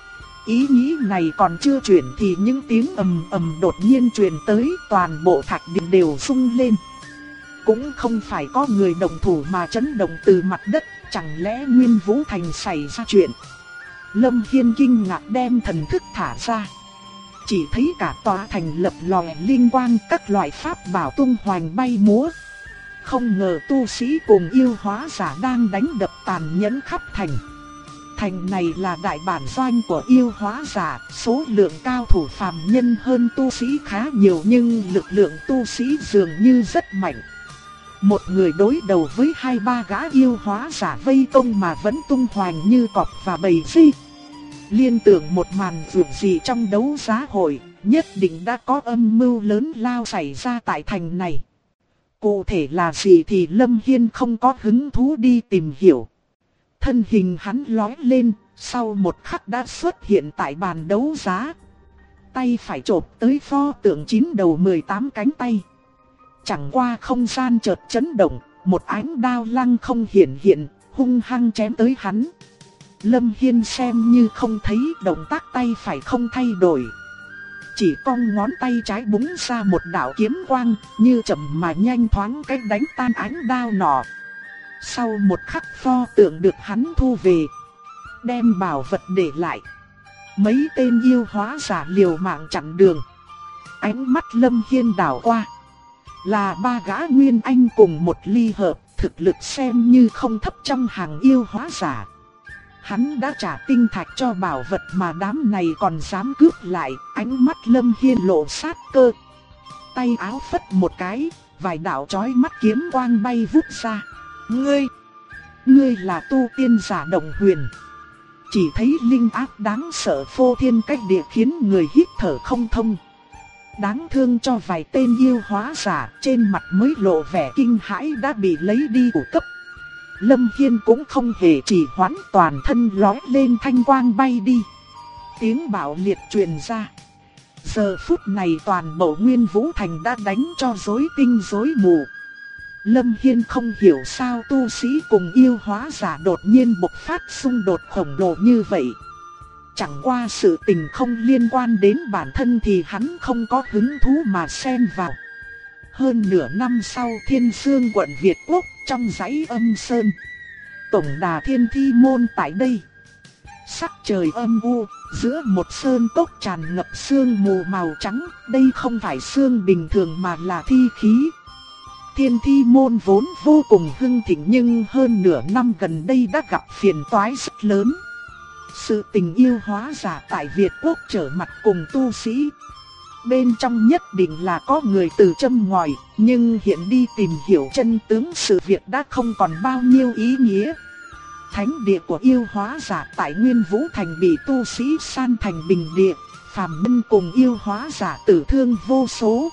Ý nghĩ này còn chưa chuyển thì những tiếng ầm ầm đột nhiên truyền tới, toàn bộ thạch điện đều rung lên. Cũng không phải có người đồng thủ mà chấn động từ mặt đất, chẳng lẽ Nguyên Vũ Thành xảy ra chuyện? Lâm Hiên kinh ngạc đem thần thức thả ra. Chỉ thấy cả tòa thành lập lòe linh quang, các loại pháp bảo tung hoành bay múa. Không ngờ tu sĩ cùng yêu hóa giả đang đánh đập tàn nhẫn khắp thành. Thành này là đại bản doanh của yêu hóa giả, số lượng cao thủ phàm nhân hơn tu sĩ khá nhiều nhưng lực lượng tu sĩ dường như rất mạnh. Một người đối đầu với 2-3 gã yêu hóa giả vây công mà vẫn tung hoành như cọp và bầy di. Liên tưởng một màn vượt gì trong đấu giá hội, nhất định đã có âm mưu lớn lao xảy ra tại thành này. Cụ thể là gì thì Lâm Hiên không có hứng thú đi tìm hiểu. Thân hình hắn lói lên, sau một khắc đã xuất hiện tại bàn đấu giá. Tay phải chộp tới pho tượng 9 đầu 18 cánh tay. Chẳng qua không gian chợt chấn động, một ánh đao lăng không hiện, hung hăng chém tới hắn. Lâm Hiên xem như không thấy, động tác tay phải không thay đổi. Chỉ cong ngón tay trái búng ra một đạo kiếm quang, như chậm mà nhanh thoáng cách đánh tan ánh đao nọ. Sau một khắc pho tượng được hắn thu về, đem bảo vật để lại. Mấy tên yêu hóa giả liều mạng chặn đường. Ánh mắt Lâm Hiên đảo qua, là 3 gã nguyên anh cùng một ly hợp, thực lực xem như không thấp trong hàng yêu hóa giả. Hắn đã trả tinh thạch cho bảo vật mà đám này còn dám cướp lại, ánh mắt Lâm Hiên lộ sát cơ. Tay áo phất một cái, vài đạo chói mắt kiếm quang bay vút ra. Ngươi là tu tiên giả Động Huyền. Chỉ thấy linh áp đáng sợ phô thiên cách địa khiến người hít thở không thông. Đáng thương cho vài tên yêu hóa giả, trên mặt mới lộ vẻ kinh hãi đã bị lấy đi của cấp. Lâm Hiên cũng không hề trì hoãn, toàn thân lói lên thanh quang bay đi. Tiếng bạo liệt truyền ra. Giờ phút này toàn bộ Nguyên Vũ Thành đã đánh cho rối tinh rối mù. Lâm Hiên không hiểu sao tu sĩ cùng yêu hóa giả đột nhiên bộc phát xung đột khổng lồ như vậy. Chẳng qua sự tình không liên quan đến bản thân thì hắn không có hứng thú mà xen vào. Hơn nửa năm sau, Thiên Sương quận Việt Quốc, trong dãy Âm Sơn, tổng đà Thiên Thi môn tại đây. Sắc trời âm u, giữa một sơn cốc tràn ngập sương mù màu trắng, đây không phải sương bình thường mà là thi khí. Thiên Thi môn vốn vô cùng hưng thịnh nhưng hơn nửa năm gần đây đã gặp phiền toái rất lớn. Sự tình yêu hóa giả tại Việt Quốc trở mặt cùng tu sĩ. Bên trong nhất định là có người từ châm ngòi, nhưng hiện đi tìm hiểu chân tướng sự việc đã không còn bao nhiêu ý nghĩa. Thánh địa của yêu hóa giả tại Nguyên Vũ Thành bị tu sĩ san thành bình địa, phàm nhân cùng yêu hóa giả tử thương vô số.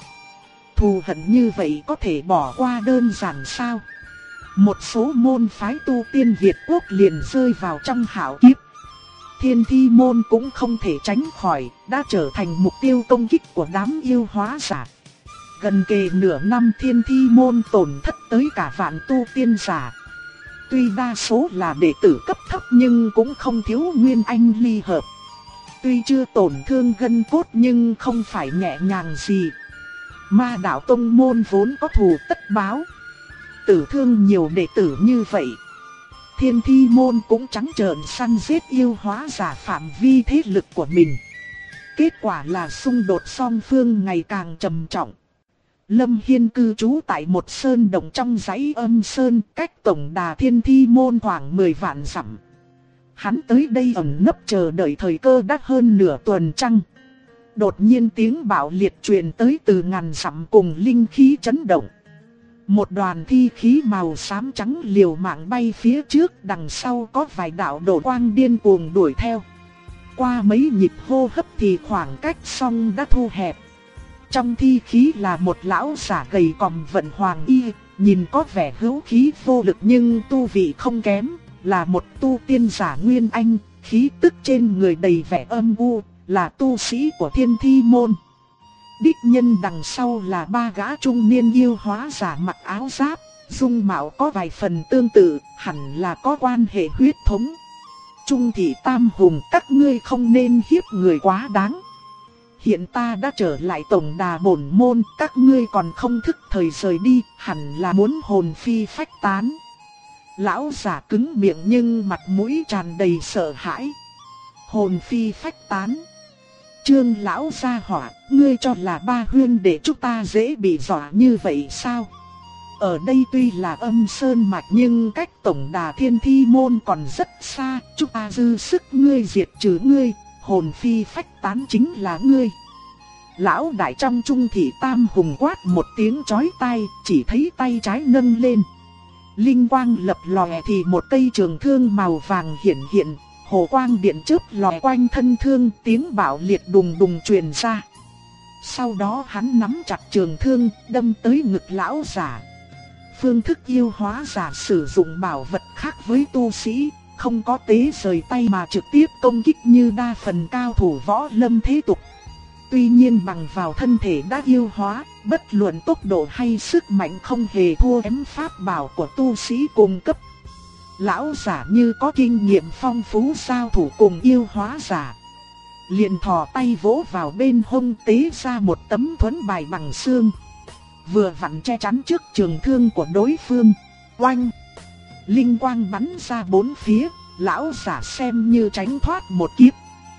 Thù hận như vậy có thể bỏ qua đơn giản sao? Một số môn phái tu tiên Việt quốc liền rơi vào trong hạo kiếp. Thiên Thi môn cũng không thể tránh khỏi, đã trở thành mục tiêu công kích của đám yêu hóa giả. Gần kề nửa năm Thiên Thi môn tổn thất tới cả vạn tu tiên giả. Tuy đa số là đệ tử cấp thấp nhưng cũng không thiếu nguyên anh ly hợp. Tuy chưa tổn thương gân cốt nhưng không phải nhẹ nhàng gì. Ma đạo tông môn vốn có thù tất báo. Tử thương nhiều đệ tử như vậy, Thiên Thi môn cũng trắng trợn săn giết yêu hóa giả phạm vi thế lực của mình. Kết quả là xung đột song phương ngày càng trầm trọng. Lâm Hiên cư trú tại một sơn động trong dãy âm sơn, cách tổng đà Thiên Thi môn khoảng 10 vạn dặm. Hắn tới đây ẩn nấp chờ đợi thời cơ đã hơn nửa tuần trăng. Đột nhiên tiếng bạo liệt truyền tới từ ngàn dặm cùng linh khí chấn động. Một đoàn thi khí màu xám trắng liều mạng bay phía trước, đằng sau có vài đạo đổ quang điên cuồng đuổi theo. Qua mấy nhịp hô hấp thì khoảng cách song đã thu hẹp. Trong thi khí là một lão giả gầy còm vận hoàng y, nhìn có vẻ hữu khí vô lực nhưng tu vị không kém, là một tu tiên giả nguyên anh, khí tức trên người đầy vẻ âm u, là tu sĩ của Thiên Thi môn. Đích nhân đằng sau là ba gã trung niên yêu hóa giả mặc áo giáp, dung mạo có vài phần tương tự, hẳn là có quan hệ huyết thống. Trung thị tam hùng, các ngươi không nên hiếp người quá đáng. Hiện ta đã trở lại tổng đà bổn môn, các ngươi còn không thức thời rời đi, hẳn là muốn hồn phi phách tán. Lão giả cứng miệng nhưng mặt mũi tràn đầy sợ hãi. Hồn phi phách tán. Trương lão gia hỏa, ngươi cho là ba huynh đệ chúng ta dễ bị dọa như vậy sao? Ở đây tuy là âm sơn mạch nhưng cách tổng đà Thiên Thi môn còn rất xa, chúng ta dư sức ngươi diệt trừ ngươi, hồn phi phách tán chính là ngươi. Lão đại trong trung thị tam hùng quát một tiếng chói tai, chỉ thấy tay trái nâng lên. Linh quang lập lòe thì một cây trường thương màu vàng hiện hiện. Hồ quang điện chớp lòe quanh thân thương, tiếng bạo liệt đùng đùng truyền ra. Sau đó hắn nắm chặt trường thương, đâm tới ngực lão giả. Phương thức yêu hóa giả sử dụng bảo vật khác với tu sĩ, không có tế rời tay mà trực tiếp công kích như đa phần cao thủ võ lâm thế tục. Tuy nhiên bằng vào thân thể đã yêu hóa, bất luận tốc độ hay sức mạnh không hề thua kém pháp bảo của tu sĩ cùng cấp. Lão giả như có kinh nghiệm phong phú giao thủ cùng yêu hóa giả. Liền thò tay vỗ vào bên hông tế ra một tấm thuẫn bài bằng xương. Vừa vặn che chắn trước trường thương của đối phương. Oanh! Linh quang bắn ra bốn phía, lão giả xem như tránh thoát một kiếp.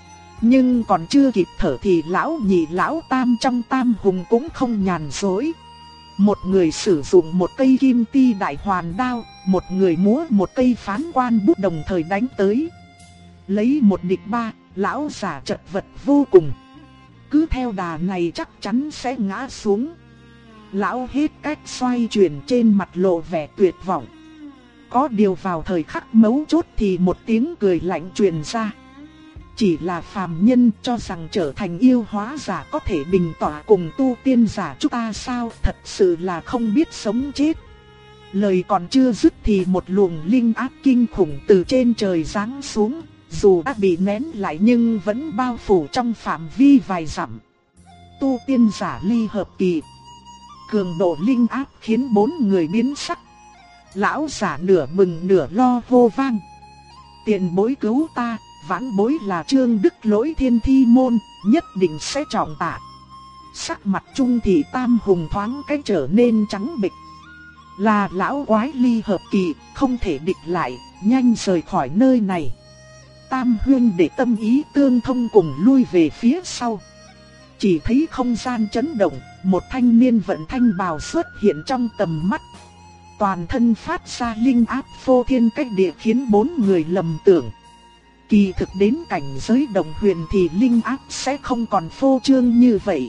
Nhưng còn chưa kịp thở thì lão nhị lão tam trong tam hùng cũng không nhàn rỗi. Một người sử dụng một cây kim ti đại hoàn đao, một người múa một cây phán quan bút đồng thời đánh tới. Lấy một địch ba, lão giả chật vật vô cùng. Cứ theo đà này chắc chắn sẽ ngã xuống. Lão hết cách xoay chuyển, trên mặt lộ vẻ tuyệt vọng. Có điều vào thời khắc mấu chốt thì một tiếng cười lạnh truyền ra. Chỉ là phàm nhân cho rằng trở thành yêu hóa giả có thể bình tỏa cùng tu tiên giả chúng ta sao, thật sự là không biết sống chết. Lời còn chưa dứt thì một luồng linh áp kinh khủng từ trên trời giáng xuống, dù đã bị nén lại nhưng vẫn bao phủ trong phạm vi vài dặm. Tu tiên giả ly hợp kỳ. Cường độ linh áp khiến bốn người biến sắc. Lão giả nửa mừng nửa lo hô vang: tiền bối cứu ta, vãn bối là Trương Đức Lỗi Thiên Thi môn, nhất định sẽ trọng tạ. Sắc mặt Trung thị tam hùng thoáng cái trở nên trắng bệch. Là lão quái ly hợp kỳ, không thể địch lại, nhanh rời khỏi nơi này. Tam huynh để tâm ý tương thông cùng lui về phía sau. Chỉ thấy không gian chấn động, một thanh niên vận thanh bào xuất hiện trong tầm mắt. Toàn thân phát ra linh áp phô thiên cách địa khiến bốn người lầm tưởng. Kỳ thực đến cảnh giới đồng huyền thì linh áp sẽ không còn phô trương như vậy.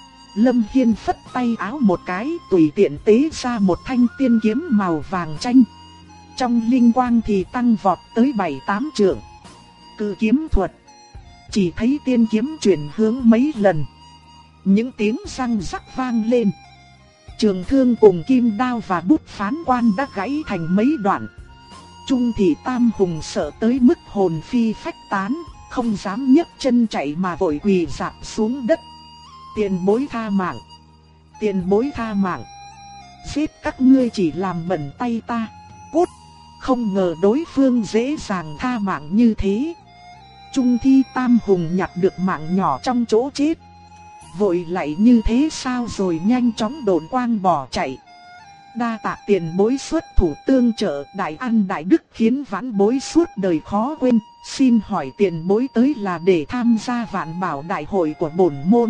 Lâm Hiên phất tay áo một cái, tùy tiện tế ra một thanh tiên kiếm màu vàng chanh. Trong linh quang thì tăng vọt tới 7-8 trượng. Cự kiếm thuật. Chỉ thấy tiên kiếm chuyển hướng mấy lần. Những tiếng răng rắc vang lên. Trường thương cùng kim đao và bút phán quan đã gãy thành mấy đoạn. Trung thị Tam Hùng sợ tới mức hồn phi phách tán, không dám nhấc chân chạy mà vội quỳ rạp xuống đất. Tiền bối tha mạng, tiền bối tha mạng. Giết các ngươi chỉ làm bẩn tay ta. Cút. Không ngờ đối phương dễ dàng tha mạng như thế. Trung thi Tam Hùng nhặt được mạng nhỏ trong chỗ chết. Vội lại như thế sao rồi nhanh chóng độn quang bỏ chạy. Đa tạ tiền bối xuất thủ tương trợ, đại ăn đại đức khiến vãn bối suốt đời khó quên. Xin hỏi tiền bối tới là để tham gia vạn bảo đại hội của bổn môn.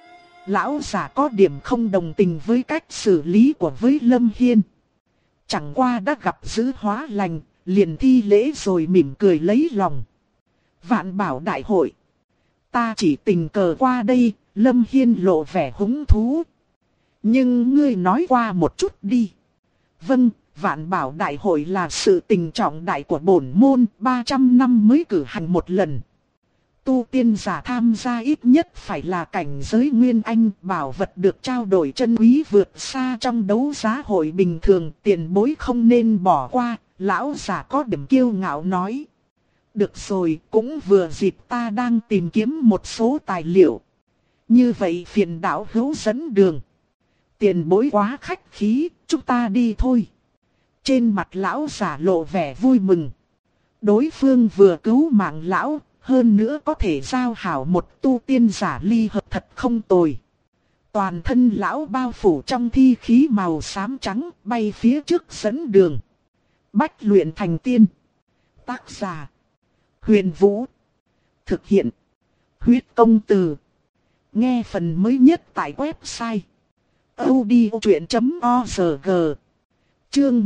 Lão giả có điểm không đồng tình với cách xử lý của với Lâm Hiên. Chẳng qua đã gặp dữ hóa lành, liền thi lễ rồi mỉm cười lấy lòng. Vạn bảo đại hội. Ta chỉ tình cờ qua đây. Lâm Hiên lộ vẻ hứng thú. Nhưng ngươi nói qua một chút đi. Vâng, vạn bảo đại hội là sự tình trọng đại của bổn môn, 300 năm mới cử hành một lần. Tu tiên giả tham gia ít nhất phải là cảnh giới nguyên anh, bảo vật được trao đổi chân quý vượt xa trong đấu giá hội bình thường, tiền bối không nên bỏ qua. Lão giả có điểm kiêu ngạo nói. Được rồi, cũng vừa dịp ta đang tìm kiếm một số tài liệu. Như vậy phiền đạo hữu dẫn đường. Tiền bối quá khách khí, chúng ta đi thôi. Trên mặt lão giả lộ vẻ vui mừng. Đối phương vừa cứu mạng lão, hơn nữa có thể giao hảo một tu tiên giả ly hợp thật không tồi. Toàn thân lão bao phủ trong thi khí màu xám trắng, bay phía trước dẫn đường. Bách luyện thành tiên. Tác giả: Huyền Vũ. Thực hiện: Huyết Công Từ. Nghe phần mới nhất tại website audiochuyện.org. Chương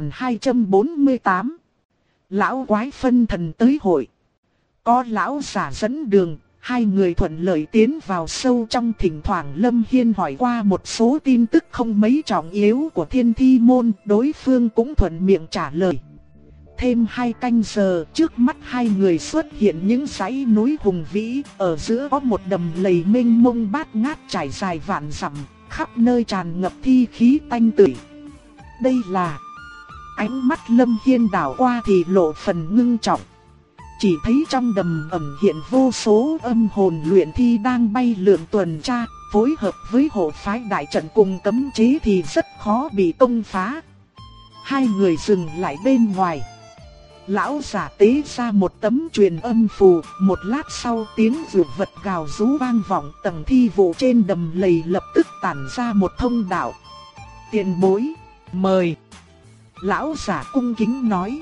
1248. Lão quái phân thần tới hội. Có lão giả dẫn đường, hai người thuận lợi tiến vào sâu trong. Thỉnh thoảng Lâm Hiên hỏi qua một số tin tức không mấy trọng yếu của Thiên Thi môn, đối phương cũng thuận miệng trả lời. Thêm 2 canh giờ, trước mắt hai người xuất hiện những dãy núi hùng vĩ, ở giữa có một đầm lầy mênh mông bát ngát trải dài vạn dặm, khắp nơi tràn ngập thi khí tanh tưởi. Đây là... Ánh mắt Lâm Hiên đảo qua thì lộ phần ngưng trọng. Chỉ thấy trong đầm ẩn hiện vô số âm hồn luyện thi đang bay lượn tuần tra, phối hợp với hộ phái đại trận cùng cấm chế thì rất khó bị công phá. Hai người dừng lại bên ngoài. Lão giả tế ra một tấm truyền âm phù, một lát sau tiếng vụt vật gào rú vang vọng, tầng thi vụ trên đầm lầy lập tức tản ra một thông đạo. Tiền bối, mời. Lão giả cung kính nói.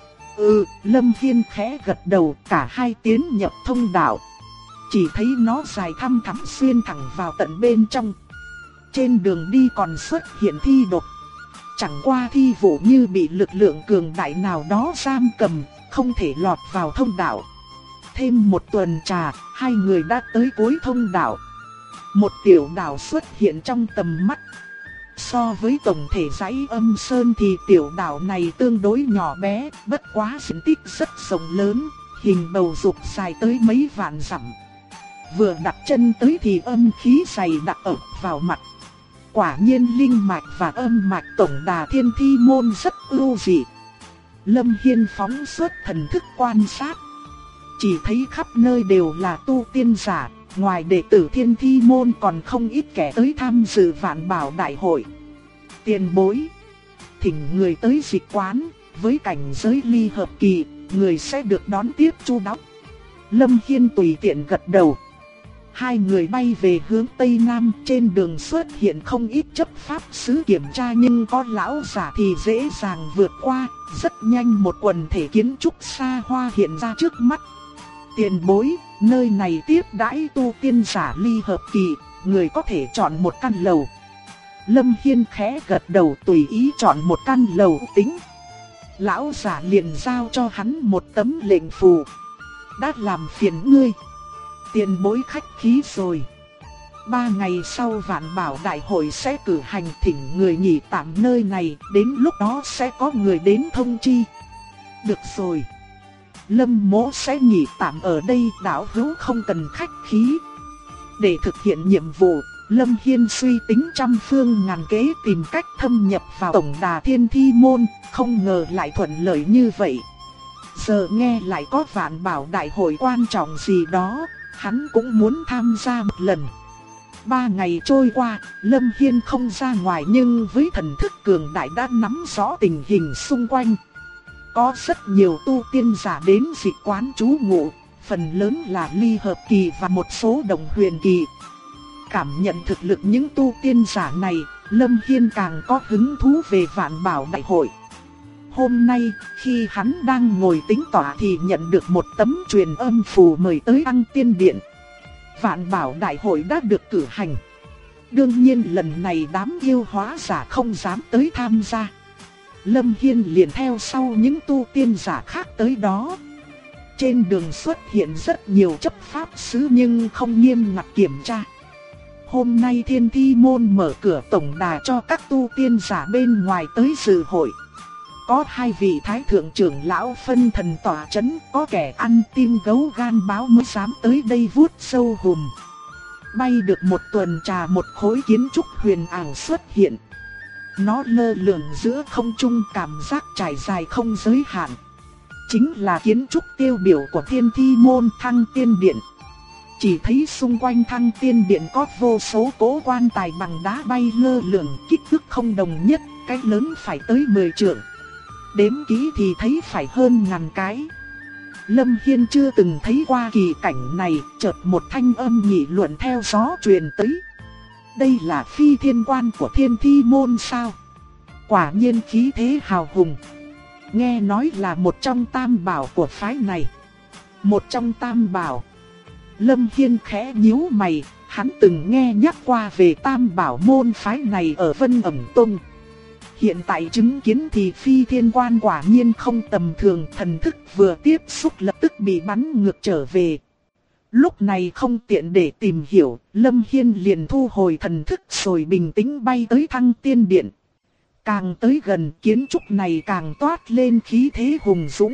Lâm Hiên khẽ gật đầu, cả hai tiến nhập thông đạo. Chỉ thấy nó dài thăm thẳm xuyên thẳng vào tận bên trong. Trên đường đi còn xuất hiện thi độc. Chẳng qua thi vụ như bị lực lượng cường đại nào đó giam cầm, không thể lọt vào thông đạo. Thêm một tuần trà, hai người đã tới cuối thông đạo. Một tiểu đảo xuất hiện trong tầm mắt. So với tổng thể dãy âm sơn thì tiểu đảo này tương đối nhỏ bé, bất quá diện tích rất rộng lớn, hình bầu dục dài tới mấy vạn dặm. Vừa đặt chân tới thì âm khí dày đặc ập vào mặt. Quả nhiên linh mạch và âm mạch tổng đà Thiên Thi môn rất ưu dị. Lâm Hiên phóng xuất thần thức quan sát. Chỉ thấy khắp nơi đều là tu tiên giả, ngoài đệ tử Thiên Thi môn còn không ít kẻ tới tham dự vạn bảo đại hội. Tiền bối, thỉnh người tới dịch quán, với cảnh giới ly hợp kỳ, người sẽ được đón tiếp chu đáo. Lâm Hiên tùy tiện gật đầu. Hai người bay về hướng Tây Nam, trên đường xuất hiện không ít chấp pháp sứ kiểm tra nhưng có lão giả thì dễ dàng vượt qua. Rất nhanh một quần thể kiến trúc xa hoa hiện ra trước mắt. Tiền bối, nơi này tiếp đãi tu tiên giả ly hợp kỳ, người có thể chọn một căn lầu. Lâm Hiên khẽ gật đầu tùy ý chọn một căn lầu tính. Lão giả liền giao cho hắn một tấm lệnh phù. Đã làm phiền ngươi. Tiền bối khách khí rồi. 3 ngày sau vạn bảo đại hội sẽ cử hành, thỉnh người nghỉ tạm nơi này, đến lúc đó sẽ có người đến thông chi. Được rồi. Lâm Mỗ sẽ nghỉ tạm ở đây, đạo hữu không cần khách khí. Để thực hiện nhiệm vụ, Lâm Hiên suy tính trăm phương ngàn kế tìm cách thâm nhập vào tổng đà Thiên Thi Môn, không ngờ lại thuận lợi như vậy. Giờ nghe lại có Vạn Bảo đại hội quan trọng gì đó, hắn cũng muốn tham gia một lần. 3 ngày trôi qua, Lâm Hiên không ra ngoài nhưng với thần thức cường đại đã nắm rõ tình hình xung quanh. Có rất nhiều tu tiên giả đến dịch quán trú ngụ, phần lớn là ly hợp kỳ và một số đồng huyền kỳ. Cảm nhận thực lực những tu tiên giả này, Lâm Hiên càng có hứng thú về Vạn Bảo đại hội. Hôm nay, khi hắn đang ngồi tính tỏa thì nhận được một tấm truyền âm phù mời tới Đăng Tiên Điện. Vạn Bảo đại hội đã được cử hành. Đương nhiên lần này đám yêu hóa giả không dám tới tham gia. Lâm Hiên liền theo sau những tu tiên giả khác tới đó. Trên đường xuất hiện rất nhiều chấp pháp sứ nhưng không nghiêm ngặt kiểm tra. Hôm nay Thiên Thi Môn mở cửa tổng đà cho các tu tiên giả bên ngoài tới dự hội. Có 2 vị thái thượng trưởng lão phân thần tỏa chấn, có kẻ ăn tim gấu gan báo mới dám tới đây vuốt sâu hùm. Bay được một tuần trà một khối kiến trúc huyền ảo xuất hiện. Nó lơ lửng giữa không trung, cảm giác trải dài không giới hạn. Chính là kiến trúc tiêu biểu của Thiên Thi Môn Thăng Tiên Điện. Chỉ thấy xung quanh Thăng Tiên Điện có vô số cỗ quan tài bằng đá bay lơ lửng, kích thước không đồng nhất, cái lớn phải tới 10 trượng. Đếm kỹ thì thấy phải hơn ngàn cái. Lâm Hiên chưa từng thấy qua kỳ cảnh này, chợt một thanh âm nghị luận theo gió truyền tới. Đây là phi thiên quan của Thiên Thi Môn sao? Quả nhiên khí thế hào hùng. Nghe nói là một trong tam bảo của phái này. Một trong tam bảo. Lâm Hiên khẽ nhíu mày, hắn từng nghe nhắc qua về tam bảo môn phái này ở Vân Ẩm Tông. Hiện tại chứng kiến thì phi thiên quan quả nhiên không tầm thường, thần thức vừa tiếp xúc lập tức bị bắn ngược trở về. Lúc này không tiện để tìm hiểu, Lâm Hiên liền thu hồi thần thức rồi bình tĩnh bay tới Thăng Tiên Điện. Càng tới gần kiến trúc này càng toát lên khí thế hùng dũng.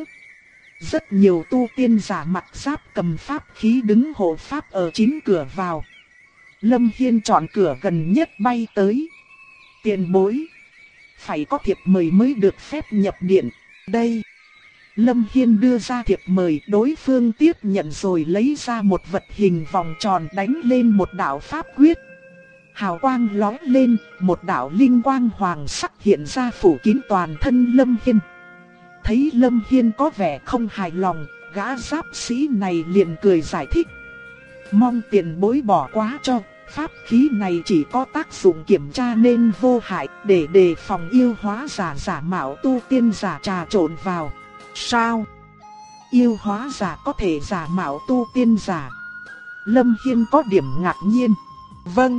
Rất nhiều tu tiên giả mặc giáp cầm pháp khí đứng hộ pháp ở chính cửa vào. Lâm Hiên chọn cửa gần nhất bay tới. Tiền bối, phải có thiệp mời mới được phép nhập điện. Đây. Lâm Hiên đưa ra thiệp mời, đối phương tiếp nhận rồi lấy ra một vật hình vòng tròn đánh lên một đạo pháp quyết. Hào quang lóe lên, một đạo linh quang hoàng sắc hiện ra phủ kín toàn thân Lâm Hiên. Thấy Lâm Hiên có vẻ không hài lòng, gã giáp sĩ này liền cười giải thích. Mong tiền bối bỏ qua cho, pháp khí này chỉ có tác dụng kiểm tra nên vô hại, để đề phòng yêu hóa giả giả mạo tu tiên giả trà trộn vào. Sao? Yêu hóa giả có thể giả mạo tu tiên giả? Lâm Hiên có điểm ngạc nhiên. Vâng.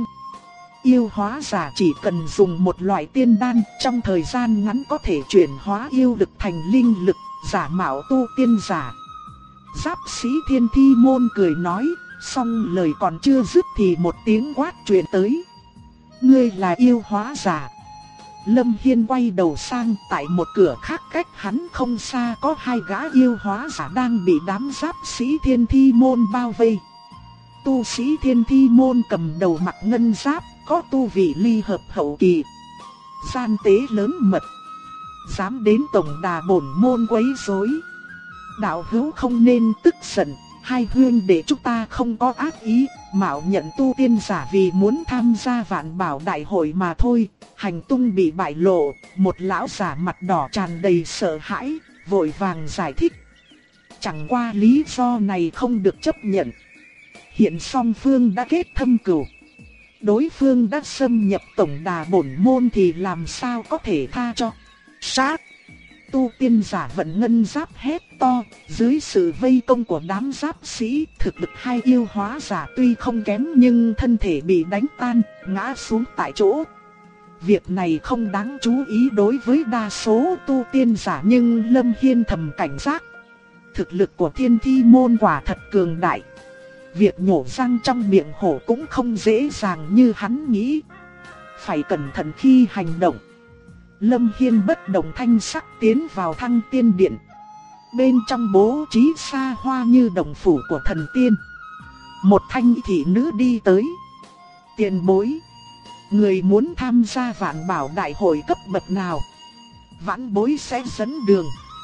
Yêu hóa giả chỉ cần dùng một loại tiên đan, trong thời gian ngắn có thể chuyển hóa yêu lực thành linh lực, giả mạo tu tiên giả. Giáp sĩ Thiên Thi Môn cười nói, xong lời còn chưa dứt thì một tiếng quát truyền tới. Ngươi là yêu hóa giả. Lâm Hiên quay đầu sang, tại một cửa khác cách hắn không xa có 2 gã yêu hóa giả đang bị đám giáp sĩ Thiên Thi Môn bao vây. Tu sĩ Thiên Thi Môn cầm đầu mặc ngân giáp, có tu vị ly hợp hậu kỳ. Gian tế lớn mật, dám đến tổng đà bổn môn quấy rối. Đạo hữu không nên tức giận, hai huynh đệ chúng ta không có ác ý, mạo nhận tu tiên giả vì muốn tham gia Vạn Bảo đại hội mà thôi. Hành tung bị bại lộ, một lão giả mặt đỏ tràn đầy sợ hãi, vội vàng giải thích. Chẳng qua lý do này không được chấp nhận. Hiện song phương đã kết thâm cừu. Đối phương đã xâm nhập tổng đà bổn môn thì làm sao có thể tha cho. Sát! Tu tiên giả vận ngân giáp hét to, dưới sự vây công của đám giáp sĩ, thực lực 2 yêu hóa giả tuy không kém nhưng thân thể bị đánh tan, ngã xuống tại chỗ. Việc này không đáng chú ý đối với đa số tu tiên giả nhưng Lâm Hiên thầm cảnh giác. Thực lực của Thiên Thi Môn quả thật cường đại. Việc nhổ răng trong miệng hổ cũng không dễ dàng như hắn nghĩ. Phải cẩn thận khi hành động. Lâm Hiên bất động thanh sắc tiến vào Thăng Tiên Điện. Bên trong bố trí xa hoa như động phủ của thần tiên. Một thanh thị nữ đi tới. Tiền bối, người muốn tham gia Vạn Bảo Đại hội cấp bậc nào? Vãn bối sẽ dẫn đường.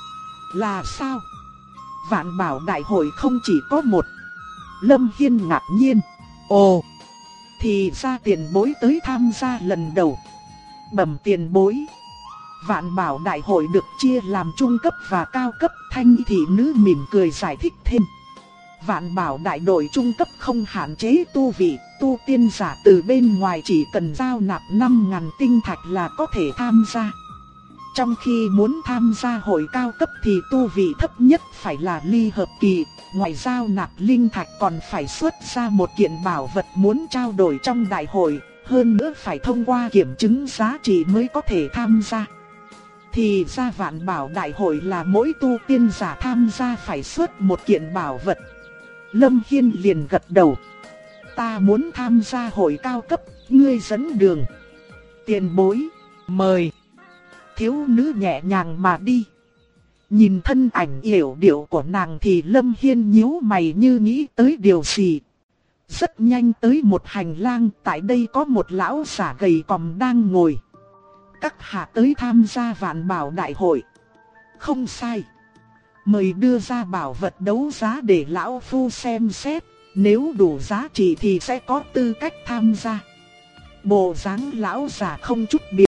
Là sao? Vạn Bảo Đại hội không chỉ có một. Lâm Hiên ngạc nhiên. Ồ, thì ra tiền bối tới tham gia lần đầu. Bẩm tiền bối, Vạn Bảo Đại hội được chia làm trung cấp và cao cấp. Thanh thị nữ mỉm cười giải thích thêm. Vạn Bảo Đại đội trung cấp không hạn chế tu vị, tu tiên giả từ bên ngoài chỉ cần giao nạp 5.000 tinh thạch là có thể tham gia. Trong khi muốn tham gia hội cao cấp thì tu vị thấp nhất phải là ly hợp kỳ, ngoài giao nạp linh thạch còn phải xuất ra một kiện bảo vật muốn trao đổi trong đại hội, hơn nữa phải thông qua kiểm chứng giá trị mới có thể tham gia. Thì ra Vạn Bảo Đại hội là mỗi tu tiên giả tham gia phải xuất một kiện bảo vật. Lâm Hiên liền gật đầu. Ta muốn tham gia hội cao cấp, ngươi dẫn đường. Tiền bối, mời. Thiếu nữ nhẹ nhàng mà đi. Nhìn thân ảnh yểu điệu của nàng thì Lâm Hiên nhíu mày như nghĩ tới điều gì. Rất nhanh tới một hành lang, tại đây có một lão giả gầy còm đang ngồi. Các hạ tới tham gia Vạn Bảo Đại hội. Không sai. Mời đưa ra bảo vật đấu giá để lão phu xem xét, nếu đủ giá trị thì sẽ có tư cách tham gia. Bộ dáng lão giả không chút biểu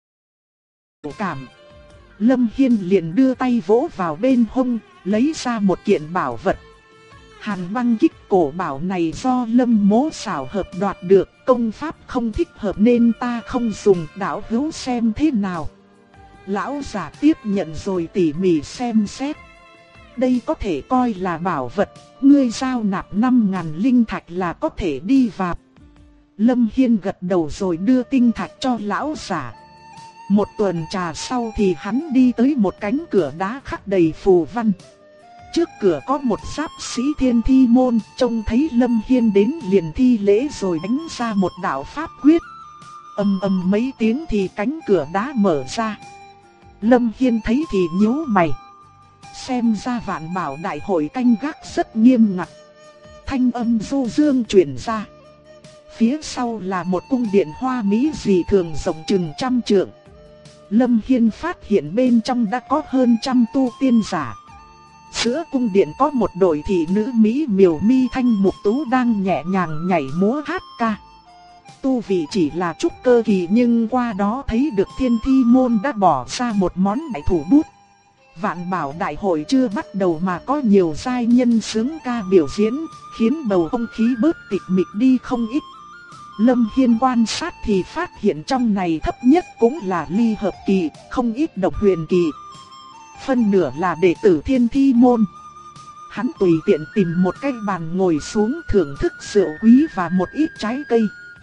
cảm. Lâm Hiên liền đưa tay vỗ vào bên hông, lấy ra một kiện bảo vật. Hàn băng kích cổ bảo này do Lâm Mỗ xảo hợp đoạt được, công pháp không thích hợp nên ta không dùng, đạo hữu xem thế nào. Lão giả tiếp nhận rồi tỉ mỉ xem xét. Đây có thể coi là bảo vật, ngươi giao nạp 5.000 linh thạch là có thể đi vào. Lâm Hiên gật đầu rồi đưa tinh thạch cho lão giả. Một tuần trà sau thì hắn đi tới một cánh cửa đá khắc đầy phù văn. Trước cửa có một giáp sĩ Thiên Thi môn, trông thấy Lâm Hiên đến liền thi lễ rồi đánh ra một đạo pháp quyết. Ầm ầm mấy tiếng thì cánh cửa đá mở ra. Lâm Hiên thấy thì nhíu mày. Xem ra Vạn Bảo Đại hội canh gác rất nghiêm ngặt. Thanh âm du dương truyền ra. Phía sau là một cung điện hoa mỹ dị thường rộng chừng 100 trượng. Lâm Hiên phát hiện bên trong đã có hơn 100 tu tiên giả. Giữa cung điện có một đội thị nữ mỹ miều mi thanh mục tú đang nhẹ nhàng nhảy múa hát ca. Tu vị chỉ là trúc cơ kỳ nhưng qua đó thấy được Thiên Thi môn đã bỏ ra một món đại thủ bút. Vạn Bảo Đại hội chưa bắt đầu mà có nhiều giai nhân sướng ca biểu diễn, khiến bầu không khí bớt tịch mịch đi không ít. Lâm Hiên quan sát thì phát hiện trong này thấp nhất cũng là ly hợp kỳ, không ít độc huyền kỳ. Phân nửa là đệ tử Thiên Thi môn. Hắn tùy tiện tìm một cái bàn ngồi xuống thưởng thức rượu quý và một ít trái cây.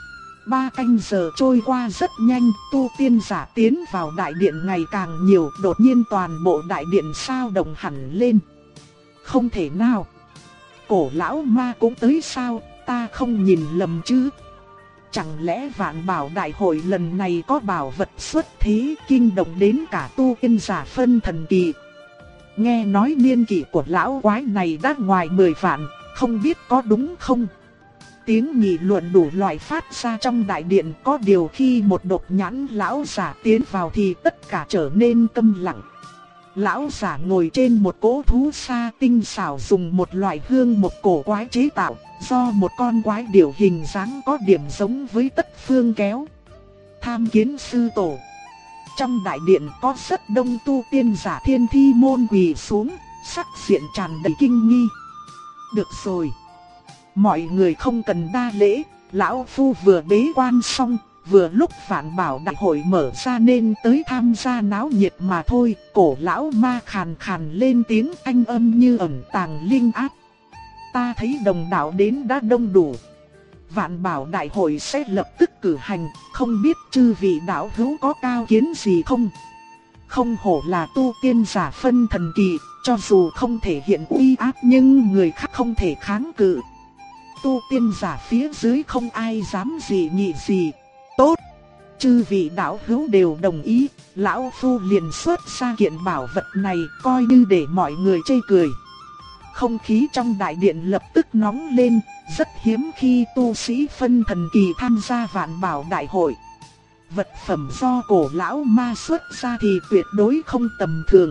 3 canh giờ trôi qua rất nhanh, tu tiên giả tiến vào đại điện ngày càng nhiều, đột nhiên toàn bộ đại điện sao động hẳn lên. Không thể nào. Cổ lão ma cũng tới sao, ta không nhìn lầm chứ. Chẳng lẽ Vạn Bảo Đại hội lần này có bảo vật xuất thế kinh động đến cả tu tiên giả phân thần kỳ. Nghe nói niên kỷ của lão quái này đã ngoài 10 vạn, không biết có đúng không? Tiếng nghị luận đủ loại phát ra trong đại điện, có điều khi một độc nhãn lão giả tiến vào thì tất cả trở nên câm lặng. Lão giả ngồi trên một cỗ thú sa tinh xảo dùng một loại hương một cổ quái chế tạo, do một con quái điểu hình dáng có điểm giống với Tất Phương kéo. Tham kiến sư tổ. Trong đại điện có rất đông tu tiên giả Thiên Thi môn quỳ xuống, sắc diện tràn đầy kinh nghi. Được rồi. Mọi người không cần đa lễ, lão phu vừa bế quan xong, vừa lúc Vạn Bảo Đại hội mở ra nên tới tham gia náo nhiệt mà thôi. Cổ lão ma khàn khàn lên tiếng, thanh âm như ẩn tàng linh áp. Ta thấy đồng đạo đến đã đông đủ. Vạn Bảo Đại hội sẽ lập tức cử hành, không biết chư vị đạo hữu có cao kiến gì không? Không hổ là tu tiên giả phân thần kỳ, cho dù không thể hiện uy áp nhưng người khác không thể kháng cự. Tu tiên giả phía dưới không ai dám gì nhị gì. Tốt! Chư vị đạo hữu đều đồng ý, lão phu liền xuất ra kiện bảo vật này coi như để mọi người chê cười. Không khí trong đại điện lập tức nóng lên, rất hiếm khi tu sĩ phân thần kỳ tham gia vạn bảo đại hội. Vật phẩm do cổ lão ma xuất ra thì tuyệt đối không tầm thường.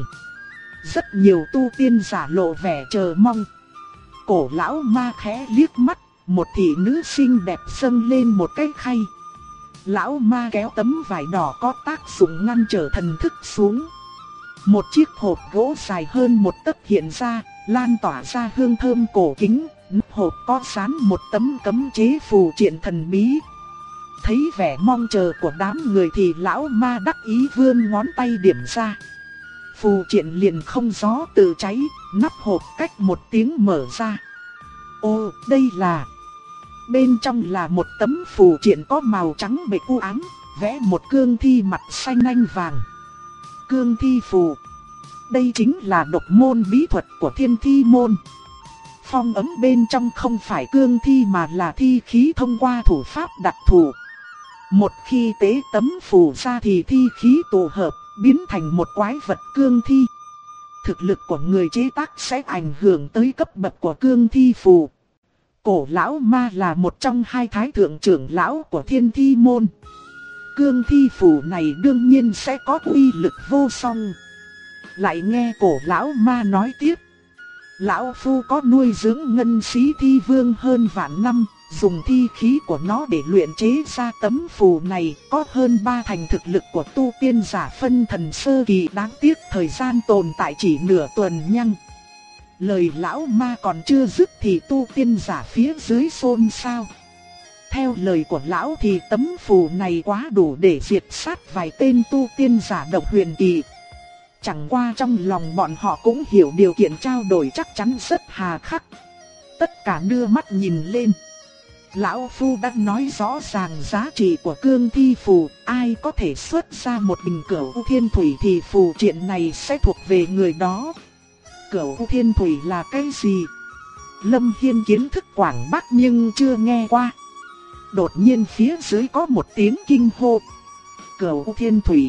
Rất nhiều tu tiên giả lộ vẻ chờ mong. Cổ lão ma khẽ liếc mắt, một thị nữ xinh đẹp dâng lên một cái khay. Lão ma kéo tấm vải đỏ có tác dụng ngăn trở thần thức xuống. Một chiếc hộp gỗ dài hơn một tấc hiện ra, lan tỏa ra hương thơm cổ kính. Nắp hộp có dán một tấm cấm chế phù triện thần bí. Thấy vẻ mong chờ của đám người thì lão ma đắc ý vươn ngón tay điểm ra. Phù triện liền không gió tự cháy, nắp hộp cách một tiếng mở ra. Ô, đây là... Bên trong là một tấm phù triện có màu trắng bệch u ám, vẽ một cương thi mặt xanh nhanh vàng. Cương thi phù. Đây chính là độc môn bí thuật của Thiên Thi môn. Phong ấn bên trong không phải cương thi mà là thi khí thông qua thủ pháp đặc thù. Một khi tế tấm phù ra thì thi khí tụ hợp, biến thành một quái vật cương thi. Thực lực của người chế tác sẽ ảnh hưởng tới cấp bậc của cương thi phù. Cổ lão ma là một trong hai thái thượng trưởng lão của Thiên Thi môn. Cương thi phù này đương nhiên sẽ có uy lực vô song. Lại nghe cổ lão ma nói tiếp. Lão phu có nuôi dưỡng ngân sĩ thi vương hơn vạn năm, dùng thi khí của nó để luyện chế ra tấm phù này, có hơn 3 thành thực lực của tu tiên giả phân thần sơ kỳ, đáng tiếc thời gian tồn tại chỉ nửa tuần nhăng. Lời lão ma còn chưa dứt thì tu tiên giả phía dưới xôn xao. Theo lời của lão thì tấm phù này quá đủ để diệt sát vài tên tu tiên giả độc huyền kỳ. Chẳng qua trong lòng bọn họ cũng hiểu điều kiện trao đổi chắc chắn rất hà khắc. Tất cả đưa mắt nhìn lên. Lão phu đã nói rõ ràng giá trị của cương thi phù, ai có thể xuất ra một bình Cửu Thiên Thủy thì phù triện này sẽ thuộc về người đó. Cửu Thiên Thủy là cái gì? Lâm Hiên kiến thức Quảng Bắc nhưng chưa nghe qua. Đột nhiên phía dưới có một tiếng kinh hô. Cửu Thiên Thủy,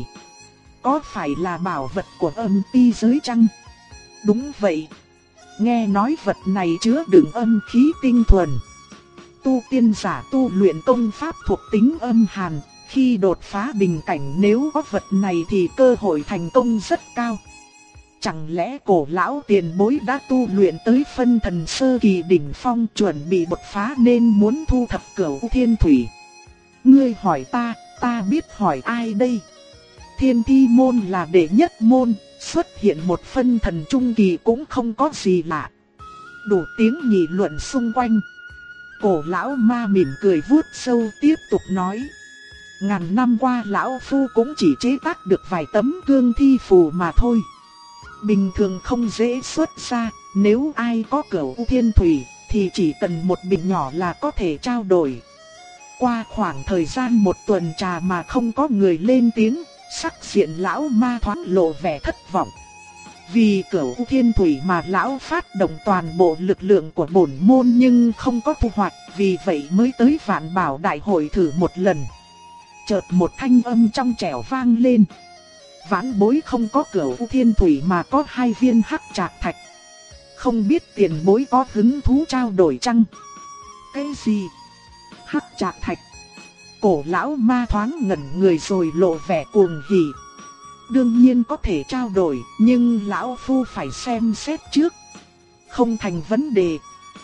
có phải là bảo vật của âm ti giới chăng? Đúng vậy. Nghe nói vật này chứa đựng âm khí tinh thuần. Tu tiên giả tu luyện công pháp thuộc tính âm hàn, khi đột phá bình cảnh nếu có vật này thì cơ hội thành công rất cao. Chẳng lẽ cổ lão tiền bối đã tu luyện tới phân thần sơ kỳ đỉnh phong, chuẩn bị đột phá nên muốn thu thập Cửu Thiên Thủy? Ngươi hỏi ta biết hỏi ai đây? Thiên Thi môn là đệ nhất môn, xuất hiện một phân thần trung kỳ cũng không có gì lạ. Đủ tiếng nghị luận xung quanh. Cổ lão ma mỉm cười vuốt sâu tiếp tục nói. Ngàn năm qua lão phu cũng chỉ chế tác được vài tấm cương thi phù mà thôi. Bình thường không dễ xuất ra, nếu ai có Cửu Thiên Thủy thì chỉ cần một bình nhỏ là có thể trao đổi. Qua khoảng thời gian một tuần trà mà không có người lên tiếng, sắc diện lão ma thoáng lộ vẻ thất vọng. Vì Cửu Thiên Thủy mà lão phát động toàn bộ lực lượng của bổn môn nhưng không có thu hoạch, vì vậy mới tới Vạn Bảo Đại hội thử một lần. Chợt một thanh âm trong trẻo vang lên. Vãn bối không có Cửu Thiên Thủy mà có 2 viên hắc trạc thạch. Không biết tiền bối có hứng thú trao đổi chăng? Cái gì? Hắc trạc thạch? Cổ lão ma thoáng ngẩn người rồi lộ vẻ cuồng hỉ. Đương nhiên có thể trao đổi, nhưng lão phu phải xem xét trước. Không thành vấn đề.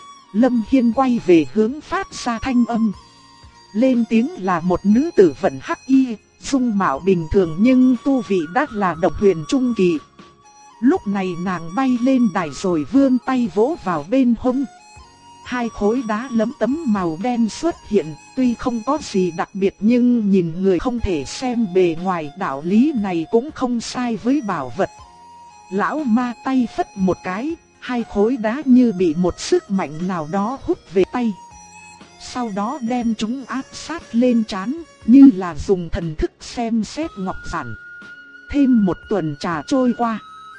Lâm Hiên quay về hướng phát ra thanh âm. Lên tiếng là một nữ tử vận hắc y, dung mạo bình thường nhưng tu vị đã là độc huyền trung kỳ. Lúc này nàng bay lên đài rồi vươn tay vỗ vào bên hông. 2 khối đá lấm tấm màu đen xuất hiện, tuy không có gì đặc biệt nhưng nhìn người không thể xem bề ngoài, đạo lý này cũng không sai với bảo vật. Lão ma tay phất một cái, 2 khối đá như bị một sức mạnh nào đó hút về tay. Sau đó đem chúng áp sát lên trán, như là dùng thần thức xem xét ngọc giản. Thêm một tuần trà trôi qua.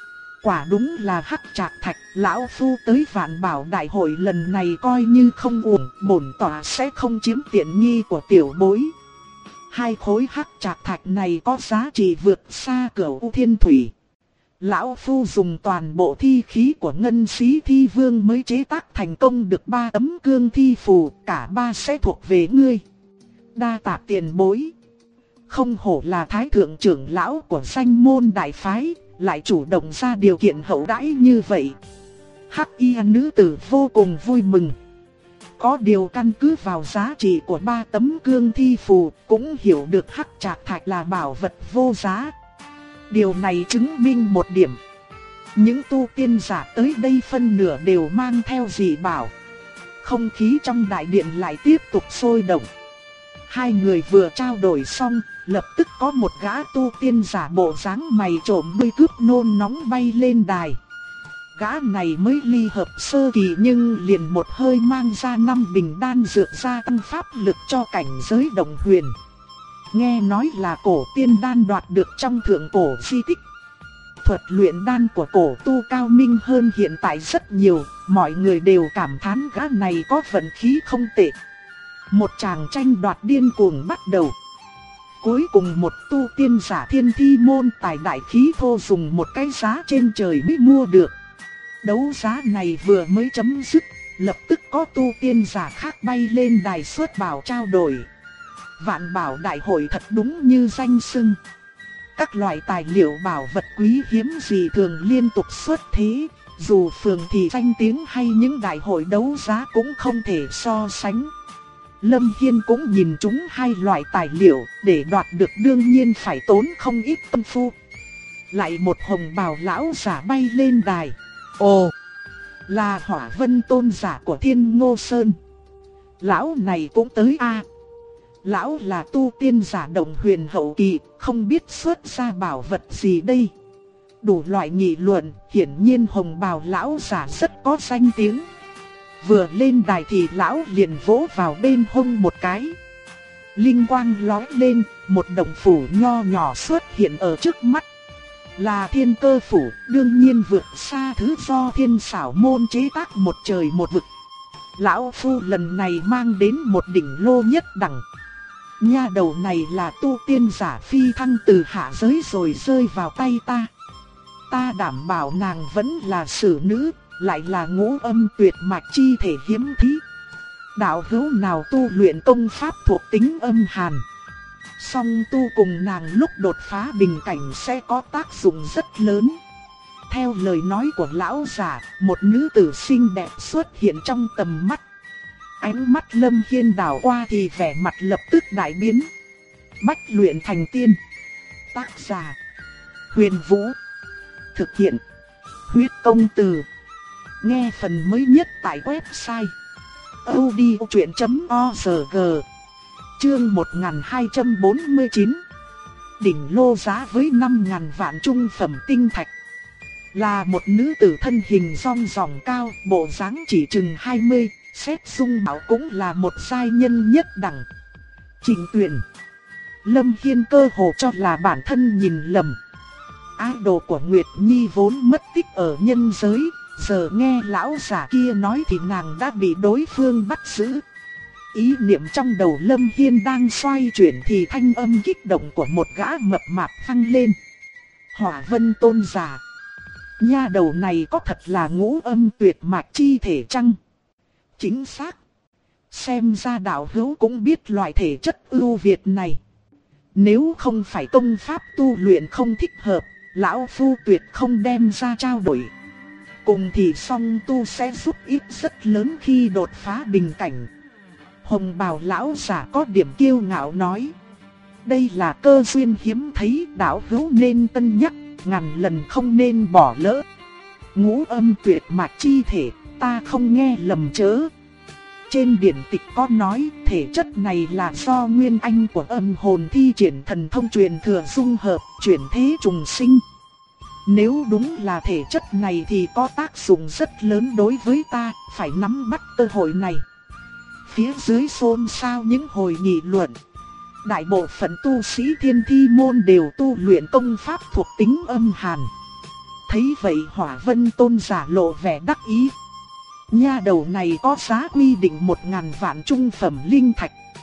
Quả đúng là hắc trạc thạch, lão phu tới Vạn Bảo Đại hội lần này coi như không uổng, bổn tọa sẽ không chiếm tiện nghi của tiểu bối. Hai khối hắc trạc thạch này có giá trị vượt xa Cửu Thiên Thủy. Lão Phu dùng toàn bộ thi khí của Ngân Sĩ Thi Vương mới chế tác thành công được 3 tấm cương thi phù, cả 3 sẽ thuộc về ngươi. Đa tạ tiền bối. Không hổ là thái thượng trưởng lão của danh môn đại phái, lại chủ động ra điều kiện hậu đãi như vậy. Hắc y nữ tử vô cùng vui mừng. Có điều căn cứ vào giá trị của 3 tấm cương thi phù, cũng hiểu được hắc trạc thạch là bảo vật vô giá. Điều này chứng minh một điểm. Những tu tiên giả tới đây phân nửa đều mang theo dị bảo. Không khí trong đại điện lại tiếp tục sôi động. Hai người vừa trao đổi xong, lập tức có một gã tu tiên giả bộ dáng mày trộm đuôi cướp nôn nóng bay lên đài. Gã này mới ly hợp sơ kỳ nhưng liền một hơi mang ra 5 bình đan dược gia tăng pháp lực cho cảnh giới động huyền. Nghe nói là cổ tiên đan đoạt được trong thượng cổ di tích. Thuật luyện đan của cổ tu cao minh hơn hiện tại rất nhiều, mọi người đều cảm thán gã này có vận khí không tệ. Một tràng tranh đoạt điên cuồng bắt đầu. Cuối cùng một tu tiên giả Thiên Thi môn tài đại khí thô dùng một cái giá trên trời mới mua được. Đấu giá này vừa mới chấm dứt, lập tức có tu tiên giả khác bay lên đài xuất bảo trao đổi. Vạn bảo đại hội thật đúng như danh xưng. Các loại tài liệu bảo vật quý hiếm gì thường liên tục xuất thế. Dù phường thì danh tiếng hay những đại hội đấu giá cũng không thể so sánh. Lâm Hiên cũng nhìn trúng hai loại tài liệu, để đoạt được đương nhiên phải tốn không ít công phu. Lại một hồng bào lão giả bay lên đài. Ồ, là Hỏa Vân tôn giả của Thiên Ngô Sơn. Lão này cũng tới a. Lão là tu tiên giả động huyền hậu kỳ, không biết xuất ra bảo vật gì đây. Đủ loại nghị luận, hiển nhiên hồng bào lão giả rất có danh tiếng. Vừa lên đài thì lão liền vỗ vào bên hông một cái. Linh quang lóe lên, một động phủ nho nhỏ xuất hiện ở trước mắt. Là Thiên Cơ phủ, đương nhiên vượt xa thứ do Thiên Xảo môn chế tác một trời một vực. Lão Phu lần này mang đến một đỉnh lô nhất đẳng. Nha đầu này là tu tiên giả phi thăng từ hạ giới rồi rơi vào tay ta. Ta đảm bảo nàng vẫn là sử nữ, lại là ngũ âm tuyệt mạch chi thể hiếm thí. Đạo hữu nào tu luyện công pháp thuộc tính âm hàn, song tu cùng nàng lúc đột phá bình cảnh sẽ có tác dụng rất lớn. Theo lời nói của lão giả, một nữ tử xinh đẹp xuất hiện trong tầm mắt. Ánh mắt Lâm Hiên đảo qua thì vẻ mặt lập tức đại biến. Bách luyện thành tiên. Tác giả: Huyền Vũ. Thực hiện: Huyết Công Từ. Nghe phần mới nhất tại website audiochuyện.org. Chương 1249. Đỉnh lô giá với 5.000 vạn trung phẩm tinh thạch. Là một nữ tử thân hình rong ròng cao, bộ dáng chỉ chừng 20, xét dung mạo cũng là một giai nhân nhất đẳng. Trình Tuyển. Lâm Hiên cơ hồ cho là bản thân nhìn lầm. Idol của Nguyệt Nhi vốn mất tích ở nhân giới, giờ nghe lão giả kia nói thì nàng đã bị đối phương bắt giữ. Ý niệm trong đầu Lâm Hiên đang xoay chuyển thì thanh âm kích động của một gã mập mạp vang lên. Hỏa Vân tôn giả. Nha đầu này có thật là ngũ âm tuyệt mạch chi thể chăng? Chính xác. Xem ra đạo hữu cũng biết loại thể chất ưu việt này. Nếu không phải công pháp tu luyện không thích hợp, lão phu tuyệt không đem ra trao đổi. Cùng thì song tu sẽ giúp ích rất lớn khi đột phá bình cảnh. Hồng bào lão giả có điểm kiêu ngạo nói. Đây là cơ duyên hiếm thấy, đạo hữu nên cân nhắc, ngàn lần không nên bỏ lỡ. Ngũ âm tuyệt mạch chi thể, ta không nghe lầm chớ. Trên điển tịch có nói thể chất này là do nguyên anh của âm hồn thi triển thần thông truyền thừa dung hợp, chuyển thế trùng sinh. Nếu đúng là thể chất này thì có tác dụng rất lớn đối với ta, phải nắm bắt cơ hội này. Phía dưới xôn xao những hồi nghị luận. Đại bộ phận tu sĩ Thiên Thi môn đều tu luyện công pháp thuộc tính âm hàn. Thấy vậy Hỏa Vân tôn giả lộ vẻ đắc ý. Nha đầu này có giá quy định 1.000 vạn trung phẩm linh thạch.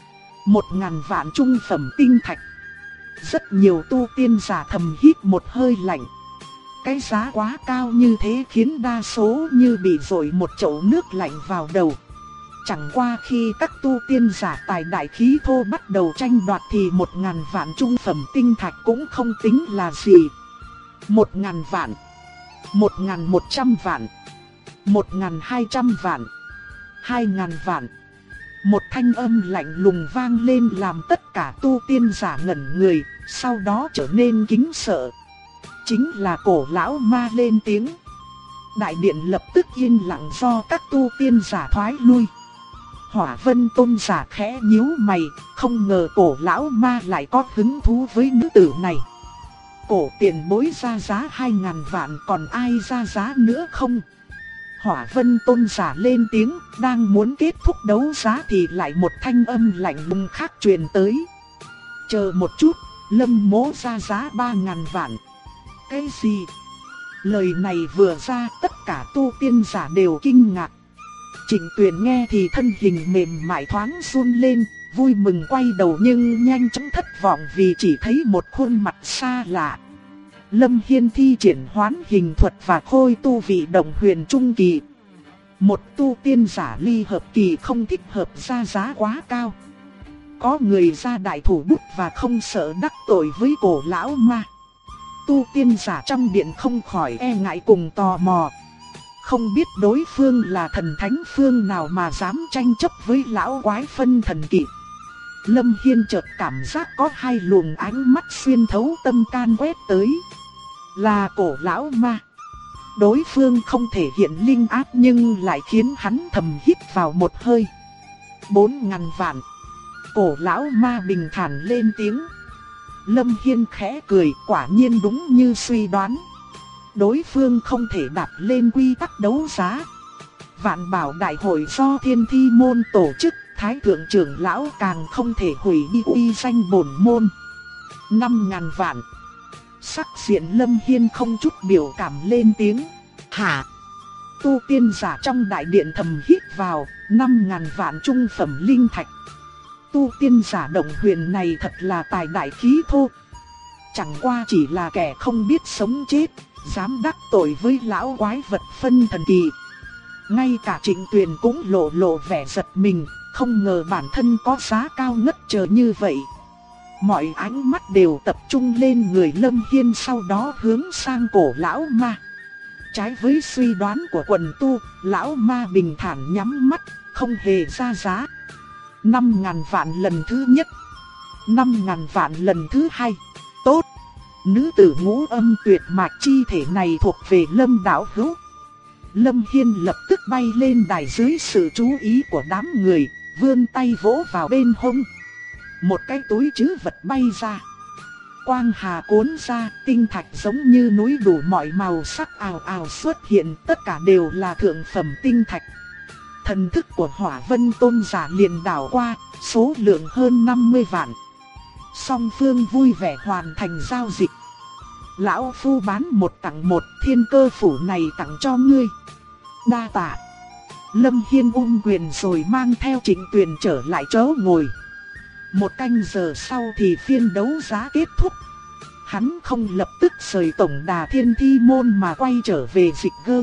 1.000 vạn trung phẩm tinh thạch. Rất nhiều tu tiên giả thầm hít một hơi lạnh. Cái giá quá cao như thế khiến đa số như bị dội một chậu nước lạnh vào đầu. Chẳng qua khi các tu tiên giả tài đại khí thô bắt đầu tranh đoạt thì 1.000 vạn trung phẩm tinh thạch cũng không tính là gì. 1.000 vạn, 1.100 vạn, 1.200 vạn, 2.000 vạn. Một thanh âm lạnh lùng vang lên làm tất cả tu tiên giả ngẩn người, sau đó trở nên kính sợ. Chính là Cổ lão ma lên tiếng. Đại điện lập tức yên lặng do các tu tiên giả thoái lui. Hỏa Vân Tôn giả khẽ nhíu mày, không ngờ Cổ lão ma lại có hứng thú với nữ tử này. Cổ tiền bối ra giá 2.000 vạn, còn ai ra giá nữa không? Hỏa Vân Tôn giả lên tiếng, đang muốn kết thúc đấu giá thì lại một thanh âm lạnh lùng khác truyền tới. Chờ một chút, Lâm Mỗ ra giá 3.000 vạn. Cái gì? Lời này vừa ra, tất cả tu tiên giả đều kinh ngạc. Trịnh Tuyền nghe thì thân hình mềm mại thoáng run lên, vui mừng quay đầu nhưng nhanh chóng thất vọng vì chỉ thấy một khuôn mặt xa lạ. Lâm Hiên thi triển hoán hình thuật và khôi tu vị động huyền trung kỳ. Một tu tiên giả ly hợp kỳ không thích hợp ra giá quá cao. Có người ra đại thủ bút và không sợ đắc tội với Cổ lão ma. Tu tiên giả trong điện không khỏi e ngại cùng tò mò. Không biết đối phương là thần thánh phương nào mà dám tranh chấp với lão quái phân thần kỳ. Lâm Hiên chợt cảm giác có hai luồng ánh mắt xuyên thấu tâm can quét tới. Là Cổ lão ma. Đối phương không thể hiện linh áp nhưng lại khiến hắn thầm hít vào một hơi. 4.000 vạn. Cổ lão ma bình thản lên tiếng. Lâm Hiên khẽ cười, quả nhiên đúng như suy đoán. Đối phương không thể đạp lên quy tắc đấu giá. Vạn bảo đại hội do Thiên Thi môn tổ chức, Thái thượng trưởng lão càng không thể hủy đi uy danh bổn môn. 5.000 vạn. Sắc diện Lâm Hiên không chút biểu cảm lên tiếng. Hả? Tu tiên giả trong đại điện thầm hít vào, 5.000 vạn trung phẩm linh thạch. Tu tiên giả động huyền này thật là tài đại khí thô. Chẳng qua chỉ là kẻ không biết sống chết, dám đắc tội với lão quái vật phân thần kỳ. Ngay cả Trịnh Tuyền cũng lộ vẻ giật mình, không ngờ bản thân có giá cao ngất trời như vậy. Mọi ánh mắt đều tập trung lên người Lâm Hiên, sau đó hướng sang Cổ lão ma. Trái với suy đoán của quần tu, lão ma bình thản nhắm mắt, không hề ra giá. 5.000 vạn lần thứ nhất, 5.000 vạn lần thứ hai. Tốt, nữ tử ngũ âm tuyệt mạch chi thể này thuộc về Lâm đạo hữu. Lâm Hiên lập tức bay lên đài dưới sự chú ý của đám người, vươn tay vỗ vào bên hông. Một cái túi trữ vật bay ra. Quang hà cuốn ra, tinh thạch giống như núi đủ mọi màu sắc ào ào xuất hiện, tất cả đều là thượng phẩm tinh thạch. Thần thức của Hỏa Vân Tôn giả liền đảo qua, số lượng hơn 50 vạn. Song phương vui vẻ hoàn thành giao dịch. Lão phu bán một tặng một, thiên cơ phủ này tặng cho ngươi. Đa tạ. Lâm Hiên quyền rồi mang theo Trịnh Tuyền trở lại chỗ ngồi. Một canh giờ sau thì phiên đấu giá kết thúc. Hắn không lập tức rời tổng đà Thiên Thi môn mà quay trở về dịch gơ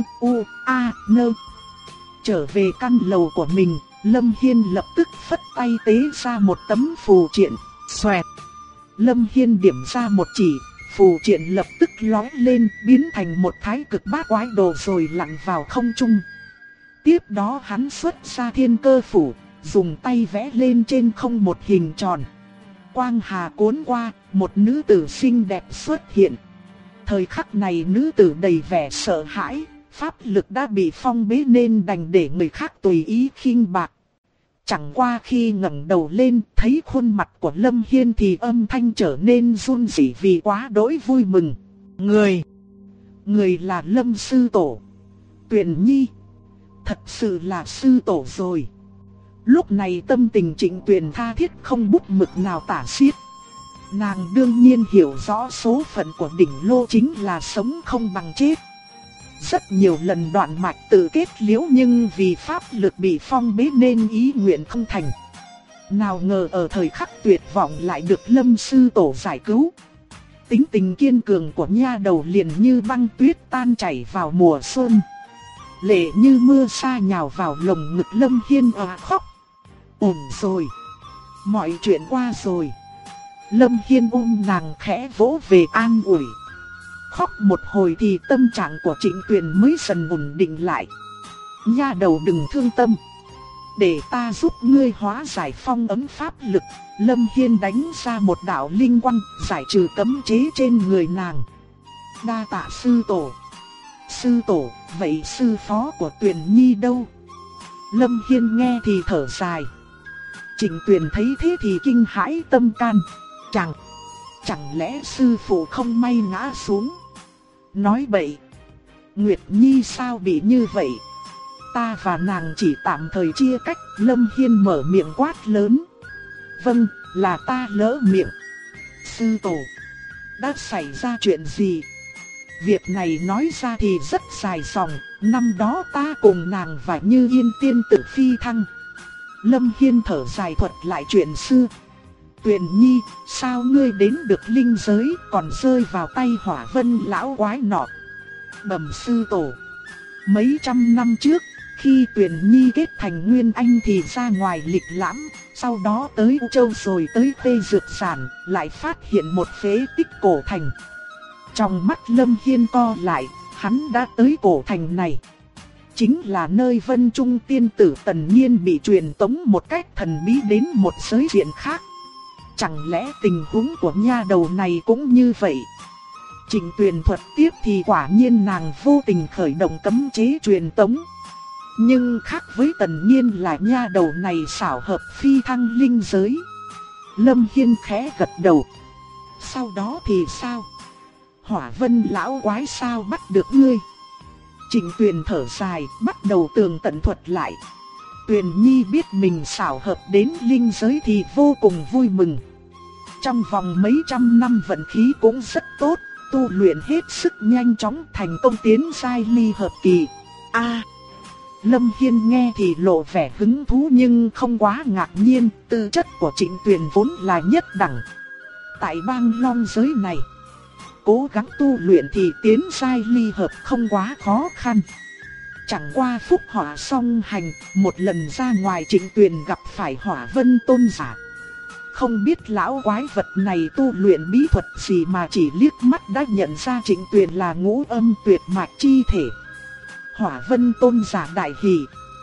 nơ. Trở về căn lầu của mình, Lâm Hiên lập tức phất tay tế ra một tấm phù triện. Xoẹt. Lâm Hiên điểm ra một chỉ, phù triện lập tức lóe lên, biến thành một thái cực bát quái đồ rồi lặn vào không trung. Tiếp đó hắn xuất ra thiên cơ phủ, dùng tay vẽ lên trên không một hình tròn. Quang hà cuốn qua, một nữ tử xinh đẹp xuất hiện. Thời khắc này nữ tử đầy vẻ sợ hãi, pháp lực đã bị phong bế nên đành để người khác tùy ý khinh bạc. Chẳng qua khi ngẩng đầu lên thấy khuôn mặt của Lâm Hiên thì âm thanh trở nên run rẩy vì quá đỗi vui mừng. Người là Lâm sư tổ. Tuyền Nhi, thật sự là sư tổ rồi. Lúc này tâm tình Trịnh Tuyền tha thiết không bút mực nào tả xiết. Nàng đương nhiên hiểu rõ số phận của đỉnh lô chính là sống không bằng chết. Rất nhiều lần đoạn mạch tự kết liễu nhưng vì pháp lực bị phong bế nên ý nguyện không thành. Nào ngờ ở thời khắc tuyệt vọng lại được Lâm sư tổ giải cứu. Tính tình kiên cường của nha đầu liền như băng tuyết tan chảy vào mùa xuân. Lệ như mưa sa nhào vào lồng ngực Lâm Hiên khóc. Ổn rồi. Mọi chuyện qua rồi. Lâm Hiên ôm nàng khẽ vỗ về an ủi. Khóc một hồi thì tâm trạng của Trịnh Tuyền mới dần ổn định lại. Nha đầu đừng thương tâm. Để ta giúp ngươi hóa giải phong ấn pháp lực. Lâm Hiên đánh ra một đạo linh quang, giải trừ cấm chế trên người nàng. Đa tạ sư tổ. Sư tổ, vậy sư phó của Tuyền Nhi đâu? Lâm Hiên nghe thì thở dài. Trịnh Tuyền thấy thế thì kinh hãi tâm can. Chẳng lẽ sư phụ không may ngã xuống? Nói bậy. Nguyệt Nhi sao bị như vậy? Ta và nàng chỉ tạm thời chia cách. Lâm Hiên mở miệng quát lớn. Vâng, là ta lỡ miệng. Sư tổ, đã xảy ra chuyện gì? Việc này nói ra thì rất dài dòng. Năm đó ta cùng nàng và Như Yên tiên tử phi thăng. Lâm Hiên thở dài thuật lại chuyện xưa. Tuyền Nhi, sao ngươi đến được linh giới còn rơi vào tay Hỏa Vân lão quái nọ? Bẩm sư tổ, mấy trăm năm trước, khi Tuyền Nhi kết thành Nguyên Anh thì ra ngoài lịch lãm, sau đó tới U Châu rồi tới Tây Dược Sản, lại phát hiện một phế tích cổ thành. Trong mắt Lâm Hiên co lại, hắn đã tới cổ thành này. Chính là nơi Vân Trung tiên tử Tần Nhiên bị truyền tống một cách thần bí đến một giới diện khác. Chẳng lẽ tình huống của nha đầu này cũng như vậy? Trịnh Tuyền thuật tiếp thì quả nhiên nàng vô tình khởi động cấm chế truyền tống. Nhưng khác với Tần Nhiên là nha đầu này xảo hợp phi thăng linh giới. Lâm Hiên khẽ gật đầu. Sau đó thì sao? Hỏa Vân lão quái sao bắt được ngươi? Trịnh Tuyền thở dài, bắt đầu tường tận thuật lại. Tuyền Nhi biết mình xảo hợp đến linh giới thì vô cùng vui mừng. Trong vòng mấy trăm năm vận khí cũng rất tốt, tu luyện hết sức nhanh chóng thành công tiến giai ly hợp kỳ. Lâm Hiên nghe thì lộ vẻ hứng thú nhưng không quá ngạc nhiên, tư chất của Trịnh Tuyền vốn là nhất đẳng. Tại bang long giới này, cố gắng tu luyện thì tiến giai ly hợp không quá khó khăn. Chẳng qua phúc họa song hành, một lần ra ngoài Trịnh Tuyền gặp phải Hỏa Vân tôn giả. Không biết lão quái vật này tu luyện bí thuật gì mà chỉ liếc mắt đã nhận ra Trịnh Tuyền là ngũ âm tuyệt mạch chi thể. Hỏa Vân tôn giả đại hỉ.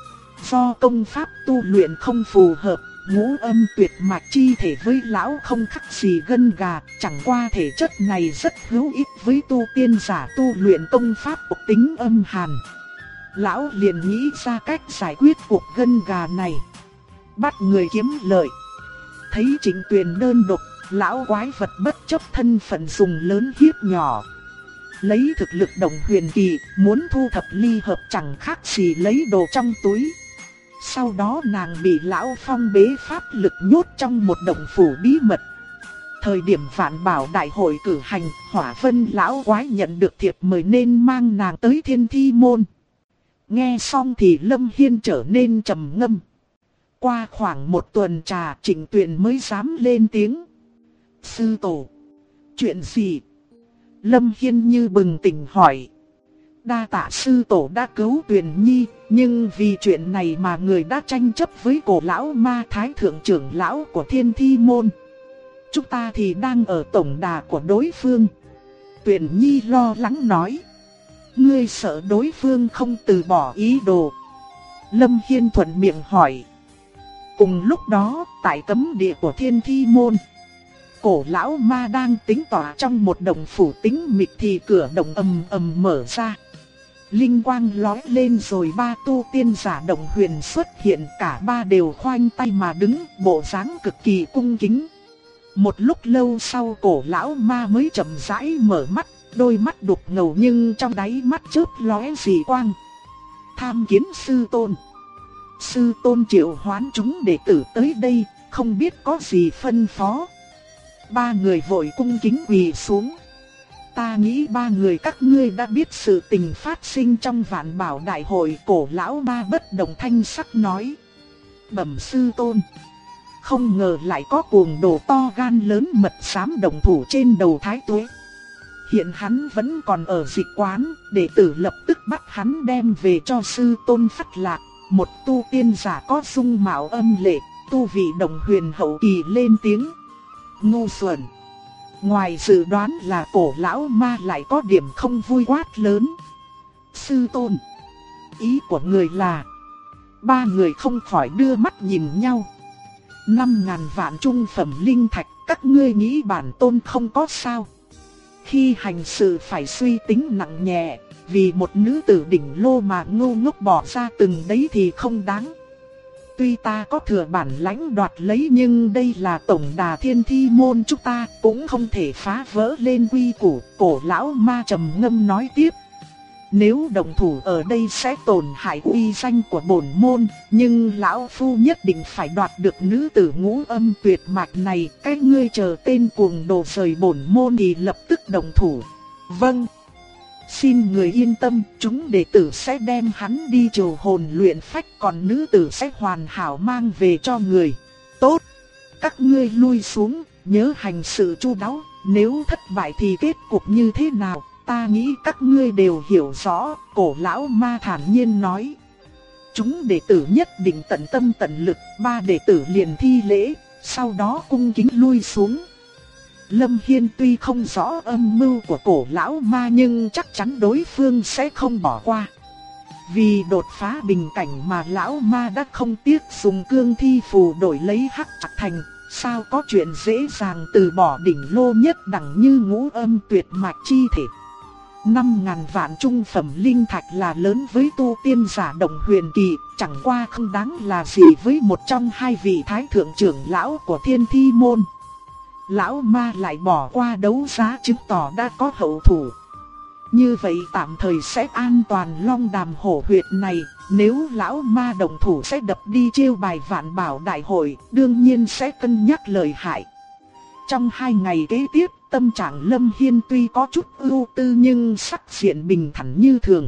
Do công pháp tu luyện không phù hợp, ngũ âm tuyệt mạch chi thể với lão không khác gì gân gà, chẳng qua thể chất này rất hữu ích với tu tiên giả tu luyện công pháp thuộc tính âm hàn. Lão liền nghĩ ra cách giải quyết cuộc gân gà này. Bắt người kiếm lợi. Thấy Trịnh Tuyền đơn độc, lão quái vật bất chấp thân phận dùng lớn hiếp nhỏ. Lấy thực lực đồng huyền kỳ, muốn thu thập ly hợp chẳng khác gì lấy đồ trong túi. Sau đó nàng bị lão phong bế pháp lực nhốt trong một động phủ bí mật. Thời điểm Vạn Bảo đại hội cử hành, Hỏa Vân lão quái nhận được thiệp mời nên mang nàng tới Thiên Thi môn. Nghe xong thì Lâm Hiên trở nên trầm ngâm. Qua khoảng một tuần trà, Trịnh Tuyền mới dám lên tiếng. Sư tổ, chuyện gì? Lâm Hiên như bừng tỉnh hỏi. Đa tạ sư tổ đã cứu Tuyền Nhi, nhưng vì chuyện này mà người đã tranh chấp với cổ lão ma thái thượng trưởng lão của Thiên Thi môn. Chúng ta thì đang ở tổng đà của đối phương. Tuyền Nhi lo lắng nói. Ngươi sợ đối phương không từ bỏ ý đồ? Lâm Hiên thuận miệng hỏi. Cùng lúc đó, tại cấm địa của Thiên Thi môn, cổ lão ma đang tĩnh tọa trong một động phủ tĩnh mịch thì cửa động ầm ầm mở ra. Linh quang lóe lên rồi ba tu tiên giả động huyền xuất hiện, cả ba đều khoanh tay mà đứng, bộ dáng cực kỳ cung kính. Một lúc lâu sau cổ lão ma mới chậm rãi mở mắt, đôi mắt đục ngầu nhưng trong đáy mắt chớp lóe dị quang. Tham kiến sư tôn. Sư tôn triệu hoán chúng đệ tử tới đây, không biết có gì phân phó. Ba người vội cung kính quỳ xuống. Ta nghĩ ba người các ngươi đã biết sự tình phát sinh trong Vạn Bảo đại hội. Cổ lão ma bất động thanh sắc nói. Bẩm sư tôn, Không ngờ lại có cuồng đồ to gan lớn mật dám động thủ trên đầu Thái Tuế. Hiện hắn vẫn còn ở dịch quán, đệ tử lập tức bắt hắn đem về cho sư tôn Phất Lạc, một tu tiên giả có dung mạo âm lệ, tu vị đồng huyền hậu kỳ lên tiếng. Ngu xuẩn! Ngoài dự đoán là cổ lão ma lại có điểm không vui quát lớn. Sư tôn! Ý của người là... Ba người không khỏi đưa mắt nhìn nhau. 5.000 vạn trung phẩm linh thạch, các ngươi nghĩ bản tôn không có sao? Khi hành sự phải suy tính nặng nhẹ, vì một nữ tử đỉnh lô mà ngu ngốc bỏ ra từng đấy thì không đáng. Tuy ta có thừa bản lãnh đoạt lấy nhưng đây là tổng đà Thiên Thi môn chúng ta, cũng không thể phá vỡ lên quy củ. Cổ lão ma trầm ngâm nói tiếp. Nếu động thủ ở đây sẽ tổn hại uy danh của bổn môn, nhưng lão phu nhất định phải đoạt được nữ tử ngũ âm tuyệt mạch này. Cái ngươi chờ tên cuồng đồ rời bổn môn thì lập tức động thủ. Vâng. Xin người yên tâm, chúng đệ tử sẽ đem hắn đi trừ hồn luyện phách, còn nữ tử sẽ hoàn hảo mang về cho người. Tốt. Các ngươi lui xuống, nhớ hành sự chu đáo, nếu thất bại thì kết cục như thế nào? Ta nghĩ các ngươi đều hiểu rõ, cổ lão ma thản nhiên nói. Chúng đệ tử nhất định tận tâm tận lực, ba đệ tử liền thi lễ, sau đó cung kính lui xuống. Lâm Hiên tuy không rõ âm mưu của cổ lão ma nhưng chắc chắn đối phương sẽ không bỏ qua. Vì đột phá bình cảnh mà lão ma đã không tiếc dùng cương thi phù đổi lấy hắc trạc thành. Sao có chuyện dễ dàng từ bỏ đỉnh lô nhất đẳng như ngũ âm tuyệt mạch chi thể. 5.000 vạn trung phẩm linh thạch là lớn với tu tiên giả đồng huyền kỳ, chẳng qua không đáng là gì với một trong hai vị thái thượng trưởng lão của Thiên Thi môn. Lão ma lại bỏ qua đấu giá chứng tỏ đã có hậu thủ. Như vậy tạm thời sẽ an toàn long đàm hổ huyệt này, nếu lão ma đồng thủ sẽ đập đi chiêu bài vạn bảo đại hội, đương nhiên sẽ cân nhắc lợi hại. Trong 2 ngày kế tiếp, tâm trạng Lâm Hiên tuy có chút ưu tư nhưng sắc diện bình thản như thường.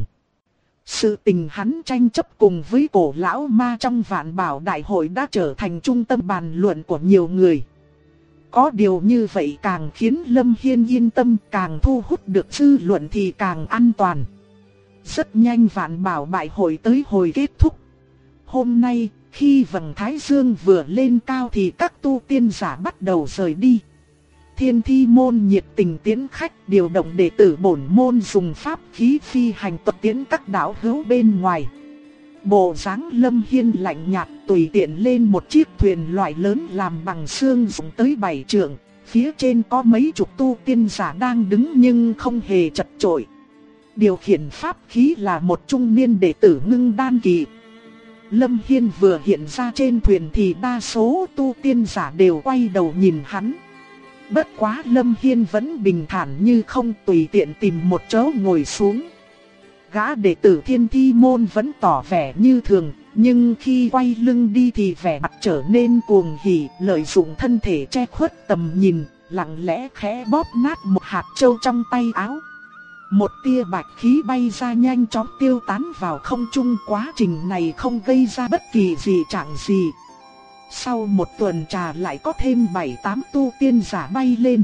Sự tình hắn tranh chấp cùng với cổ lão ma trong vạn bảo đại hội đã trở thành trung tâm bàn luận của nhiều người. Có điều như vậy càng khiến Lâm Hiên yên tâm, càng thu hút được dư luận thì càng an toàn. Rất nhanh vạn bảo đại hội tới hồi kết thúc. Hôm nay, khi vầng thái dương vừa lên cao thì các tu tiên giả bắt đầu rời đi. Thiên Thi môn nhiệt tình tiến khách, điều động đệ tử bổn môn dùng pháp khí phi hành tuật tiến các đạo hữu bên ngoài. Bộ dáng Lâm Hiên lạnh nhạt, tùy tiện lên một chiếc thuyền loại lớn làm bằng xương rộng tới 7 trượng. Phía trên có mấy chục tu tiên giả đang đứng nhưng không hề chật chội. Điều khiển pháp khí là một trung niên đệ tử ngưng đan kỳ. Lâm Hiên vừa hiện ra trên thuyền thì đa số tu tiên giả đều quay đầu nhìn hắn. Bất quá Lâm Hiên vẫn bình thản như không, tùy tiện tìm một chỗ ngồi xuống. Gã đệ tử Thiên Thi môn vẫn tỏ vẻ như thường, nhưng khi quay lưng đi thì vẻ mặt trở nên cuồng hỉ, lợi dụng thân thể che khuất tầm nhìn, lặng lẽ khẽ bóp nát một hạt châu trong tay áo. Một tia bạch khí bay ra nhanh chóng tiêu tán vào không trung, quá trình này không gây ra bất kỳ dị trạng gì. Sau một tuần trà lại có thêm 7-8 tu tiên giả bay lên.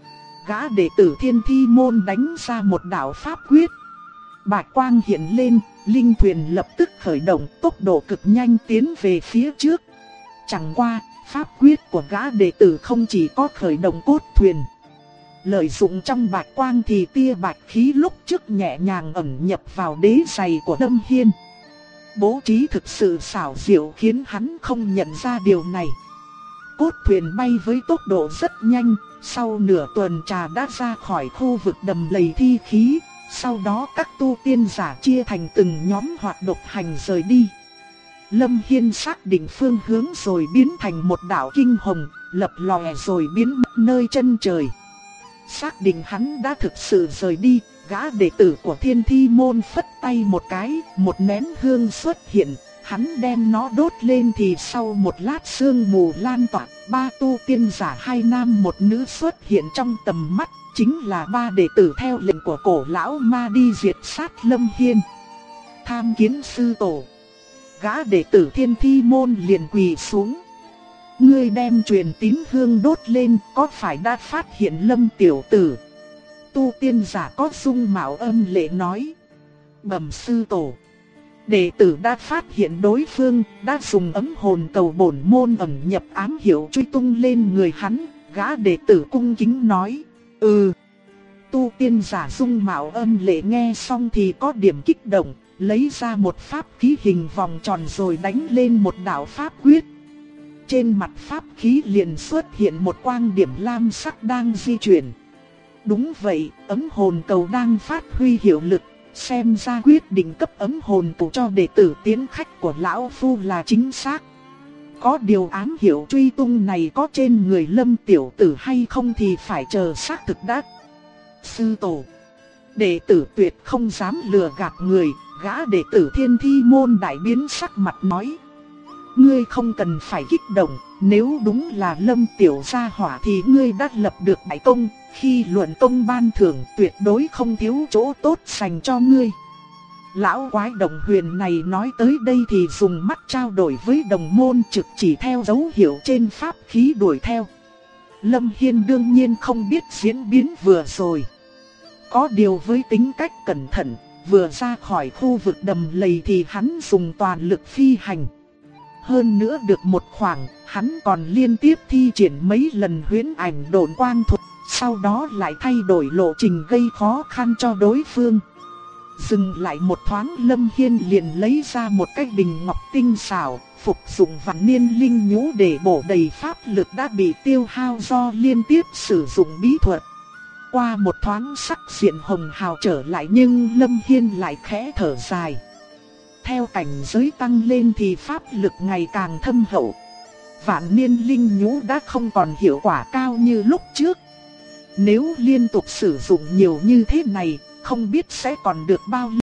Gã đệ tử Thiên Thi môn đánh ra một đạo pháp quyết. Bạch quang hiện lên, linh thuyền lập tức khởi động, tốc độ cực nhanh tiến về phía trước. Chẳng qua, pháp quyết của gã đệ tử không chỉ có khởi động cốt thuyền. Lợi dụng trong bạch quang thì tia bạch khí lúc trước nhẹ nhàng ẩn nhập vào đế giày của Lâm Hiên. Bố trí thực sự xảo diệu khiến hắn không nhận ra điều này. Cốt thuyền bay với tốc độ rất nhanh, sau nửa tuần trà đã ra khỏi khu vực đầm lầy thi khí. Sau đó các tu tiên giả chia thành từng nhóm hoạt độc hành rời đi. Lâm Hiên xác định phương hướng rồi biến thành một đạo kinh hồng, lập lòe rồi biến mất nơi chân trời. Xác định hắn đã thực sự rời đi, gã đệ tử của Thiên Thi môn phất tay một cái, một nén hương xuất hiện, hắn đem nó đốt lên thì sau một lát sương mù lan tỏa, 3 tu tiên giả 2 nam 1 nữ xuất hiện trong tầm mắt, chính là 3 đệ tử theo lệnh của cổ lão ma đi diệt sát Lâm Hiên. Tham kiến sư tổ. Gã đệ tử Thiên Thi môn liền quỳ xuống. Ngươi đem truyền tín hương đốt lên, có phải đã phát hiện Lâm tiểu tử? Tu tiên giả có dung mạo âm lệ nói. Bẩm sư tổ, đệ tử đã phát hiện đối phương đã dùng ấm hồn cầu bổn môn ẩn nhập ám hiệu truy tung lên người hắn. Gã đệ tử cung kính nói. Tu tiên giả dung mạo âm lệ nghe xong thì có điểm kích động, lấy ra một pháp khí hình vòng tròn rồi đánh lên một đạo pháp quyết. Trên mặt pháp khí liền xuất hiện một quang điểm lam sắc đang di chuyển. Đúng vậy, ấm hồn cầu đang phát huy hiệu lực, xem ra quyết định cấp ấm hồn tụ cho đệ tử tiến khách của lão phu là chính xác. Có điều ám hiệu truy tung này có trên người Lâm tiểu tử hay không thì phải chờ xác thực đã. Sư tổ, đệ tử tuyệt không dám lừa gạt người. Gã đệ tử Thiên Thi môn đại biến sắc mặt nói. Ngươi không cần phải kích động, nếu đúng là Lâm tiểu gia hỏa thì ngươi đã lập được đại công, khi luận công ban thưởng tuyệt đối không thiếu chỗ tốt dành cho ngươi. Lão quái đồng huyền này nói tới đây thì dùng mắt trao đổi với đồng môn trực chỉ theo dấu hiệu trên pháp khí đuổi theo. Lâm Hiên đương nhiên không biết diễn biến vừa rồi. Có điều với tính cách cẩn thận, vừa ra khỏi khu vực đầm lầy thì hắn dùng toàn lực phi hành. Hơn nữa được một khoảng, hắn còn liên tiếp thi triển mấy lần huyễn ảnh độn quang thuật, sau đó lại thay đổi lộ trình gây khó khăn cho đối phương. Dừng lại một thoáng, Lâm Hiên liền lấy ra một cái bình ngọc tinh xảo, phục dụng vạn niên linh nhũ để bổ đầy pháp lực đã bị tiêu hao do liên tiếp sử dụng bí thuật. Qua một thoáng sắc diện hồng hào trở lại, nhưng Lâm Hiên lại khẽ thở dài. Theo cảnh giới tăng lên thì pháp lực ngày càng thâm hậu. Vạn niên linh nhũ đã không còn hiệu quả cao như lúc trước. Nếu liên tục sử dụng nhiều như thế này, không biết sẽ còn được bao lâu.